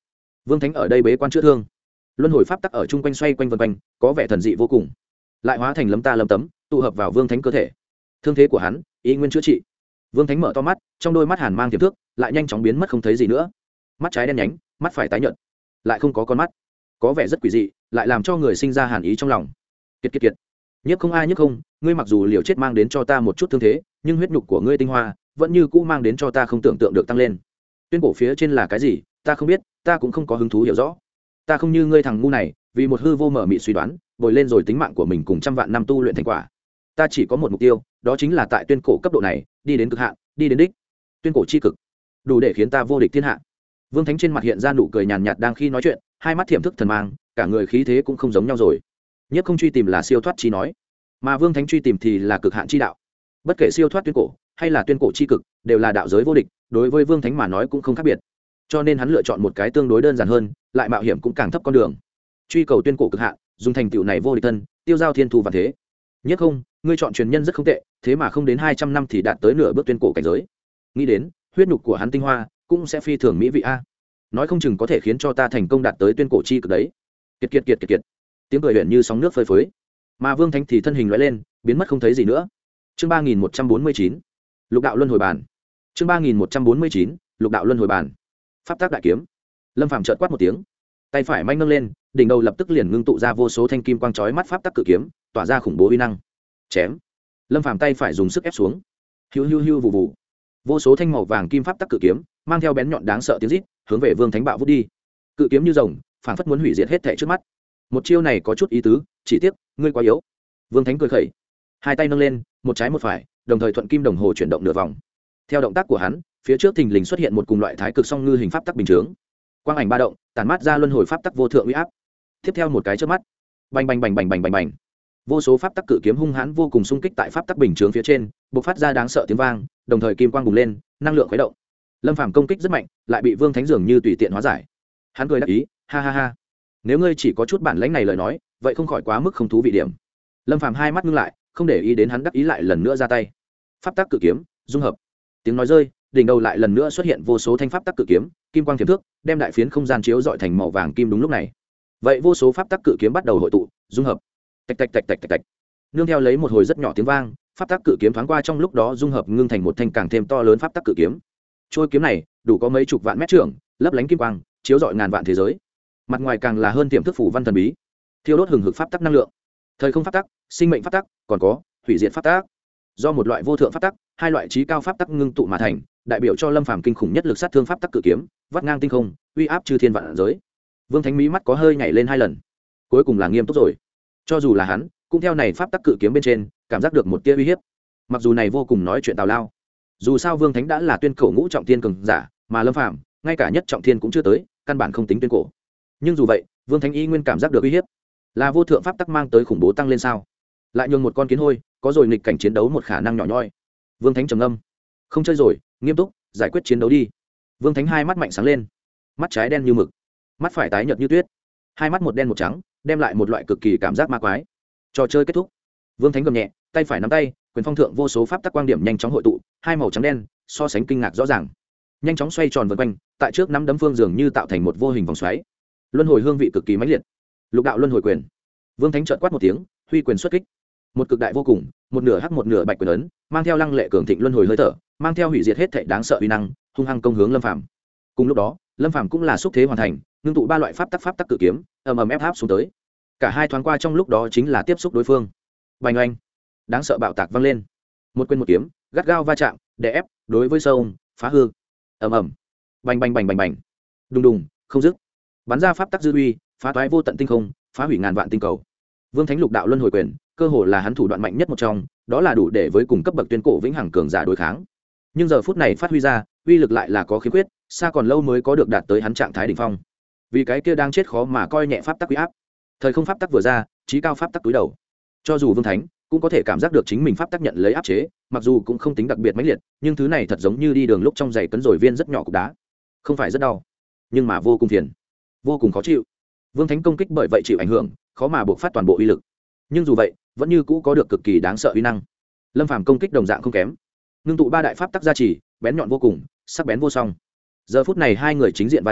Vương Thánh ở đây bế quan chữa thương, luân hồi pháp tắc ở chung quanh xoay quanh vân quanh, có vẻ thần dị vô cùng, lại hóa thành lấm ta lấm tấm tụ hợp vào Vương Thánh cơ thể. Thương thế của hắn ý nguyên chữa trị. Vương Thánh mở to mắt, trong đôi mắt hàn mang tiềm thức lại nhanh chóng biến mất không thấy gì nữa. Mắt trái đen nhánh, mắt phải tái nhợt, lại không có con mắt, có vẻ rất quỷ dị, lại làm cho người sinh ra hàn ý trong lòng. Kiệt kiệt kiệt, nhất không ai nhất không, ngươi mặc dù liều chết mang đến cho ta một chút thương thế, nhưng huyết nhục của ngươi tinh hoa vẫn như cũ mang đến cho ta không tưởng tượng được tăng lên. Tuyên cổ phía trên là cái gì, ta không biết, ta cũng không có hứng thú hiểu rõ. Ta không như ngươi thằng ngu này, vì một hư vô mở mị suy đoán, bồi lên rồi tính mạng của mình cùng trăm vạn năm tu luyện thành quả. Ta chỉ có một mục tiêu, đó chính là tại tuyên cổ cấp độ này đi đến cực hạn, đi đến đích. Tuyên cổ chi cực, đủ để khiến ta vô địch thiên hạ. Vương Thánh trên mặt hiện ra nụ cười nhàn nhạt đang khi nói chuyện, hai mắt thiểm thức thần mang, cả người khí thế cũng không giống nhau rồi. Nhất không truy tìm là siêu thoát chi nói, mà Vương Thánh truy tìm thì là cực hạn chi đạo. Bất kể siêu thoát tuyên cổ hay là tuyên cổ chi cực, đều là đạo giới vô địch, đối với Vương Thánh mà nói cũng không khác biệt. Cho nên hắn lựa chọn một cái tương đối đơn giản hơn, lại mạo hiểm cũng càng thấp con đường. Truy cầu tuyên cổ cực hạn, dùng thành tựu này vô địch thân, tiêu giao thiên thu và thế. Nhất không, ngươi chọn truyền nhân rất không tệ, thế mà không đến hai trăm năm thì đạt tới nửa bước tuyên cổ cảnh giới. Nghĩ đến, huyết nhục của hắn tinh hoa cũng sẽ phi thường mỹ vị a. Nói không chừng có thể khiến cho ta thành công đạt tới tuyên cổ chi cực đấy. Kiệt kiệt kiệt kiệt kiệt. Tiếng cười huyền như sóng nước phơi phới. Mà Vương Thánh thì thân hình lóe lên, biến mất không thấy gì nữa. Chương ba nghìn một trăm bốn mươi chín, Lục đạo luân hồi bàn. Chương ba nghìn một trăm bốn mươi chín, Lục đạo luân hồi bàn. Pháp tác đại kiếm. Lâm Phàm chợt quát một tiếng, tay phải manh nâng lên, đỉnh đầu lập tức liền ngưng tụ ra vô số thanh kim quang chói mắt pháp tắc cự kiếm, tỏa ra khủng bố uy năng. Chém. Lâm Phàm tay phải dùng sức ép xuống. Hiu hiu hiu vụ vụ. Vô số thanh màu vàng kim pháp tắc cự kiếm, mang theo bén nhọn đáng sợ tiếng rít, hướng về Vương Thánh bạo vút đi. Cự kiếm như rồng, phảng phất muốn hủy diệt hết thảy trước mắt. Một chiêu này có chút ý tứ, chỉ tiếc, ngươi quá yếu. Vương Thánh cười khẩy, hai tay nâng lên, một trái một phải, đồng thời thuận kim đồng hồ chuyển động nửa vòng. Theo động tác của hắn, phía trước thình lình xuất hiện một cùng loại thái cực song ngư hình pháp tắc bình chướng. Quang ảnh ba động, tản mát ra luân hồi pháp tắc vô thượng uy áp. Tiếp theo một cái chớp mắt, bành bành bành bành bành bành bành. Vô số pháp tắc cự kiếm hung hãn vô cùng xung kích tại pháp tắc bình chướng phía trên, bộc phát ra đáng sợ tiếng vang, đồng thời kim quang bùng lên, năng lượng khuấy động. Lâm Phàm công kích rất mạnh, lại bị Vương Thánh dường như tùy tiện hóa giải. Hắn cười đắc ý, ha ha ha. Nếu ngươi chỉ có chút bản lãnh này lời nói, vậy không khỏi quá mức không thú vị điểm. Lâm Phàm hai mắt ngưng lại, không để ý đến hắn đắc ý lại lần nữa ra tay. Pháp tắc cự kiếm, dung hợp. Tiếng nói rơi, đỉnh đầu lại lần nữa xuất hiện vô số thanh pháp tắc cự kiếm, kim quang thiểm thước, đem đại phiến không gian chiếu rọi thành màu vàng kim đúng lúc này. Vậy vô số pháp tắc cự kiếm bắt đầu hội tụ, dung hợp. Tạch tạch tạch tạch tạch tạch. Nương theo lấy một hồi rất nhỏ tiếng vang, pháp tắc cự kiếm thoáng qua trong lúc đó dung hợp ngưng thành một thanh càng thêm to lớn pháp tắc cự kiếm. Trôi kiếm này đủ có mấy chục vạn mét trưởng, lấp lánh kim quang, chiếu rọi ngàn vạn thế giới. Mặt ngoài càng là hơn tiềm thức phủ văn thần bí, thiêu đốt hừng hực pháp tắc năng lượng, thời không pháp tắc, sinh mệnh pháp tắc, còn có hủy diệt pháp tắc. Do một loại vô thượng pháp tắc, hai loại trí cao pháp tắc ngưng tụ mà thành, đại biểu cho Lâm Phàm kinh khủng nhất lực sát thương pháp tắc cự kiếm, vắt ngang tinh không, uy áp chư thiên vạn giới. Vương Thánh mí mắt có hơi nhảy lên hai lần, cuối cùng là nghiêm túc rồi. Cho dù là hắn, cũng theo này pháp tắc cự kiếm bên trên, cảm giác được một tia uy hiếp. Mặc dù này vô cùng nói chuyện tào lao, dù sao Vương Thánh đã là tuyên cổ ngũ trọng thiên cường giả, mà Lâm Phàm ngay cả nhất trọng thiên cũng chưa tới, căn bản không tính tuyên cổ. Nhưng dù vậy, Vương Thánh y nguyên cảm giác được uy hiếp, là vô thượng pháp tắc mang tới khủng bố tăng lên sao? Lại nhường một con kiến hôi, có rồi nghịch cảnh chiến đấu một khả năng nhỏ nhoi. Vương Thánh trầm ngâm, không chơi rồi, nghiêm túc giải quyết chiến đấu đi. Vương Thánh hai mắt mạnh sáng lên, mắt trái đen như mực, mắt phải tái nhợt như tuyết, hai mắt một đen một trắng, đem lại một loại cực kỳ cảm giác ma quái. Trò chơi kết thúc. Vương Thánh gầm nhẹ, tay phải nắm tay, quyền phong thượng vô số pháp tắc quang điểm nhanh chóng hội tụ, hai màu trắng đen so sánh kinh ngạc rõ ràng, nhanh chóng xoay tròn vần quanh, tại trước nắm đấm phương dường như tạo thành một vô hình vòng xoáy. Luân hồi hương vị cực kỳ mãnh liệt. Lục đạo luân hồi quyền. Vương Thánh chợt quát một tiếng, huy quyền xuất kích. Một cực đại vô cùng, một nửa hắc một nửa bạch quyền ấn, mang theo lăng lệ cường thịnh luân hồi hơi thở, mang theo hủy diệt hết thảy đáng sợ uy năng, hung hăng công hướng Lâm Phàm. Cùng lúc đó, Lâm Phàm cũng là xúc thế hoàn thành, ngưng tụ ba loại pháp tắc pháp tắc cự kiếm, ầm ầm ép áp xuống tới. Cả hai thoáng qua trong lúc đó chính là tiếp xúc đối phương. Bành oanh, đáng sợ bạo tạc vang lên. Một quyền một kiếm, gắt gao va chạm, đè ép, đối với sâu, phá hư. Ầm ầm. Bành bành bành bành bành. Đùng đùng, không dứt. Bắn ra pháp tắc dư uy, phá toái vô tận tinh không, phá hủy ngàn vạn tinh cầu. Vương Thánh lục đạo luân hồi quyền, cơ hồ là hắn thủ đoạn mạnh nhất một trong, đó là đủ để với cùng cấp bậc tuyên cổ vĩnh hằng cường giả đối kháng. Nhưng giờ phút này phát huy ra, uy lực lại là có khiếm khuyết, xa còn lâu mới có được đạt tới hắn trạng thái đỉnh phong. Vì cái kia đang chết khó mà coi nhẹ pháp tắc uy áp. Thời không pháp tắc vừa ra, trí cao pháp tắc túi đầu. Cho dù Vương Thánh cũng có thể cảm giác được chính mình pháp tắc nhận lấy áp chế, mặc dù cũng không tính đặc biệt mãnh liệt, nhưng thứ này thật giống như đi đường lúc trong giày cấn rồi viên rất nhỏ cục đá. Không phải rất đau, nhưng mà vô cùng phiền, vô cùng khó chịu. Vương Thánh công kích bởi vậy chịu ảnh hưởng, khó mà buộc phát toàn bộ uy lực. Nhưng dù vậy, vẫn như cũ có được cực kỳ đáng sợ uy năng. Lâm Phàm công kích đồng dạng không kém, ngưng tụ ba đại pháp tắc gia trì, bén nhọn vô cùng, sắc bén vô song. Giờ phút này hai người chính diện va chạm,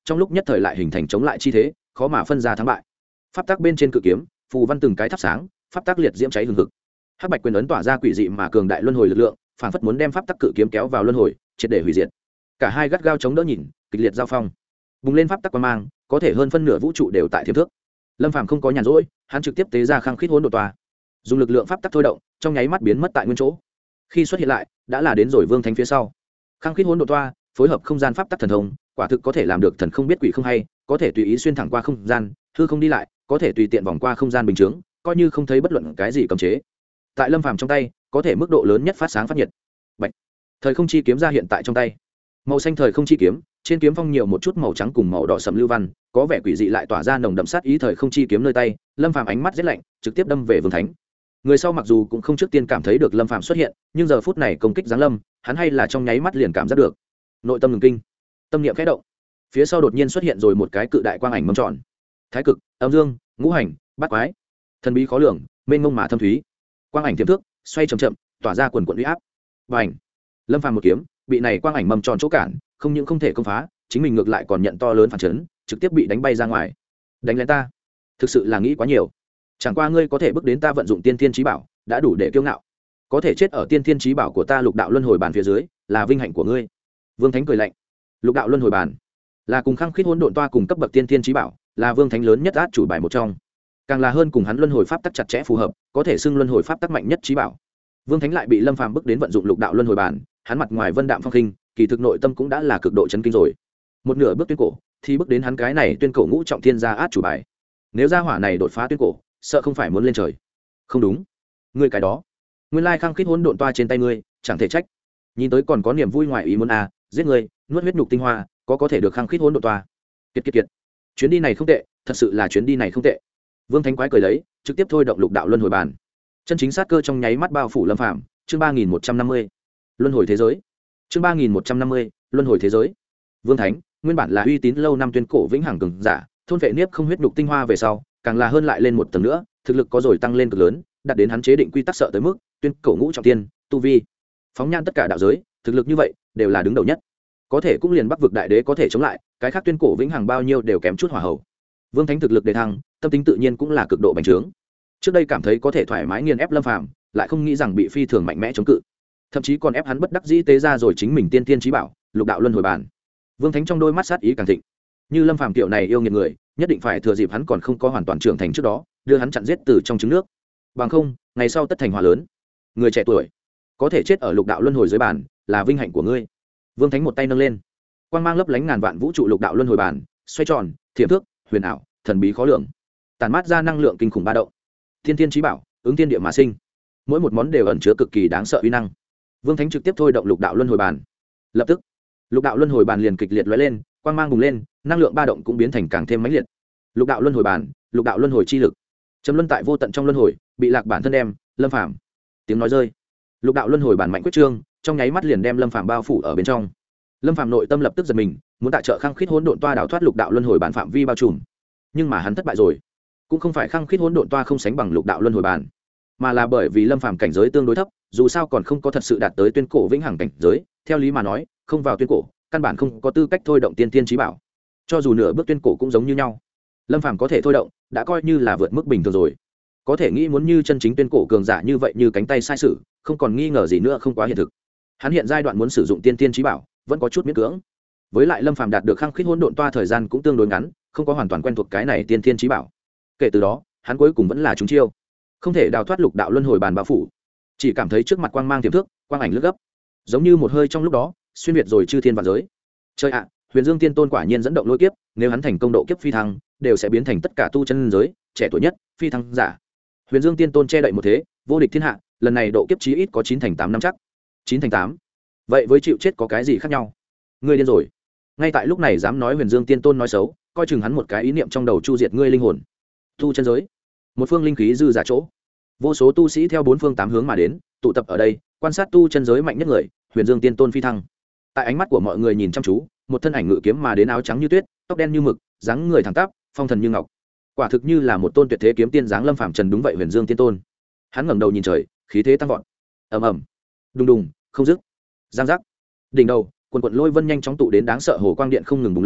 trong lúc nhất thời lại hình thành chống lại chi thế, khó mà phân ra thắng bại. Pháp tắc bên trên cự kiếm phù văn từng cái thắp sáng, pháp tắc liệt diễm cháy hừng hực. Hắc bạch quyền ấn tỏa ra quỷ dị mà cường đại luân hồi lực lượng, phản phất muốn đem pháp tắc cự kiếm kéo vào luân hồi, triệt để hủy diệt. Cả hai gắt gao chống đỡ nhìn, kịch liệt giao phong. Bùng lên pháp tắc quang mang, có thể hơn phân nửa vũ trụ đều tại thiểm thước. Lâm Phàm không có nhàn rỗi, hắn trực tiếp tế ra khang khít hỗn độn toa, dùng lực lượng pháp tắc thôi động, trong nháy mắt biến mất tại nguyên chỗ. Khi xuất hiện lại, đã là đến rồi Vương Thánh phía sau. Khang khít hỗn độn toa phối hợp không gian pháp tắc thần thông, quả thực có thể làm được thần không biết quỷ không hay, có thể tùy ý xuyên thẳng qua không gian, hư không đi lại, có thể tùy tiện vòng qua không gian bình chứng, coi như không thấy bất luận cái gì cấm chế. Tại Lâm Phàm trong tay, có thể mức độ lớn nhất phát sáng phát nhiệt. Bạch. Thời không chi kiếm ra hiện tại trong tay. Màu xanh thời không chi kiếm, trên kiếm phong nhiều một chút màu trắng cùng màu đỏ sẫm lưu văn, có vẻ quỷ dị lại tỏa ra nồng đậm sát ý. Thời không chi kiếm nơi tay, Lâm Phàm ánh mắt rét lạnh, trực tiếp đâm về Vương Thánh. Người sau mặc dù cũng không trước tiên cảm thấy được Lâm Phàm xuất hiện, nhưng giờ phút này công kích giáng lâm, hắn hay là trong nháy mắt liền cảm giác được. Nội tâm ngừng kinh, tâm niệm khẽ động. Phía sau đột nhiên xuất hiện rồi một cái cự đại quang ảnh mâm tròn. Thái cực, âm dương, ngũ hành, bát quái, thần bí khó lường, mênh mông mà thâm thúy. Quang ảnh tiềm thước, xoay chậm chậm, tỏa ra quần quần uy áp. Bành! Lâm Phàm một kiếm, bị này quang ảnh mầm tròn chỗ cản, không những không thể công phá, chính mình ngược lại còn nhận to lớn phản chấn, trực tiếp bị đánh bay ra ngoài. Đánh lén ta, thực sự là nghĩ quá nhiều. Chẳng qua ngươi có thể bước đến ta vận dụng tiên thiên chí bảo, đã đủ để kiêu ngạo. Có thể chết ở tiên thiên chí bảo của ta lục đạo luân hồi bàn phía dưới, là vinh hạnh của ngươi. Vương Thánh cười lạnh. Lục đạo luân hồi bàn là cùng khăng khít hỗn độn toa cùng cấp bậc tiên thiên chí bảo, là Vương Thánh lớn nhất át chủ bài một trong. Càng là hơn cùng hắn luân hồi pháp tắc chặt chẽ phù hợp, có thể xưng luân hồi pháp tắc mạnh nhất chí bảo. Vương Thánh lại bị Lâm Phàm bước đến vận dụng lục đạo luân hồi bàn, hắn mặt ngoài vân đạm phong khinh, kỳ thực nội tâm cũng đã là cực độ chấn kinh rồi. Một nửa bước tuyên cổ, thì bước đến hắn cái này tuyên cổ ngũ trọng thiên gia át chủ bài. Nếu gia hỏa này đột phá tuyên cổ, sợ không phải muốn lên trời. Không đúng, ngươi cái đó, nguyên lai khăng khít hỗn độn toa trên tay ngươi, chẳng thể trách. Nhìn tới còn có niềm vui ngoài ý muốn à, giết ngươi, nuốt huyết nhục tinh hoa, có có thể được khăng khít hỗn độn toa. Kiệt kiệt kiệt, chuyến đi này không tệ, thật sự là chuyến đi này không tệ. Vương Thánh quái cười lấy, trực tiếp thôi động lục đạo luân hồi bàn. Chân chính sát cơ trong nháy mắt bao phủ Lâm Phàm, chương ba nghìn một trăm năm mươi. Luân hồi thế giới. Chương ba nghìn một trăm năm mươi, luân hồi thế giới. Vương Thánh, nguyên bản là uy tín lâu năm tuyên cổ vĩnh hằng cường giả, thôn vệ niếp không huyết nhục tinh hoa về sau, càng là hơn lại lên một tầng nữa, thực lực có rồi tăng lên cực lớn, đạt đến hắn chế định quy tắc sợ tới mức tuyên cổ ngũ trọng thiên, tu vi phóng nhan tất cả đạo giới, thực lực như vậy đều là đứng đầu nhất. Có thể cũng liền Bắc vực đại đế có thể chống lại, cái khác tuyên cổ vĩnh hằng bao nhiêu đều kém chút hỏa hậu. Vương Thánh thực lực đề thăng, tâm tính tự nhiên cũng là cực độ bành trướng. Trước đây cảm thấy có thể thoải mái nghiền ép Lâm Phàm, lại không nghĩ rằng bị phi thường mạnh mẽ chống cự, thậm chí còn ép hắn bất đắc dĩ tế ra rồi chính mình tiên tiên chí bảo, lục đạo luân hồi bàn. Vương Thánh trong đôi mắt sát ý càng thịnh. Như Lâm Phàm kiểu này yêu nghiệt người, nhất định phải thừa dịp hắn còn không có hoàn toàn trưởng thành trước đó, đưa hắn chặn giết từ trong trứng nước. Bằng không, ngày sau tất thành hỏa lớn. Người trẻ tuổi, có thể chết ở lục đạo luân hồi dưới bàn, là vinh hạnh của ngươi. Vương Thánh một tay nâng lên, quang mang lấp lánh ngàn vạn vũ trụ lục đạo luân hồi bàn, xoay tròn, thiểm thước, huyền ảo, thần bí khó lường, tản mát ra năng lượng kinh khủng ba động. Thiên thiên chí bảo, ứng thiên địa mà sinh, mỗi một món đều ẩn chứa cực kỳ đáng sợ uy năng. Vương Thánh trực tiếp thôi động lục đạo luân hồi bàn, lập tức lục đạo luân hồi bàn liền kịch liệt lóe lên, quang mang bùng lên, năng lượng ba động cũng biến thành càng thêm mãnh liệt. Lục đạo luân hồi bàn, lục đạo luân hồi chi lực, chấm luân tại vô tận trong luân hồi, bị lạc bản thân đem. Lâm Phàm tiếng nói rơi, lục đạo luân hồi bàn mạnh quyết trương, trong nháy mắt liền đem Lâm Phàm bao phủ ở bên trong. Lâm Phàm nội tâm lập tức giật mình, muốn tại trợ khăng khít hỗn độn toa đào thoát lục đạo luân hồi bàn phạm vi bao trùm, nhưng mà hắn thất bại rồi. Cũng không phải khăng khít hỗn độn toa không sánh bằng lục đạo luân hồi bàn, mà là bởi vì Lâm Phàm cảnh giới tương đối thấp, dù sao còn không có thật sự đạt tới tuyên cổ vĩnh hằng cảnh giới. Theo lý mà nói, không vào tuyên cổ, căn bản không có tư cách thôi động tiên tiên chí bảo. Cho dù nửa bước tuyên cổ cũng giống như nhau. Lâm Phàm có thể thôi động, đã coi như là vượt mức bình thường rồi. Có thể nghĩ muốn như chân chính tuyên cổ cường giả như vậy, như cánh tay sai sử, không còn nghi ngờ gì nữa, không quá hiện thực. Hắn hiện giai đoạn muốn sử dụng tiên tiên chí bảo, vẫn có chút miễn cưỡng. Với lại Lâm Phàm đạt được khăng khít hỗn độn toa thời gian cũng tương đối ngắn, không có hoàn toàn quen thuộc cái này tiên tiên chí bảo. Kể từ đó, hắn cuối cùng vẫn là trúng chiêu, không thể đào thoát lục đạo luân hồi bàn bao phủ, chỉ cảm thấy trước mặt quang mang tiềm thước, quang ảnh lướt gấp, giống như một hơi trong lúc đó xuyên việt rồi chư thiên vạn giới. Trời ạ, Huyền Dương Tiên Tôn quả nhiên dẫn động lôi kiếp, nếu hắn thành công độ kiếp phi thăng, đều sẽ biến thành tất cả tu chân giới trẻ tuổi nhất phi thăng giả. Huyền Dương Tiên Tôn che đậy một thế, vô địch thiên hạ, lần này độ kiếp chí ít có chín thành tám năm chắc. chín thành tám. Vậy với chịu chết có cái gì khác nhau? Ngươi điên rồi. Ngay tại lúc này dám nói Huyền Dương Tiên Tôn nói xấu, coi chừng hắn một cái ý niệm trong đầu chu diệt ngươi linh hồn. Tu chân giới, một phương linh khí dư giả chỗ, vô số tu sĩ theo bốn phương tám hướng mà đến, tụ tập ở đây, quan sát tu chân giới mạnh nhất người, Huyền Dương Tiên Tôn phi thăng. Tại ánh mắt của mọi người nhìn chăm chú, một thân ảnh ngự kiếm mà đến, áo trắng như tuyết, tóc đen như mực, dáng người thẳng tắp, phong thần như ngọc, quả thực như là một tôn tuyệt thế kiếm tiên dáng Lâm Phàm trần. Đúng vậy, Huyền Dương Tiên Tôn. Hắn ngẩng đầu nhìn trời, khí thế tăng vọt. Ầm ầm, đùng đùng, không dứt. Giang giác. Đỉnh đầu, quần quần lôi vân nhanh chóng tụ đến, đáng sợ hồ quang điện không ngừng bùng lên,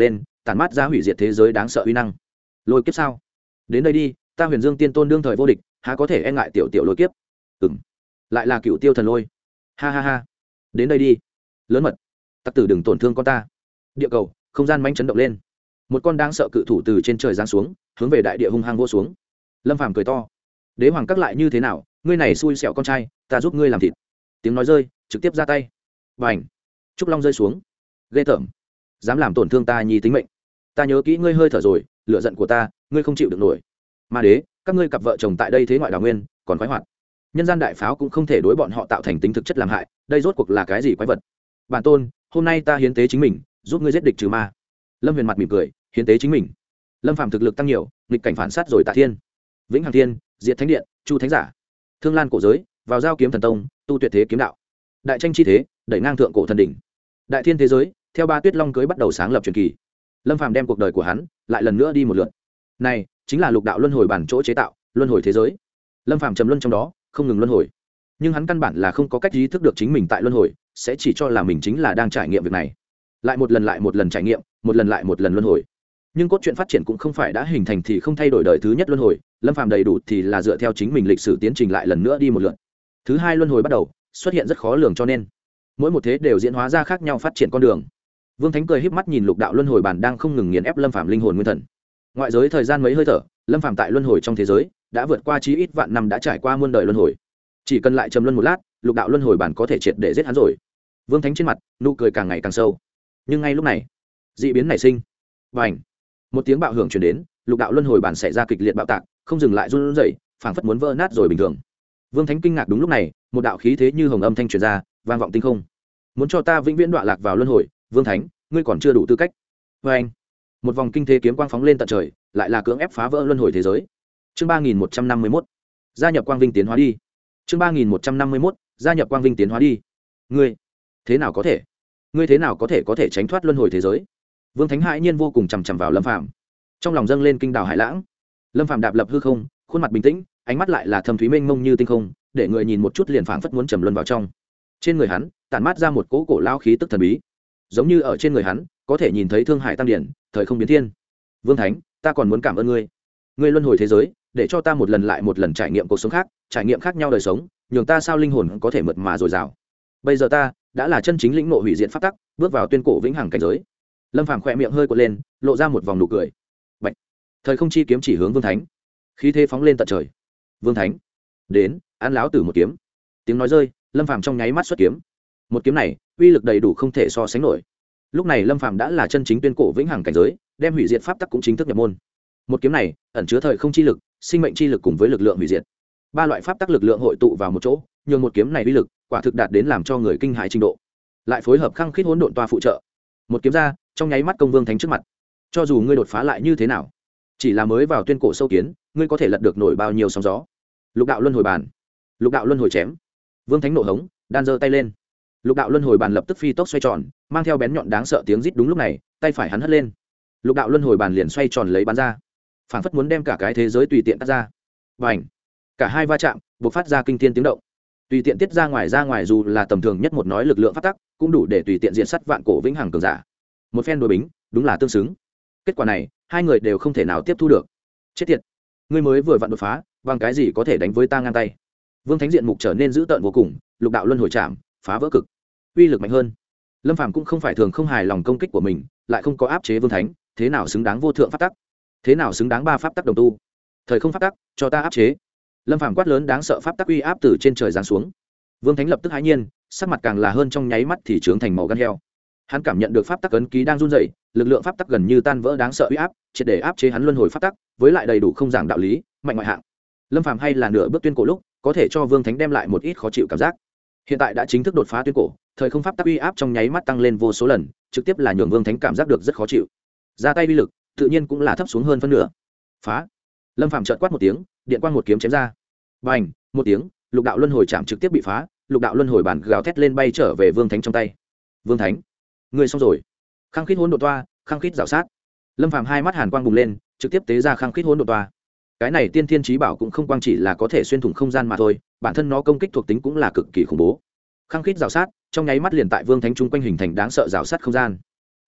tản mát ra hủy diệt thế giới đáng sợ uy năng. Lôi kiếp sao? Đến đây đi, ta Huyền Dương Tiên Tôn đương thời vô địch, há có thể e ngại tiểu tiểu lôi kiếp. Ừm, lại là Cựu Tiêu thần lôi. Ha ha ha, đến đây đi. Lớn mật, tặc tử đừng tổn thương con ta. Địa cầu, không gian mãnh chấn động lên. Một con đáng sợ cự thủ từ trên trời giáng xuống, hướng về đại địa hung hăng vô xuống. Lâm Phàm cười to. Đế hoàng các lại như thế nào, ngươi này xui xẻo con trai, ta giúp ngươi làm thịt. Tiếng nói rơi, trực tiếp ra tay. Bành! Trúc long rơi xuống. Ghê tởm, dám làm tổn thương ta nhi tính mệnh. Ta nhớ kỹ ngươi hơi thở rồi, lửa giận của ta, ngươi không chịu được nổi. Ma đế, các ngươi cặp vợ chồng tại đây thế ngoại đào nguyên, còn khoái hoạt. Nhân gian đại pháo cũng không thể đối bọn họ tạo thành tính thực chất làm hại, đây rốt cuộc là cái gì quái vật? Bản tôn, hôm nay ta hiến tế chính mình, giúp ngươi giết địch trừ ma. Lâm Huyền mặt mỉm cười, hiến tế chính mình. Lâm Phàm thực lực tăng nhiều, nghịch cảnh phản sát rồi Tạ Thiên, Vĩnh Hằng Thiên, Diệt Thánh Điện, Chu Thánh Giả, Thương Lan cổ giới, vào giao kiếm thần tông, tu tuyệt thế kiếm đạo. Đại tranh chi thế, đẩy ngang thượng cổ thần đỉnh. Đại thiên thế giới, theo ba Tuyết Long cưới bắt đầu sáng lập truyền kỳ. Lâm Phàm đem cuộc đời của hắn lại lần nữa đi một lượt. Này, chính là lục đạo luân hồi bản chỗ chế tạo, luân hồi thế giới. Lâm Phàm trầm luân trong đó, không ngừng luân hồi. Nhưng hắn căn bản là không có cách ý thức được chính mình tại luân hồi, sẽ chỉ cho là mình chính là đang trải nghiệm việc này. Lại một lần lại một lần trải nghiệm, một lần lại một lần luân hồi. Nhưng cốt truyện phát triển cũng không phải đã hình thành thì không thay đổi đời thứ nhất luân hồi, Lâm Phàm đầy đủ thì là dựa theo chính mình lịch sử tiến trình lại lần nữa đi một lượt. Thứ hai luân hồi bắt đầu, xuất hiện rất khó lường cho nên mỗi một thế đều diễn hóa ra khác nhau phát triển con đường. Vương Thánh cười híp mắt nhìn lục đạo luân hồi bản đang không ngừng nghiền ép Lâm Phàm linh hồn nguyên thần. Ngoại giới thời gian mấy hơi thở, Lâm Phàm tại luân hồi trong thế giới đã vượt qua chí ít vạn năm, đã trải qua muôn đời luân hồi. Chỉ cần lại trầm luân một lát, lục đạo luân hồi bản có thể triệt để giết hắn rồi. Vương Thánh trên mặt nụ cười càng ngày càng sâu. Nhưng ngay lúc này, dị biến nảy sinh. Vành, một tiếng bạo hưởng truyền đến, lục đạo luân hồi bản xảy ra kịch liệt bạo tạc, không dừng lại run rẩy, phảng phất muốn vỡ nát rồi bình thường. Vương Thánh kinh ngạc, đúng lúc này, một đạo khí thế như hồng âm thanh truyền ra, vang vọng tinh không. Muốn cho ta vĩnh viễn đọa lạc vào luân hồi, Vương Thánh, ngươi còn chưa đủ tư cách. Vành, một vòng kinh thế kiếm quang phóng lên tận trời, lại là cưỡng ép phá vỡ luân hồi thế giới. Chương ba nghìn một trăm năm mươi mốt, gia nhập quang vinh tiến hóa đi. Chương ba nghìn một trăm năm mươi mốt, gia nhập quang vinh tiến hóa đi. Ngươi, thế nào có thể? Ngươi thế nào có thể có thể tránh thoát luân hồi thế giới? Vương Thánh hãi nhiên vô cùng chằm chằm vào Lâm Phàm, trong lòng dâng lên kinh đảo hải lãng. Lâm Phàm đạp lập hư không, khuôn mặt bình tĩnh, ánh mắt lại là thâm thúy mênh mông như tinh không, để người nhìn một chút liền phảng phất muốn trầm luân vào trong. Trên người hắn tản mát ra một cỗ cổ lao khí tức thần bí, giống như ở trên người hắn có thể nhìn thấy thương hải tăng điển, thời không biến thiên. Vương Thánh, ta còn muốn cảm ơn ngươi. Ngươi luân hồi thế giới, để cho ta một lần lại một lần trải nghiệm cuộc sống khác, trải nghiệm khác nhau đời sống, nhường ta sao linh hồn có thể mượt mà dồi dào. Bây giờ ta đã là chân chính lĩnh ngộ hủy diệt pháp tắc, bước vào tuyên cổ vĩnh hằng cảnh giới. Lâm Phàm khỏe miệng hơi cuộn lên, lộ ra một vòng nụ cười. Bạch, thời không chi kiếm chỉ hướng Vương Thánh, khí thế phóng lên tận trời. Vương Thánh, đến, ăn láo tử một kiếm. Tiếng nói rơi, Lâm Phàm trong nháy mắt xuất kiếm. Một kiếm này, uy lực đầy đủ không thể so sánh nổi. Lúc này Lâm Phàm đã là chân chính tuyên cổ vĩnh hằng cảnh giới, đem hủy diệt pháp tắc cũng chính thức nhập môn. Một kiếm này ẩn chứa thời không chi lực, sinh mệnh chi lực cùng với lực lượng hủy diệt. Ba loại pháp tắc lực lượng hội tụ vào một chỗ, nhường một kiếm này uy lực quả thực đạt đến làm cho người kinh hãi trình độ. Lại phối hợp khăng khít hỗn độn toa phụ trợ, một kiếm ra, trong nháy mắt công Vương Thánh trước mặt. Cho dù ngươi đột phá lại như thế nào, chỉ là mới vào tuyên cổ sâu kiến, ngươi có thể lật được nổi bao nhiêu sóng gió. Lục đạo luân hồi bàn, lục đạo luân hồi chém. Vương Thánh nộ hống, đan giơ tay lên. Lục đạo luân hồi bàn lập tức phi tốc xoay tròn, mang theo bén nhọn đáng sợ tiếng rít. Đúng lúc này, tay phải hắn hất lên, lục đạo luân hồi bàn liền xoay tròn lấy bắn ra, phảng phất muốn đem cả cái thế giới tùy tiện cắt ra. Bành, cả hai va chạm, bộc phát ra kinh thiên tiếng động. Tùy tiện tiết ra ngoài ra ngoài, dù là tầm thường nhất một nói lực lượng phát tắc, cũng đủ để tùy tiện diện sắt vạn cổ vĩnh hằng cường giả. Một phen đối bính, đúng là tương xứng. Kết quả này, hai người đều không thể nào tiếp thu được. Chết tiệt, ngươi mới vừa vặn đột phá, bằng cái gì có thể đánh với ta ngang tay? Vương Thánh diện mục trở nên dữ tợn vô cùng, lục đạo luân hồi chạm, phá vỡ cực, uy lực mạnh hơn. Lâm Phàm cũng không phải thường không hài lòng công kích của mình, lại không có áp chế Vương Thánh, thế nào xứng đáng vô thượng pháp tắc? Thế nào xứng đáng ba pháp tắc đồng tu? Thời không pháp tắc, cho ta áp chế. Lâm Phàm quát lớn đáng sợ pháp tắc uy áp từ trên trời giáng xuống. Vương Thánh lập tức hãi nhiên, sắc mặt càng là hơn trong nháy mắt thì trướng thành màu gan heo. Hắn cảm nhận được pháp tắc ấn ký đang run rẩy, lực lượng pháp tắc gần như tan vỡ đáng sợ uy áp, triệt để áp chế hắn luân hồi pháp tắc, với lại đầy đủ không giảng đạo lý, mạnh ngoại hạng. Lâm Phàm hay là nửa bước tuyên cổ lúc, có thể cho Vương Thánh đem lại một ít khó chịu cảm giác. Hiện tại đã chính thức đột phá tuyên cổ, thời không pháp tắc uy áp trong nháy mắt tăng lên vô số lần, trực tiếp là nhường Vương Thánh cảm giác được rất khó chịu. Ra tay uy lực, tự nhiên cũng là thấp xuống hơn phân nửa. Phá! Lâm Phàm chợt quát một tiếng, điện quang một kiếm chém ra. Bành! Một tiếng, lục đạo luân hồi chạm trực tiếp bị phá, lục đạo luân hồi bản gào thét lên bay trở về Vương Thánh trong tay. Vương Thánh, ngươi xong rồi! Khăng khít hỗn độn toa, khăng khít rào sát. Lâm Phàm hai mắt hàn quang bùng lên, trực tiếp tế ra khăng khít hỗn độn toa. Cái này tiên thiên chí bảo cũng không quang chỉ là có thể xuyên thủng không gian mà thôi, bản thân nó công kích thuộc tính cũng là cực kỳ khủng bố. Khăng khít rào sát, trong nháy mắt liền tại Vương Thánh trung quanh hình thành đáng sợ rào sát không gian.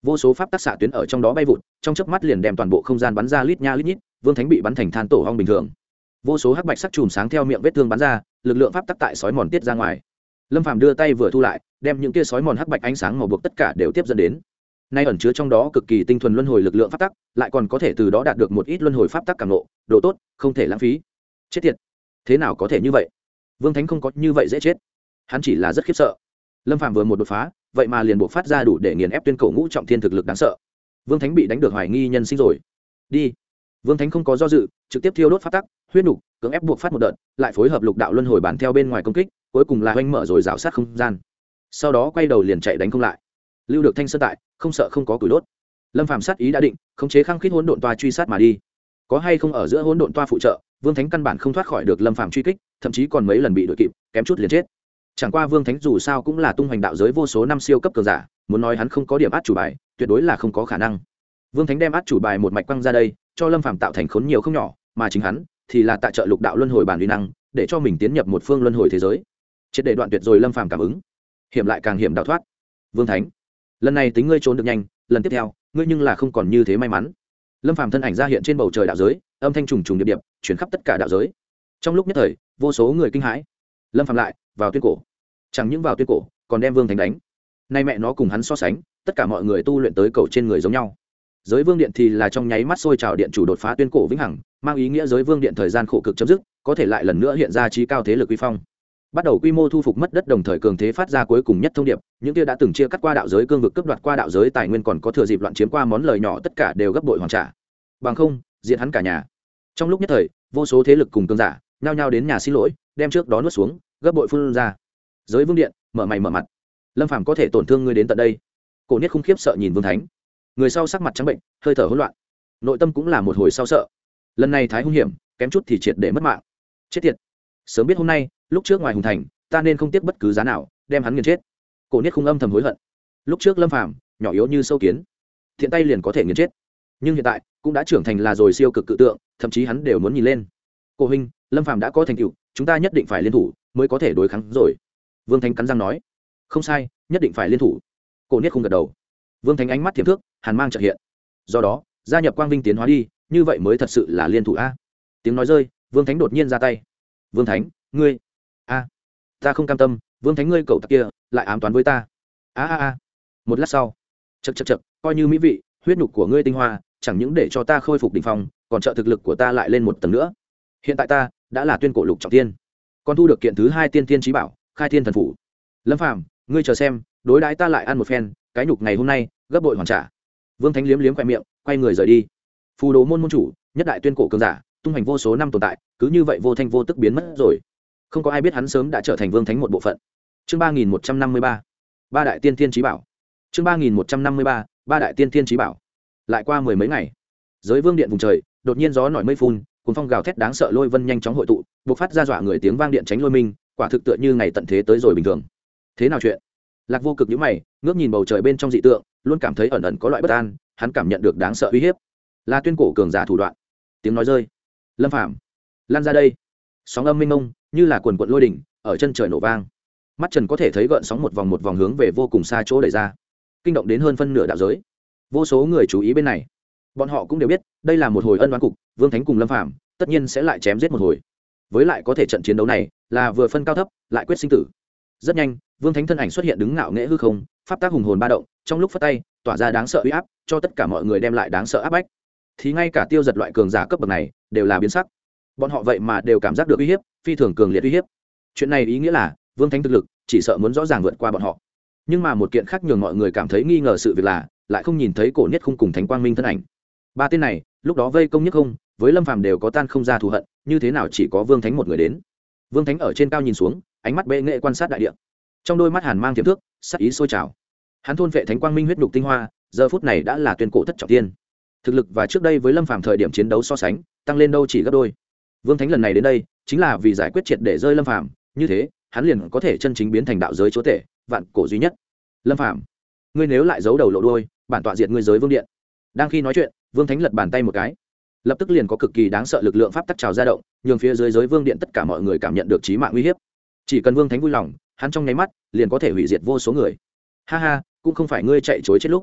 vô số pháp tắc xạ tuyến ở trong đó bay vụt, trong chớp mắt liền đem toàn bộ không gian bắn ra lít nha lít nhít. Vương Thánh bị bắn thành than tổ ong bình thường, vô số hắc bạch sắc chùm sáng theo miệng vết thương bắn ra, lực lượng pháp tắc tại sói mòn tiết ra ngoài. Lâm Phàm đưa tay vừa thu lại, đem những kia sói mòn hắc bạch ánh sáng màu buộc tất cả đều tiếp dẫn đến. Nay ẩn chứa trong đó cực kỳ tinh thuần luân hồi lực lượng pháp tắc, lại còn có thể từ đó đạt được một ít luân hồi pháp tắc cảm ngộ, độ tốt, không thể lãng phí. Chết tiệt, thế nào có thể như vậy? Vương Thánh không có như vậy dễ chết, hắn chỉ là rất khiếp sợ. Lâm Phàm vừa một đột phá, vậy mà liền buộc phát ra đủ để nghiền ép tuyên cổ ngũ trọng thiên thực lực đáng sợ. Vương Thánh bị đánh được hoài nghi nhân sinh rồi. Đi. Vương Thánh không có do dự, trực tiếp thiêu đốt pháp tắc, huyết nục, cưỡng ép buộc phát một đợt, lại phối hợp lục đạo luân hồi bản theo bên ngoài công kích, cuối cùng là hoành mở rồi rào sát không gian. Sau đó quay đầu liền chạy đánh không lại. Lưu được Thanh Sơn tại, không sợ không có củi đốt. Lâm Phàm sát ý đã định, khống chế khăng khít hỗn độn toa truy sát mà đi. Có hay không ở giữa hỗn độn toa phụ trợ, Vương Thánh căn bản không thoát khỏi được Lâm Phàm truy kích, thậm chí còn mấy lần bị đuổi kịp, kém chút liền chết. Chẳng qua Vương Thánh dù sao cũng là tung hoành đạo giới vô số năm siêu cấp cường giả, muốn nói hắn không có điểm át chủ bài, tuyệt đối là không có khả năng. Vương Thánh đem át chủ bài một mạch quăng ra đây, cho Lâm Phàm tạo thành khốn nhiều không nhỏ, mà chính hắn thì là tại trợ lục đạo luân hồi bản uy năng, để cho mình tiến nhập một phương luân hồi thế giới. Triệt để đoạn tuyệt rồi Lâm Phàm cảm ứng, hiểm lại càng hiểm đào thoát. Vương Thánh, lần này tính ngươi trốn được nhanh, lần tiếp theo, ngươi nhưng là không còn như thế may mắn. Lâm Phàm thân ảnh ra hiện trên bầu trời đạo giới, âm thanh trùng trùng điệp điệp, chuyển khắp tất cả đạo giới. Trong lúc nhất thời, vô số người kinh hãi. Lâm Phàm lại vào tuyên cổ, chẳng những vào tuyên cổ, còn đem Vương Thánh đánh. Nay mẹ nó cùng hắn so sánh, tất cả mọi người tu luyện tới cầu trên người giống nhau. Giới Vương Điện thì là trong nháy mắt sôi trào điện chủ đột phá tuyên cổ vĩnh hằng, mang ý nghĩa Giới Vương Điện thời gian khổ cực chấm dứt, có thể lại lần nữa hiện ra trí cao thế lực uy phong. Bắt đầu quy mô thu phục mất đất, đồng thời cường thế phát ra cuối cùng nhất thông điệp, những kia đã từng chia cắt qua đạo giới cương vực, cướp đoạt qua đạo giới tài nguyên, còn có thừa dịp loạn chiếm qua món lời nhỏ, tất cả đều gấp bội hoàn trả. Bằng không, diệt hắn cả nhà. Trong lúc nhất thời, vô số thế lực cùng cường giả nhao nhao đến nhà xin lỗi, đem trước đó nuốt xuống, gấp bội phun ra. Giới Vương Điện, mở mày mở mặt. Lâm Phàm có thể tổn thương ngươi đến tận đây? Cổ Niết không khiếp sợ nhìn Vương Thánh. Người sau sắc mặt trắng bệnh, hơi thở hỗn loạn, nội tâm cũng là một hồi sao sợ. Lần này thái hung hiểm, kém chút thì triệt để mất mạng. Chết tiệt, sớm biết hôm nay, lúc trước ngoài hùng thành, ta nên không tiếc bất cứ giá nào đem hắn nghiền chết. Cổ Niết không âm thầm hối hận. Lúc trước Lâm Phàm nhỏ yếu như sâu kiến, thiện tay liền có thể nghiền chết, nhưng hiện tại cũng đã trưởng thành là rồi siêu cực cự tượng, thậm chí hắn đều muốn nhìn lên. Cổ huynh, Lâm Phàm đã có thành tựu, chúng ta nhất định phải liên thủ mới có thể đối kháng rồi. Vương Thánh cắn răng nói. Không sai, nhất định phải liên thủ. Cổ Niết không gật đầu. Vương Thánh ánh mắt thiểm thước, hàn mang chợt hiện. Do đó, gia nhập quang vinh tiến hóa đi, như vậy mới thật sự là liên thủ a. Tiếng nói rơi, Vương Thánh đột nhiên ra tay. Vương Thánh, ngươi a, ta không cam tâm, Vương Thánh ngươi cậu tặc kia lại ám toán với ta. A a a. Một lát sau, chậc chậc chậc, coi như mỹ vị, huyết nhục của ngươi tinh hoa, chẳng những để cho ta khôi phục đỉnh phong, còn trợ thực lực của ta lại lên một tầng nữa. Hiện tại ta đã là tuyên cổ lục trọng thiên, còn thu được kiện thứ hai tiên thiên chí bảo, khai thiên thần phủ. Lâm Phàm, ngươi chờ xem, đối đãi ta lại ăn một phen, cái nhục ngày hôm nay gấp bội hoàn trả. Vương Thánh liếm liếm khoe miệng, quay người rời đi. Phù Đồ môn môn chủ, nhất đại tuyên cổ cường giả, tung hành vô số năm tồn tại, cứ như vậy vô thanh vô tức biến mất rồi. Không có ai biết hắn sớm đã trở thành Vương Thánh một bộ phận. Chương ba nghìn một trăm năm mươi ba, ba đại tiên thiên chí bảo. Chương ba nghìn một trăm năm mươi ba, ba đại tiên thiên chí bảo. Lại qua mười mấy ngày, giới Vương Điện vùng trời đột nhiên gió nổi mây phun, cuồng phong gào thét đáng sợ, lôi vân nhanh chóng hội tụ, bộc phát ra dọa người tiếng vang điện tránh lôi minh, quả thực tựa như ngày tận thế tới rồi bình thường. Thế nào chuyện? Lạc Vô Cực nhíu mày, ngước nhìn bầu trời bên trong dị tượng, luôn cảm thấy ẩn ẩn có loại bất an, hắn cảm nhận được đáng sợ uy hiếp, là tuyên cổ cường giả thủ đoạn. Tiếng nói rơi, Lâm Phàm, lan ra đây. Sóng âm mênh mông, như là quần quần lôi đỉnh, ở chân trời nổ vang. Mắt Trần có thể thấy gợn sóng một vòng một vòng hướng về vô cùng xa chỗ đẩy ra, kinh động đến hơn phân nửa đạo giới. Vô số người chú ý bên này, bọn họ cũng đều biết, đây là một hồi ân oán cục, Vương Thánh cùng Lâm Phàm tất nhiên sẽ lại chém giết một hồi. Với lại có thể trận chiến đấu này là vừa phân cao thấp, lại quyết sinh tử. Rất nhanh, Vương Thánh thân ảnh xuất hiện đứng ngạo nghễ hư không, pháp tác hùng hồn ba động, trong lúc phất tay, tỏa ra đáng sợ uy áp, cho tất cả mọi người đem lại đáng sợ áp bách. Thì ngay cả Tiêu Giật loại cường giả cấp bậc này, đều là biến sắc. Bọn họ vậy mà đều cảm giác được uy hiếp, phi thường cường liệt uy hiếp. Chuyện này ý nghĩa là, Vương Thánh thực lực chỉ sợ muốn rõ ràng vượt qua bọn họ. Nhưng mà một kiện khác nhường mọi người cảm thấy nghi ngờ sự việc là, lại không nhìn thấy Cổ Niết Khung cùng Thánh Quang Minh thân ảnh. Ba tên này, lúc đó vây công Nhất Không, với Lâm Phàm đều có tan không ra thù hận, như thế nào chỉ có Vương Thánh một người đến. Vương Thánh ở trên cao nhìn xuống, ánh mắt bệ nghệ quan sát đại địa. Trong đôi mắt hàn mang tiềm thước, sắc ý sôi trào. Hắn thôn vệ Thánh Quang Minh huyết nhục tinh hoa, giờ phút này đã là tuyên cổ thất trọng thiên. Thực lực và trước đây với Lâm Phàm thời điểm chiến đấu so sánh, tăng lên đâu chỉ gấp đôi. Vương Thánh lần này đến đây, chính là vì giải quyết triệt để rơi Lâm Phàm, như thế, hắn liền có thể chân chính biến thành đạo giới chúa tể, vạn cổ duy nhất. Lâm Phàm, ngươi nếu lại giấu đầu lộ đuôi, bản tọa diệt ngươi giới Vương Điện. Đang khi nói chuyện, Vương Thánh lật bàn tay một cái, lập tức liền có cực kỳ đáng sợ lực lượng pháp tắc trào ra động, nhường phía dưới giới Vương Điện tất cả mọi người cảm nhận được chí mạng uy hiếp. Chỉ cần Vương Thánh vui lòng, hắn trong nháy mắt liền có thể hủy diệt vô số người. Ha ha, cũng không phải ngươi chạy chối chết lúc.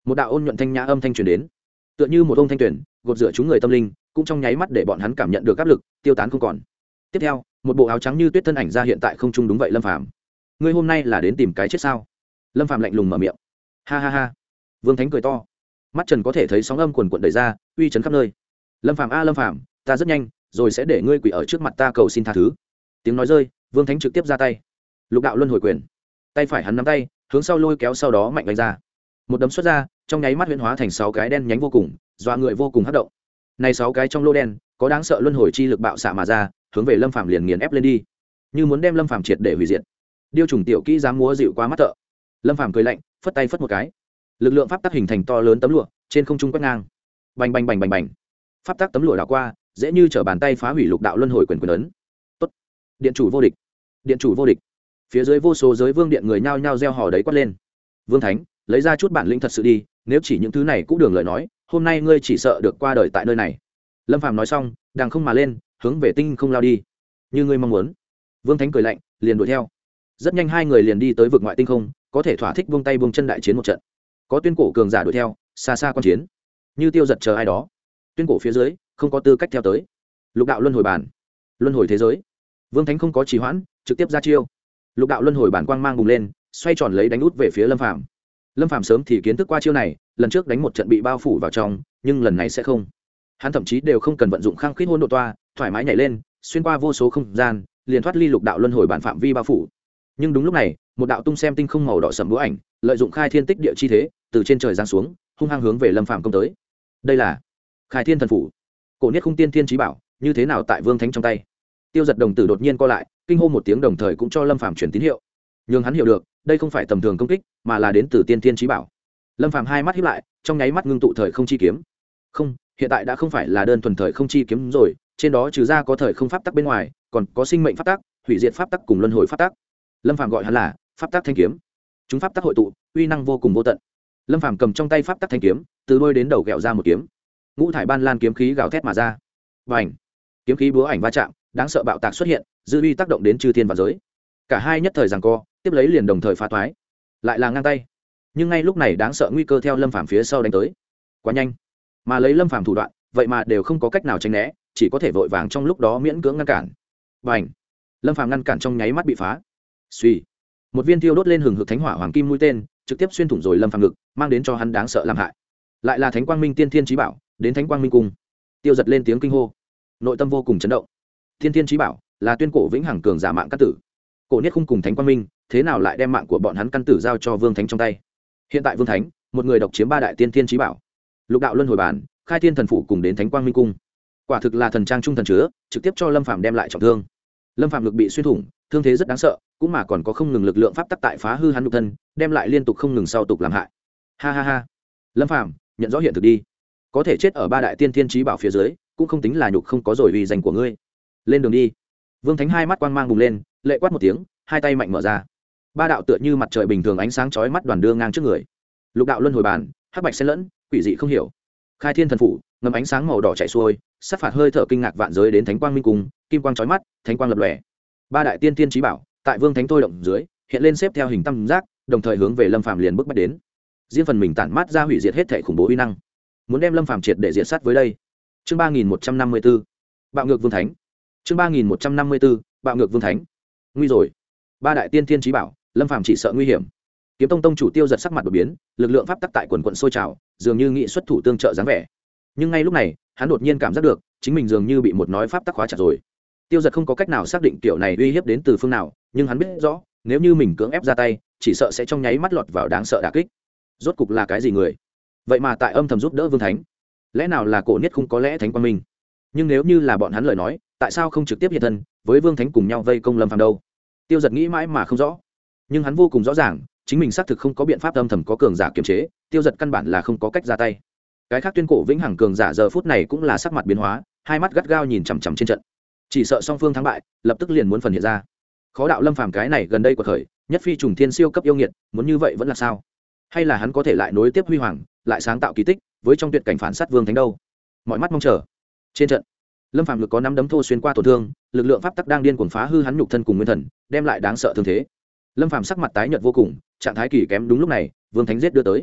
một đạo ôn nhuận thanh nhã âm thanh truyền đến, tựa như một ông thanh tuyển gột rửa chúng người tâm linh, cũng trong nháy mắt để bọn hắn cảm nhận được áp lực tiêu tán không còn. Tiếp theo, một bộ áo trắng như tuyết thân ảnh ra hiện tại không trung. Đúng vậy Lâm Phàm, ngươi hôm nay là đến tìm cái chết sao? Lâm Phàm lạnh lùng mở miệng. Ha ha ha. Vương Thánh cười to, mắt trần có thể thấy sóng âm quần quận đẩy ra, uy chấn khắp nơi. Lâm Phàm a Lâm Phàm, ta rất nhanh rồi sẽ để ngươi quỳ ở trước mặt ta cầu xin tha thứ. Tiếng nói rơi, Vương Thánh trực tiếp ra tay. Lục đạo luân hồi quyền, tay phải hắn nắm tay hướng sau lôi kéo, sau đó mạnh đánh ra, một đấm xuất ra, trong nháy mắt huyễn hóa thành sáu cái đen nhánh vô cùng, dọa người vô cùng hất động. Này sáu cái trong lô đen có đáng sợ luân hồi chi lực bạo xạ mà ra, hướng về Lâm Phàm liền nghiền ép lên đi, như muốn đem Lâm Phàm triệt để hủy diệt. Điêu trùng tiểu kỹ dám múa dịu quá mắt thợ. Lâm Phàm cười lạnh, phất tay phất một cái, lực lượng pháp tắc hình thành to lớn tấm lụa trên không trung quét ngang, bành bành bành bành bành, pháp tắc tấm lụa đảo qua, dễ như trở bàn tay phá hủy lục đạo luân hồi quyền quyền ấn. Tốt, điện chủ vô địch, điện chủ vô địch. Phía dưới vô số giới vương điện người nhao nhao reo hò đấy quát lên. Vương Thánh, lấy ra chút bản lĩnh thật sự đi, nếu chỉ những thứ này cũng đường lời nói, hôm nay ngươi chỉ sợ được qua đời tại nơi này. Lâm Phàm nói xong, đằng không mà lên, hướng về tinh không lao đi. Như ngươi mong muốn. Vương Thánh cười lạnh, liền đuổi theo. Rất nhanh hai người liền đi tới vực ngoại tinh không, có thể thỏa thích buông tay buông chân đại chiến một trận. Có tuyên cổ cường giả đuổi theo, xa xa quan chiến. Như Tiêu Giật chờ ai đó. Tuyên cổ phía dưới, không có tư cách theo tới. Lục đạo luân hồi bản, luân hồi thế giới. Vương Thánh không có trì hoãn, trực tiếp ra chiêu. Lục đạo luân hồi bản quang mang bùng lên, xoay tròn lấy đánh út về phía Lâm Phàm. Lâm Phàm sớm thì kiến thức qua chiêu này, lần trước đánh một trận bị bao phủ vào trong, nhưng lần này sẽ không. Hắn thậm chí đều không cần vận dụng khang khít hỗn độ toa, thoải mái nhảy lên, xuyên qua vô số không gian, liền thoát ly lục đạo luân hồi bản phạm vi bao phủ. Nhưng đúng lúc này, một đạo tung xem tinh không màu đỏ sẫm búa ảnh, lợi dụng khai thiên tích địa chi thế, từ trên trời giáng xuống, hung hăng hướng về Lâm Phàm công tới. Đây là Khai Thiên Thần Phủ, cổ niết khung tiên thiên chí bảo, như thế nào tại Vương Thánh trong tay? Tiêu Giật đồng tử đột nhiên co lại, kinh hô một tiếng, đồng thời cũng cho Lâm Phàm truyền tín hiệu. Nhưng hắn hiểu được, đây không phải tầm thường công kích, mà là đến từ tiên thiên chí bảo. Lâm Phàm hai mắt híp lại, trong nháy mắt ngưng tụ thời không chi kiếm. Không, hiện tại đã không phải là đơn thuần thời không chi kiếm rồi, trên đó trừ ra có thời không pháp tắc bên ngoài, còn có sinh mệnh pháp tắc, hủy diệt pháp tắc cùng luân hồi pháp tắc. Lâm Phàm gọi hắn là pháp tắc thanh kiếm. Chúng pháp tắc hội tụ, uy năng vô cùng vô tận. Lâm Phàm cầm trong tay pháp tắc thanh kiếm, từ đuôi đến đầu gẹo ra một kiếm. Ngũ thải ban lan kiếm khí gào thét mà ra. Bành! Kiếm khí búa ảnh va chạm, đáng sợ bạo tạc xuất hiện, dư uy tác động đến chư thiên và giới. Cả hai nhất thời giằng co, tiếp lấy liền đồng thời phá toái. Lại là ngang tay. Nhưng ngay lúc này đáng sợ nguy cơ theo Lâm Phàm phía sau đánh tới. Quá nhanh. Mà lấy Lâm Phàm thủ đoạn, vậy mà đều không có cách nào tránh né, chỉ có thể vội vàng trong lúc đó miễn cưỡng ngăn cản. Bành! Lâm Phàm ngăn cản trong nháy mắt bị phá. Suy! Một viên thiêu đốt lên hừng hực thánh hỏa hoàng kim mũi tên, trực tiếp xuyên thủng rồi Lâm Phàm ngực, mang đến cho hắn đáng sợ làm hại. Lại là Thánh Quang Minh Tiên Thiên Chí Bảo, đến Thánh Quang Minh Cung. Tiêu Giật lên tiếng kinh hô, nội tâm vô cùng chấn động. Tiên Thiên Chí Bảo là tuyên cổ vĩnh hằng cường giả mạng căn tử. Cổ Niết Khung cùng Thánh Quang Minh, thế nào lại đem mạng của bọn hắn căn tử giao cho Vương Thánh trong tay? Hiện tại Vương Thánh, một người độc chiếm ba đại tiên thiên chí bảo, Lục đạo luân hồi bản, Khai Thiên Thần Phủ cùng đến Thánh Quang Minh Cung. Quả thực là thần trang trung thần chứa, trực tiếp cho Lâm Phàm đem lại trọng thương. Lâm Phàm lực bị xuyên thủng, thương thế rất đáng sợ, cũng mà còn có không ngừng lực lượng pháp tắc tại phá hư hắn nhục thân, đem lại liên tục không ngừng sau tục làm hại. Ha ha ha. Lâm Phàm, nhận rõ hiện thực đi. Có thể chết ở ba đại tiên thiên chí bảo phía dưới, cũng không tính là nhục không có rồi uy danh của ngươi. Lên đường đi. Vương Thánh hai mắt quang mang bùng lên, lệ quát một tiếng, hai tay mạnh mở ra. Ba đạo tựa như mặt trời bình thường ánh sáng chói mắt đoàn đưa ngang trước người. Lục đạo luân hồi bản, hắc bạch xen lẫn, quỷ dị không hiểu. Khai Thiên Thần Phủ, ngầm ánh sáng màu đỏ chảy xuôi, sát phạt hơi thở kinh ngạc vạn giới đến Thánh Quang Minh Cung, kim quang chói mắt, thánh quang lập lòe. Ba đại tiên tiên chí bảo, tại Vương Thánh thôi động dưới, hiện lên xếp theo hình tam giác, đồng thời hướng về Lâm Phàm liền bước bách đến. Riêng phần mình tản mát ra hủy diệt hết thể khủng bố uy năng, muốn đem Lâm Phàm triệt để diệt sát với đây. Chương ba nghìn một trăm năm mươi b ố Bạo ngược Vương Thánh. Chương ba nghìn một trăm năm mươi b ố Bạo ngược Vương Thánh. Nguy rồi. Ba đại tiên tiên chí bảo, Lâm Phàm chỉ sợ nguy hiểm. Kiếm Tông tông chủ Tiêu Giật sắc mặt đột biến, lực lượng pháp tắc tại quần quần sôi trào, dường như nghị xuất thủ tương trợ dáng vẻ. Nhưng ngay lúc này, hắn đột nhiên cảm giác được, chính mình dường như bị một nói pháp tắc khóa chặt rồi. Tiêu Giật không có cách nào xác định kiểu này uy hiếp đến từ phương nào, nhưng hắn biết rõ, nếu như mình cưỡng ép ra tay, chỉ sợ sẽ trong nháy mắt lọt vào đáng sợ đả kích. Rốt cục là cái gì người? Vậy mà tại âm thầm giúp đỡ Vương Thánh. Lẽ nào là Cổ Niết không có lẽ Thánh Quang Minh? Nhưng nếu như là bọn hắn lời nói, tại sao không trực tiếp hiện thân với Vương Thánh cùng nhau vây công Lâm Phàm đâu? Tiêu Giật nghĩ mãi mà không rõ. Nhưng hắn vô cùng rõ ràng, chính mình xác thực không có biện pháp âm thầm có cường giả kiềm chế, Tiêu Giật căn bản là không có cách ra tay. Cái khác tuyên cổ vĩnh hằng cường giả giờ phút này cũng là sắc mặt biến hóa, hai mắt gắt gao nhìn chằm chằm trên trận. Chỉ sợ song phương thắng bại, lập tức liền muốn phần hiện ra. Khó đạo Lâm Phàm cái này gần đây của khởi, nhất phi trùng thiên siêu cấp yêu nghiệt, muốn như vậy vẫn là sao? Hay là hắn có thể lại nối tiếp huy hoàng, lại sáng tạo kỳ tích, với trong tuyệt cảnh phản sát Vương Thánh đâu? Mọi mắt mong chờ. Trên trận, Lâm Phàm lực có năm đấm thô xuyên qua tổn thương, lực lượng pháp tắc đang điên cuồng phá hư hắn nhục thân cùng nguyên thần, đem lại đáng sợ thương thế. Lâm Phàm sắc mặt tái nhợt vô cùng, trạng thái kỳ kém. Đúng lúc này, Vương Thánh giết đưa tới.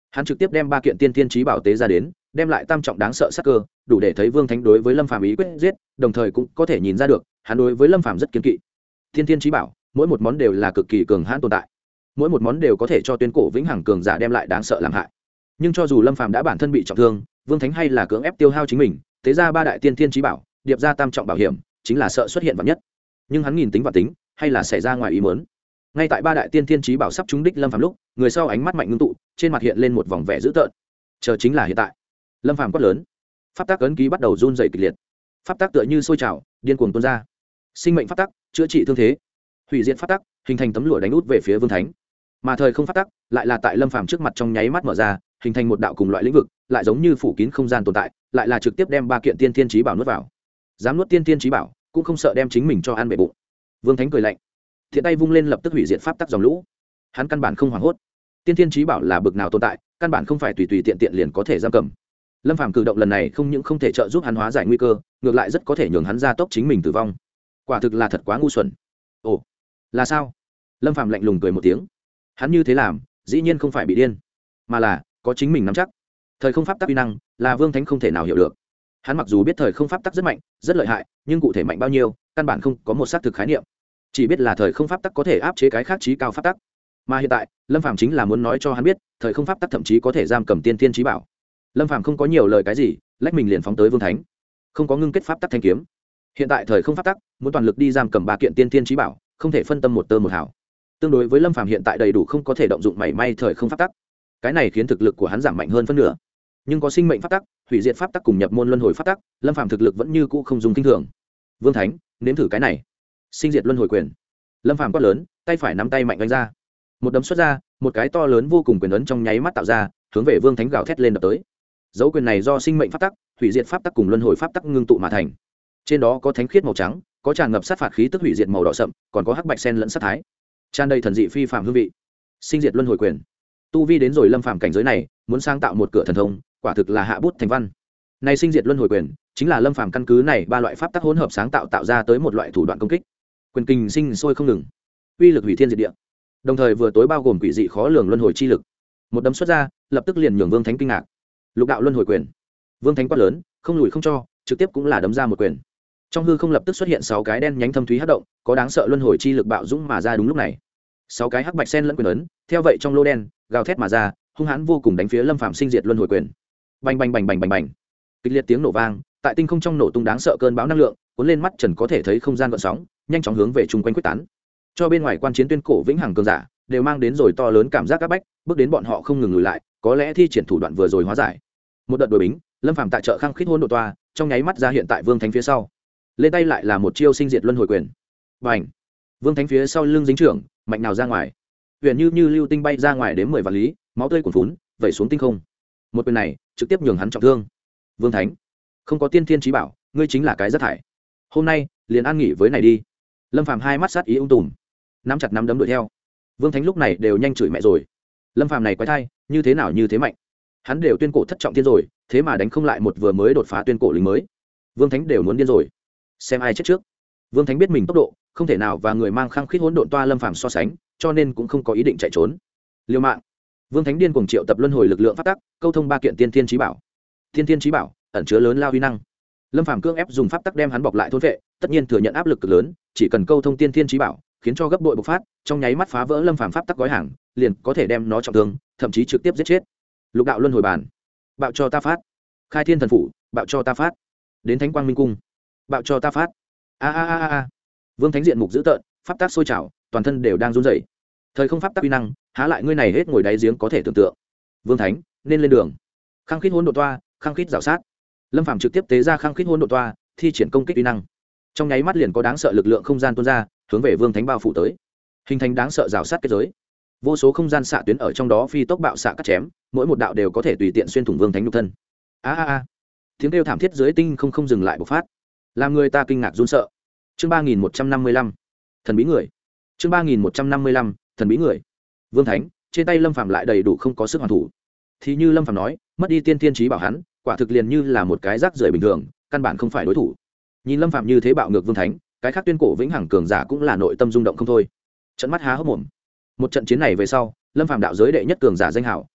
hắn trực tiếp đem ba kiện tiên thiên trí bảo tế ra đến, đem lại tam trọng đáng sợ sắc cơ, đủ để thấy vương thánh đối với lâm phàm ý quyết giết, đồng thời cũng có thể nhìn ra được hắn đối với lâm phàm rất kiên kỵ. Tiên thiên trí bảo mỗi một món đều là cực kỳ cường hãn tồn tại, mỗi một món đều có thể cho tuyên cổ vĩnh hằng cường giả đem lại đáng sợ làm hại. Nhưng cho dù lâm phàm đã bản thân bị trọng thương, vương thánh hay là cưỡng ép tiêu hao chính mình, tế ra ba đại tiên thiên trí bảo, điệp ra tam trọng bảo hiểm, chính là sợ xuất hiện vạn nhất. Nhưng hắn nghìn tính và tính, hay là xảy ra ngoài ý muốn. Ngay tại ba đại tiên thiên trí bảo sắp trúng đích lâm phàm lúc, người sau ánh mắt mạnh ngưng tụ, trên mặt hiện lên một vòng vẻ dữ tợn. Chờ chính là hiện tại. Lâm phàm quát lớn, pháp tắc ấn ký bắt đầu run rẩy kịch liệt, pháp tắc tựa như sôi trào điên cuồng tuôn ra, sinh mệnh pháp tắc chữa trị thương thế, hủy diệt pháp tắc hình thành tấm lụa đánh út về phía vương thánh, mà thời không pháp tắc lại là tại lâm phàm trước mặt trong nháy mắt mở ra, hình thành một đạo cùng loại lĩnh vực, lại giống như phủ kín không gian tồn tại, lại là trực tiếp đem ba kiện tiên thiên trí bảo nuốt vào. Dám nuốt tiên thiên trí bảo, cũng không sợ đem chính mình cho ăn bể bụng. Vương thánh cười lạnh, thiện tay vung lên lập tức hủy diệt pháp tắc dòng lũ. Hắn căn bản không hoảng hốt, tiên thiên trí bảo là bực nào tồn tại, căn bản không phải tùy tùy tiện tiện liền có thể giam cầm. Lâm phàm cử động lần này không những không thể trợ giúp hắn hóa giải nguy cơ, ngược lại rất có thể nhường hắn gia tốc chính mình tử vong. Quả thực là thật quá ngu xuẩn. Ồ, là sao? Lâm phàm lạnh lùng cười một tiếng. Hắn như thế làm, dĩ nhiên không phải bị điên, mà là có chính mình nắm chắc. Thời không pháp tắc uy năng là vương thánh không thể nào hiểu được. Hắn mặc dù biết thời không pháp tắc rất mạnh, rất lợi hại, nhưng cụ thể mạnh bao nhiêu, căn bản không có một xác thực khái niệm. Chỉ biết là thời không pháp tắc có thể áp chế cái khác trí cao pháp tắc. Mà hiện tại, Lâm Phàm chính là muốn nói cho hắn biết, thời không pháp tắc thậm chí có thể giam cầm tiên thiên trí bảo. Lâm Phàm không có nhiều lời cái gì, lách mình liền phóng tới vương thánh. Không có ngưng kết pháp tắc thanh kiếm. Hiện tại thời không pháp tắc, muốn toàn lực đi giam cầm ba kiện tiên thiên trí bảo, không thể phân tâm một tơ một hào. Tương đối với Lâm Phàm hiện tại đầy đủ không có thể động dụng mảy may thời không pháp tắc. Cái này khiến thực lực của hắn giảm mạnh hơn phân nửa. Nhưng có sinh mệnh pháp tắc, hủy diệt pháp tắc cùng nhập môn luân hồi pháp tắc, Lâm Phàm thực lực vẫn như cũ không dùng kinh thường. Vương Thánh, nếm thử cái này. Sinh diệt luân hồi quyền. Lâm Phàm quát lớn, tay phải nắm tay mạnh đánh ra. Một đấm xuất ra, một cái to lớn vô cùng quyền ấn trong nháy mắt tạo ra, hướng về Vương Thánh gào thét lên đập tới. Dấu quyền này do sinh mệnh pháp tắc, hủy diệt pháp tắc cùng luân hồi pháp tắc ngưng tụ mà thành. Trên đó có thánh khiết màu trắng, có tràn ngập sát phạt khí tức hủy diệt màu đỏ sậm, còn có hắc bạch sen lẫn sát thái, tràn đầy thần dị phi phàm hương vị. Sinh diệt luân hồi quyền. Tu vi đến rồi Lâm Phàm cảnh giới này, muốn sáng tạo một cửa thần thông, quả thực là hạ bút thành văn. Này sinh diệt luân hồi quyền, chính là Lâm Phàm căn cứ này ba loại pháp tắc hỗn hợp sáng tạo tạo ra tới một loại thủ đoạn công kích. Quyền kinh sinh sôi không ngừng, uy lực hủy thiên diệt địa. Đồng thời vừa tối bao gồm quỷ dị khó lường luân hồi chi lực. Một đấm xuất ra, lập tức liền nhường Vương Thánh kinh ngạc. Lục đạo luân hồi quyền. Vương Thánh quát lớn, không lùi không cho, trực tiếp cũng là đấm ra một quyền. Trong hư không lập tức xuất hiện sáu cái đen nhánh thâm thúy hắc động, có đáng sợ luân hồi chi lực bạo dũng mà ra đúng lúc này. Sáu cái hắc bạch sen lẫn quyền ấn, theo vậy trong lô đen, gào thét mà ra, hung hãn vô cùng đánh phía Lâm Phàm sinh diệt luân hồi quyền. Bành bành bành bành bành bành. Kịch liệt tiếng nổ vang, tại tinh không trong nổ tung đáng sợ cơn bão năng lượng, cuốn lên mắt trần có thể thấy không gian gợn sóng, nhanh chóng hướng về chung quanh quyết tán. Cho bên ngoài quan chiến tuyên cổ vĩnh hằng cường giả, đều mang đến rồi to lớn cảm giác áp bách, bước đến bọn họ không ngừng lùi lại, có lẽ thi triển thủ đoạn vừa rồi hóa giải. Một đợt đuổi bính, Lâm Phàm tại chợ khăng khít hỗn độn toa, trong nháy mắt ra hiện tại Vương Thánh phía sau. Lên tay lại là một chiêu sinh diệt luân hồi quyền. Bành! Vương Thánh phía sau lưng dính trưởng, mạnh nào ra ngoài. Huyền như như lưu tinh bay ra ngoài đến mười vạn lý, máu tươi cuồn phún, vẩy xuống tinh không. Một quyền này, trực tiếp nhường hắn trọng thương. Vương Thánh, không có tiên thiên chí bảo, ngươi chính là cái rác thải. Hôm nay, liền an nghỉ với này đi. Lâm Phàm hai mắt sát ý ung tùm, nắm chặt nắm đấm đuổi theo. Vương Thánh lúc này đều nhanh chửi mẹ rồi. Lâm Phàm này quái thai, như thế nào như thế mạnh. Hắn đều tuyên cổ thất trọng thiên rồi, thế mà đánh không lại một vừa mới đột phá tuyên cổ lính mới. Vương Thánh đều muốn điên rồi. Xem ai chết trước. Vương Thánh biết mình tốc độ không thể nào và người mang khăng khít hỗn độn toa Lâm Phàm so sánh, cho nên cũng không có ý định chạy trốn. Liều mạng. Vương Thánh điên cuồng triệu tập luân hồi lực lượng phát tác, câu thông ba kiện tiên thiên chí bảo. Tiên thiên chí bảo ẩn chứa lớn lao uy năng. Lâm Phàm cương ép dùng pháp tắc đem hắn bọc lại thôn vệ, tất nhiên thừa nhận áp lực cực lớn, chỉ cần câu thông tiên thiên chí bảo, khiến cho gấp bội bộc phát, trong nháy mắt phá vỡ Lâm Phàm pháp tắc gói hàng, liền có thể đem nó trọng thương, thậm chí trực tiếp giết chết. Lục đạo luân hồi bàn, bạo cho ta phát. Khai thiên thần phủ, bạo cho ta phát. Đến Thánh Quang Minh cung, bạo cho ta phát. A a a a. Vương Thánh diện mục dữ tợn, pháp tắc sôi trào, toàn thân đều đang run rẩy. Thời không pháp tắc uy năng, há lại ngươi này hết ngồi đáy giếng có thể tưởng tượng. Vương Thánh, nên lên đường. Khăng khít hỗn độn toa, khăng khít rào sát. Lâm Phàm trực tiếp tế ra khăng khít hỗn độn toa, thi triển công kích uy năng. Trong nháy mắt liền có đáng sợ lực lượng không gian tuôn ra, hướng về Vương Thánh bao phủ tới, hình thành đáng sợ rào sát kết giới. Vô số không gian xạ tuyến ở trong đó phi tốc bạo xạ cắt chém, mỗi một đạo đều có thể tùy tiện xuyên thủng Vương Thánh nhục thân. A a a. Tiếng kêu thảm thiết dưới tinh không không dừng lại bộc phát, làm người ta kinh ngạc run sợ. Chương ba nghìn một trăm năm mươi lăm, thần bí người. Chương ba nghìn một trăm năm mươi lăm, thần bí người. Vương Thánh, trên tay Lâm Phàm lại đầy đủ không có sức hoàn thủ. Thì như Lâm Phàm nói, mất đi tiên thiên chí bảo hắn, quả thực liền như là một cái rác rưởi bình thường, căn bản không phải đối thủ. Nhìn Lâm Phàm như thế bạo ngược Vương Thánh, cái khác tuyên cổ vĩnh hằng cường giả cũng là nội tâm rung động không thôi. Trận mắt há hốc mồm. Một trận chiến này về sau, Lâm Phàm đạo giới đệ nhất cường giả danh hào,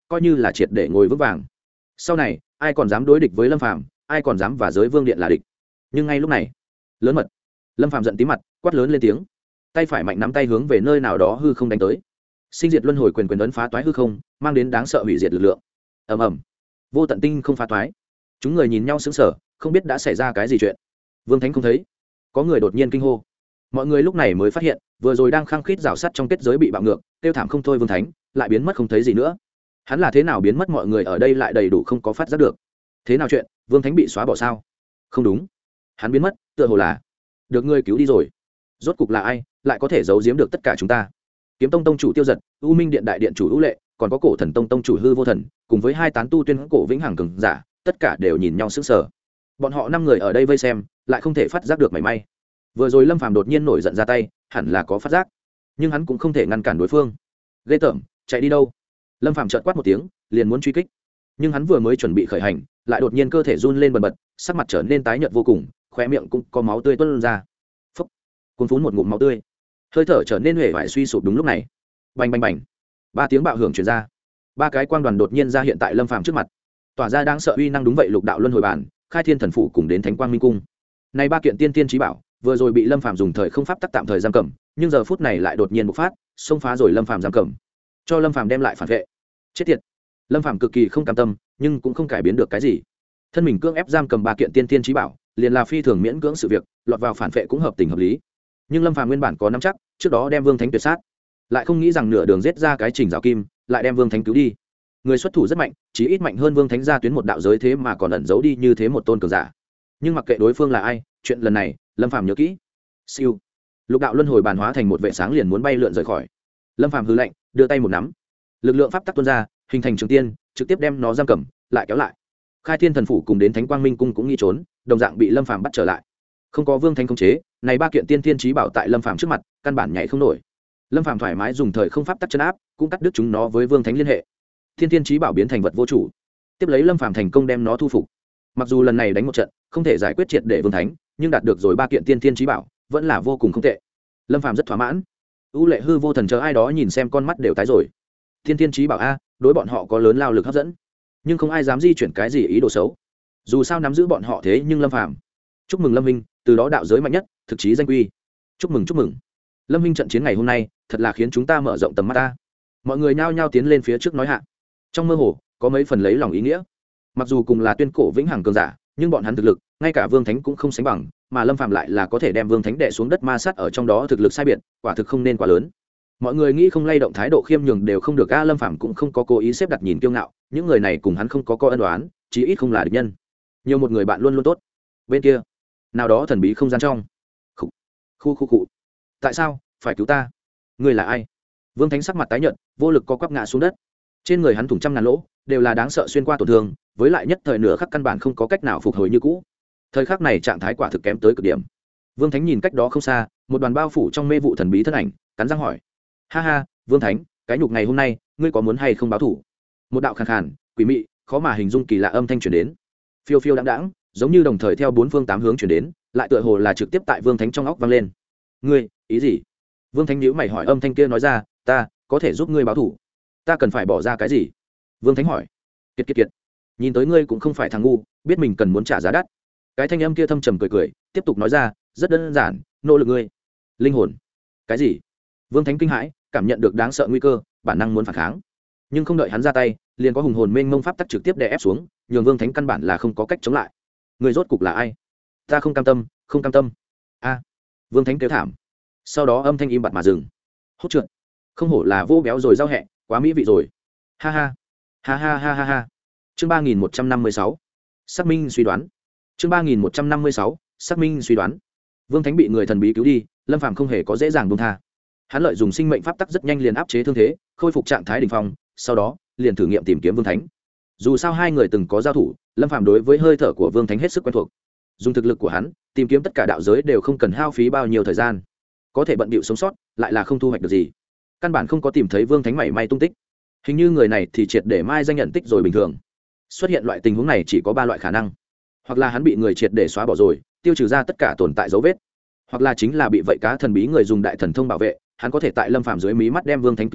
coi như là triệt để ngồi vững vàng. Sau này ai còn dám đối địch với lâm phàm, ai còn dám và giới vương điện là địch. Nhưng ngay lúc này, lớn mật, lâm phàm giận tí mặt, quát lớn lên tiếng, tay phải mạnh nắm tay hướng về nơi nào đó hư không đánh tới. Sinh diệt luân hồi quyền quyền ấn phá toái hư không, mang đến đáng sợ hủy diệt lực lượng. Ầm ầm, vô tận tinh không phá toái. Chúng người nhìn nhau sững sờ, không biết đã xảy ra cái gì chuyện. Vương Thánh không thấy, có người đột nhiên kinh hô. Mọi người lúc này mới phát hiện, vừa rồi đang khăng khít rào sắt trong kết giới bị bạo ngược, tiêu thảm không thôi Vương Thánh, lại biến mất không thấy gì nữa. Hắn là thế nào biến mất, mọi người ở đây lại đầy đủ không có phát giác được. Thế nào chuyện, Vương Thánh bị xóa bỏ sao? Không đúng, hắn biến mất, tựa hồ là được người cứu đi rồi. Rốt cục là ai, lại có thể giấu giếm được tất cả chúng ta? Kiếm Tông tông chủ Tiêu Giật, U Minh Điện đại điện chủ U Lệ, còn có Cổ Thần Tông tông chủ Hư Vô Thần, cùng với hai tán tu tuyên cổ vĩnh hằng cường giả, tất cả đều nhìn nhau sững sờ. Bọn họ năm người ở đây vây xem, lại không thể phát giác được mảy may. Vừa rồi Lâm Phàm đột nhiên nổi giận ra tay, hẳn là có phát giác, nhưng hắn cũng không thể ngăn cản đối phương. Ghê tởm, chạy đi đâu? Lâm Phàm chợt quát một tiếng, liền muốn truy kích, nhưng hắn vừa mới chuẩn bị khởi hành, lại đột nhiên cơ thể run lên bần bật, sắc mặt trở nên tái nhợt vô cùng, khóe miệng cũng có máu tươi tuôn ra. Phốc, cuốn phún một ngụm máu tươi, hơi thở trở nên huệ vải suy sụp. Đúng lúc này, bành bành bành, ba tiếng bạo hưởng truyền ra, ba cái quang đoàn đột nhiên ra hiện tại Lâm Phàm trước mặt, tỏa ra đáng sợ uy năng. Đúng vậy, lục đạo luân hồi bản, khai thiên thần phủ cùng đến thánh quang minh cung, này ba kiện tiên tiên trí bảo vừa rồi bị Lâm Phàm dùng thời không pháp tắc tạm thời giam cầm, nhưng giờ phút này lại đột nhiên bộc phát, xông phá rồi Lâm Phàm giam cầm, cho Lâm Phàm đem lại phản vệ. Chết tiệt! Lâm Phàm cực kỳ không cam tâm, nhưng cũng không cải biến được cái gì. Thân mình cưỡng ép giam cầm ba kiện tiên tiên trí bảo, liền là phi thường miễn cưỡng sự việc, lọt vào phản vệ cũng hợp tình hợp lý. Nhưng Lâm Phàm nguyên bản có nắm chắc, trước đó đem Vương Thánh tuyệt sát, lại không nghĩ rằng nửa đường giết ra cái Trình Giảo Kim, lại đem Vương Thánh cứu đi. Người xuất thủ rất mạnh, chí ít mạnh hơn Vương Thánh ra tuyến một đạo giới, thế mà còn ẩn giấu đi như thế một tôn cường giả. Nhưng mặc kệ đối phương là ai, chuyện lần này Lâm Phàm nhớ kỹ. Siêu, lục đạo luân hồi bàn hóa thành một vệ sáng liền muốn bay lượn rời khỏi. Lâm Phàm hừ lạnh, đưa tay một nắm, lực lượng pháp tắc tuôn ra, hình thành trường tiên, trực tiếp đem nó giam cầm, lại kéo lại. Khai thiên thần phủ cùng đến thánh quang minh cung cũng nghĩ trốn, đồng dạng bị Lâm Phàm bắt trở lại. Không có Vương Thánh khống chế, này ba kiện tiên tiên trí bảo tại Lâm Phàm trước mặt, căn bản nhảy không nổi. Lâm Phàm thoải mái dùng thời không pháp tắc chấn áp, cũng cắt đứt chúng nó với Vương Thánh liên hệ. Thiên tiên trí bảo biến thành vật vô chủ. Tiếp lấy Lâm Phàm thành công đem nó thu phục. Mặc dù lần này đánh một trận, không thể giải quyết triệt để Vương Thánh, nhưng đạt được rồi ba kiện tiên tiên trí bảo, vẫn là vô cùng không tệ. Lâm Phàm rất thỏa mãn. U Lệ, Hư Vô Thần chờ ai đó nhìn xem con mắt đều tái rồi. Thiên tiên trí bảo a, đối bọn họ có lớn lao lực hấp dẫn, nhưng không ai dám di chuyển cái gì ý đồ xấu. Dù sao nắm giữ bọn họ thế nhưng Lâm Phàm. Chúc mừng Lâm Minh, từ đó đạo giới mạnh nhất, thực chí danh quy. Chúc mừng chúc mừng. Lâm Minh, trận chiến ngày hôm nay thật là khiến chúng ta mở rộng tầm mắt ta. Mọi người nhao nhao tiến lên phía trước nói hạ. Trong mơ hồ có mấy phần lấy lòng ý nghĩa. Mặc dù cùng là tuyên cổ vĩnh hằng cường giả, nhưng bọn hắn thực lực ngay cả Vương Thánh cũng không sánh bằng, mà Lâm Phàm lại là có thể đem Vương Thánh đè xuống đất ma sát, ở trong đó thực lực sai biệt quả thực không nên quá lớn. Mọi người nghĩ không lay động thái độ khiêm nhường đều không được. A Lâm Phàm cũng không có cố ý xếp đặt nhìn kiêu ngạo, những người này cùng hắn không có có ân oán, chí ít không là địch nhân. Nhiều một người bạn luôn luôn tốt. Bên kia nào đó thần bí không gian trong khu khu khu cụ. Tại sao phải cứu ta? Ngươi là ai? Vương Thánh sắc mặt tái nhợt, vô lực co quắp ngã xuống đất. Trên người hắn thủng trăm ngàn lỗ, đều là đáng sợ xuyên qua tổn thương, với lại nhất thời nửa khắc căn bản không có cách nào phục hồi như cũ. Thời khắc này trạng thái quả thực kém tới cực điểm. Vương Thánh nhìn cách đó không xa, một đoàn bao phủ trong mê vụ thần bí thân ảnh, cắn răng hỏi: ha ha, Vương Thánh, cái nhục ngày hôm nay ngươi có muốn hay không báo thủ? Một đạo khàn khàn, quỷ mị, khó mà hình dung kỳ lạ âm thanh truyền đến, phiêu phiêu đãng đãng, giống như đồng thời theo bốn phương tám hướng truyền đến, lại tựa hồ là trực tiếp tại Vương Thánh trong óc vang lên. Ngươi ý gì? Vương Thánh nhíu mày hỏi. Âm thanh kia nói ra: ta có thể giúp ngươi báo thủ. Ta cần phải bỏ ra cái gì? Vương Thánh hỏi. Kiệt kiệt kiệt, nhìn tới ngươi cũng không phải thằng ngu, biết mình cần muốn trả giá đắt. Cái thanh âm kia thâm trầm cười cười, tiếp tục nói ra: rất đơn giản, nỗ lực ngươi linh hồn. Cái gì? Vương Thánh kinh hãi, cảm nhận được đáng sợ nguy cơ, bản năng muốn phản kháng, nhưng không đợi hắn ra tay, liền có hùng hồn mênh mông pháp tắc trực tiếp đè ép xuống, nhường Vương Thánh căn bản là không có cách chống lại. Người rốt cục là ai? Ta không cam tâm, không cam tâm. A! Vương Thánh kêu thảm, sau đó âm thanh im bặt mà dừng. Hốt trượt, không hổ là vô béo rồi rau hẹ, quá mỹ vị rồi. Ha ha, ha ha ha ha ha. Chương ba nghìn một trăm năm mươi sáu, xác minh suy đoán. Chương ba nghìn một trăm năm mươi sáu, xác minh suy đoán. Vương Thánh bị người thần bí cứu đi, Lâm Phàm không hề có dễ dàng buông tha. Hắn lợi dùng sinh mệnh pháp tắc rất nhanh liền áp chế thương thế, khôi phục trạng thái đỉnh phong, sau đó liền thử nghiệm tìm kiếm Vương Thánh. Dù sao hai người từng có giao thủ, Lâm Phàm đối với hơi thở của Vương Thánh hết sức quen thuộc. Dùng thực lực của hắn, tìm kiếm tất cả đạo giới đều không cần hao phí bao nhiêu thời gian. Có thể bận bịu sống sót, lại là không thu hoạch được gì. Căn bản không có tìm thấy Vương Thánh mảy may tung tích. Hình như người này thì triệt để mai danh nhận tích rồi bình thường. Xuất hiện loại tình huống này chỉ có ba loại khả năng: hoặc là hắn bị người triệt để xóa bỏ rồi, tiêu trừ ra tất cả tồn tại dấu vết; hoặc là chính là bị vậy cá thần bí người dùng đại thần thông bảo vệ, hắn có thể tại Lâm Phàm dưới mí mắt đem Vương Thánh cứu đi,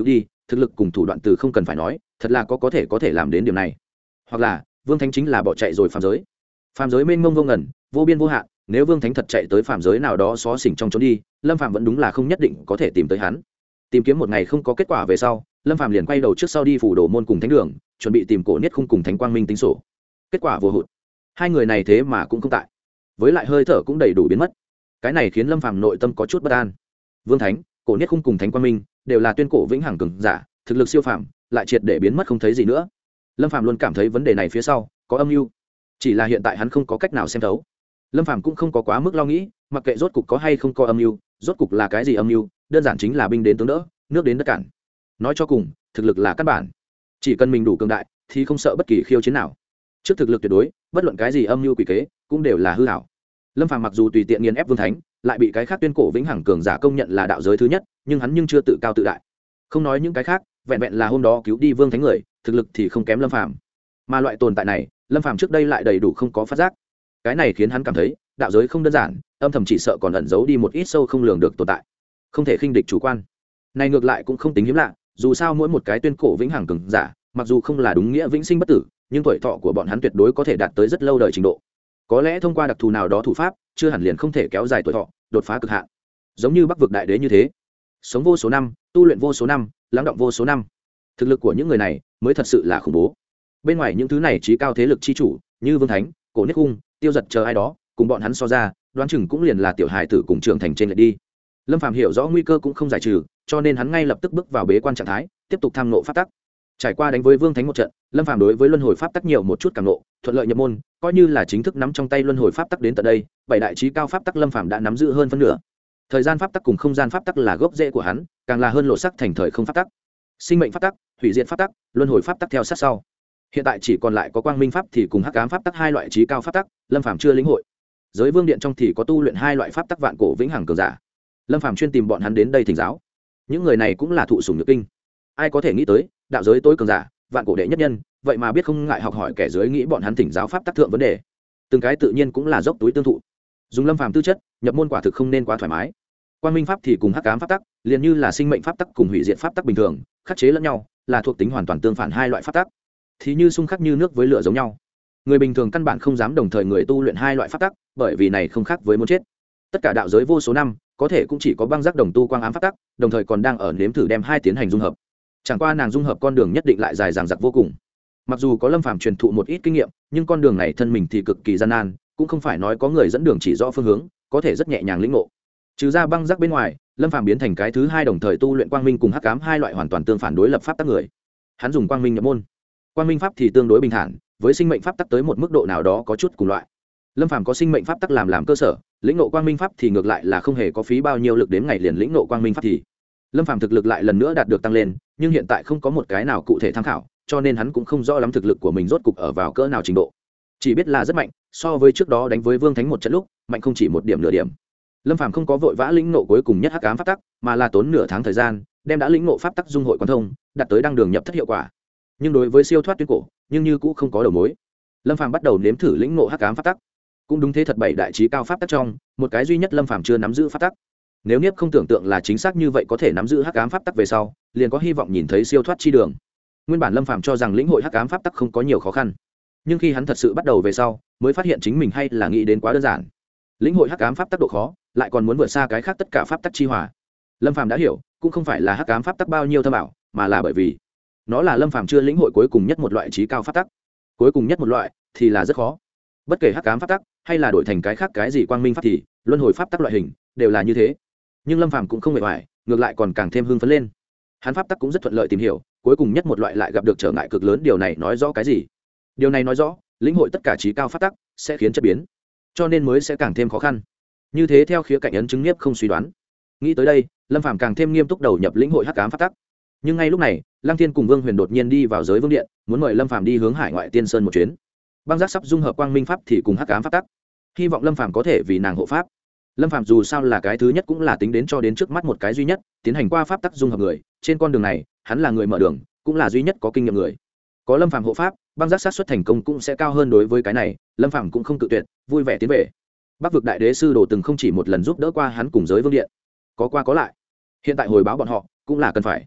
thực lực cùng thủ đoạn từ không cần phải nói, thật là có có thể có thể làm đến điểm này. Hoặc là Vương Thánh chính là bỏ chạy rồi phàm giới. Phàm giới mênh mông vô ngần, vô biên vô hạn, nếu Vương Thánh thật chạy tới phàm giới nào đó xó xỉnh trong trốn đi, Lâm Phàm vẫn đúng là không nhất định có thể tìm tới hắn. Tìm kiếm một ngày không có kết quả về sau, Lâm Phàm liền quay đầu trước sau đi phủ đồ môn cùng thánh đường, chuẩn bị tìm cổ niết khung cùng thánh quang minh tính sổ. Kết quả vô hụt. Hai người này thế mà cũng không tại, với lại hơi thở cũng đầy đủ biến mất. Cái này khiến Lâm Phàm nội tâm có chút bất an. Vương Thánh, cổ niết khung cùng thánh quang minh đều là tuyên cổ vĩnh hằng cường giả, thực lực siêu phàm, lại triệt để biến mất không thấy gì nữa. Lâm Phàm luôn cảm thấy vấn đề này phía sau có âm mưu, chỉ là hiện tại hắn không có cách nào xem thấu. Lâm Phàm cũng không có quá mức lo nghĩ, mặc kệ rốt cục có hay không có âm mưu, rốt cục là cái gì âm mưu, đơn giản chính là binh đến tướng đỡ, nước đến đất cản. Nói cho cùng, thực lực là căn bản, chỉ cần mình đủ cường đại thì không sợ bất kỳ khiêu chiến nào. Trước thực lực tuyệt đối, bất luận cái gì âm mưu quỷ kế cũng đều là hư ảo. Lâm Phàm mặc dù tùy tiện nghiền ép Vương Thánh, lại bị cái khác tuyên cổ vĩnh hằng cường giả công nhận là đạo giới thứ nhất, nhưng hắn nhưng chưa tự cao tự đại. Không nói những cái khác, vẹn vẹn là hôm đó cứu đi Vương Thánh người, thực lực thì không kém Lâm Phàm. Mà loại tồn tại này, Lâm Phàm trước đây lại đầy đủ không có phát giác. Cái này khiến hắn cảm thấy, đạo giới không đơn giản, âm thầm chỉ sợ còn ẩn giấu đi một ít sâu không lường được tồn tại. Không thể khinh địch chủ quan. Này ngược lại cũng không tính hiếm lạ, dù sao mỗi một cái tuyên cổ vĩnh hằng cường giả, mặc dù không là đúng nghĩa vĩnh sinh bất tử, nhưng tuổi thọ của bọn hắn tuyệt đối có thể đạt tới rất lâu đời trình độ. Có lẽ thông qua đặc thù nào đó thủ pháp, chưa hẳn liền không thể kéo dài tuổi thọ, đột phá cực hạn. Giống như Bắc vực đại đế như thế, sống vô số năm, tu luyện vô số năm, lắng động vô số năm. Thực lực của những người này mới thật sự là khủng bố. Bên ngoài những thứ này trí cao thế lực chi chủ, như Vương Thánh, cổ niết khung, tiêu giật chờ ai đó, cùng bọn hắn so ra, đoán chừng cũng liền là tiểu hài tử cùng trưởng thành trên lại đi. Lâm Phàm hiểu rõ nguy cơ cũng không giải trừ, cho nên hắn ngay lập tức bước vào bế quan trạng thái, tiếp tục tham ngộ pháp tắc. Trải qua đánh với Vương Thánh một trận, Lâm Phàm đối với luân hồi pháp tắc nhiều một chút cảm ngộ, thuận lợi nhập môn, coi như là chính thức nắm trong tay luân hồi pháp tắc đến tận đây, bảy đại trí cao pháp tắc Lâm Phàm đã nắm giữ hơn phân nửa. Thời gian pháp tắc cùng không gian pháp tắc là gốc rễ của hắn, càng là hơn lộ sắc thành thời không pháp tắc. Sinh mệnh pháp tắc, hủy diệt pháp tắc, luân hồi pháp tắc theo sát sau. Hiện tại chỉ còn lại có quang minh pháp thì cùng hắc ám pháp tắc hai loại trí cao pháp tắc, Lâm Phàm chưa lĩnh hội. Giới vương điện trong thì có tu luyện hai loại pháp tắc vạn cổ vĩnh hằng cường giả. Lâm Phàm chuyên tìm bọn hắn đến đây thỉnh giáo. Những người này cũng là thụ sủng nhược kinh. Ai có thể nghĩ tới, đạo giới tối cường giả, vạn cổ đệ nhất nhân, vậy mà biết không ngại học hỏi kẻ dưới nghĩ bọn hắn thỉnh giáo pháp tắc thượng vấn đề. Từng cái tự nhiên cũng là dốc túi tương thụ. Dùng Lâm Phàm tư chất, nhập môn quả thực không nên quá thoải mái. Quang minh pháp thì cùng hắc ám pháp tắc, liền như là sinh mệnh pháp tắc cùng hủy diệt pháp tắc bình thường, khắc chế lẫn nhau, là thuộc tính hoàn toàn tương phản hai loại pháp tắc. Thì như xung khắc như nước với lửa giống nhau. Người bình thường căn bản không dám đồng thời người tu luyện hai loại pháp tắc, bởi vì này không khác với muốn chết. Tất cả đạo giới vô số năm, có thể cũng chỉ có băng giác đồng tu quang ám pháp tắc, đồng thời còn đang ở nếm thử đem hai tiến hành dung hợp. Chẳng qua nàng dung hợp con đường nhất định lại dài dằng dặc vô cùng. Mặc dù có Lâm Phàm truyền thụ một ít kinh nghiệm, nhưng con đường này thân mình thì cực kỳ gian nan, cũng không phải nói có người dẫn đường chỉ rõ phương hướng, có thể rất nhẹ nhàng lĩnh ngộ. Trừ ra băng giác bên ngoài, Lâm Phàm biến thành cái thứ hai đồng thời tu luyện quang minh cùng hắc ám hai loại hoàn toàn tương phản đối lập pháp tắc người. Hắn dùng quang minh nhập môn. Quang minh pháp thì tương đối bình thản, với sinh mệnh pháp tắc tới một mức độ nào đó có chút cùng loại. Lâm Phàm có sinh mệnh pháp tắc làm làm cơ sở, lĩnh ngộ quang minh pháp thì ngược lại là không hề có phí bao nhiêu lực đến ngày liền lĩnh ngộ quang minh pháp thì. Lâm Phàm thực lực lại lần nữa đạt được tăng lên, nhưng hiện tại không có một cái nào cụ thể tham khảo, cho nên hắn cũng không rõ lắm thực lực của mình rốt cục ở vào cỡ nào trình độ. Chỉ biết là rất mạnh, so với trước đó đánh với Vương Thánh một trận lúc, mạnh không chỉ một điểm nửa điểm. Lâm Phàm không có vội vã lĩnh ngộ cuối cùng nhất hắc ám pháp tắc, mà là tốn nửa tháng thời gian, đem đã lĩnh ngộ pháp tắc dung hội quan thông, đạt tới đăng đường nhập thất hiệu quả. Nhưng đối với siêu thoát tuyến cổ, nhưng như cũng không có đầu mối. Lâm Phàm bắt đầu nếm thử lĩnh ngộ hắc ám pháp tắc. Cũng đúng thế thật, bảy đại trí cao pháp tắc trong, một cái duy nhất Lâm Phàm chưa nắm giữ pháp tắc. Nếu Niếp không tưởng tượng là chính xác như vậy có thể nắm giữ hắc ám pháp tắc về sau, liền có hy vọng nhìn thấy siêu thoát chi đường. Nguyên bản Lâm Phàm cho rằng lĩnh hội hắc ám pháp tắc không có nhiều khó khăn, nhưng khi hắn thật sự bắt đầu về sau, mới phát hiện chính mình hay là nghĩ đến quá đơn giản. Lĩnh hội hắc ám pháp tắc độ khó, lại còn muốn vượt xa cái khác tất cả pháp tắc chi hòa. Lâm Phàm đã hiểu, cũng không phải là hắc ám pháp tắc bao nhiêu thâm ảo, mà là bởi vì nó là Lâm Phàm chưa lĩnh hội cuối cùng nhất một loại trí cao pháp tắc. Cuối cùng nhất một loại thì là rất khó. Bất kể hắc ám pháp tắc hay là đổi thành cái khác cái gì quang minh pháp thì luân hồi pháp tắc loại hình đều là như thế. Nhưng Lâm Phàm cũng không mệt mỏi, ngược lại còn càng thêm hưng phấn lên. Hắn pháp tắc cũng rất thuận lợi tìm hiểu, cuối cùng nhất một loại lại gặp được trở ngại cực lớn, điều này nói rõ cái gì? Điều này nói rõ, lĩnh hội tất cả trí cao pháp tắc sẽ khiến chất biến, cho nên mới sẽ càng thêm khó khăn. Như thế theo khía cạnh ấn chứng Niếp không suy đoán. Nghĩ tới đây, Lâm Phàm càng thêm nghiêm túc đầu nhập lĩnh hội hắc ám pháp tắc. Nhưng ngay lúc này, Lăng Thiên cùng Vương Huyền đột nhiên đi vào giới vương điện, muốn mời Lâm Phàm đi hướng Hải Ngoại Tiên Sơn một chuyến. Băng giác sắp dung hợp quang minh pháp thì cùng hắc ám pháp tắc, hy vọng Lâm Phàm có thể vì nàng hộ pháp. Lâm Phàm dù sao là cái thứ nhất cũng là tính đến cho đến trước mắt một cái duy nhất tiến hành qua pháp tắc dung hợp người, trên con đường này, hắn là người mở đường, cũng là duy nhất có kinh nghiệm người. Có Lâm Phàm hộ pháp, băng giác sát suất thành công cũng sẽ cao hơn, đối với cái này, Lâm Phàm cũng không cự tuyệt, vui vẻ tiến về. Bắc vực đại đế sư đồ từng không chỉ một lần giúp đỡ qua hắn cùng giới vương điện, có qua có lại. Hiện tại hồi báo bọn họ cũng là cần phải.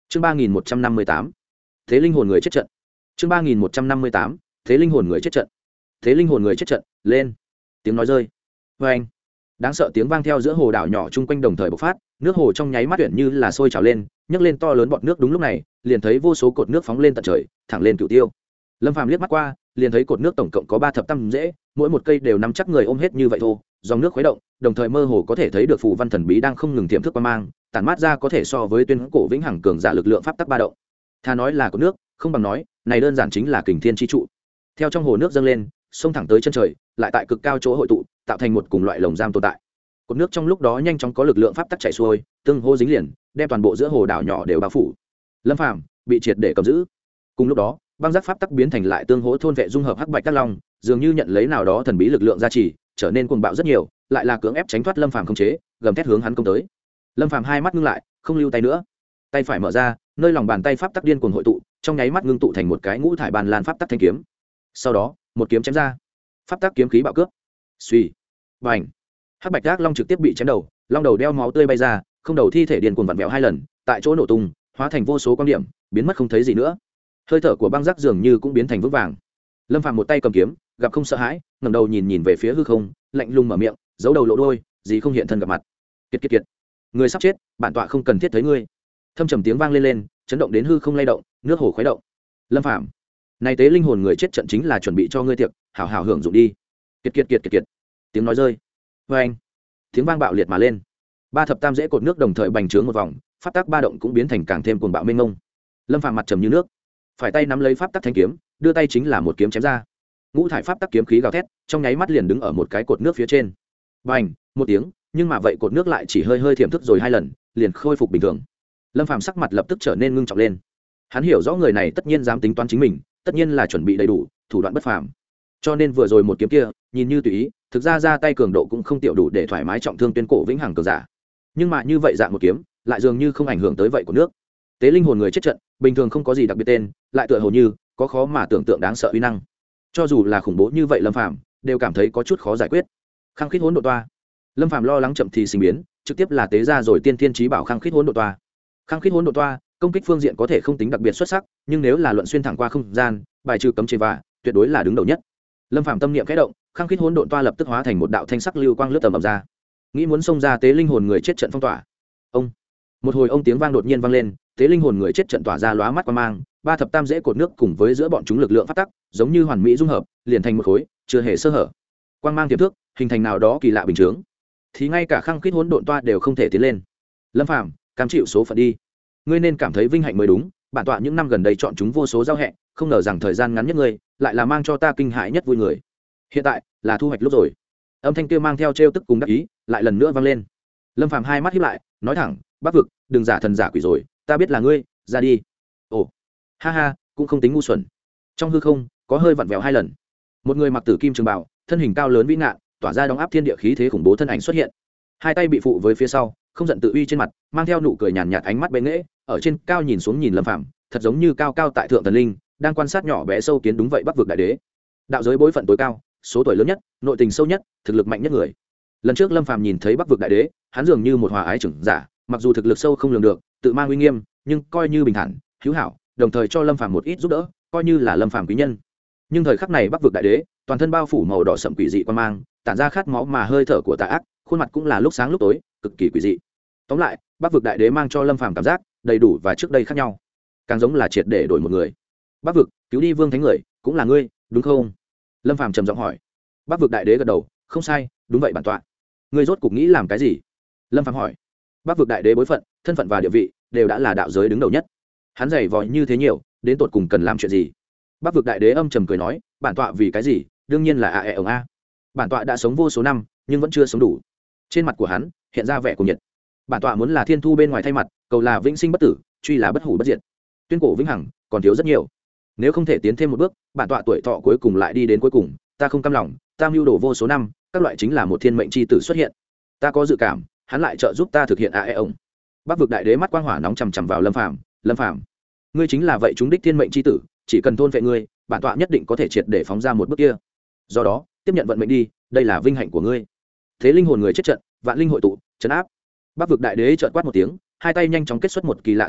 chương ba nghìn một trăm năm mươi tám thế linh hồn người chết trận. chương ba nghìn một trăm năm mươi tám thế linh hồn người chết trận. thế linh hồn người chết trận lên. Tiếng nói rơi. Vê anh. Đáng sợ tiếng vang theo giữa hồ đảo nhỏ chung quanh đồng thời bộc phát, nước hồ trong nháy mắt tuyển như là sôi trào lên, nhấc lên to lớn bọt nước. Đúng lúc này liền thấy vô số cột nước phóng lên tận trời, thẳng lên Cửu Tiêu. Lâm Phàm liếc mắt qua, liền thấy cột nước tổng cộng có ba thập tam rễ, mỗi một cây đều nắm chắc người ôm hết như vậy thôi. Dòng nước khuấy động, đồng thời mơ hồ có thể thấy được phù văn thần bí đang không ngừng tiềm thức qua mang, tản mát ra có thể so với tuyên cổ vĩnh hằng cường giả lực lượng pháp tắc ba động. Tha nói là cột nước, không bằng nói, này đơn giản chính là kình thiên chi trụ. Theo trong hồ nước dâng lên, xông thẳng tới chân trời, lại tại cực cao chỗ hội tụ, tạo thành một cùng loại lồng giam tồn tại. Cột nước trong lúc đó nhanh chóng có lực lượng pháp tắc chảy xuôi, tương hô dính liền, đem toàn bộ giữa hồ đảo nhỏ đều bao phủ. Lâm Phàm bị triệt để cầm giữ. Cùng lúc đó, băng giác pháp tắc biến thành lại tương hỗ thôn vệ dung hợp hắc bạch các long, dường như nhận lấy nào đó thần bí lực lượng gia trì, trở nên cuồng bạo rất nhiều, lại là cưỡng ép tránh thoát Lâm Phàm khống chế, gầm thét hướng hắn công tới. Lâm Phàm hai mắt ngưng lại, không lưu tay nữa, tay phải mở ra, nơi lòng bàn tay pháp tắc điên cuồng hội tụ, trong nháy mắt ngưng tụ thành một cái ngũ thải bàn lan pháp tắc thanh kiếm. Sau đó, một kiếm chém ra, pháp tắc kiếm khí bạo cướp. Suy, bành, hắc bạch ác long trực tiếp bị chém đầu, long đầu đeo máu tươi bay ra, không đầu thi thể điên cuồng vặn vẹo hai lần, tại chỗ nổ tung, hóa thành vô số quan điểm, biến mất không thấy gì nữa. Hơi thở của băng giác dường như cũng biến thành vững vàng. Lâm Phàm một tay cầm kiếm, gặp không sợ hãi, ngẩng đầu nhìn nhìn về phía hư không, lạnh lùng mở miệng, giấu đầu lộ đuôi, gì không hiện thân gặp mặt. Kiệt kiệt kiệt, người sắp chết, bản tọa không cần thiết thấy ngươi. Thâm trầm tiếng vang lên lên, chấn động đến hư không lay động, nước hồ khuấy động. Lâm Phàm, này tế linh hồn người chết trận chính là chuẩn bị cho ngươi tiệc, hảo hảo hưởng dụng đi. Kiệt kiệt kiệt kiệt kiệt. Tiếng nói rơi. Vê anh. Tiếng vang bạo liệt mà lên. Ba thập tam rễ cột nước đồng thời bành trướng một vòng, pháp tắc ba động cũng biến thành càng thêm cuồng bạo mênh mông. Lâm Phàm mặt trầm như nước, phải tay nắm lấy pháp tắc thanh kiếm, đưa tay chính là một kiếm chém ra. Ngũ thải pháp tắc kiếm khí gào thét, trong nháy mắt liền đứng ở một cái cột nước phía trên. Bành, một tiếng, nhưng mà vậy cột nước lại chỉ hơi hơi thiểm thức rồi hai lần, liền khôi phục bình thường. Lâm Phàm sắc mặt lập tức trở nên ngưng trọng lên. Hắn hiểu rõ người này tất nhiên dám tính toán chính mình, tất nhiên là chuẩn bị đầy đủ, thủ đoạn bất phàm. Cho nên vừa rồi một kiếm kia, nhìn như tùy ý, thực ra ra tay cường độ cũng không tiểu đủ để thoải mái trọng thương tuyên cổ vĩnh hằng cường giả. Nhưng mà như vậy dạng một kiếm, lại dường như không ảnh hưởng tới vậy của nước. Tế linh hồn người chết trận, bình thường không có gì đặc biệt tên, lại tựa hồ như có khó mà tưởng tượng đáng sợ uy năng. Cho dù là khủng bố như vậy Lâm Phàm đều cảm thấy có chút khó giải quyết. Khăng khít hỗn độ toa. Lâm Phàm lo lắng chậm thì sinh biến, trực tiếp là tế ra rồi tiên thiên chí bảo khăng khít hỗn độ toa. Khăng khít hỗn độ toa, công kích phương diện có thể không tính đặc biệt xuất sắc, nhưng nếu là luận xuyên thẳng qua không gian, bài trừ cấm chế và tuyệt đối là đứng đầu nhất. Lâm Phàm tâm niệm khẽ động, khăng khít hỗn độn toa lập tức hóa thành một đạo thanh sắc lưu quang lướt tầm ầm ra, nghĩ muốn xông ra tế linh hồn người chết trận phong tỏa. Ông, một hồi ông tiếng vang đột nhiên vang lên, tế linh hồn người chết trận tỏa ra lóa mắt qua mang, ba thập tam rễ cột nước cùng với giữa bọn chúng lực lượng phát tắc, giống như hoàn mỹ dung hợp, liền thành một khối, chưa hề sơ hở. Quang mang tiềm thước, hình thành nào đó kỳ lạ bình chướng, thì ngay cả khăng khít hỗn độn toa đều không thể tiến lên. Lâm Phàm, cam chịu số phận đi. Ngươi nên cảm thấy vinh hạnh mới đúng, bản tọa những năm gần đây chọn chúng vô số giao hẹ, không ngờ rằng thời gian ngắn nhất ngươi, lại là mang cho ta kinh hãi nhất vui người. Hiện tại là thu hoạch lúc rồi. Âm thanh kia mang theo trêu tức cùng đắc ý, lại lần nữa vang lên. Lâm Phàm hai mắt híp lại, nói thẳng, Bắc vực, đừng giả thần giả quỷ rồi, ta biết là ngươi, ra đi. Ồ, ha ha, cũng không tính ngu xuẩn. Trong hư không có hơi vặn vẹo hai lần, một người mặc tử kim trường bào, thân hình cao lớn vĩ ngạn, tỏa ra đóng áp thiên địa khí thế khủng bố thân ảnh xuất hiện. Hai tay bị phụ với phía sau, không giận tự uy trên mặt, mang theo nụ cười nhàn nhạt, ánh mắt bệ nghễ, ở trên cao nhìn xuống nhìn Lâm Phàm, thật giống như cao cao tại thượng thần linh, đang quan sát nhỏ bé sâu kiến. Đúng vậy, Bắc vực đại đế, đạo giới bối phận tối cao, số tuổi lớn nhất, nội tình sâu nhất, thực lực mạnh nhất người. Lần trước Lâm Phàm nhìn thấy Bắc vực đại đế, hắn dường như một hòa ái trưởng giả, mặc dù thực lực sâu không lường được, tự mang uy nghiêm, nhưng coi như bình thản, hữu hảo, đồng thời cho Lâm Phàm một ít giúp đỡ, coi như là Lâm Phàm quý nhân. Nhưng thời khắc này Bắc vực đại đế, toàn thân bao phủ màu đỏ sẫm quỷ dị quan mang, tản ra khát máu mà hơi thở của tà ác, khuôn mặt cũng là lúc sáng lúc tối, cực kỳ quỷ dị. Tóm lại, Bắc vực đại đế mang cho Lâm Phàm cảm giác đầy đủ và trước đây khác nhau, càng giống là triệt để đổi một người. Bắc vực cứu đi vương thánh người, cũng là ngươi, đúng không? Lâm Phàm trầm giọng hỏi. Bắc vực đại đế gật đầu, không sai, đúng vậy bản tọa. Ngươi rốt cục nghĩ làm cái gì? Lâm Phàm hỏi. Bắc vực đại đế bối phận, thân phận và địa vị đều đã là đạo giới đứng đầu nhất, hắn giày vò như thế nhiều, đến tột cùng cần làm chuyện gì? Bắc vực đại đế âm trầm cười nói, bản tọa vì cái gì? Đương nhiên là a e ông a. Bản tọa đã sống vô số năm, nhưng vẫn chưa sống đủ. Trên mặt của hắn hiện ra vẻ cuồng nhiệt. Bản tọa muốn là thiên thu bên ngoài thay mặt, cầu là vĩnh sinh bất tử, truy là bất hủ bất diệt, tuyên cổ vĩnh hằng, còn thiếu rất nhiều. Nếu không thể tiến thêm một bước, bản tọa tuổi thọ cuối cùng lại đi đến cuối cùng, ta không cam lòng, ta mưu đồ vô số năm, các loại chính là một thiên mệnh chi tử xuất hiện. Ta có dự cảm, hắn lại trợ giúp ta thực hiện a e ông. Bắc vực đại đế mắt quang hỏa nóng chằm chằm vào Lâm Phàm, Lâm Phàm, ngươi chính là vậy chúng đích thiên mệnh chi tử, chỉ cần thôn vệ ngươi, bản tọa nhất định có thể triệt để phóng ra một bước kia. Do đó, tiếp nhận vận mệnh đi, đây là vinh hạnh của ngươi. Thế linh hồn người chết trận, vạn linh hội tụ, trấn áp. Bắc vực đại đế chợt quát một tiếng, hai tay nhanh chóng kết xuất một kỳ lạ thủ ấn,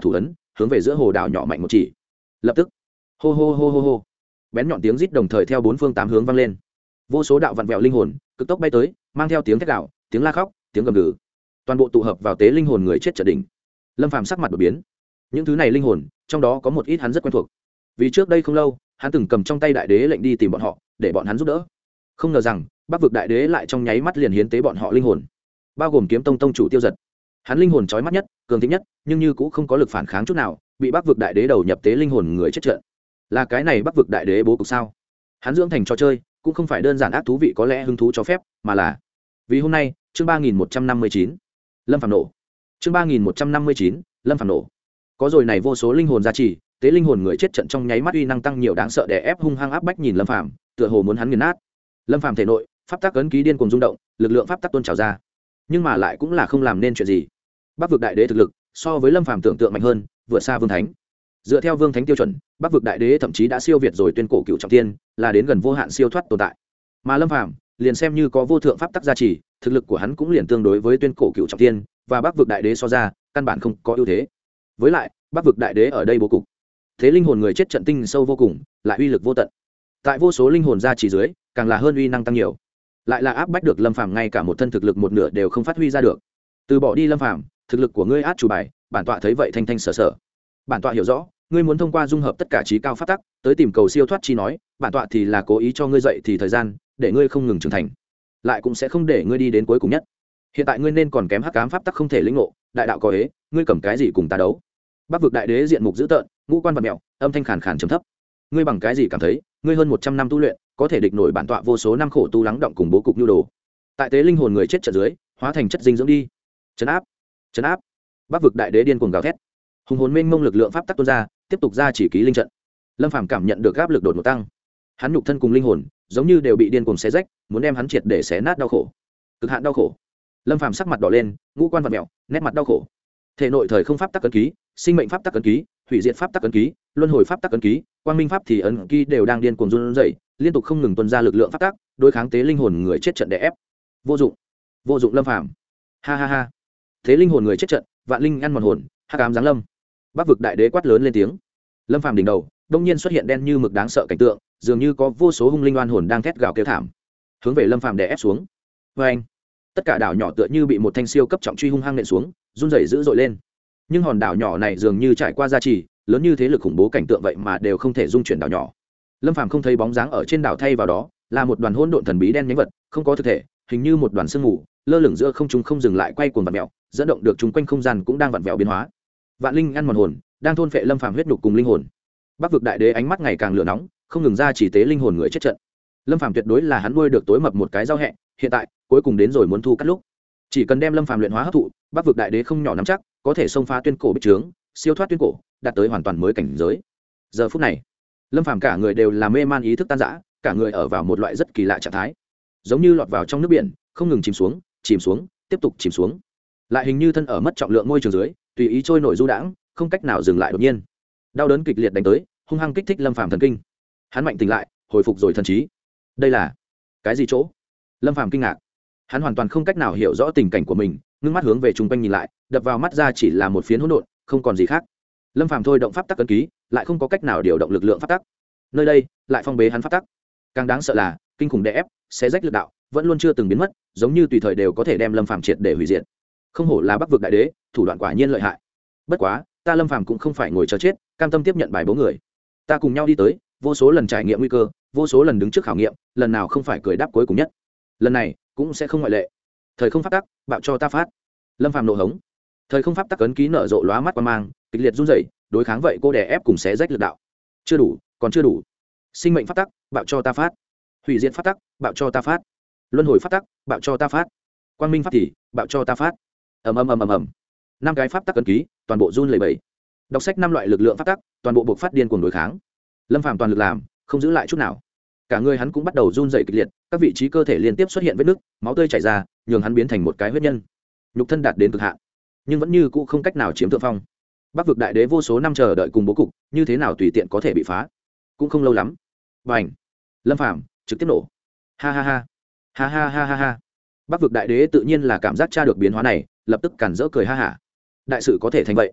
hướng về giữa hồ đảo nhỏ mạnh một chỉ. Lập tức, hô hô hô hô hô, bén nhọn tiếng rít đồng thời theo bốn phương tám hướng vang lên. Vô số đạo vặn vẹo linh hồn cực tốc bay tới, mang theo tiếng thét gào, tiếng la khóc, tiếng gầm gừ, toàn bộ tụ hợp vào tế linh hồn người chết trận đỉnh. Lâm Phàm sắc mặt đổi biến. Những thứ này linh hồn, trong đó có một ít hắn rất quen thuộc. Vì trước đây không lâu, hắn từng cầm trong tay đại đế lệnh đi tìm bọn họ, để bọn hắn giúp đỡ. Không ngờ rằng, Bắc vực đại đế lại trong nháy mắt liền hiến tế bọn họ linh hồn, bao gồm kiếm tông tông chủ Tiêu Giật. Hắn linh hồn chói mắt nhất, cường thịnh nhất, nhưng như cũng không có lực phản kháng chút nào, bị Bắc vực đại đế đầu nhập tế linh hồn người chết trận. Là cái này Bắc vực đại đế bố cục sao? Hắn dưỡng thành trò chơi, cũng không phải đơn giản ác thú vị có lẽ hứng thú cho phép, mà là vì hôm nay, chương ba nghìn một trăm năm mươi chín, Lâm Phàm nổ. Chương ba nghìn một trăm năm mươi chín, Lâm Phàm nổ. Có rồi này vô số linh hồn gia trì, tế linh hồn người chết trận trong nháy mắt uy năng tăng nhiều đáng sợ đè ép hung hăng áp bách nhìn Lâm Phàm, tựa hồ muốn hắn nghiền nát. Lâm Phàm thể nội, pháp tắc ấn ký điên cuồng rung động, lực lượng pháp tắc tuôn trào ra, nhưng mà lại cũng là không làm nên chuyện gì. Bắc vực đại đế thực lực so với Lâm Phàm tưởng tượng mạnh hơn, vượt xa Vương Thánh. Dựa theo Vương Thánh tiêu chuẩn, Bắc vực đại đế thậm chí đã siêu việt rồi tuyên cổ cựu trọng thiên, là đến gần vô hạn siêu thoát tồn tại. Mà Lâm Phàm, liền xem như có vô thượng pháp tắc gia trì, thực lực của hắn cũng liền tương đối với tuyên cổ cựu trọng thiên và Bắc vực đại đế so ra, căn bản không có ưu thế. Với lại, Bắc vực đại đế ở đây bố cục, thế linh hồn người chết trận tinh sâu vô cùng, lại uy lực vô tận. Tại vô số linh hồn gia trì dưới, càng là hơn uy năng tăng nhiều. Lại là áp bách được Lâm Phàm ngay cả một thân thực lực một nửa đều không phát huy ra được. Từ bỏ đi Lâm Phàm, thực lực của ngươi át chủ bài, bản tọa thấy vậy thanh thanh sở sở. Bản tọa hiểu rõ, ngươi muốn thông qua dung hợp tất cả trí cao pháp tắc, tới tìm cầu siêu thoát chi nói, bản tọa thì là cố ý cho ngươi dậy thì thời gian, để ngươi không ngừng trưởng thành, lại cũng sẽ không để ngươi đi đến cuối cùng nhất. Hiện tại ngươi nên còn kém hắc ám pháp tắc không thể lĩnh ngộ, đại đạo có ế, ngươi cầm cái gì cùng ta đấu? Bắc vực đại đế diện mục dữ tợn, ngũ quan vật mèo, âm thanh khàn khàn trầm thấp. Ngươi bằng cái gì cảm thấy, ngươi hơn một trăm năm tu luyện, có thể địch nổi bản tọa vô số năm khổ tu lắng động cùng bố cục nhu đồ. Tại tế linh hồn người chết trận dưới, hóa thành chất dinh dưỡng đi. Trấn áp, trấn áp. Bắc vực đại đế điên cuồng gào thét. Hùng hồn mênh mông lực lượng pháp tắc tuôn ra, tiếp tục ra chỉ ký linh trận. Lâm Phàm cảm nhận được áp lực đột ngột tăng. Hắn nhục thân cùng linh hồn, giống như đều bị điên cuồng xé rách, muốn đem hắn triệt để xé nát đau khổ. Cực hạn đau khổ. Lâm Phàm sắc mặt đỏ lên, ngũ quan vật mèo, nét mặt đau khổ. Thể nội thời không pháp tắc ấn ký, sinh mệnh pháp tắc ấn ký, hủy diệt pháp tắc ấn ký, luân hồi pháp tắc ấn ký, quang minh pháp thì ấn ký đều đang điên cuồng run rẩy, liên tục không ngừng tuôn ra lực lượng pháp tắc, đối kháng tế linh hồn người chết trận đè ép. Vô dụng, vô dụng Lâm Phàm. Ha ha ha. Thế linh hồn người chết trận, vạn linh ăn mòn hồn, hắc ám giáng lâm. Bắc vực đại đế quát lớn lên tiếng. Lâm Phàm đỉnh đầu, đông nhiên xuất hiện đen như mực đáng sợ cảnh tượng, dường như có vô số hung linh oan hồn đang thét gào kêu thảm, hướng về Lâm Phàm đè ép xuống. Và anh, tất cả đảo nhỏ tựa như bị một thanh siêu cấp trọng truy hung hăng nện xuống, run rẩy dữ dội lên. Nhưng hòn đảo nhỏ này dường như trải qua gia trì, lớn như thế lực khủng bố cảnh tượng vậy mà đều không thể dung chuyển đảo nhỏ. Lâm Phàm không thấy bóng dáng ở trên đảo, thay vào đó là một đoàn hỗn độn thần bí đen nhánh vật, không có thực thể, hình như một đoàn sương mù, lơ lửng giữa không trung không dừng lại quay cuồng vặn vẹo, dẫn động được chúng quanh không gian cũng đang vặn vẹo biến hóa. Vạn linh ăn mòn hồn, đang thôn phệ Lâm Phàm huyết nhục cùng linh hồn. Bắc vực đại đế ánh mắt ngày càng lửa nóng, không ngừng ra chỉ tế linh hồn người chết trận. Lâm Phàm tuyệt đối là hắn nuôi được tối mập một cái rau hẹ, hiện tại cuối cùng đến rồi muốn thu cắt lúc. Chỉ cần đem Lâm Phàm luyện hóa hấp thụ, Bắc vực đại đế không nhỏ nắm chắc, có thể xông phá tuyên cổ bích trướng, siêu thoát tuyên cổ, đạt tới hoàn toàn mới cảnh giới. Giờ phút này, Lâm Phàm cả người đều là mê man ý thức tan rã, cả người ở vào một loại rất kỳ lạ trạng thái, giống như lọt vào trong nước biển, không ngừng chìm xuống, chìm xuống, tiếp tục chìm xuống. Lại hình như thân ở mất trọng lượng môi trường dưới, tùy ý trôi nổi du đãng, không cách nào dừng lại đột nhiên. Đau đớn kịch liệt đánh tới, hung hăng kích thích Lâm Phàm thần kinh. Hắn mạnh tỉnh lại, hồi phục rồi thần trí. Đây là cái gì chỗ? Lâm Phàm kinh ngạc. Hắn hoàn toàn không cách nào hiểu rõ tình cảnh của mình, ngưng mắt hướng về chung quanh nhìn lại, đập vào mắt ra chỉ là một phiến hỗn độn, không còn gì khác. Lâm Phàm thôi động pháp tắc ấn ký, lại không có cách nào điều động lực lượng pháp tắc. Nơi đây lại phong bế hắn pháp tắc. Càng đáng sợ là, kinh khủng đè ép, xé rách lực đạo, vẫn luôn chưa từng biến mất, giống như tùy thời đều có thể đem Lâm Phàm triệt để hủy diệt. Không hổ là Bắc vực đại đế, thủ đoạn quả nhiên lợi hại. Bất quá, ta Lâm Phàm cũng không phải ngồi chờ chết, cam tâm tiếp nhận bài bố người. Ta cùng nhau đi tới, vô số lần trải nghiệm nguy cơ, vô số lần đứng trước khảo nghiệm, lần nào không phải cười đáp cuối cùng nhất. Lần này cũng sẽ không ngoại lệ. Thời không pháp tắc, bạo cho ta phát. Lâm Phàm nộ hống. Thời không pháp tắc ấn ký nở rộ lóa mắt qua mang, kịch liệt run rẩy, đối kháng vậy cô đè ép cùng xé rách lực đạo. Chưa đủ, còn chưa đủ. Sinh mệnh pháp tắc, bạo cho ta phát. Hủy diệt pháp tắc, bạo cho ta phát. Luân hồi pháp tắc, bạo cho ta phát. Quang minh pháp thì, bạo cho ta phát. Ầm ầm ầm ầm ầm. Năm cái pháp tắc ấn ký, toàn bộ run lẩy bẩy. Đọc sách năm loại lực lượng pháp tắc, toàn bộ buộc phát điên cuồng đối kháng. Lâm Phàm toàn lực làm, không giữ lại chút nào. Cả người hắn cũng bắt đầu run rẩy kịch liệt, các vị trí cơ thể liên tiếp xuất hiện vết nứt, máu tươi chảy ra, nhường hắn biến thành một cái huyết nhân. Nhục thân đạt đến cực hạn, nhưng vẫn như cũ không cách nào chiếm thượng phong. Bắc vực đại đế vô số năm chờ đợi cùng bố cục, như thế nào tùy tiện có thể bị phá. Cũng không lâu lắm. Bành! Lâm Phàm trực tiếp nổ. Ha ha ha. Ha ha ha ha ha. Bắc vực đại đế tự nhiên là cảm giác tra được biến hóa này, lập tức cản rỡ cười ha hả. Đại sự có thể thành vậy.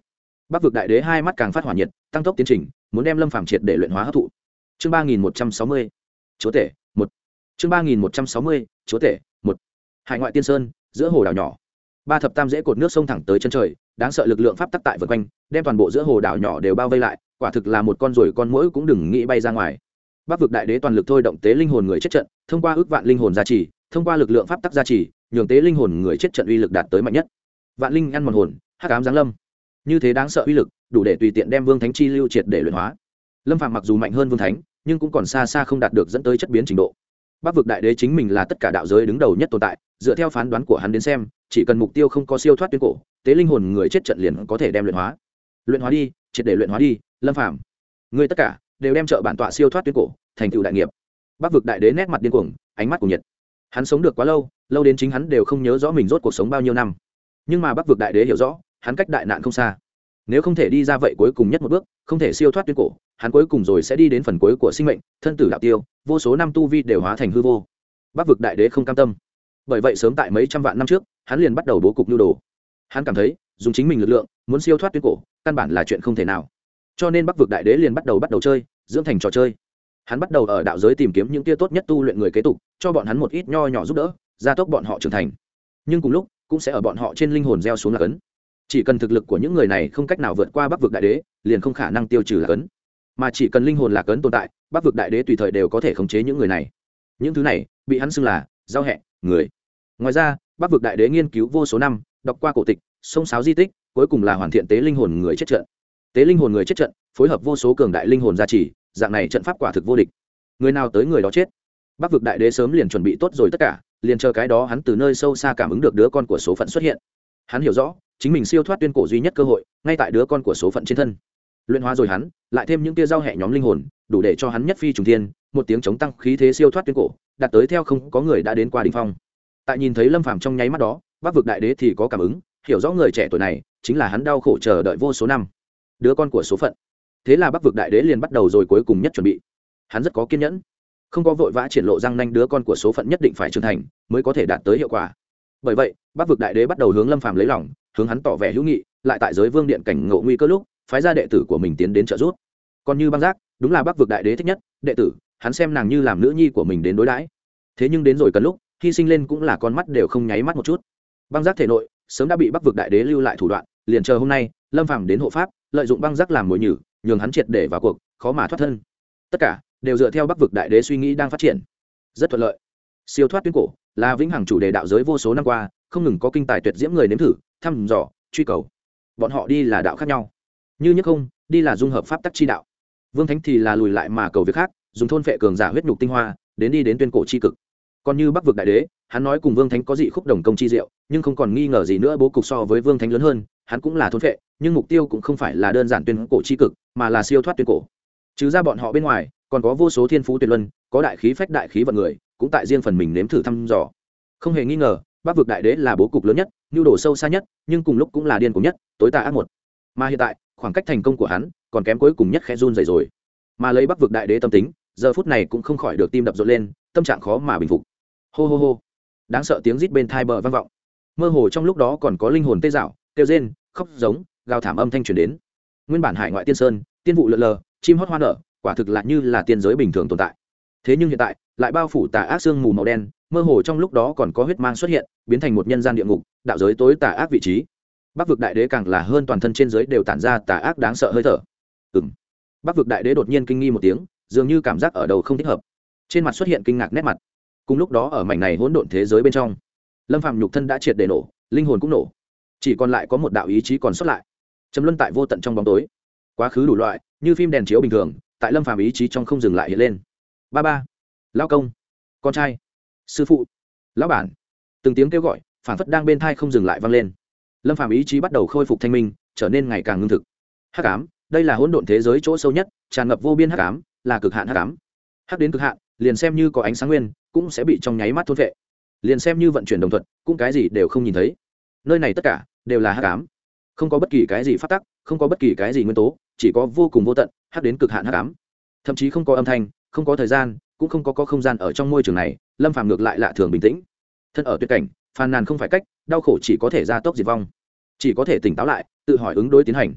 Bắc vực đại đế hai mắt càng phát hỏa nhiệt, tăng tốc tiến trình, muốn đem lâm phàm triệt để luyện hóa hấp thụ. Chương ba nghìn một trăm sáu mươi, chúa tể một. Chương ba nghìn một trăm sáu mươi, chúa tể một. Hải ngoại tiên sơn, giữa hồ đảo nhỏ, ba thập tam dễ cột nước sông thẳng tới chân trời, đáng sợ lực lượng pháp tắc tại vần quanh, đem toàn bộ giữa hồ đảo nhỏ đều bao vây lại, quả thực là một con ruồi con muỗi cũng đừng nghĩ bay ra ngoài. Bắc vực đại đế toàn lực thôi động tế linh hồn người chết trận, thông qua ước vạn linh hồn gia trì, thông qua lực lượng pháp tắc gia trì, nhường tế linh hồn người chết trận uy lực đạt tới mạnh nhất. Vạn linh ăn mòn hồn, hắc ám giáng lâm. Như thế đáng sợ uy lực, đủ để tùy tiện đem Vương Thánh chi lưu triệt để luyện hóa. Lâm Phàm mặc dù mạnh hơn Vương Thánh, nhưng cũng còn xa xa không đạt được dẫn tới chất biến trình độ. Bắc vực đại đế chính mình là tất cả đạo giới đứng đầu nhất tồn tại, dựa theo phán đoán của hắn đến xem, chỉ cần mục tiêu không có siêu thoát tuyến cổ, tế linh hồn người chết trận liền có thể đem luyện hóa. Luyện hóa đi, triệt để luyện hóa đi, Lâm Phàm. Ngươi tất cả đều đem trợ bản tọa siêu thoát tuyến cổ, thành tựu đại nghiệp. Bắc vực đại đế nét mặt điên cuồng, ánh mắt của nhiệt. Hắn sống được quá lâu, lâu đến chính hắn đều không nhớ rõ mình rốt cuộc sống bao nhiêu năm. Nhưng mà Bắc vực đại đế hiểu rõ, hắn cách đại nạn không xa. Nếu không thể đi ra vậy cuối cùng nhất một bước, không thể siêu thoát tuyến cổ, hắn cuối cùng rồi sẽ đi đến phần cuối của sinh mệnh, thân tử đạo tiêu, vô số năm tu vi đều hóa thành hư vô. Bắc vực đại đế không cam tâm. Bởi vậy sớm tại mấy trăm vạn năm trước, hắn liền bắt đầu bố cục nhu đồ. Hắn cảm thấy, dùng chính mình lực lượng, muốn siêu thoát tuyến cổ, căn bản là chuyện không thể nào. Cho nên Bắc vực đại đế liền bắt đầu bắt đầu chơi, dưỡng thành trò chơi. Hắn bắt đầu ở đạo giới tìm kiếm những tia tốt nhất tu luyện người kế tục, cho bọn hắn một ít nho nhỏ giúp đỡ, gia tốc bọn họ trưởng thành. Nhưng cùng lúc, cũng sẽ ở bọn họ trên linh hồn gieo xuống lạc ấn. Chỉ cần thực lực của những người này không cách nào vượt qua Bắc vực đại đế, liền không khả năng tiêu trừ lạc ấn. Mà chỉ cần linh hồn lạc ấn tồn tại, Bắc vực đại đế tùy thời đều có thể khống chế những người này. Những thứ này bị hắn xưng là giao hẹ người. Ngoài ra, Bắc vực đại đế nghiên cứu vô số năm, đọc qua cổ tịch, sông sáo di tích, cuối cùng là hoàn thiện tế linh hồn người chết trận. Tế linh hồn người chết trận, phối hợp vô số cường đại linh hồn gia trì, dạng này trận pháp quả thực vô địch. Người nào tới người đó chết. Bắc vực đại đế sớm liền chuẩn bị tốt rồi tất cả, liền chờ cái đó hắn từ nơi sâu xa cảm ứng được đứa con của số phận xuất hiện. Hắn hiểu rõ, chính mình siêu thoát tuyên cổ duy nhất cơ hội, ngay tại đứa con của số phận trên thân. Luyện hóa rồi hắn, lại thêm những tia giao hẹ nhóm linh hồn, đủ để cho hắn nhất phi trùng thiên, một tiếng chống tăng khí thế siêu thoát tuyên cổ, đạt tới theo không có người đã đến qua đỉnh phong. Tại nhìn thấy Lâm Phàm trong nháy mắt đó, Bắc vực đại đế thì có cảm ứng, hiểu rõ người trẻ tuổi này chính là hắn đau khổ chờ đợi vô số năm, đứa con của số phận. Thế là Bắc vực đại đế liền bắt đầu rồi cuối cùng nhất chuẩn bị. Hắn rất có kiên nhẫn, không có vội vã triển lộ răng nanh, đứa con của số phận nhất định phải trưởng thành mới có thể đạt tới hiệu quả. Bởi vậy, Bắc vực đại đế bắt đầu hướng Lâm Phàm lấy lòng, hướng hắn tỏ vẻ hữu nghị, lại tại giới vương điện cảnh ngộ nguy cơ lúc, phái ra đệ tử của mình tiến đến trợ giúp. Còn như Băng Giác, đúng là Bắc vực đại đế thích nhất đệ tử, hắn xem nàng như làm nữ nhi của mình đến đối đãi. Thế nhưng đến rồi cần lúc, hy sinh lên cũng là con mắt đều không nháy mắt một chút. Băng Giác thể nội sớm đã bị Bắc vực đại đế lưu lại thủ đoạn, liền chờ hôm nay Lâm Phàm đến hộ pháp, lợi dụng Băng Giác làm mồi nhử, nhường hắn triệt để vào cuộc, khó mà thoát thân. Tất cả đều dựa theo Bắc vực đại đế suy nghĩ đang phát triển, rất thuận lợi. Siêu thoát tuyến cổ là vĩnh hằng chủ đề đạo giới vô số năm qua, không ngừng có kinh tài tuyệt diễm người nếm thử, thăm dò, truy cầu. Bọn họ đi là đạo khác nhau, như nhất không đi là dung hợp pháp tắc chi đạo. Vương Thánh thì là lùi lại mà cầu việc khác, dùng thôn phệ cường giả huyết nhục tinh hoa, đến đi đến tuyên cổ chi cực. Còn như Bắc vực đại đế, hắn nói cùng Vương Thánh có dị khúc đồng công chi diệu, nhưng không còn nghi ngờ gì nữa bố cục so với Vương Thánh lớn hơn, hắn cũng là thôn phệ, nhưng mục tiêu cũng không phải là đơn giản tuyên cổ chi cực, mà là siêu thoát tuyên cổ. Trừ ra bọn họ bên ngoài, còn có vô số thiên phú tuyệt luân, có đại khí phách đại khí vận người, cũng tại riêng phần mình nếm thử thăm dò. Không hề nghi ngờ, Bắc vực đại đế là bố cục lớn nhất, nhu đồ sâu xa nhất, nhưng cùng lúc cũng là điên cuồng nhất, tối tà ác một. Mà hiện tại, khoảng cách thành công của hắn còn kém cuối cùng nhất, khẽ run rẩy rồi. Mà lấy Bắc vực đại đế tâm tính, giờ phút này cũng không khỏi được tim đập rộn lên, tâm trạng khó mà bình phục. Hô hô hô, đáng sợ tiếng rít bên tai bờ vang vọng. Mơ hồ trong lúc đó còn có linh hồn tê dạo, kêu rên, khóc giống, gào thảm âm thanh truyền đến. Nguyên bản hải ngoại tiên sơn, tiên vụ lượn lờ, chim hót hoa nở, quả thực là như là tiên giới bình thường tồn tại. Thế nhưng hiện tại, lại bao phủ tà ác sương mù màu đen, mơ hồ trong lúc đó còn có huyết mang xuất hiện, biến thành một nhân gian địa ngục, đạo giới tối tà ác vị trí. Bắc vực đại đế càng là hơn toàn thân trên giới đều tản ra tà ác đáng sợ hơi thở. Ừm. Bắc vực đại đế đột nhiên kinh nghi một tiếng, dường như cảm giác ở đầu không thích hợp. Trên mặt xuất hiện kinh ngạc nét mặt. Cùng lúc đó ở mảnh này hỗn độn thế giới bên trong, Lâm Phàm nhục thân đã triệt để nổ, linh hồn cũng nổ, chỉ còn lại có một đạo ý chí còn sót lại, trầm luân tại vô tận trong bóng tối. Quá khứ đủ loại, như phim đèn chiếu bình thường, tại Lâm Phàm ý chí trong không dừng lại hiện lên. Ba ba, lão công, con trai, sư phụ, lão bản, từng tiếng kêu gọi phản phất đang bên thai không dừng lại vang lên. Lâm Phàm ý chí bắt đầu khôi phục thanh minh, trở nên ngày càng ngưng thực. Hắc ám, đây là hỗn độn thế giới chỗ sâu nhất, tràn ngập vô biên hắc ám, là cực hạn hắc ám. Hắc đến cực hạn, liền xem như có ánh sáng nguyên, cũng sẽ bị trong nháy mắt thôn phệ. Liền xem như vận chuyển đồng thuận, cũng cái gì đều không nhìn thấy. Nơi này tất cả đều là hắc ám, không có bất kỳ cái gì phát tắc, không có bất kỳ cái gì nguyên tố, chỉ có vô cùng vô tận, hắc đến cực hạn hắc ám. Thậm chí không có âm thanh, không có thời gian, cũng không có, có không gian. Ở trong môi trường này, Lâm Phàm ngược lại lạ thường bình tĩnh. Thân ở tuyệt cảnh, phàn nàn không phải cách, đau khổ chỉ có thể gia tốc diệt vong, chỉ có thể tỉnh táo lại, tự hỏi ứng đối tiến hành.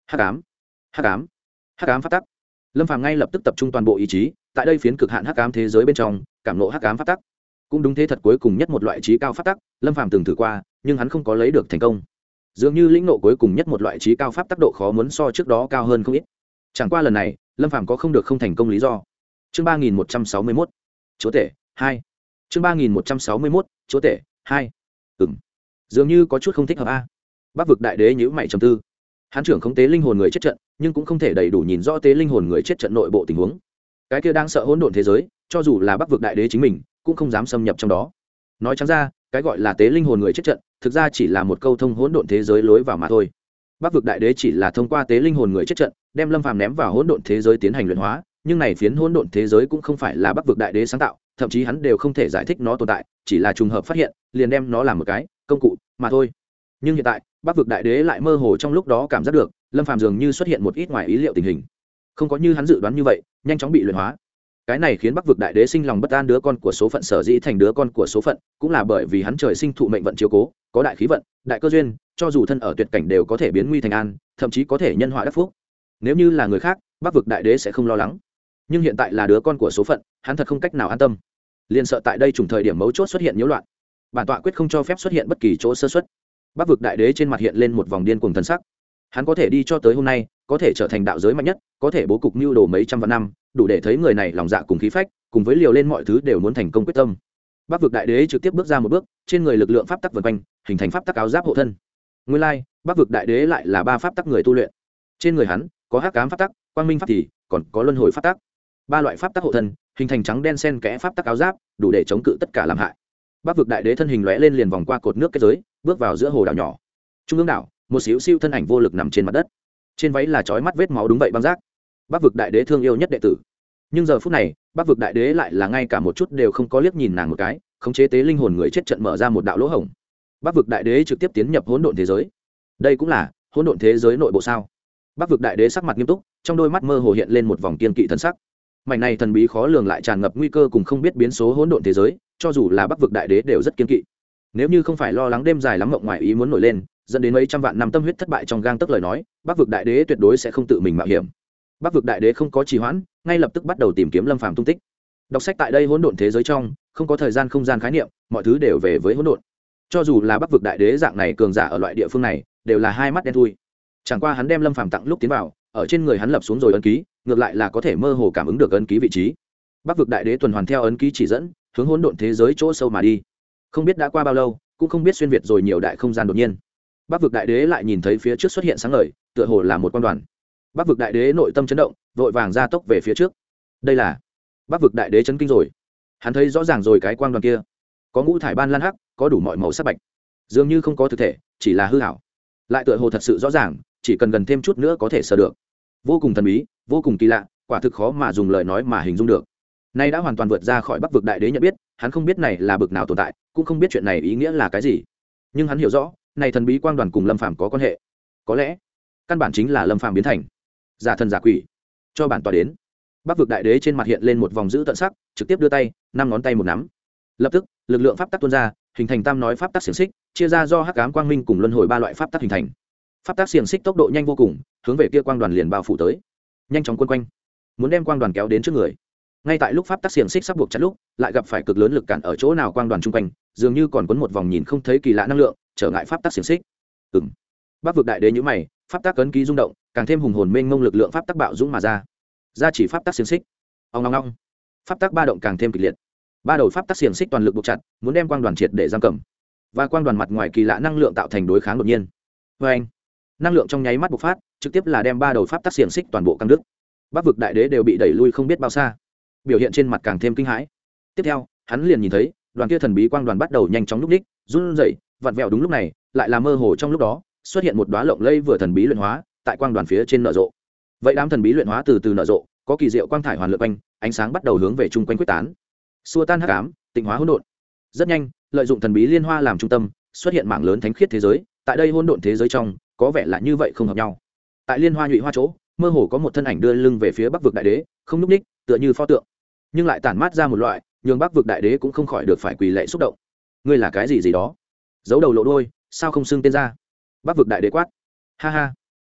hắc ám, hắc ám, hắc ám pháp tắc. Lâm Phàm ngay lập tức tập trung toàn bộ ý chí tại đây phiến cực hạn hắc ám thế giới bên trong, cảm ngộ hắc ám pháp tắc. Cũng đúng thế, thật cuối cùng nhất một loại trí cao pháp tắc, Lâm Phàm từng thử qua, nhưng hắn không có lấy được thành công. Dường như lĩnh ngộ cuối cùng nhất một loại trí cao pháp tắc độ khó muốn so trước đó cao hơn không ít. Chẳng qua lần này, Lâm Phàm có không được không thành công lý do. Chương ba nghìn một trăm sáu mươi mốt, chúa tể hai. Chương ba nghìn một trăm sáu mươi mốt, chúa tể hai. Ừm. Dường như có chút không thích hợp a. Bắc vực đại đế nhíu mày trầm tư. Hắn trưởng khống tế linh hồn người chết trận, nhưng cũng không thể đầy đủ nhìn rõ tế linh hồn người chết trận nội bộ tình huống. Cái kia đang sợ hỗn độn thế giới, cho dù là Bắc vực đại đế chính mình, cũng không dám xâm nhập trong đó. Nói trắng ra, cái gọi là tế linh hồn người chết trận, thực ra chỉ là một câu thông hỗn độn thế giới lối vào mà thôi. Bắc vực đại đế chỉ là thông qua tế linh hồn người chết trận, đem Lâm Phàm ném vào hỗn độn thế giới tiến hành luyện hóa, nhưng này phiến hỗn độn thế giới cũng không phải là Bắc vực đại đế sáng tạo, thậm chí hắn đều không thể giải thích nó tồn tại, chỉ là trùng hợp phát hiện, liền đem nó làm một cái công cụ mà thôi. Nhưng hiện tại, Bắc vực đại đế lại mơ hồ trong lúc đó cảm giác được, Lâm Phàm dường như xuất hiện một ít ngoài ý liệu tình hình, không có như hắn dự đoán như vậy, nhanh chóng bị luyện hóa. Cái này khiến Bắc vực đại đế sinh lòng bất an, đứa con của số phận sở dĩ thành đứa con của số phận, cũng là bởi vì hắn trời sinh thụ mệnh vận chiếu cố, có đại khí vận, đại cơ duyên, cho dù thân ở tuyệt cảnh đều có thể biến nguy thành an, thậm chí có thể nhân họa đắc phúc. Nếu như là người khác, Bắc vực đại đế sẽ không lo lắng, nhưng hiện tại là đứa con của số phận, hắn thật không cách nào an tâm, liền sợ tại đây trùng thời điểm mấu chốt xuất hiện nhiễu loạn. Bản tọa quyết không cho phép xuất hiện bất kỳ chỗ sơ suất. Bắc vực đại đế trên mặt hiện lên một vòng điên cuồng thần sắc. Hắn có thể đi cho tới hôm nay, có thể trở thành đạo giới mạnh nhất, có thể bố cục mưu đồ mấy trăm vạn năm, đủ để thấy người này lòng dạ cùng khí phách, cùng với liều lên mọi thứ đều muốn thành công quyết tâm. Bắc vực đại đế trực tiếp bước ra một bước, trên người lực lượng pháp tắc vần quanh, hình thành pháp tắc áo giáp hộ thân. Nguyên lai, Bắc vực đại đế lại là ba pháp tắc người tu luyện. Trên người hắn có hắc ám pháp tắc, quang minh pháp thì còn có luân hồi pháp tắc. Ba loại pháp tắc hộ thân, hình thành trắng đen xen kẽ pháp tắc áo giáp, đủ để chống cự tất cả làm hại. Bắc vực đại đế thân hình lóe lên liền vòng qua cột nước kết giới, bước vào giữa hồ đảo nhỏ. Trung ương đảo, một xíu siêu thân ảnh vô lực nằm trên mặt đất. Trên váy là chói mắt vết máu, đúng vậy băng rác. Bắc vực đại đế thương yêu nhất đệ tử. Nhưng giờ phút này, Bắc vực đại đế lại là ngay cả một chút đều không có liếc nhìn nàng một cái, khống chế tế linh hồn người chết trận mở ra một đạo lỗ hổng. Bắc vực đại đế trực tiếp tiến nhập hỗn độn thế giới. Đây cũng là hỗn độn thế giới nội bộ sao? Bắc vực đại đế sắc mặt nghiêm túc, trong đôi mắt mơ hồ hiện lên một vòng kiên kỵ thần sắc. Mảnh này thần bí khó lường lại tràn ngập nguy cơ cùng không biết biến số hỗn độn thế giới, cho dù là Bắc vực đại đế đều rất kiên kỵ. Nếu như không phải lo lắng đêm dài lắm mộng ngoài ý muốn nổi lên, dẫn đến mấy trăm vạn năm tâm huyết thất bại trong gang tấc lời nói, Bắc vực đại đế tuyệt đối sẽ không tự mình mạo hiểm. Bắc vực đại đế không có trì hoãn, ngay lập tức bắt đầu tìm kiếm Lâm Phàm tung tích. Đọc sách tại đây hỗn độn thế giới trong, không có thời gian không gian khái niệm, mọi thứ đều về với hỗn độn. Cho dù là Bắc vực đại đế dạng này cường giả ở loại địa phương này, đều là hai mắt đen thui. Chẳng qua hắn đem Lâm Phàm tặng lúc tiến vào, ở trên người hắn lập xuống rồi ấn ký, ngược lại là có thể mơ hồ cảm ứng được ấn ký vị trí. Bắc vực đại đế tuần hoàn theo ấn ký chỉ dẫn, hướng hỗn độn thế giới chỗ sâu mà đi. Không biết đã qua bao lâu, cũng không biết xuyên việt rồi nhiều đại không gian đột nhiên. Bắc vực đại đế lại nhìn thấy phía trước xuất hiện sáng ngời, tựa hồ là một quan đoàn. Bắc vực đại đế nội tâm chấn động, vội vàng ra tốc về phía trước. Đây là Bắc vực đại đế chấn kinh rồi. Hắn thấy rõ ràng rồi cái quang đoàn kia, có ngũ thải ban lan hắc, có đủ mọi màu sắc bạch, dường như không có thực thể, chỉ là hư ảo. Lại tựa hồ thật sự rõ ràng, chỉ cần gần thêm chút nữa có thể sờ được. Vô cùng thần bí, vô cùng kỳ lạ, quả thực khó mà dùng lời nói mà hình dung được. Nay đã hoàn toàn vượt ra khỏi Bắc vực đại đế nhận biết, hắn không biết này là bực nào tồn tại, cũng không biết chuyện này ý nghĩa là cái gì. Nhưng hắn hiểu rõ, này thần bí quang đoàn cùng Lâm Phàm có quan hệ. Có lẽ, căn bản chính là Lâm Phàm biến thành giả thần giả quỷ. Cho bản tọa đến. Bắc vực đại đế trên mặt hiện lên một vòng dữ tận sắc, trực tiếp đưa tay, năm ngón tay một nắm. Lập tức, lực lượng pháp tắc tuôn ra, hình thành tam nói pháp tắc xiềng xích, chia ra do hắc ám quang minh cùng luân hồi ba loại pháp tắc hình thành. Pháp tắc xiềng xích tốc độ nhanh vô cùng, hướng về kia quang đoàn liền bao phủ tới, nhanh chóng quấn quanh, muốn đem quang đoàn kéo đến trước người. Ngay tại lúc pháp tắc xiềng xích sắp buộc chặt lúc, lại gặp phải cực lớn lực cản ở chỗ nào quang đoàn trung quanh, dường như còn quấn một vòng nhìn không thấy kỳ lạ năng lượng, trở ngại pháp tắc xiềng xích. Ừm. Bắc vực đại đế nhíu mày, pháp tắc ấn ký rung động, càng thêm hùng hồn mênh mông lực lượng pháp tắc bạo dũng mà ra. Ra chỉ pháp tắc xiềng xích. Ong ong ong. Pháp tắc ba động càng thêm kịch liệt. Ba đầu pháp tắc xiềng xích toàn lực buộc chặt, muốn đem quang đoàn triệt để giam cầm. Và quang đoàn mặt ngoài kỳ lạ năng lượng tạo thành đối kháng đột nhiên. Oeng. Năng lượng trong nháy mắt bộc phát, trực tiếp là đem ba đầu pháp tắc xiềng xích toàn bộ căng đứt. Bắc vực đại đế đều bị đẩy lui không biết bao xa, biểu hiện trên mặt càng thêm kinh hãi. Tiếp theo, hắn liền nhìn thấy, đoàn kia thần bí quang đoàn bắt đầu nhanh chóng lúc đích, run rẩy, vặn vẹo, đúng lúc này, lại là mơ hồ trong lúc đó, xuất hiện một đóa lộng lây vừa thần bí luyện hóa, tại quang đoàn phía trên nở rộ. Vậy đám thần bí luyện hóa từ từ nở rộ, có kỳ diệu quang thải hoàn lượn quanh, ánh sáng bắt đầu hướng về chung quanh quyết tán, xua tan hắc ám, tịnh hóa hỗn độn. Rất nhanh, lợi dụng thần bí liên hoa làm trung tâm, xuất hiện mảng lớn thánh khiết thế giới, tại đây hỗn độn thế giới trong, có vẻ là như vậy không hợp nhau. Tại liên hoa nhụy hoa chỗ, mơ hồ có một thân ảnh đưa lưng về phía Bắc vực đại đế, không nhúc nhích, tựa như pho tượng, nhưng lại tản mát ra một loại, nhường Bắc vực đại đế cũng không khỏi được phải quỳ lạy xúc động. Ngươi là cái gì gì đó? Giấu đầu lộ đuôi, sao không xưng tên ra? Bắc vực đại đế quát. Ha ha. Bắc vực,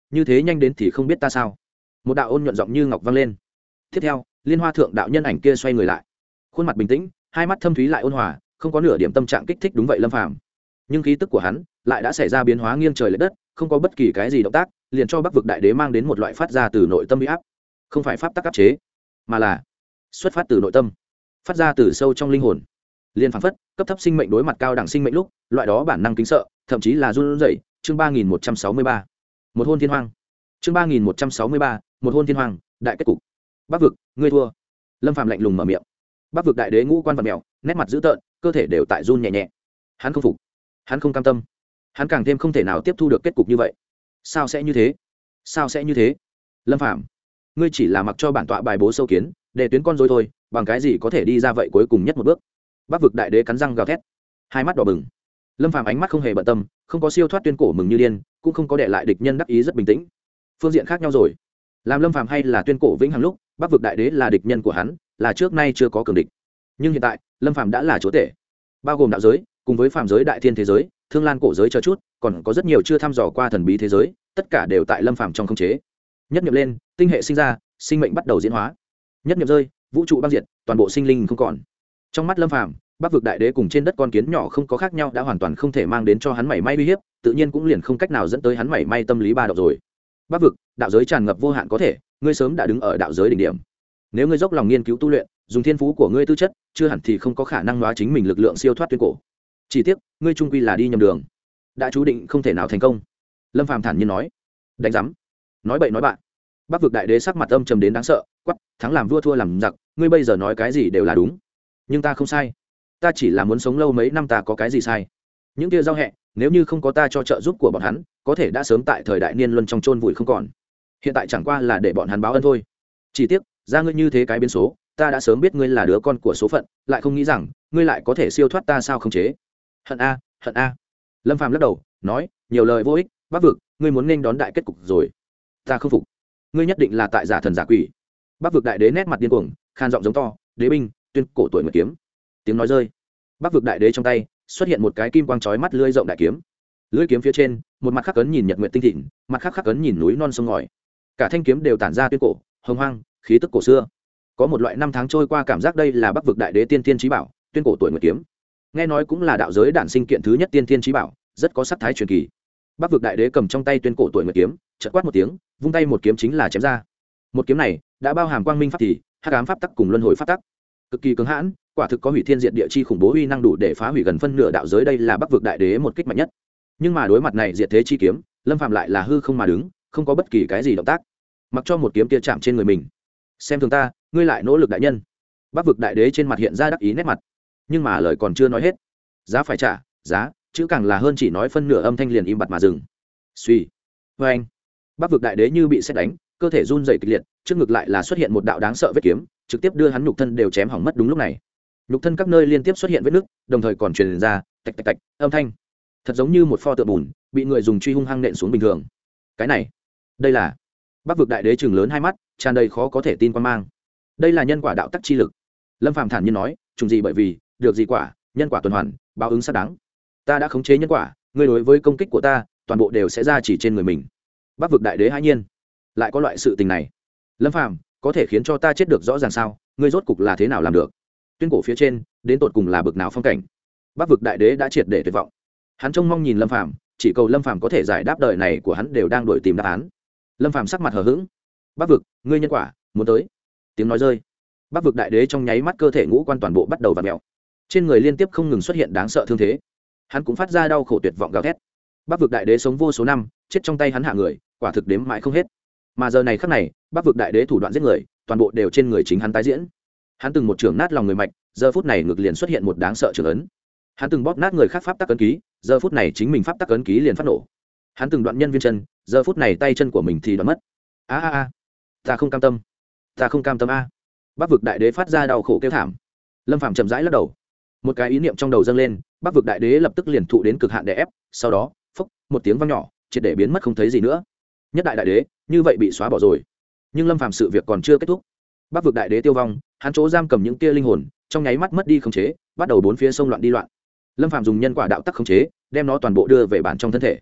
như thế nhanh đến thì không biết ta sao. Một đạo ôn nhuận giọng như ngọc vang lên. Tiếp theo liên hoa thượng đạo nhân ảnh kia xoay người lại, khuôn mặt bình tĩnh, hai mắt thâm thúy lại ôn hòa, không có nửa điểm tâm trạng kích thích. Đúng vậy Lâm Phàm, nhưng khí tức của hắn lại đã xảy ra biến hóa nghiêng trời lệch đất, không có bất kỳ cái gì động tác liền cho Bắc vực đại đế mang đến một loại phát ra từ nội tâm uy áp. Không phải pháp tắc áp chế, mà là xuất phát từ nội tâm, phát ra từ sâu trong linh hồn. Liên phảng phất cấp thấp sinh mệnh đối mặt cao đẳng sinh mệnh lúc, loại đó bản năng kính sợ, thậm chí là run rẩy. Chương ba nghìn một trăm sáu mươi ba, một hôn thiên hoang. Chương ba nghìn một trăm sáu mươi ba, một hôn thiên hoang, đại kết cục. Bắc vực, ngươi thua. Lâm Phàm lạnh lùng mở miệng. Bắc vực đại đế ngũ quan vật mèo, nét mặt dữ tợn, cơ thể đều tại run nhẹ nhẹ. Hắn không phục, hắn không cam tâm, hắn càng thêm không thể nào tiếp thu được kết cục như vậy. Sao sẽ như thế? Sao sẽ như thế? Lâm Phàm, ngươi chỉ là mặc cho bản tọa bài bố sâu kiến, để tuyến con rối thôi, bằng cái gì có thể đi ra vậy cuối cùng nhất một bước? Bắc vực đại đế cắn răng gào thét, hai mắt đỏ bừng. Lâm Phàm ánh mắt không hề bận tâm, không có siêu thoát tuyên cổ mừng như điên, cũng không có để lại địch nhân đắc ý rất bình tĩnh. Phương diện khác nhau rồi. Làm Lâm Phàm hay là tuyên cổ vĩnh hằng lúc, Bắc vực đại đế là địch nhân của hắn, là trước nay chưa có cường địch. Nhưng hiện tại, Lâm Phàm đã là chúa tể, bao gồm đạo giới, cùng với phàm giới, đại thiên thế giới, thương lan cổ giới chờ chút, còn có rất nhiều chưa thăm dò qua thần bí thế giới, tất cả đều tại Lâm Phàm trong khống chế. Nhất niệm lên, tinh hệ sinh ra, sinh mệnh bắt đầu diễn hóa. Nhất niệm rơi, vũ trụ băng diệt, toàn bộ sinh linh không còn. Trong mắt Lâm Phàm, Bắc vực đại đế cùng trên đất con kiến nhỏ không có khác nhau, đã hoàn toàn không thể mang đến cho hắn mảy may uy hiếp, tự nhiên cũng liền không cách nào dẫn tới hắn mảy may tâm lý ba động rồi. Bắc vực, đạo giới tràn ngập vô hạn có thể, ngươi sớm đã đứng ở đạo giới đỉnh điểm. Nếu ngươi dốc lòng nghiên cứu tu luyện, dùng thiên phú của ngươi tư chất, chưa hẳn thì không có khả năng hóa chính mình lực lượng siêu thoát tuyên cổ. Chỉ tiếc, ngươi trung quy là đi nhầm đường, đã chú định không thể nào thành công. Lâm Phàm thản nhiên nói. Đánh rắm, nói bậy nói bạn. Bắc vực đại đế sắc mặt âm trầm đến đáng sợ, quắc, thắng làm vua thua làm giặc, ngươi bây giờ nói cái gì đều là đúng. Nhưng ta không sai, ta chỉ là muốn sống lâu mấy năm, ta có cái gì sai? Những kia giao hẹ, nếu như không có ta cho trợ giúp của bọn hắn, có thể đã sớm tại thời đại niên luân trong chôn vùi không còn. Hiện tại chẳng qua là để bọn hắn báo ân thôi. Chỉ tiếc, ra ngươi như thế cái biến số, ta đã sớm biết ngươi là đứa con của số phận, lại không nghĩ rằng ngươi lại có thể siêu thoát ta sao không chế. Hận a, hận a. Lâm Phàm lắc đầu, nói, nhiều lời vô ích, Bắc vực, ngươi muốn nên đón đại kết cục rồi. Ta không phục, ngươi nhất định là tại giả thần giả quỷ. Bắc vực đại đế nét mặt điên cuồng, khan giọng giống to, đế binh, tuyên cổ tuổi nguyệt kiếm. Tiếng nói rơi, Bắc vực đại đế trong tay xuất hiện một cái kim quang chói mắt lưỡi rộng đại kiếm. Lưỡi kiếm phía trên, một mặt khắc cấn nhìn nhật nguyệt tinh thịnh, mặt khác khắc cấn nhìn núi non sông ngòi. Cả thanh kiếm đều tản ra tuyên cổ, hồng hoang, khí tức cổ xưa. Có một loại năm tháng trôi qua cảm giác đây là Bắc vực đại đế tiên tiên chí bảo, tuyên cổ tuổi nguyệt kiếm. Nghe nói cũng là đạo giới đản sinh kiện thứ nhất tiên tiên chí bảo, rất có sắc thái truyền kỳ. Bắc vực đại đế cầm trong tay tuyên cổ tuổi nguyệt kiếm, chợt quát một tiếng, vung tay một kiếm chính là chém ra. Một kiếm này đã bao hàm quang minh pháp thì, hắc ám pháp tắc cùng luân hồi pháp tắc, cực kỳ cứng hãn, quả thực có hủy thiên diệt địa chi khủng bố uy năng, đủ để phá hủy gần phân nửa đạo giới. Đây là Bắc vực đại đế một kích mạnh nhất. Nhưng mà đối mặt này diệt thế chi kiếm, Lâm Phàm lại là hư không mà đứng, không có bất kỳ cái gì động tác, mặc cho một kiếm kia chạm trên người mình. Xem thường ta, ngươi lại nỗ lực đại nhân. Bắc vực đại đế trên mặt hiện ra đắc ý nét mặt, nhưng mà lời còn chưa nói hết, giá phải trả, giá chữ càng là hơn chỉ nói phân nửa, âm thanh liền im bặt mà dừng. Suy, vê anh, Bắc vực đại đế như bị sét đánh, cơ thể run rẩy kịch liệt, trước ngực lại là xuất hiện một đạo đáng sợ vết kiếm, trực tiếp đưa hắn nhục thân đều chém hỏng mất. Đúng lúc này, nhục thân các nơi liên tiếp xuất hiện vết nứt, đồng thời còn truyền ra tạch tạch tạch âm thanh, thật giống như một pho tượng bùn bị người dùng truy hung hăng nện xuống bình thường. Cái này, đây là Bắc vực đại đế trừng lớn hai mắt, tràn đầy khó có thể tin quan mang. Đây là nhân quả đạo tắc chi lực. Lâm Phàm thản nhiên nói, trùng gì bởi vì được gì quả, nhân quả tuần hoàn, báo ứng xác đáng. Ta đã khống chế nhân quả, ngươi đối với công kích của ta, toàn bộ đều sẽ ra chỉ trên người mình. Bắc vực đại đế hãi nhiên, lại có loại sự tình này. Lâm Phàm có thể khiến cho ta chết được rõ ràng sao? Ngươi rốt cục là thế nào làm được? Tuyên cổ phía trên, đến tột cùng là bực nào phong cảnh? Bắc vực đại đế đã triệt để tuyệt vọng. Hắn trông mong nhìn Lâm Phàm, chỉ cầu Lâm Phàm có thể giải đáp đời này của hắn, đều đang đuổi tìm đáp án. Lâm Phàm sắc mặt hờ hững. Bắc vực, ngươi nhân quả muốn tới. Tiếng nói rơi, Bắc vực đại đế trong nháy mắt cơ thể ngũ quan toàn bộ bắt đầu vặn vẹo, trên người liên tiếp không ngừng xuất hiện đáng sợ thương thế. Hắn cũng phát ra đau khổ tuyệt vọng gào thét. Bắc vực đại đế sống vô số năm, chết trong tay hắn hạ người, quả thực đếm mãi không hết. Mà giờ này khắc này, Bắc vực đại đế thủ đoạn giết người, toàn bộ đều trên người chính hắn tái diễn. Hắn từng một trường nát lòng người mạch, giờ phút này ngực liền xuất hiện một đáng sợ trường ấn. Hắn từng bóp nát người khác pháp tắc ấn ký, giờ phút này chính mình pháp tắc ấn ký liền phát nổ. Hắn từng đoạn nhân viên chân, giờ phút này tay chân của mình thì đoạn mất. A a a, ta không cam tâm, ta không cam tâm a. Bắc vực đại đế phát ra đau khổ kêu thảm. Lâm Phàm chậm rãi lắc đầu, một cái ý niệm trong đầu dâng lên, Bắc vực đại đế lập tức liền thụ đến cực hạn đè ép, sau đó, phốc, một tiếng vang nhỏ, triệt để biến mất không thấy gì nữa. Nhất đại đại đế, như vậy bị xóa bỏ rồi. Nhưng Lâm Phàm sự việc còn chưa kết thúc. Bắc vực đại đế tiêu vong, hắn chỗ giam cầm những tia linh hồn, trong nháy mắt mất đi khống chế, bắt đầu bốn phía sông loạn đi loạn. Lâm Phàm dùng nhân quả đạo tắc khống chế, đem nó toàn bộ đưa về bản trong thân thể.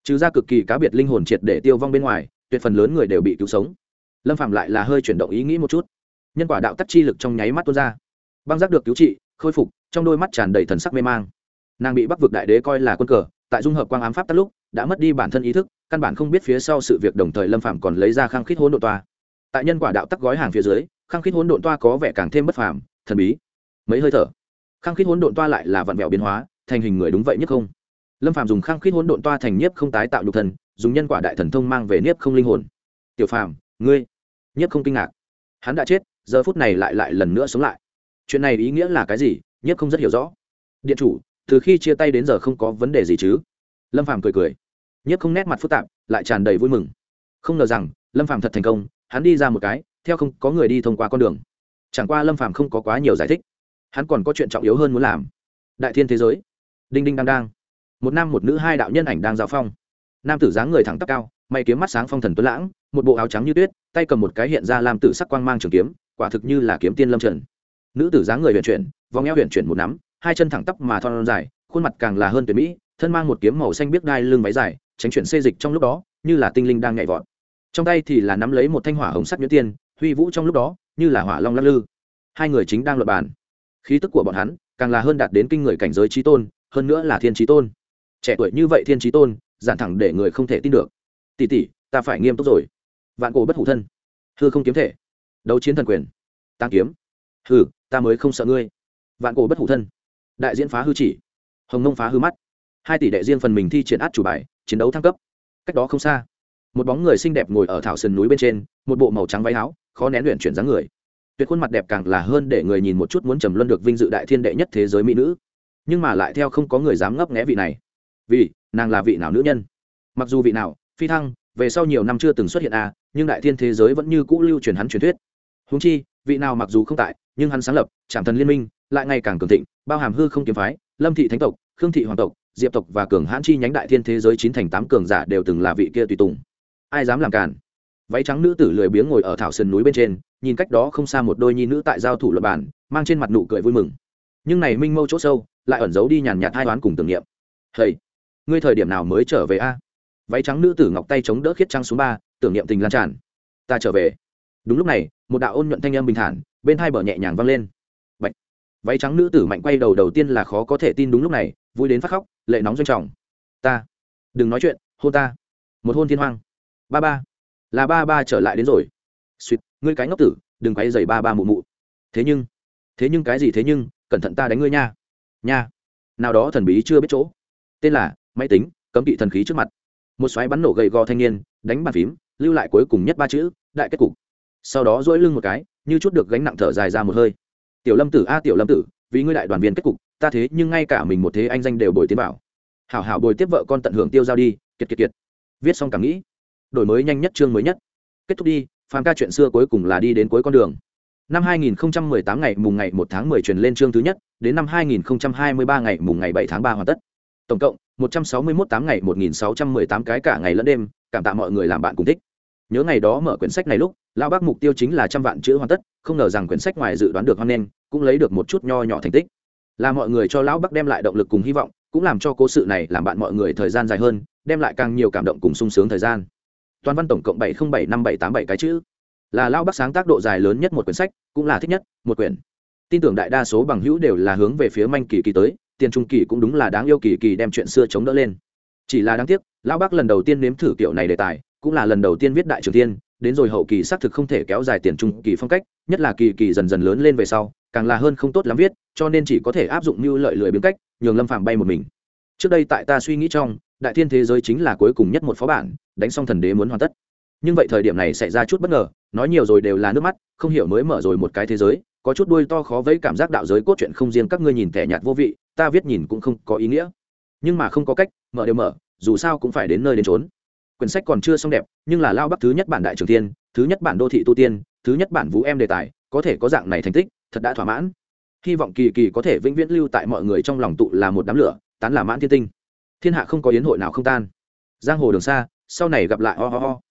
trừ ra cực kỳ cá biệt linh hồn triệt để tiêu vong bên ngoài, tuyệt phần lớn người đều bị cứu sống. Lâm Phàm lại là hơi chuyển động ý nghĩ một chút, nhân quả đạo tắc chi lực trong nháy mắt tuôn ra, băng giác được cứu trị khôi phục, trong đôi mắt tràn đầy thần sắc mê mang. Nàng bị Bắc vực đại đế coi là quân cờ, tại dung hợp quang ám pháp tắc lúc đã mất đi bản thân ý thức, căn bản không biết phía sau sự việc. Đồng thời Lâm Phàm còn lấy ra khăng khít hỗn độn toa, tại nhân quả đạo tắc gói hàng phía dưới, khăng khít hỗn độn toa có vẻ càng thêm bất phàm thần bí. Mấy hơi thở, khăng khít hỗn độn toa lại là vặn vẹo biến hóa thành hình người đúng vậy nhất không. Lâm Phàm dùng khăng khít hỗn độn toa thành nhiếp không tái tạo nhục thần, dùng nhân quả đại thần thông mang về nhiếp không linh hồn. Tiểu Phàm, ngươi. Nhiếp không kinh ngạc, hắn đã chết, giờ phút này lại lại lần nữa sống lại. Chuyện này ý nghĩa là cái gì? Nhiếp không rất hiểu rõ. Điện chủ, từ khi chia tay đến giờ không có vấn đề gì chứ? Lâm Phàm cười cười. Nhiếp không nét mặt phức tạp, lại tràn đầy vui mừng. Không ngờ rằng Lâm Phàm thật thành công, hắn đi ra một cái, theo không có người đi thông qua con đường. Chẳng qua Lâm Phàm không có quá nhiều giải thích, hắn còn có chuyện trọng yếu hơn muốn làm. Đại thiên thế giới, đinh đinh đang đang, một nam một nữ hai đạo nhân ảnh đang giao phong. Nam tử dáng người thẳng tắp cao, mày kiếm mắt sáng phong thần tuấn lãng, một bộ áo trắng như tuyết, tay cầm một cái hiện ra làm tử sắc quang mang trường kiếm, quả thực như là kiếm tiên lâm trần. Nữ tử dáng người huyền chuyển, vòng eo huyền chuyển một nắm, hai chân thẳng tắp mà thon dài, khuôn mặt càng là hơn tuyệt mỹ, thân mang một kiếm màu xanh biếc đai lưng váy dài, tránh chuyển xê dịch trong lúc đó, như là tinh linh đang nhảy vọt. Trong tay thì là nắm lấy một thanh hỏa hồng sắc nhuyễn tiên, huy vũ trong lúc đó, như là hỏa long lắc lư. Hai người chính đang luận bàn. Khí tức của bọn hắn càng là hơn đạt đến kinh người cảnh giới chí tôn, hơn nữa là thiên chí tôn. Trẻ tuổi như vậy thiên chí tôn, giản thẳng để người không thể tin được. Tỷ tỷ, ta phải nghiêm túc rồi. Vạn cổ bất hủ thân, hư không kiếm thể, đấu chiến thần quyền, tăng kiếm. Hừ, ta mới không sợ ngươi. Vạn cổ bất hủ thân, đại diễn phá hư chỉ, hồng mông phá hư mắt. Hai tỷ đệ riêng phần mình thi triển át chủ bài, chiến đấu thăng cấp. Cách đó không xa, một bóng người xinh đẹp ngồi ở thảo sườn núi bên trên, một bộ màu trắng váy áo, khó nén luyện chuyển dáng người. Tuyệt khuôn mặt đẹp càng là hơn để người nhìn một chút muốn trầm luân được vinh dự đại thiên đệ nhất thế giới mỹ nữ. Nhưng mà lại theo không có người dám ngấp nghé vị này. Vì nàng là vị nào nữ nhân? Mặc dù vị nào phi thăng về sau nhiều năm chưa từng xuất hiện à, nhưng đại thiên thế giới vẫn như cũ lưu truyền hắn truyền thuyết. Huống chi vị nào mặc dù không tại, nhưng hắn sáng lập Trảm Thần Liên Minh lại ngày càng cường thịnh, bao hàm hư không kiếm phái, Lâm thị thánh tộc, Khương thị hoàng tộc, Diệp tộc và cường hãn chi nhánh đại thiên thế giới chín thành tám cường giả đều từng là vị kia tùy tùng. Ai dám làm cản? Váy trắng nữ tử lười biếng ngồi ở thảo sườn núi bên trên, nhìn cách đó không xa một đôi nhi nữ tại giao thủ luật bản, mang trên mặt nụ cười vui mừng. Nhưng này minh mâu chỗ sâu lại ẩn giấu đi nhàn nhạt hai đoán cùng tưởng niệm. Hầy, ngươi thời điểm nào mới trở về a? Váy trắng nữ tử ngọc tay chống đỡ khiết trăng xuống ba, tưởng niệm tình lan tràn. Ta trở về. Đúng lúc này, một đạo ôn nhuận thanh âm bình thản bên hai bờ nhẹ nhàng vang lên. Bạch. Váy trắng nữ tử mạnh quay đầu, đầu tiên là khó có thể tin, đúng lúc này vui đến phát khóc, lệ nóng doanh trọng. Ta, đừng nói chuyện, hôn ta. Một hôn thiên hoang. Ba ba, là ba ba trở lại đến rồi. Suýt, ngươi cái ngốc tử, đừng quay giày ba ba mụ mụ. Thế nhưng, thế nhưng cái gì thế nhưng, cẩn thận ta đánh ngươi nha. Nha. Nào đó thần bí chưa biết chỗ. Tên là máy tính, cấm kỵ thần khí trước mặt. Một xoáy bắn nổ gầy gò thanh niên, đánh bàn phím, lưu lại cuối cùng nhất ba chữ, đại kết cục. Sau đó duỗi lưng một cái, như chút được gánh nặng thở dài ra một hơi. Tiểu Lâm tử a tiểu Lâm tử, vì ngươi đại đoàn viên kết cục, ta thế nhưng ngay cả mình một thế anh danh đều bồi tiến bảo. Hảo hảo bồi tiếp vợ con tận hưởng tiêu giao đi, kiệt kiệt kiệt. Viết xong cảm nghĩ, đổi mới nhanh nhất chương mới nhất. Kết thúc đi, phàm ca chuyện xưa cuối cùng là đi đến cuối con đường. Năm hai nghìn không trăm mười tám ngày mùng ngày một tháng mười truyền lên chương thứ nhất, đến năm hai nghìn không trăm hai mươi ba ngày mùng ngày bảy tháng ba hoàn tất. Tổng cộng một trăm sáu mươi mốt tám ngày một nghìn sáu trăm mười tám cái cả ngày lẫn đêm, cảm tạ mọi người làm bạn cùng thích. Nhớ ngày đó mở quyển sách này lúc, lão bác mục tiêu chính là trăm vạn chữ hoàn tất, không ngờ rằng quyển sách ngoài dự đoán được hoan nghênh, cũng lấy được một chút nho nhỏ thành tích. Là mọi người cho lão bác đem lại động lực cùng hy vọng, cũng làm cho cố sự này làm bạn mọi người thời gian dài hơn, đem lại càng nhiều cảm động cùng sung sướng thời gian. Toàn văn tổng cộng bảy không bảy năm bảy tám bảy cái chữ, là lão bác sáng tác độ dài lớn nhất một quyển sách, cũng là thích nhất một quyển. Tin tưởng đại đa số bằng hữu đều là hướng về phía manh kỳ kỳ tới, tiền trung kỳ cũng đúng là đáng yêu kỳ kỳ đem chuyện xưa chống đỡ lên. Chỉ là đáng tiếc, lão bác lần đầu tiên nếm thử kiểu này đề tài, cũng là lần đầu tiên viết đại trường tiên, đến rồi hậu kỳ xác thực không thể kéo dài tiền trung kỳ phong cách, nhất là kỳ kỳ dần dần lớn lên về sau, càng là hơn không tốt lắm viết, cho nên chỉ có thể áp dụng mưu lợi lười biếng cách, nhường Lâm Phàm bay một mình. Trước đây tại ta suy nghĩ trong, đại thiên thế giới chính là cuối cùng nhất một phó bản, đánh xong thần đế muốn hoàn tất. Nhưng vậy thời điểm này xảy ra chút bất ngờ, nói nhiều rồi đều là nước mắt, không hiểu mới mở rồi một cái thế giới, có chút đuôi to khó vẫy, cảm giác đạo giới cốt truyện không riêng các ngươi nhìn tẻ nhạt vô vị, ta viết nhìn cũng không có ý nghĩa. Nhưng mà không có cách, mở đều mở, dù sao cũng phải đến nơi đến chốn. Quyển sách còn chưa xong đẹp, nhưng là lao bắc thứ nhất bản đại trường thiên, thứ nhất bản đô thị tu tiên, thứ nhất bản vũ em đề tài, có thể có dạng này thành tích, thật đã thỏa mãn. Hy vọng kỳ kỳ có thể vĩnh viễn lưu tại mọi người trong lòng, tụ là một đám lửa, tán là mãn thiên tinh. Thiên hạ không có yến hội nào không tan. Giang hồ đường xa, sau này gặp lại ho ho ho.